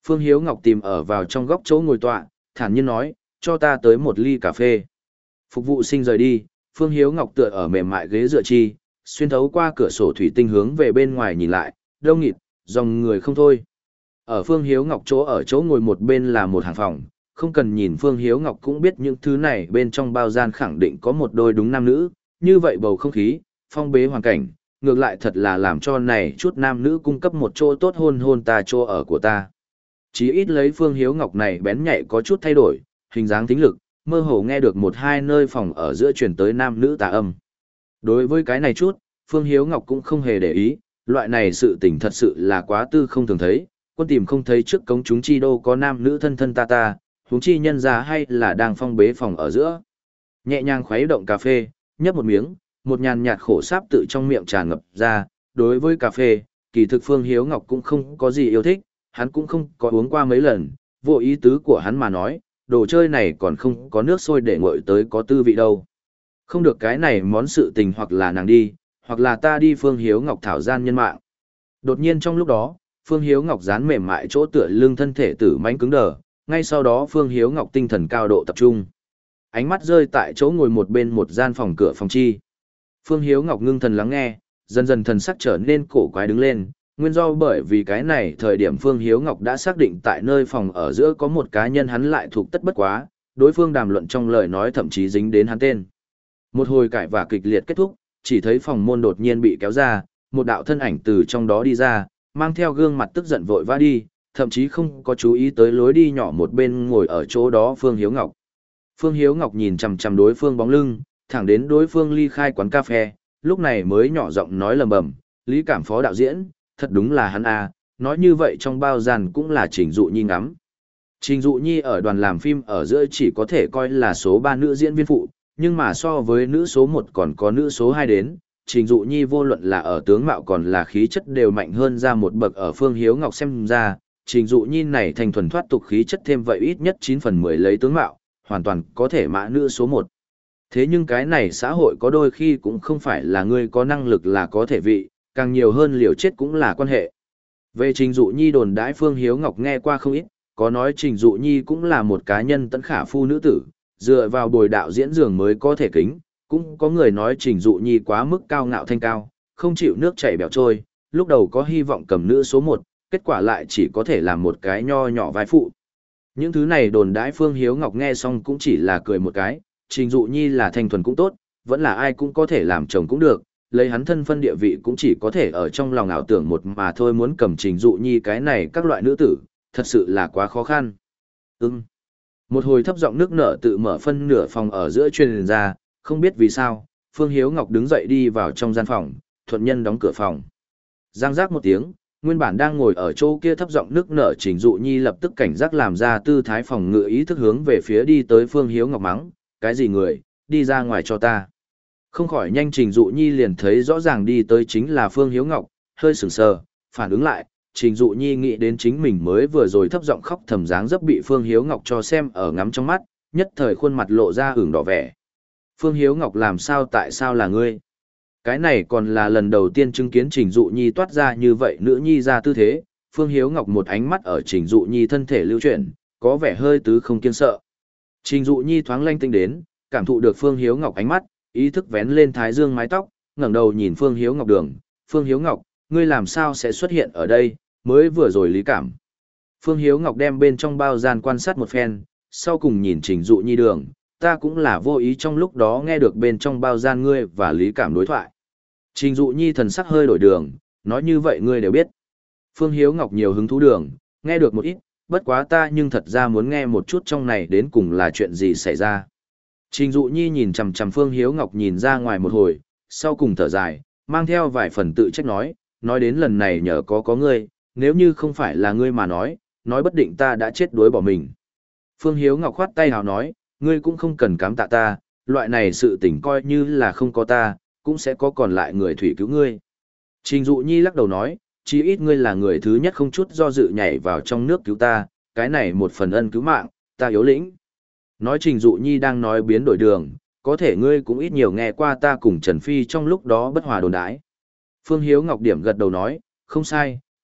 Phương Hiếu Ngọc tìm ở vào trong góc chỗ ngồi tọa, thản nhiên nói, cho ta tới một ly cà phê. Phục vụ sinh rời đi, Phương Hiếu Ngọc tựa ở mềm mại ghế dựa chi, xuyên thấu qua cửa sổ thủy tinh hướng về bên ngoài nhìn lại, đông nghịt, dòng người không thôi. Ở Phương Hiếu Ngọc chỗ ở chỗ ngồi một bên là một hàng phòng, không cần nhìn Phương Hiếu Ngọc cũng biết những thứ này bên trong bao gian khẳng định có một đôi đúng nam nữ, như vậy bầu không khí, phong bế hoàn cảnh, ngược lại thật là làm cho này chút nam nữ cung cấp một chỗ tốt hôn hôn ta chỗ ở của ta. Chí ít lấy Phương Hiếu Ngọc này bén nhạy có chút thay đổi, hình dáng tính lực, mơ hồ nghe được một hai nơi phòng ở giữa truyền tới nam nữ tà âm. Đối với cái này chút, Phương Hiếu Ngọc cũng không hề để ý, loại này sự tình thật sự là quá tư không thường thấy, quân tìm không thấy trước cống chúng chi đô có nam nữ thân thân ta ta, huống chi nhân ra hay là đang phong bế phòng ở giữa. Nhẹ nhàng khuấy động cà phê, nhấp một miếng, một nhàn nhạt khổ sáp tự trong miệng tràn ngập ra, đối với cà phê, kỳ thực Phương Hiếu Ngọc cũng không có gì yêu thích, hắn cũng không có uống qua mấy lần, vô ý tứ của hắn mà nói, đồ chơi này còn không có nước sôi để nguội tới có tư vị đâu. Không được cái này món sự tình hoặc là nàng đi, hoặc là ta đi Phương Hiếu Ngọc thảo gian nhân mạng. Đột nhiên trong lúc đó, Phương Hiếu Ngọc dán mềm mại chỗ tựa lưng thân thể tử mãnh cứng đờ, ngay sau đó Phương Hiếu Ngọc tinh thần cao độ tập trung. Ánh mắt rơi tại chỗ ngồi một bên một gian phòng cửa phòng chi. Phương Hiếu Ngọc ngưng thần lắng nghe, dần dần thần sắc trở nên cổ quái đứng lên, nguyên do bởi vì cái này thời điểm Phương Hiếu Ngọc đã xác định tại nơi phòng ở giữa có một cá nhân hắn lại thuộc tất bất quá, đối phương đàm luận trong lời nói thậm chí dính đến hắn tên. Một hồi cãi vã kịch liệt kết thúc, chỉ thấy phòng môn đột nhiên bị kéo ra, một đạo thân ảnh từ trong đó đi ra, mang theo gương mặt tức giận vội vã đi, thậm chí không có chú ý tới lối đi nhỏ một bên ngồi ở chỗ đó Phương Hiếu Ngọc. Phương Hiếu Ngọc nhìn chằm chằm đối phương bóng lưng, thẳng đến đối phương ly khai quán cà phê, lúc này mới nhỏ giọng nói lầm bầm, Lý Cảm phó đạo diễn, thật đúng là hắn à, nói như vậy trong bao gian cũng là Trình Dụ Nhi ngắm. Trình Dụ Nhi ở đoàn làm phim ở giữa chỉ có thể coi là số ba nữ diễn viên phụ, nhưng mà so với nữ số một còn có nữ số hai đến, Trình Dụ Nhi vô luận là ở tướng mạo còn là khí chất đều mạnh hơn ra một bậc ở Phương Hiếu Ngọc xem ra, Trình Dụ Nhi này thành thuần thoát tục khí chất thêm vậy ít nhất chín phần mười lấy tướng mạo, hoàn toàn có thể mã nữ số một. Thế nhưng cái này xã hội có đôi khi cũng không phải là người có năng lực là có thể vị, càng nhiều hơn liều chết cũng là quan hệ. Về Trình Dụ Nhi đồn đãi Phương Hiếu Ngọc nghe qua không ít, có nói Trình Dụ Nhi cũng là một cá nhân tấn khả phu nữ tử, dựa vào bồi đạo diễn dường mới có thể kính, cũng có người nói Trình Dụ Nhi quá mức cao ngạo thanh cao, không chịu nước chảy bèo trôi, lúc đầu có hy vọng cầm nữ số một, kết quả lại chỉ có thể làm một cái nho nhỏ vai phụ. Những thứ này đồn đãi Phương Hiếu Ngọc nghe xong cũng chỉ là cười một cái, Trình Dụ Nhi là thanh thuần cũng tốt, vẫn là ai cũng có thể làm chồng cũng được, lấy hắn thân phân địa vị cũng chỉ có thể ở trong lòng ảo tưởng một mà thôi, muốn cầm Trình Dụ Nhi cái này các loại nữ tử, thật sự là quá khó khăn. Ừm. Một hồi thấp giọng nước nở tự mở phân nửa phòng ở giữa truyền ra, không biết vì sao, Phương Hiếu Ngọc đứng dậy đi vào trong gian phòng, thuận nhân đóng cửa phòng. Giang giác một tiếng, nguyên bản đang ngồi ở chỗ kia thấp giọng nước nở Trình Dụ Nhi lập tức cảnh giác làm ra tư thái phòng ngự ý thức hướng về phía đi tới Phương Hiếu Ngọc mắng, cái gì người, đi ra ngoài cho ta. Không khỏi nhanh Trình Dụ Nhi liền thấy rõ ràng đi tới chính là Phương Hiếu Ngọc, hơi sừng sờ, phản ứng lại, Trình Dụ Nhi nghĩ đến chính mình mới vừa rồi thấp giọng khóc thầm dáng dấp bị Phương Hiếu Ngọc cho xem ở ngắm trong mắt, nhất thời khuôn mặt lộ ra ửng đỏ vẻ. Phương Hiếu Ngọc làm sao tại sao là ngươi? Cái này còn là lần đầu tiên chứng kiến Trình Dụ Nhi toát ra như vậy nữ nhi ra tư thế, Phương Hiếu Ngọc một ánh mắt ở Trình Dụ Nhi thân thể lưu chuyển, có vẻ hơi tứ không kiên sợ. Trình Dụ Nhi thoáng lanh tinh đến, cảm thụ được Phương Hiếu Ngọc ánh mắt, ý thức vén lên thái dương mái tóc, ngẩng đầu nhìn Phương Hiếu Ngọc đường, Phương Hiếu Ngọc, ngươi làm sao sẽ xuất hiện ở đây, mới vừa rồi Lý Cảm. Phương Hiếu Ngọc đem bên trong bao gian quan sát một phen, sau cùng nhìn Trình Dụ Nhi đường, ta cũng là vô ý trong lúc đó nghe được bên trong bao gian ngươi và Lý Cảm đối thoại. Trình Dụ Nhi thần sắc hơi đổi đường, nói như vậy ngươi đều biết. Phương Hiếu Ngọc nhiều hứng thú đường, nghe được một ít, bất quá ta nhưng thật ra muốn nghe một chút trong này đến cùng là chuyện gì xảy ra. Trình Dụ Nhi nhìn chằm chằm Phương Hiếu Ngọc nhìn ra ngoài một hồi, sau cùng thở dài, mang theo vài phần tự trách nói, nói đến lần này nhờ có có ngươi, nếu như không phải là ngươi mà nói, nói bất định ta đã chết đuối bỏ mình. Phương Hiếu Ngọc khoát tay hào nói, ngươi cũng không cần cảm tạ ta, loại này sự tình coi như là không có ta, cũng sẽ có còn lại người thủy cứu ngươi. Trình Dụ Nhi lắc đầu nói, chí ít ngươi là người thứ nhất không chút do dự nhảy vào trong nước cứu ta, cái này một phần ân cứu mạng, ta yếu lĩnh. Nói Trình Dụ Nhi đang nói biến đổi đường, có thể ngươi cũng ít nhiều nghe qua ta cùng Trần Phi trong lúc đó bất hòa đồn đãi. Phương Hiếu Ngọc điểm gật đầu nói, không sai,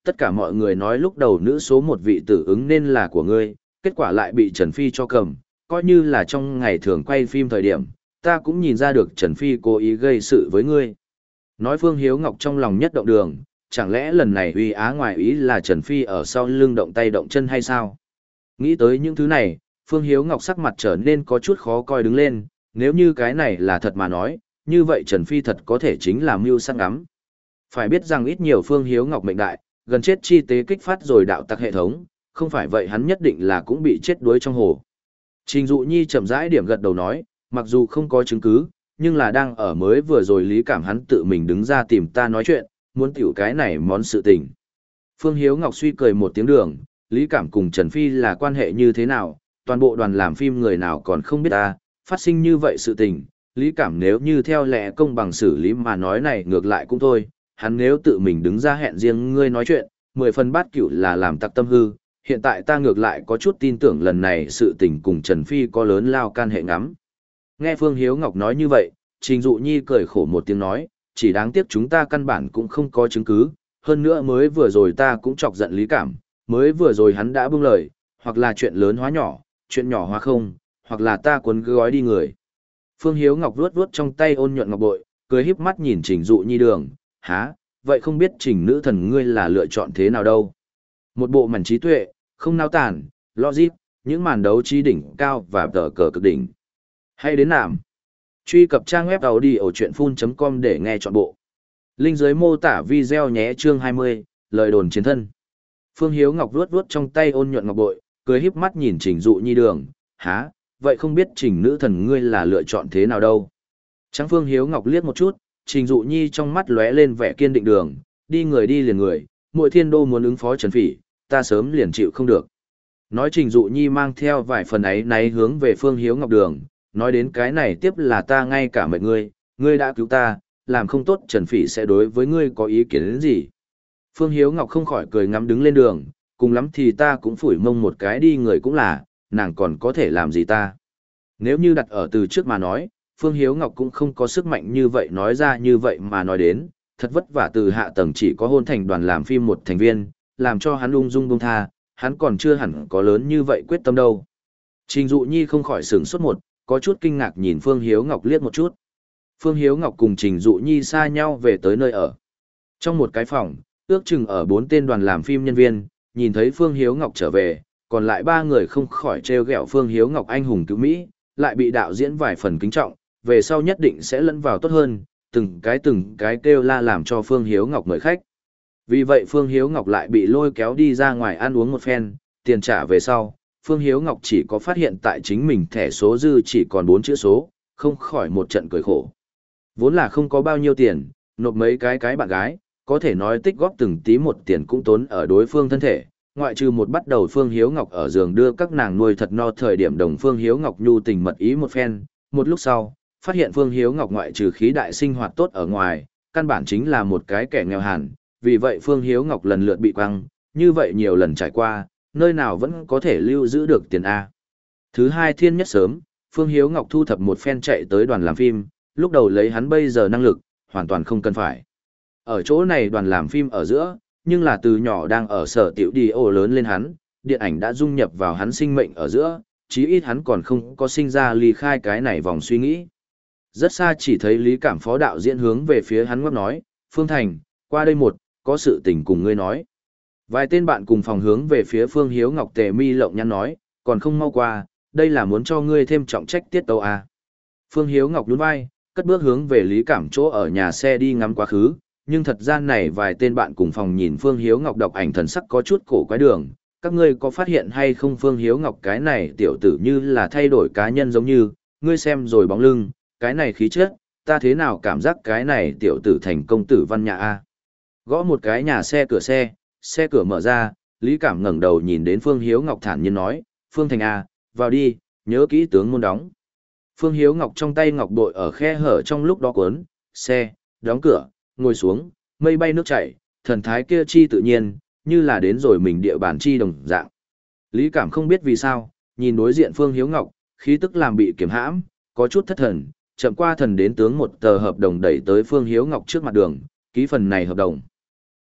tất cả mọi người nói lúc đầu nữ số một vị tử ứng nên là của ngươi, kết quả lại bị Trần Phi cho cầm, coi như là trong ngày thường quay phim thời điểm, ta cũng nhìn ra được Trần Phi cố ý gây sự với ngươi. Nói Phương Hiếu Ngọc trong lòng nhất động đường, chẳng lẽ lần này uy á ngoài ý là Trần Phi ở sau lưng động tay động chân hay sao? Nghĩ tới những thứ này, Phương Hiếu Ngọc sắc mặt trở nên có chút khó coi đứng lên, nếu như cái này là thật mà nói, như vậy Trần Phi thật có thể chính là mưu sắc ngắm. Phải biết rằng ít nhiều Phương Hiếu Ngọc mệnh đại, gần chết chi tế kích phát rồi đạo tặc hệ thống, không phải vậy hắn nhất định là cũng bị chết đuối trong hồ. Trình Dụ Nhi chậm rãi điểm gật đầu nói, mặc dù không có chứng cứ, nhưng là đang ở mới vừa rồi Lý Cảm hắn tự mình đứng ra tìm ta nói chuyện, muốn tiểu cái này món sự tình. Phương Hiếu Ngọc suy cười một tiếng đường, Lý Cảm cùng Trần Phi là quan hệ như thế nào, toàn bộ đoàn làm phim người nào còn không biết ta, phát sinh như vậy sự tình, Lý Cảm nếu như theo lẽ công bằng xử lý mà nói này ngược lại cũng thôi, hắn nếu tự mình đứng ra hẹn riêng ngươi nói chuyện, mười phần bát cửu là làm tặc tâm hư, hiện tại ta ngược lại có chút tin tưởng lần này sự tình cùng Trần Phi có lớn lao can hệ ngắm. Nghe Phương Hiếu Ngọc nói như vậy, Trình Dụ Nhi cười khổ một tiếng nói, chỉ đáng tiếc chúng ta căn bản cũng không có chứng cứ, hơn nữa mới vừa rồi ta cũng chọc giận Lý Cảm, mới vừa rồi hắn đã buông lời, hoặc là chuyện lớn hóa nhỏ, chuyện nhỏ hóa không, hoặc là ta cuốn gói đi người. Phương Hiếu Ngọc vuốt vuốt trong tay ôn nhuận ngọc bội, cười híp mắt nhìn Trình Dụ Nhi đường, há, vậy không biết Trình nữ thần ngươi là lựa chọn thế nào đâu. Một bộ mảnh trí tuệ, không nao tản, logic, những màn đấu trí đỉnh cao và tờ cờ cực đỉnh. Hay đến nàm. Truy cập trang web audiochuyenphun chấm com để nghe trọn bộ. Link dưới mô tả video nhé chương hai mươi, lời đồn chiến thân. Phương Hiếu Ngọc vuốt vuốt trong tay ôn nhuận ngọc bội, cười híp mắt nhìn Trình Dụ Nhi đường, há, vậy không biết Trình nữ thần ngươi là lựa chọn thế nào đâu. Trắng Phương Hiếu Ngọc liếc một chút, Trình Dụ Nhi trong mắt lóe lên vẻ kiên định đường, đi người đi liền người, mỗi thiên đô muốn ứng phó Trần Phỉ, ta sớm liền chịu không được. Nói Trình Dụ Nhi mang theo vài phần ấy náy hướng về Phương Hiếu Ngọc đường, nói đến cái này tiếp là ta ngay cả mệnh ngươi, ngươi đã cứu ta, làm không tốt Trần Phỉ sẽ đối với ngươi có ý kiến đến gì. Phương Hiếu Ngọc không khỏi cười ngắm đứng lên đường, cùng lắm thì ta cũng phủi mông một cái đi người cũng là, nàng còn có thể làm gì ta. Nếu như đặt ở từ trước mà nói, Phương Hiếu Ngọc cũng không có sức mạnh như vậy nói ra như vậy mà nói đến, thật vất vả từ hạ tầng chỉ có hôn thành đoàn làm phim một thành viên, làm cho hắn ung dung buông tha, hắn còn chưa hẳn có lớn như vậy quyết tâm đâu. Trình Dụ Nhi không khỏi sửng sốt một, có chút kinh ngạc nhìn Phương Hiếu Ngọc liếc một chút. Phương Hiếu Ngọc cùng Trình Dụ Nhi xa nhau về tới nơi ở. Trong một cái phòng, ước chừng ở bốn tên đoàn làm phim nhân viên, nhìn thấy Phương Hiếu Ngọc trở về, còn lại ba người không khỏi trêu ghẹo Phương Hiếu Ngọc anh hùng cứu Mỹ, lại bị đạo diễn vài phần kính trọng, về sau nhất định sẽ lẫn vào tốt hơn, từng cái từng cái kêu la làm cho Phương Hiếu Ngọc mời khách. Vì vậy Phương Hiếu Ngọc lại bị lôi kéo đi ra ngoài ăn uống một phen, tiền trả về sau, Phương Hiếu Ngọc chỉ có phát hiện tại chính mình thẻ số dư chỉ còn bốn chữ số, không khỏi một trận cười khổ. Vốn là không có bao nhiêu tiền, nộp mấy cái cái bạn gái, có thể nói tích góp từng tí một tiền cũng tốn ở đối phương thân thể, ngoại trừ một bắt đầu Phương Hiếu Ngọc ở giường đưa các nàng nuôi thật no thời điểm đồng Phương Hiếu Ngọc nhu tình mật ý một phen, một lúc sau, phát hiện Phương Hiếu Ngọc ngoại trừ khí đại sinh hoạt tốt ở ngoài, căn bản chính là một cái kẻ nghèo hàn, vì vậy Phương Hiếu Ngọc lần lượt bị quăng, như vậy nhiều lần trải qua, nơi nào vẫn có thể lưu giữ được tiền A. Thứ hai thiên nhất sớm, Phương Hiếu Ngọc thu thập một phen chạy tới đoàn làm phim, lúc đầu lấy hắn bây giờ năng lực, hoàn toàn không cần phải. Ở chỗ này đoàn làm phim ở giữa, nhưng là từ nhỏ đang ở sở tiểu đi ô lớn lên hắn, điện ảnh đã dung nhập vào hắn sinh mệnh ở giữa, chí ít hắn còn không có sinh ra ly khai cái này vòng suy nghĩ. Rất xa chỉ thấy Lý Cảm phó đạo diễn hướng về phía hắn ngấp nói, Phương Thành, qua đây một, có sự tình cùng ngươi nói. Vài tên bạn cùng phòng hướng về phía Phương Hiếu Ngọc tề mi lộng nhăn nói, còn không mau qua, đây là muốn cho ngươi thêm trọng trách tiết tấu à. Phương Hiếu Ngọc nhún vai, cất bước hướng về Lý Cảm chỗ ở nhà xe đi ngắm quá khứ, nhưng thật ra này vài tên bạn cùng phòng nhìn Phương Hiếu Ngọc đọc ảnh thần sắc có chút cổ quái đường, các ngươi có phát hiện hay không Phương Hiếu Ngọc cái này tiểu tử như là thay đổi cá nhân giống như, ngươi xem rồi bóng lưng, cái này khí chất, ta thế nào cảm giác cái này tiểu tử thành công tử văn nhã a. Gõ một cái nhà xe cửa xe, xe cửa mở ra, Lý Cảm ngẩng đầu nhìn đến Phương Hiếu Ngọc thản nhiên nói, Phương Thành a, vào đi, nhớ kỹ tướng môn đóng. Phương Hiếu Ngọc trong tay ngọc bội ở khe hở trong lúc đó cuốn, xe, đóng cửa, ngồi xuống, mây bay nước chảy, thần thái kia chi tự nhiên, như là đến rồi mình địa bàn chi đồng dạng. Lý Cảm không biết vì sao, nhìn đối diện Phương Hiếu Ngọc, khí tức làm bị kiềm hãm, có chút thất thần, chậm qua thần đến tướng một tờ hợp đồng đẩy tới Phương Hiếu Ngọc trước mặt đường, ký phần này hợp đồng.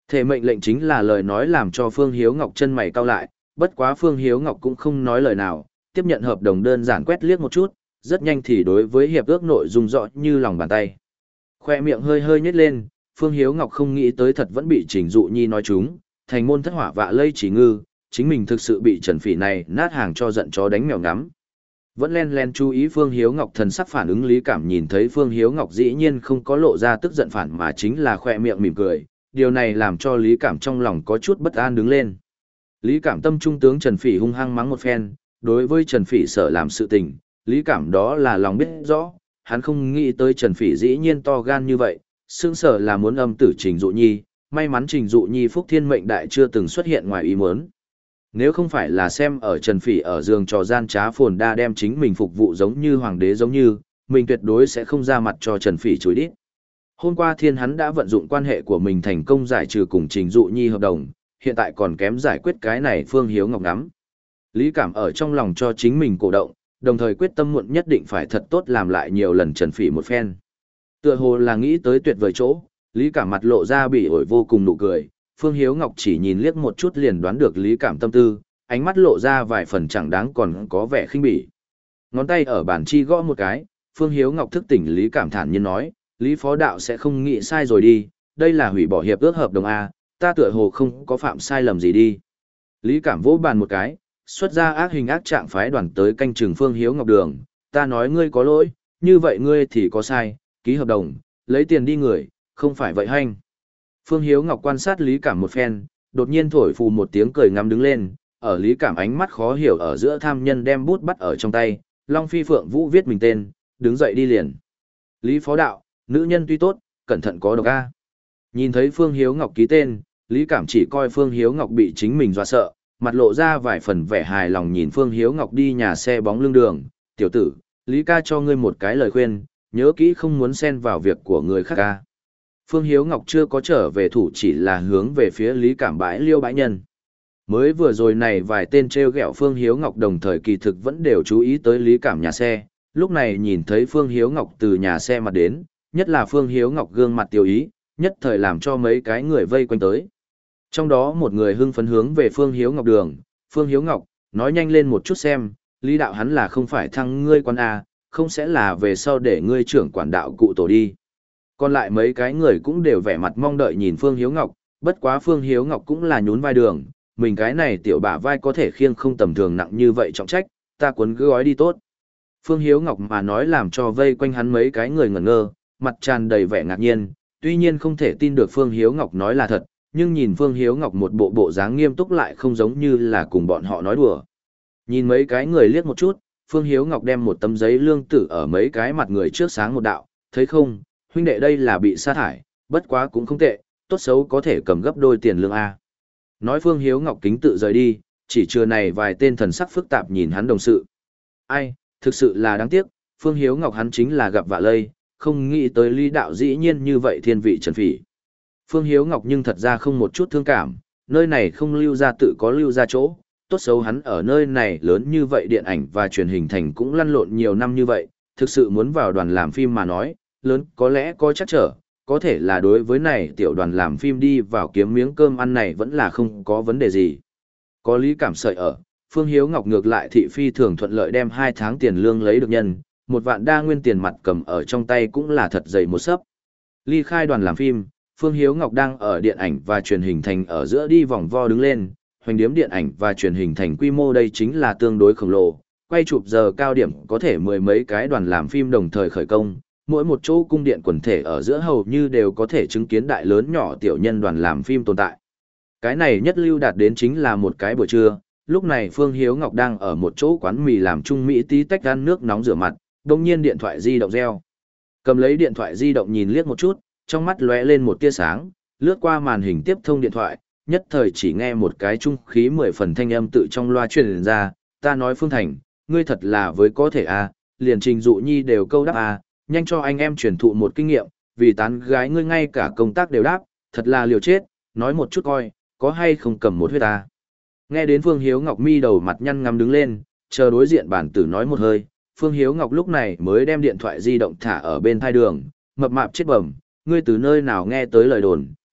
Thể mệnh lệnh chính là lời nói làm cho Phương Hiếu Ngọc chân mày cau lại, bất quá Phương Hiếu Ngọc cũng không nói lời nào, tiếp nhận hợp đồng đơn giản quét liếc một chút, rất nhanh thì đối với hiệp ước nội dung rõ như lòng bàn tay. Khoe miệng hơi hơi nhếch lên, Phương Hiếu Ngọc không nghĩ tới thật vẫn bị Trình Dụ Nhi nói trúng, thành môn thất hỏa vạ lây chỉ ngư, chính mình thực sự bị Trần Phỉ này nát hàng cho giận chó đánh mèo ngắm. Vẫn len len chú ý Phương Hiếu Ngọc thần sắc phản ứng Lý Cảm nhìn thấy Phương Hiếu Ngọc dĩ nhiên không có lộ ra tức giận phản mà chính là khoe miệng mỉm cười, điều này làm cho Lý Cảm trong lòng có chút bất an đứng lên. Lý Cảm tâm trung tướng Trần Phỉ hung hăng mắng một phen, đối với Trần Phỉ sợ làm sự tình, Lý Cảm đó là lòng biết rõ, hắn không nghĩ tới Trần Phỉ dĩ nhiên to gan như vậy, sương sở là muốn âm tử Trình Dụ Nhi, may mắn Trình Dụ Nhi phúc thiên mệnh đại chưa từng xuất hiện ngoài ý muốn. Nếu không phải là xem ở Trần Phỉ ở giường trò gian trá phồn đa đem chính mình phục vụ giống như hoàng đế giống như, mình tuyệt đối sẽ không ra mặt cho Trần Phỉ chối đít. Hôm qua thiên hắn đã vận dụng quan hệ của mình thành công giải trừ cùng Trình Dụ Nhi hợp đồng, hiện tại còn kém giải quyết cái này Phương Hiếu Ngọc ngắm. Lý Cảm ở trong lòng cho chính mình cổ động, đồng thời quyết tâm muộn nhất định phải thật tốt làm lại nhiều lần Trần Phỉ một phen. Tựa hồ là nghĩ tới tuyệt vời chỗ, Lý Cảm mặt lộ ra bị ổi vô cùng nụ cười, Phương Hiếu Ngọc chỉ nhìn liếc một chút liền đoán được Lý Cảm tâm tư, ánh mắt lộ ra vài phần chẳng đáng còn có vẻ khinh bỉ. Ngón tay ở bàn chi gõ một cái, Phương Hiếu Ngọc thức tỉnh Lý Cảm thản nhiên nói, Lý Phó Đạo sẽ không nghĩ sai rồi đi, đây là hủy bỏ hiệp ước hợp đồng A, ta tựa hồ không có phạm sai lầm gì đi. Lý Cảm vỗ bàn một cái, xuất ra ác hình ác trạng phái đoàn tới canh chừng Phương Hiếu Ngọc đường, ta nói ngươi có lỗi, như vậy ngươi thì có sai, ký hợp đồng, lấy tiền đi người, không phải vậy hanh. Phương Hiếu Ngọc quan sát Lý Cảm một phen, đột nhiên thổi phù một tiếng cười ngắm đứng lên, ở Lý Cảm ánh mắt khó hiểu ở giữa tham nhân đem bút bắt ở trong tay, Long Phi Phượng Vũ viết mình tên, đứng dậy đi liền. Lý Phó Đạo, nữ nhân tuy tốt, cẩn thận có độc a. Nhìn thấy Phương Hiếu Ngọc ký tên, Lý Cảm chỉ coi Phương Hiếu Ngọc bị chính mình dọa sợ, mặt lộ ra vài phần vẻ hài lòng nhìn Phương Hiếu Ngọc đi nhà xe bóng lưng đường, tiểu tử, Lý ca cho ngươi một cái lời khuyên, nhớ kỹ không muốn xen vào việc của người khác ca. Phương Hiếu Ngọc chưa có trở về thủ chỉ là hướng về phía Lý Cảm bãi liêu bãi nhân. Mới vừa rồi này vài tên treo gẹo Phương Hiếu Ngọc đồng thời kỳ thực vẫn đều chú ý tới Lý Cảm nhà xe, lúc này nhìn thấy Phương Hiếu Ngọc từ nhà xe mặt đến, nhất là Phương Hiếu Ngọc gương mặt tiêu ý, nhất thời làm cho mấy cái người vây quanh tới. Trong đó một người hưng phấn hướng về Phương Hiếu Ngọc đường, Phương Hiếu Ngọc, nói nhanh lên một chút xem, Lý đạo hắn là không phải thăng ngươi quan A, không sẽ là về sau để ngươi trưởng quản đạo cụ tổ đi. Còn lại mấy cái người cũng đều vẻ mặt mong đợi nhìn Phương Hiếu Ngọc, bất quá Phương Hiếu Ngọc cũng là nhún vai đường, mình cái này tiểu bả vai có thể khiêng không tầm thường nặng như vậy trọng trách, ta cuốn cứ gói đi tốt. Phương Hiếu Ngọc mà nói làm cho vây quanh hắn mấy cái người ngẩn ngơ, mặt tràn đầy vẻ ngạc nhiên, tuy nhiên không thể tin được Phương Hiếu Ngọc nói là thật, nhưng nhìn Phương Hiếu Ngọc một bộ bộ dáng nghiêm túc lại không giống như là cùng bọn họ nói đùa. Nhìn mấy cái người liếc một chút, Phương Hiếu Ngọc đem một tấm giấy lương tử ở mấy cái mặt người trước sáng một đạo, thấy không, huynh đệ đây là bị sa thải, bất quá cũng không tệ, tốt xấu có thể cầm gấp đôi tiền lương A. Nói Phương Hiếu Ngọc kính tự rời đi, chỉ chừa này vài tên thần sắc phức tạp nhìn hắn đồng sự. Ai, thực sự là đáng tiếc, Phương Hiếu Ngọc hắn chính là gặp vạ lây, không nghĩ tới Lý đạo dĩ nhiên như vậy thiên vị Trần Phỉ. Phương Hiếu Ngọc nhưng thật ra không một chút thương cảm, nơi này không lưu ra tự có lưu ra chỗ, tốt xấu hắn ở nơi này lớn như vậy điện ảnh và truyền hình thành cũng lăn lộn nhiều năm như vậy, thực sự muốn vào đoàn làm phim mà nói, lớn có lẽ có chắc trở, có thể là đối với này tiểu đoàn làm phim đi vào kiếm miếng cơm ăn này vẫn là không có vấn đề gì. Có Lý Cảm sợi ở, Phương Hiếu Ngọc ngược lại thị phi thường thuận lợi đem hai tháng tiền lương lấy được nhân, một vạn đa nguyên tiền mặt cầm ở trong tay cũng là thật dày một sấp. Ly khai đoàn làm phim, Phương Hiếu Ngọc đang ở điện ảnh và truyền hình thành ở giữa đi vòng vo đứng lên, hoành điếm điện ảnh và truyền hình thành quy mô đây chính là tương đối khổng lồ, quay chụp giờ cao điểm có thể mười mấy cái đoàn làm phim đồng thời khởi công, mỗi một chỗ cung điện quần thể ở giữa hầu như đều có thể chứng kiến đại lớn nhỏ tiểu nhân đoàn làm phim tồn tại. Cái này nhất lưu đạt đến chính là một cái buổi trưa, lúc này Phương Hiếu Ngọc đang ở một chỗ quán mì làm trung mỹ tí tách ăn nước nóng rửa mặt, đồng nhiên điện thoại di động reo. Cầm lấy điện thoại di động nhìn liếc một chút, trong mắt lóe lên một tia sáng, lướt qua màn hình tiếp thông điện thoại, nhất thời chỉ nghe một cái trung khí mười phần thanh âm tự trong loa truyền ra, ta nói Phương Thành, ngươi thật là với có thể a, liền Trình Dụ Nhi đều câu đáp a, nhanh cho anh em truyền thụ một kinh nghiệm, vì tán gái ngươi ngay cả công tác đều đáp, thật là liều chết, nói một chút coi, có hay không cầm một huyết ta. Nghe đến Phương Hiếu Ngọc mi đầu mặt nhăn ngắm đứng lên, chờ đối diện bản tử nói một hơi, Phương Hiếu Ngọc lúc này mới đem điện thoại di động thả ở bên thai đường, mập mạp chết bẩm, ngươi từ nơi nào nghe tới lời đồn,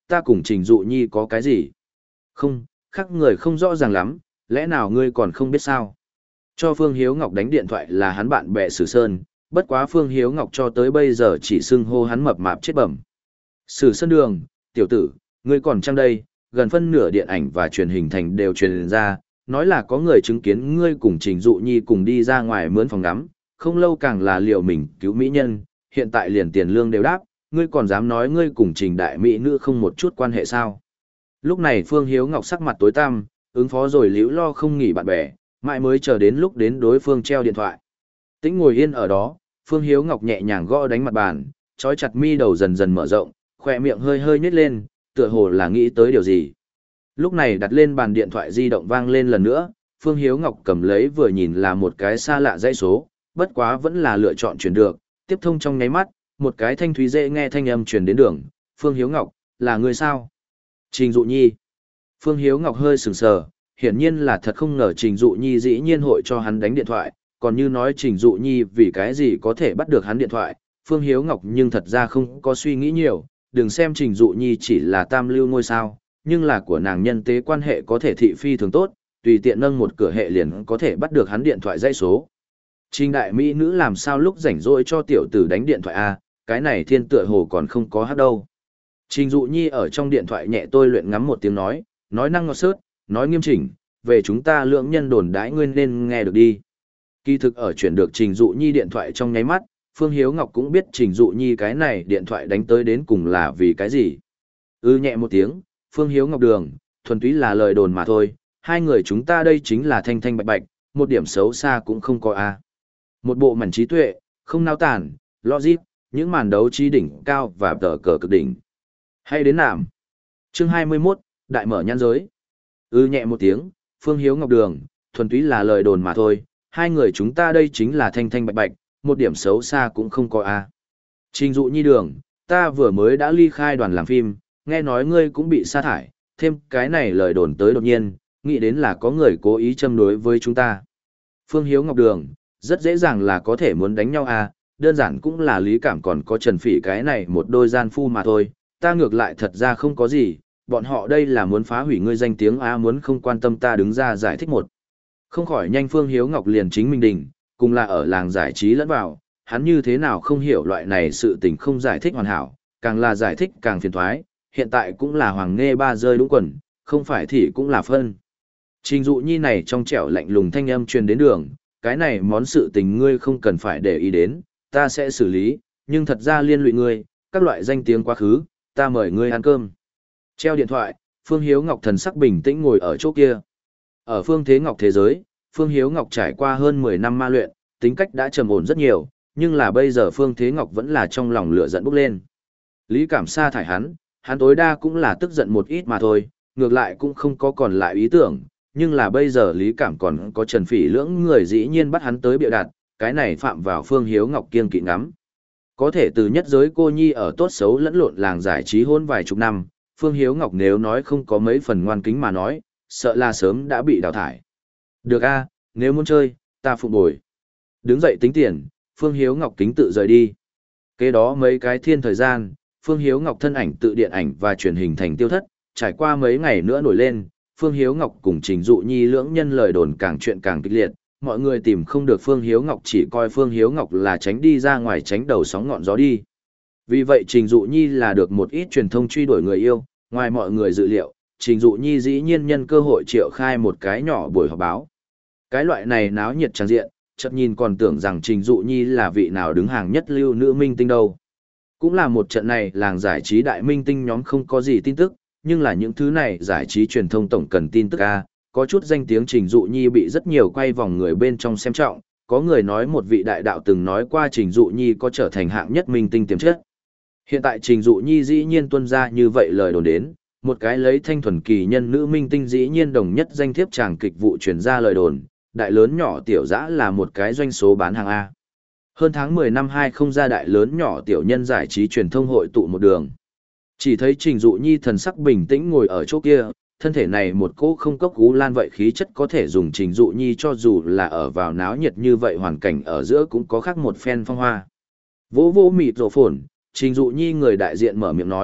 ta cùng Trình Dụ Nhi có cái gì? Không, khác người không rõ ràng lắm, lẽ nào ngươi còn không biết sao? Cho Phương Hiếu Ngọc đánh điện thoại là hắn bạn bè Sử Sơn, bất quá Phương Hiếu Ngọc cho tới bây giờ chỉ xưng hô hắn mập mạp chết bẩm. Sử Sơn Đường, tiểu tử, ngươi còn chăng đây, gần phân nửa điện ảnh và truyền hình thành đều truyền ra, nói là có người chứng kiến ngươi cùng Trình Dụ Nhi cùng đi ra ngoài mướn phòng ngắm, không lâu càng là liệu mình cứu mỹ nhân, hiện tại liền tiền lương đều đáp, ngươi còn dám nói ngươi cùng Trình đại mỹ nữ không một chút quan hệ sao? Lúc này Phương Hiếu Ngọc sắc mặt tối tăm, ứng phó rồi liễu lo không nghỉ bạn bè, mãi mới chờ đến lúc đến đối phương treo điện thoại. Tĩnh ngồi yên ở đó, Phương Hiếu Ngọc nhẹ nhàng gõ đánh mặt bàn, trói chặt mi đầu dần dần mở rộng, khỏe miệng hơi hơi nhếch lên, tựa hồ là nghĩ tới điều gì. Lúc này đặt lên bàn điện thoại di động vang lên lần nữa, Phương Hiếu Ngọc cầm lấy vừa nhìn là một cái xa lạ dãy số, bất quá vẫn là lựa chọn chuyển được, tiếp thông trong nháy mắt, một cái thanh thúy dễ nghe thanh âm truyền đến đường, Phương Hiếu Ngọc, là người sao? Trình Dụ Nhi. Phương Hiếu Ngọc hơi sừng sờ, hiển nhiên là thật không ngờ Trình Dụ Nhi dĩ nhiên hội cho hắn đánh điện thoại, còn như nói Trình Dụ Nhi vì cái gì có thể bắt được hắn điện thoại, Phương Hiếu Ngọc nhưng thật ra không có suy nghĩ nhiều, đừng xem Trình Dụ Nhi chỉ là tam lưu ngôi sao, nhưng là của nàng nhân tế quan hệ có thể thị phi thường tốt, tùy tiện nâng một cửa hệ liền có thể bắt được hắn điện thoại dãy số. Trình đại mỹ nữ làm sao lúc rảnh rỗi cho tiểu tử đánh điện thoại a, cái này thiên tựa hồ còn không có hát đâu. Trình Dụ Nhi ở trong điện thoại nhẹ tôi luyện ngắm một tiếng nói, nói năng ngọt xớt, nói nghiêm chỉnh, về chúng ta lượng nhân đồn đãi nguyên nên nghe được đi. Kỳ thực ở chuyển được Trình Dụ Nhi điện thoại trong nháy mắt, Phương Hiếu Ngọc cũng biết Trình Dụ Nhi cái này điện thoại đánh tới đến cùng là vì cái gì. Ư nhẹ một tiếng, Phương Hiếu Ngọc đường, thuần túy là lời đồn mà thôi, hai người chúng ta đây chính là thanh thanh bạch bạch, một điểm xấu xa cũng không có a. Một bộ mảnh trí tuệ, không nao tản, logic, những màn đấu trí đỉnh cao và tờ cờ cực đỉnh. Hay đến nạm. Chương hai mươi mốt, Đại mở nhãn giới. Ư nhẹ một tiếng, Phương Hiếu Ngọc đường, thuần túy là lời đồn mà thôi, hai người chúng ta đây chính là thanh thanh bạch bạch, một điểm xấu xa cũng không có a. Trình Dụ Nhi đường, ta vừa mới đã ly khai đoàn làm phim, nghe nói ngươi cũng bị sa thải, thêm cái này lời đồn tới đột nhiên, nghĩ đến là có người cố ý châm đối với chúng ta. Phương Hiếu Ngọc đường, rất dễ dàng là có thể muốn đánh nhau à, đơn giản cũng là Lý Cảm còn có Trần Phỉ cái này một đôi gian phu mà thôi, ta ngược lại thật ra không có gì, bọn họ đây là muốn phá hủy ngươi danh tiếng à, muốn không quan tâm ta đứng ra giải thích một. Không khỏi nhanh Phương Hiếu Ngọc liền chính mình đình, cùng là ở làng giải trí lẫn vào, hắn như thế nào không hiểu loại này sự tình không giải thích hoàn hảo, càng là giải thích càng phiền thoái, hiện tại cũng là hoàng nghe ba rơi đúng quần, không phải thì cũng là phân. Trình Dụ Nhi này trong trẻo lạnh lùng thanh âm truyền đến đường, cái này món sự tình ngươi không cần phải để ý đến, ta sẽ xử lý, nhưng thật ra liên lụy ngươi, các loại danh tiếng quá khứ, ta mời ngươi ăn cơm. Treo điện thoại, Phương Hiếu Ngọc thần sắc bình tĩnh ngồi ở chỗ kia. Ở Phương Thế Ngọc thế giới, Phương Hiếu Ngọc trải qua hơn mười năm ma luyện, tính cách đã trầm ổn rất nhiều, nhưng là bây giờ Phương Thế Ngọc vẫn là trong lòng lửa giận bốc lên. Lý Cảm sa thải hắn, hắn tối đa cũng là tức giận một ít mà thôi, ngược lại cũng không có còn lại ý tưởng, nhưng là bây giờ Lý Cảm còn có Trần Phỉ lưỡng người dĩ nhiên bắt hắn tới bịa đặt, cái này phạm vào Phương Hiếu Ngọc kiêng kỵ ngắm. Có thể từ nhất giới cô nhi ở tốt xấu lẫn lộn làng giải trí hôn vài chục năm, Phương Hiếu Ngọc nếu nói không có mấy phần ngoan kính mà nói, sợ là sớm đã bị đào thải. Được a, nếu muốn chơi, ta phụ bồi. Đứng dậy tính tiền, Phương Hiếu Ngọc kính tự rời đi. Kế đó mấy cái thiên thời gian, Phương Hiếu Ngọc thân ảnh tự điện ảnh và truyền hình thành tiêu thất, trải qua mấy ngày nữa nổi lên, Phương Hiếu Ngọc cùng Trình Dụ Nhi lưỡng nhân lời đồn càng chuyện càng kịch liệt, mọi người tìm không được Phương Hiếu Ngọc chỉ coi Phương Hiếu Ngọc là tránh đi ra ngoài tránh đầu sóng ngọn gió đi. Vì vậy Trình Dụ Nhi là được một ít truyền thông truy đuổi người yêu, ngoài mọi người dự liệu, Trình Dụ Nhi dĩ nhiên nhân cơ hội triệu khai một cái nhỏ buổi họp báo. Cái loại này náo nhiệt tràn diện, chợt nhìn còn tưởng rằng Trình Dụ Nhi là vị nào đứng hàng nhất lưu nữ minh tinh đâu. Cũng là một trận này làng giải trí đại minh tinh nhóm không có gì tin tức, nhưng là những thứ này giải trí truyền thông tổng cần tin tức a, có chút danh tiếng Trình Dụ Nhi bị rất nhiều quay vòng người bên trong xem trọng, có người nói một vị đại đạo từng nói qua Trình Dụ Nhi có trở thành hạng nhất minh tinh tiềm chất. Hiện tại Trình Dụ Nhi dĩ nhiên tuân ra như vậy lời đồn đến, một cái lấy thanh thuần kỳ nhân nữ minh tinh dĩ nhiên đồng nhất danh thiếp chàng kịch vụ truyền ra lời đồn, đại lớn nhỏ tiểu dã là một cái doanh số bán hàng A. Hơn tháng mười năm hai không ra đại lớn nhỏ tiểu nhân giải trí truyền thông hội tụ một đường. Chỉ thấy Trình Dụ Nhi thần sắc bình tĩnh ngồi ở chỗ kia, thân thể này một cỗ không cốc gú lan vậy khí chất có thể dùng Trình Dụ Nhi cho dù là ở vào náo nhiệt như vậy hoàn cảnh ở giữa cũng có khác một phen phong hoa. Vỗ vỗ mịt rổ phồn, Trình Dụ Nhi người đại diện mở miệng nói,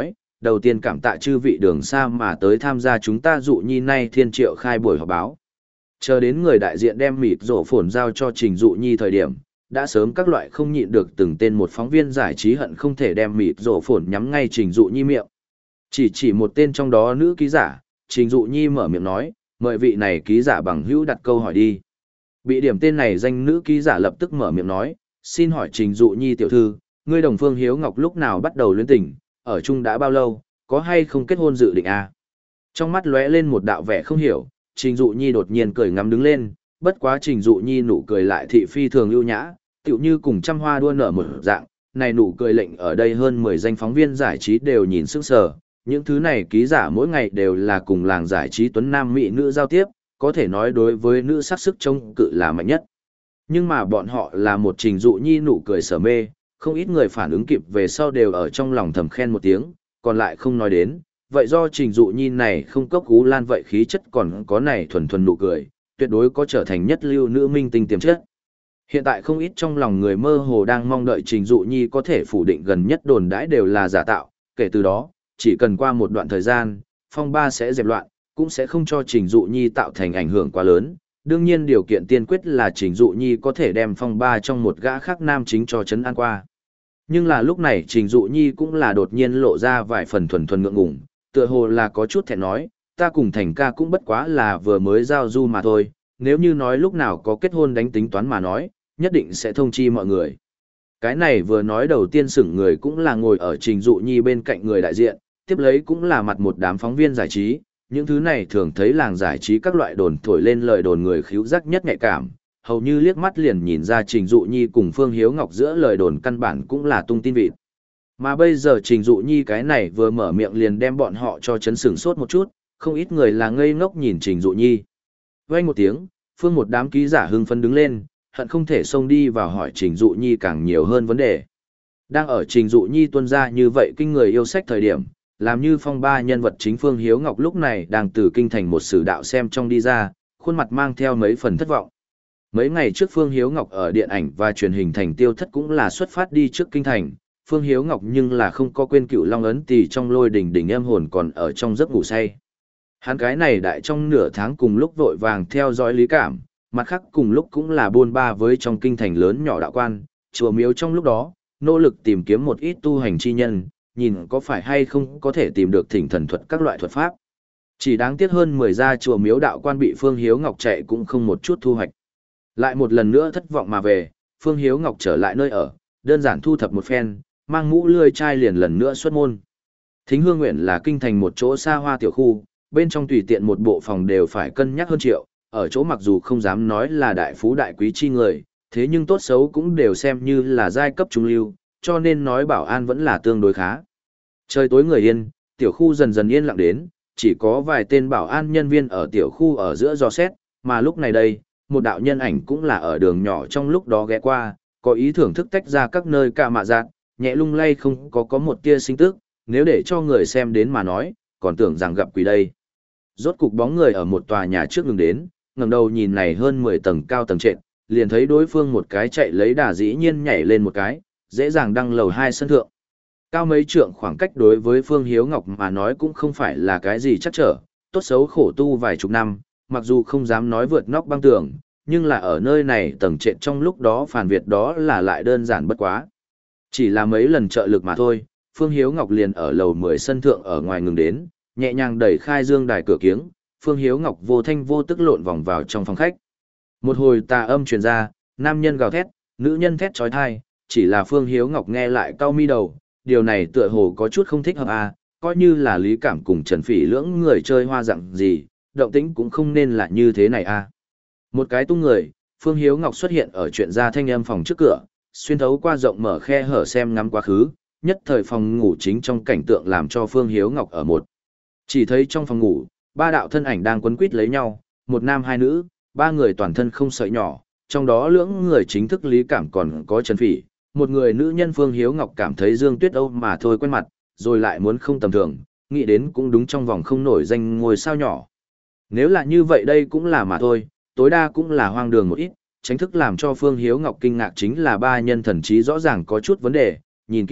đầu tiên cảm tạ chư vị đường xa mà tới tham gia chúng ta dụ nhi nay thiên triệu khai buổi họp báo. Chờ đến người đại diện đem mịt rổ phồn giao cho Trình Dụ Nhi thời điểm, đã sớm các loại không nhịn được từng tên một phóng viên giải trí hận không thể đem mịt rổ phồn nhắm ngay Trình Dụ Nhi miệng. Chỉ chỉ một tên trong đó nữ ký giả, Trình Dụ Nhi mở miệng nói, mời vị này ký giả bằng hữu đặt câu hỏi đi. Bị điểm tên này danh nữ ký giả lập tức mở miệng nói, xin hỏi Trình Dụ Nhi tiểu thư, ngươi đồng Phương Hiếu Ngọc lúc nào bắt đầu luyến tình, ở chung đã bao lâu, có hay không kết hôn dự định à? Trong mắt lóe lên một đạo vẻ không hiểu, Trình Dụ Nhi đột nhiên cười ngắm đứng lên, bất quá Trình Dụ Nhi nụ cười lại thị phi thường lưu nhã, tựu như cùng trăm hoa đua nở một dạng, này nụ cười lệnh ở đây hơn mười danh phóng viên giải trí đều nhìn sững sờ, những thứ này ký giả mỗi ngày đều là cùng làng giải trí tuấn nam mỹ nữ giao tiếp, có thể nói đối với nữ sắc sức trông cự là mạnh nhất. Nhưng mà bọn họ là một Trình Dụ Nhi nụ cười sở mê, không ít người phản ứng kịp về sau đều ở trong lòng thầm khen một tiếng, còn lại không nói đến, vậy do Trình Dụ Nhi này không cốc cú lan vậy khí chất còn có này thuần thuần nụ cười, tuyệt đối có trở thành nhất lưu nữ minh tinh tiềm chất. Hiện tại không ít trong lòng người mơ hồ đang mong đợi Trình Dụ Nhi có thể phủ định gần nhất đồn đãi đều là giả tạo, kể từ đó, chỉ cần qua một đoạn thời gian, phong ba sẽ dẹp loạn, cũng sẽ không cho Trình Dụ Nhi tạo thành ảnh hưởng quá lớn. Đương nhiên điều kiện tiên quyết là Trình Dụ Nhi có thể đem phong ba trong một gã khác nam chính cho chấn an qua. Nhưng là lúc này Trình Dụ Nhi cũng là đột nhiên lộ ra vài phần thuần thuần ngượng ngùng, tựa hồ là có chút thẹn nói, ta cùng Thành ca cũng bất quá là vừa mới giao du mà thôi, nếu như nói lúc nào có kết hôn đánh tính toán mà nói, nhất định sẽ thông chi mọi người. Cái này vừa nói đầu tiên sửng người cũng là ngồi ở Trình Dụ Nhi bên cạnh người đại diện, tiếp lấy cũng là mặt một đám phóng viên giải trí, những thứ này thường thấy làng giải trí các loại đồn thổi lên lời đồn người khíu giác nhất nhạy cảm, hầu như liếc mắt liền nhìn ra Trình Dụ Nhi cùng Phương Hiếu Ngọc giữa lời đồn căn bản cũng là tung tin vịt. Mà bây giờ Trình Dụ Nhi cái này vừa mở miệng liền đem bọn họ cho chấn sửng sốt một chút, không ít người là ngây ngốc nhìn Trình Dụ Nhi. Vang một tiếng, Phương một đám ký giả hưng phấn đứng lên, hận không thể xông đi vào hỏi Trình Dụ Nhi càng nhiều hơn vấn đề. Đang ở Trình Dụ Nhi tuôn ra như vậy kinh người yêu sách thời điểm, làm như phong ba nhân vật chính Phương Hiếu Ngọc lúc này đang từ kinh thành một sử đạo xem trong đi ra, khuôn mặt mang theo mấy phần thất vọng. Mấy ngày trước Phương Hiếu Ngọc ở điện ảnh và truyền hình thành tiêu thất cũng là xuất phát đi trước kinh thành, Phương Hiếu Ngọc nhưng là không có quên cựu long ấn tỳ trong lôi đỉnh đỉnh em hồn còn ở trong giấc ngủ say. Hắn cái này đại trong nửa tháng cùng lúc vội vàng theo dõi lý cảm, mặt khác cùng lúc cũng là buôn ba với trong kinh thành lớn nhỏ đạo quan, chùa miếu trong lúc đó, nỗ lực tìm kiếm một ít tu hành chi nhân, nhìn có phải hay không có thể tìm được thỉnh thần thuật các loại thuật pháp. Chỉ đáng tiếc hơn mười gia chùa miếu đạo quan bị Phương Hiếu Ngọc chạy cũng không một chút thu hoạch. Lại một lần nữa thất vọng mà về, Phương Hiếu Ngọc trở lại nơi ở, đơn giản thu thập một phen, mang mũ lươi chai liền lần nữa xuất môn. Thính Hương Nguyện là kinh thành một chỗ xa hoa tiểu khu, bên trong tùy tiện một bộ phòng đều phải cân nhắc hơn triệu, ở chỗ mặc dù không dám nói là đại phú đại quý chi người, thế nhưng tốt xấu cũng đều xem như là giai cấp trung lưu, cho nên nói bảo an vẫn là tương đối khá. Trời tối người yên, tiểu khu dần dần yên lặng đến, chỉ có vài tên bảo an nhân viên ở tiểu khu ở giữa dò xét, mà lúc này đây, một đạo nhân ảnh cũng là ở đường nhỏ trong lúc đó ghé qua, có ý thưởng thức tách ra các nơi cả mạ giác, nhẹ lung lay không có có một tia sinh tức, nếu để cho người xem đến mà nói, còn tưởng rằng gặp quỷ đây. Rốt cục bóng người ở một tòa nhà trước ngừng đến, ngẩng đầu nhìn này hơn mười tầng cao tầng trệt, liền thấy đối phương một cái chạy lấy đà dĩ nhiên nhảy lên một cái, dễ dàng đăng lầu hai sân thượng. Cao mấy trượng khoảng cách đối với Phương Hiếu Ngọc mà nói cũng không phải là cái gì chắc trở, tốt xấu khổ tu vài chục năm, mặc dù không dám nói vượt nóc băng tường, nhưng là ở nơi này tầng trệt trong lúc đó phản Việt đó là lại đơn giản bất quá. Chỉ là mấy lần trợ lực mà thôi, Phương Hiếu Ngọc liền ở lầu mười sân thượng ở ngoài ngừng đến, nhẹ nhàng đẩy khai dương đài cửa kiếng, Phương Hiếu Ngọc vô thanh vô tức lộn vòng vào trong phòng khách. Một hồi tà âm truyền ra, nam nhân gào thét, nữ nhân thét chói tai, chỉ là Phương Hiếu Ngọc nghe lại cau mi đầu, điều này tựa hồ có chút không thích hợp à, coi như là Lý Cảm cùng Trần Phỉ lưỡng người chơi hoa dạng gì, động tĩnh cũng không nên là như thế này à. Một cái tung người, Phương Hiếu Ngọc xuất hiện ở chuyện ra thanh âm phòng trước cửa, xuyên thấu qua rộng mở khe hở xem ngắm quá khứ, nhất thời phòng ngủ chính trong cảnh tượng làm cho Phương Hiếu Ngọc ở một. Chỉ thấy trong phòng ngủ, ba đạo thân ảnh đang quấn quýt lấy nhau, một nam hai nữ, ba người toàn thân không sợi nhỏ, trong đó lưỡng người chính thức Lý Cảm còn có Trần Phỉ, một người nữ nhân Phương Hiếu Ngọc cảm thấy Dương Tuyết Âu mà thôi quen mặt, rồi lại muốn không tầm thường, nghĩ đến cũng đúng trong vòng không nổi danh ngôi sao nhỏ. Nếu là như vậy đây cũng là mà thôi, tối đa cũng là hoang đường một ít, tránh thức làm cho Phương Hiếu Ngọc kinh ngạc chính là ba nhân thần trí rõ ràng có chút vấn đề, nhìn kỹ,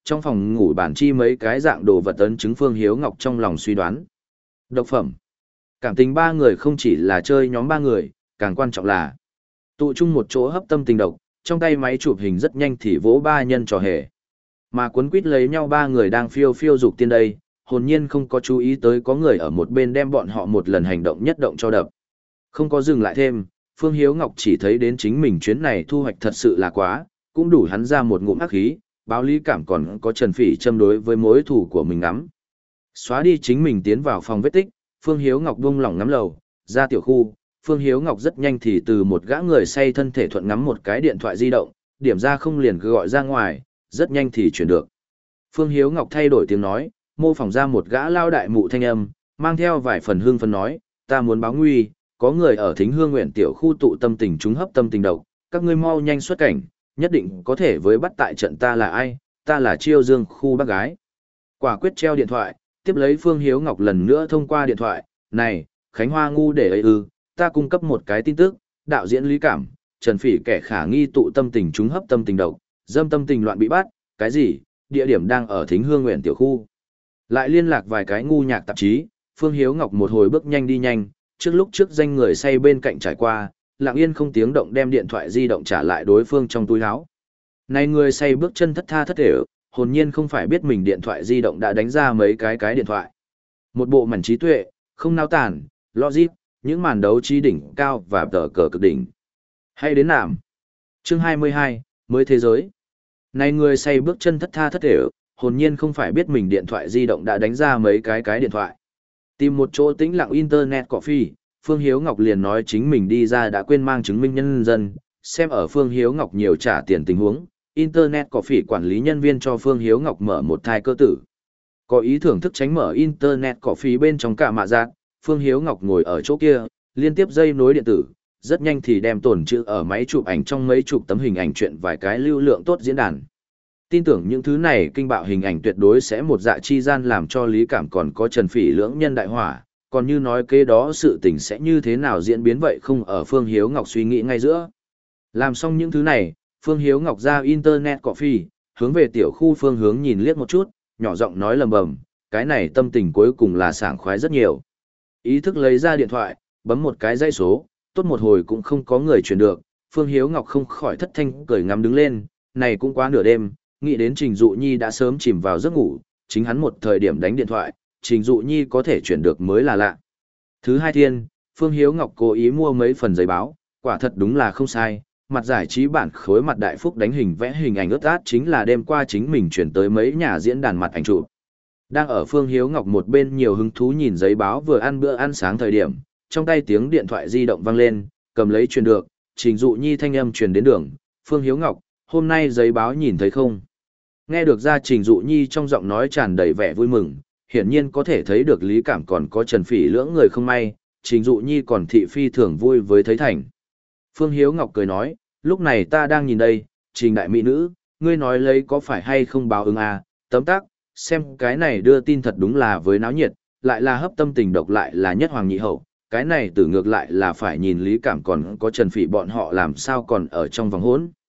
trong phòng ngủ bản chi mấy cái dạng đồ vật ấn chứng Phương Hiếu Ngọc trong lòng suy đoán. Độc phẩm. Cảm tình ba người không chỉ là chơi nhóm ba người, càng quan trọng là tụ chung một chỗ hấp tâm tình độc, trong tay máy chụp hình rất nhanh thì vỗ ba nhân trò hề. Mà cuốn quýt lấy nhau ba người đang phiêu phiêu dục tiên đây, hồn nhiên không có chú ý tới có người ở một bên đem bọn họ một lần hành động nhất động cho đập. Không có dừng lại thêm, Phương Hiếu Ngọc chỉ thấy đến chính mình chuyến này thu hoạch thật sự là quá, cũng đủ hắn ra một ngụm ác khí, báo lý cảm còn có Trần Phỉ châm đối với mối thủ của mình ngắm. Xóa đi chính mình tiến vào phòng vết tích, Phương Hiếu Ngọc buông lỏng ngắm lầu, ra tiểu khu, Phương Hiếu Ngọc rất nhanh thì từ một gã người say thân thể thuận ngắm một cái điện thoại di động, điểm ra không liền cứ gọi ra ngoài, rất nhanh thì chuyển được. Phương Hiếu Ngọc thay đổi tiếng nói, mô phỏng ra một gã lao đại mụ thanh âm, mang theo vài phần hương phân nói, ta muốn báo nguy, có người ở Thính Hương Nguyện tiểu khu tụ tâm tình chúng hấp tâm tình độc, các ngươi mau nhanh xuất cảnh, nhất định có thể với bắt tại trận ta là ai, ta là Chiêu Dương khu bác gái. Quả quyết treo điện thoại, tiếp lấy Phương Hiếu Ngọc lần nữa thông qua điện thoại, này, Khánh Hoa ngu để ấy ư, ta cung cấp một cái tin tức, đạo diễn Lý Cảm, Trần Phỉ kẻ khả nghi tụ tâm tình chúng hấp tâm tình độc, dâm tâm tình loạn bị bắt, cái gì, địa điểm đang ở Thính Hương Nguyện tiểu khu. Lại liên lạc vài cái ngu nhạc tạp chí, Phương Hiếu Ngọc một hồi bước nhanh đi nhanh, trước lúc trước danh người say bên cạnh trải qua, lặng yên không tiếng động đem điện thoại di động trả lại đối phương trong túi áo. Này người say bước chân thất tha thất thể, hồn nhiên không phải biết mình điện thoại di động đã đánh ra mấy cái cái điện thoại. Một bộ mảnh trí tuệ, không nao tản, logic, những màn đấu trí đỉnh cao và tờ cờ cực đỉnh. Hay đến nàm. Chương hai mươi hai, mới thế giới. Này người say bước chân thất tha thất thể, hồn nhiên không phải biết mình điện thoại di động đã đánh ra mấy cái cái điện thoại. Tìm một chỗ tĩnh lặng internet coffee, Phương Hiếu Ngọc liền nói chính mình đi ra đã quên mang chứng minh nhân dân, xem ở Phương Hiếu Ngọc nhiều trả tiền tình huống, internet coffee quản lý nhân viên cho Phương Hiếu Ngọc mở một thai cơ tử. Có ý thưởng thức tránh mở internet coffee bên trong cả mạ giác, Phương Hiếu Ngọc ngồi ở chỗ kia, liên tiếp dây nối điện tử, rất nhanh thì đem tổn trữ ở máy chụp ảnh trong mấy chục tấm hình ảnh chuyện vài cái lưu lượng tốt diễn đàn. Tin tưởng những thứ này kinh bạo hình ảnh tuyệt đối sẽ một dạ chi gian làm cho Lý Cảm còn có Trần Phỉ lưỡng nhân đại hỏa, còn như nói kế đó sự tình sẽ như thế nào diễn biến vậy không ở Phương Hiếu Ngọc suy nghĩ ngay giữa. Làm xong những thứ này, Phương Hiếu Ngọc ra internet coffee, hướng về tiểu khu phương hướng nhìn liếc một chút, nhỏ giọng nói lầm bầm, cái này tâm tình cuối cùng là sảng khoái rất nhiều. Ý thức lấy ra điện thoại, bấm một cái dãy số, tốt một hồi cũng không có người truyền được, Phương Hiếu Ngọc không khỏi thất thanh cười ngắm đứng lên, này cũng quá nửa đêm, nghĩ đến Trình Dụ Nhi đã sớm chìm vào giấc ngủ, chính hắn một thời điểm đánh điện thoại, Trình Dụ Nhi có thể chuyển được mới là lạ. Thứ hai thiên, Phương Hiếu Ngọc cố ý mua mấy phần giấy báo, quả thật đúng là không sai, mặt giải trí bản khối mặt đại phúc đánh hình vẽ hình ảnh ướt át chính là đêm qua chính mình chuyển tới mấy nhà diễn đàn mặt ảnh chụp. Đang ở Phương Hiếu Ngọc một bên nhiều hứng thú nhìn giấy báo vừa ăn bữa ăn sáng thời điểm, trong tay tiếng điện thoại di động vang lên, cầm lấy truyền được, Trình Dụ Nhi thanh âm truyền đến đường, Phương Hiếu Ngọc, hôm nay giấy báo nhìn thấy không? Nghe được ra Trình Dụ Nhi trong giọng nói tràn đầy vẻ vui mừng, hiển nhiên có thể thấy được Lý Cảm còn có Trần Phỉ lưỡng người không may, Trình Dụ Nhi còn thị phi thường vui với thấy thành. Phương Hiếu Ngọc cười nói, lúc này ta đang nhìn đây, Trình đại mỹ nữ, ngươi nói lấy có phải hay không báo ứng à, tấm tắc, xem cái này đưa tin thật đúng là với náo nhiệt, lại là hấp tâm tình độc lại là nhất hoàng nhị hậu, cái này tử ngược lại là phải nhìn Lý Cảm còn có Trần Phỉ bọn họ làm sao còn ở trong vòng hỗn.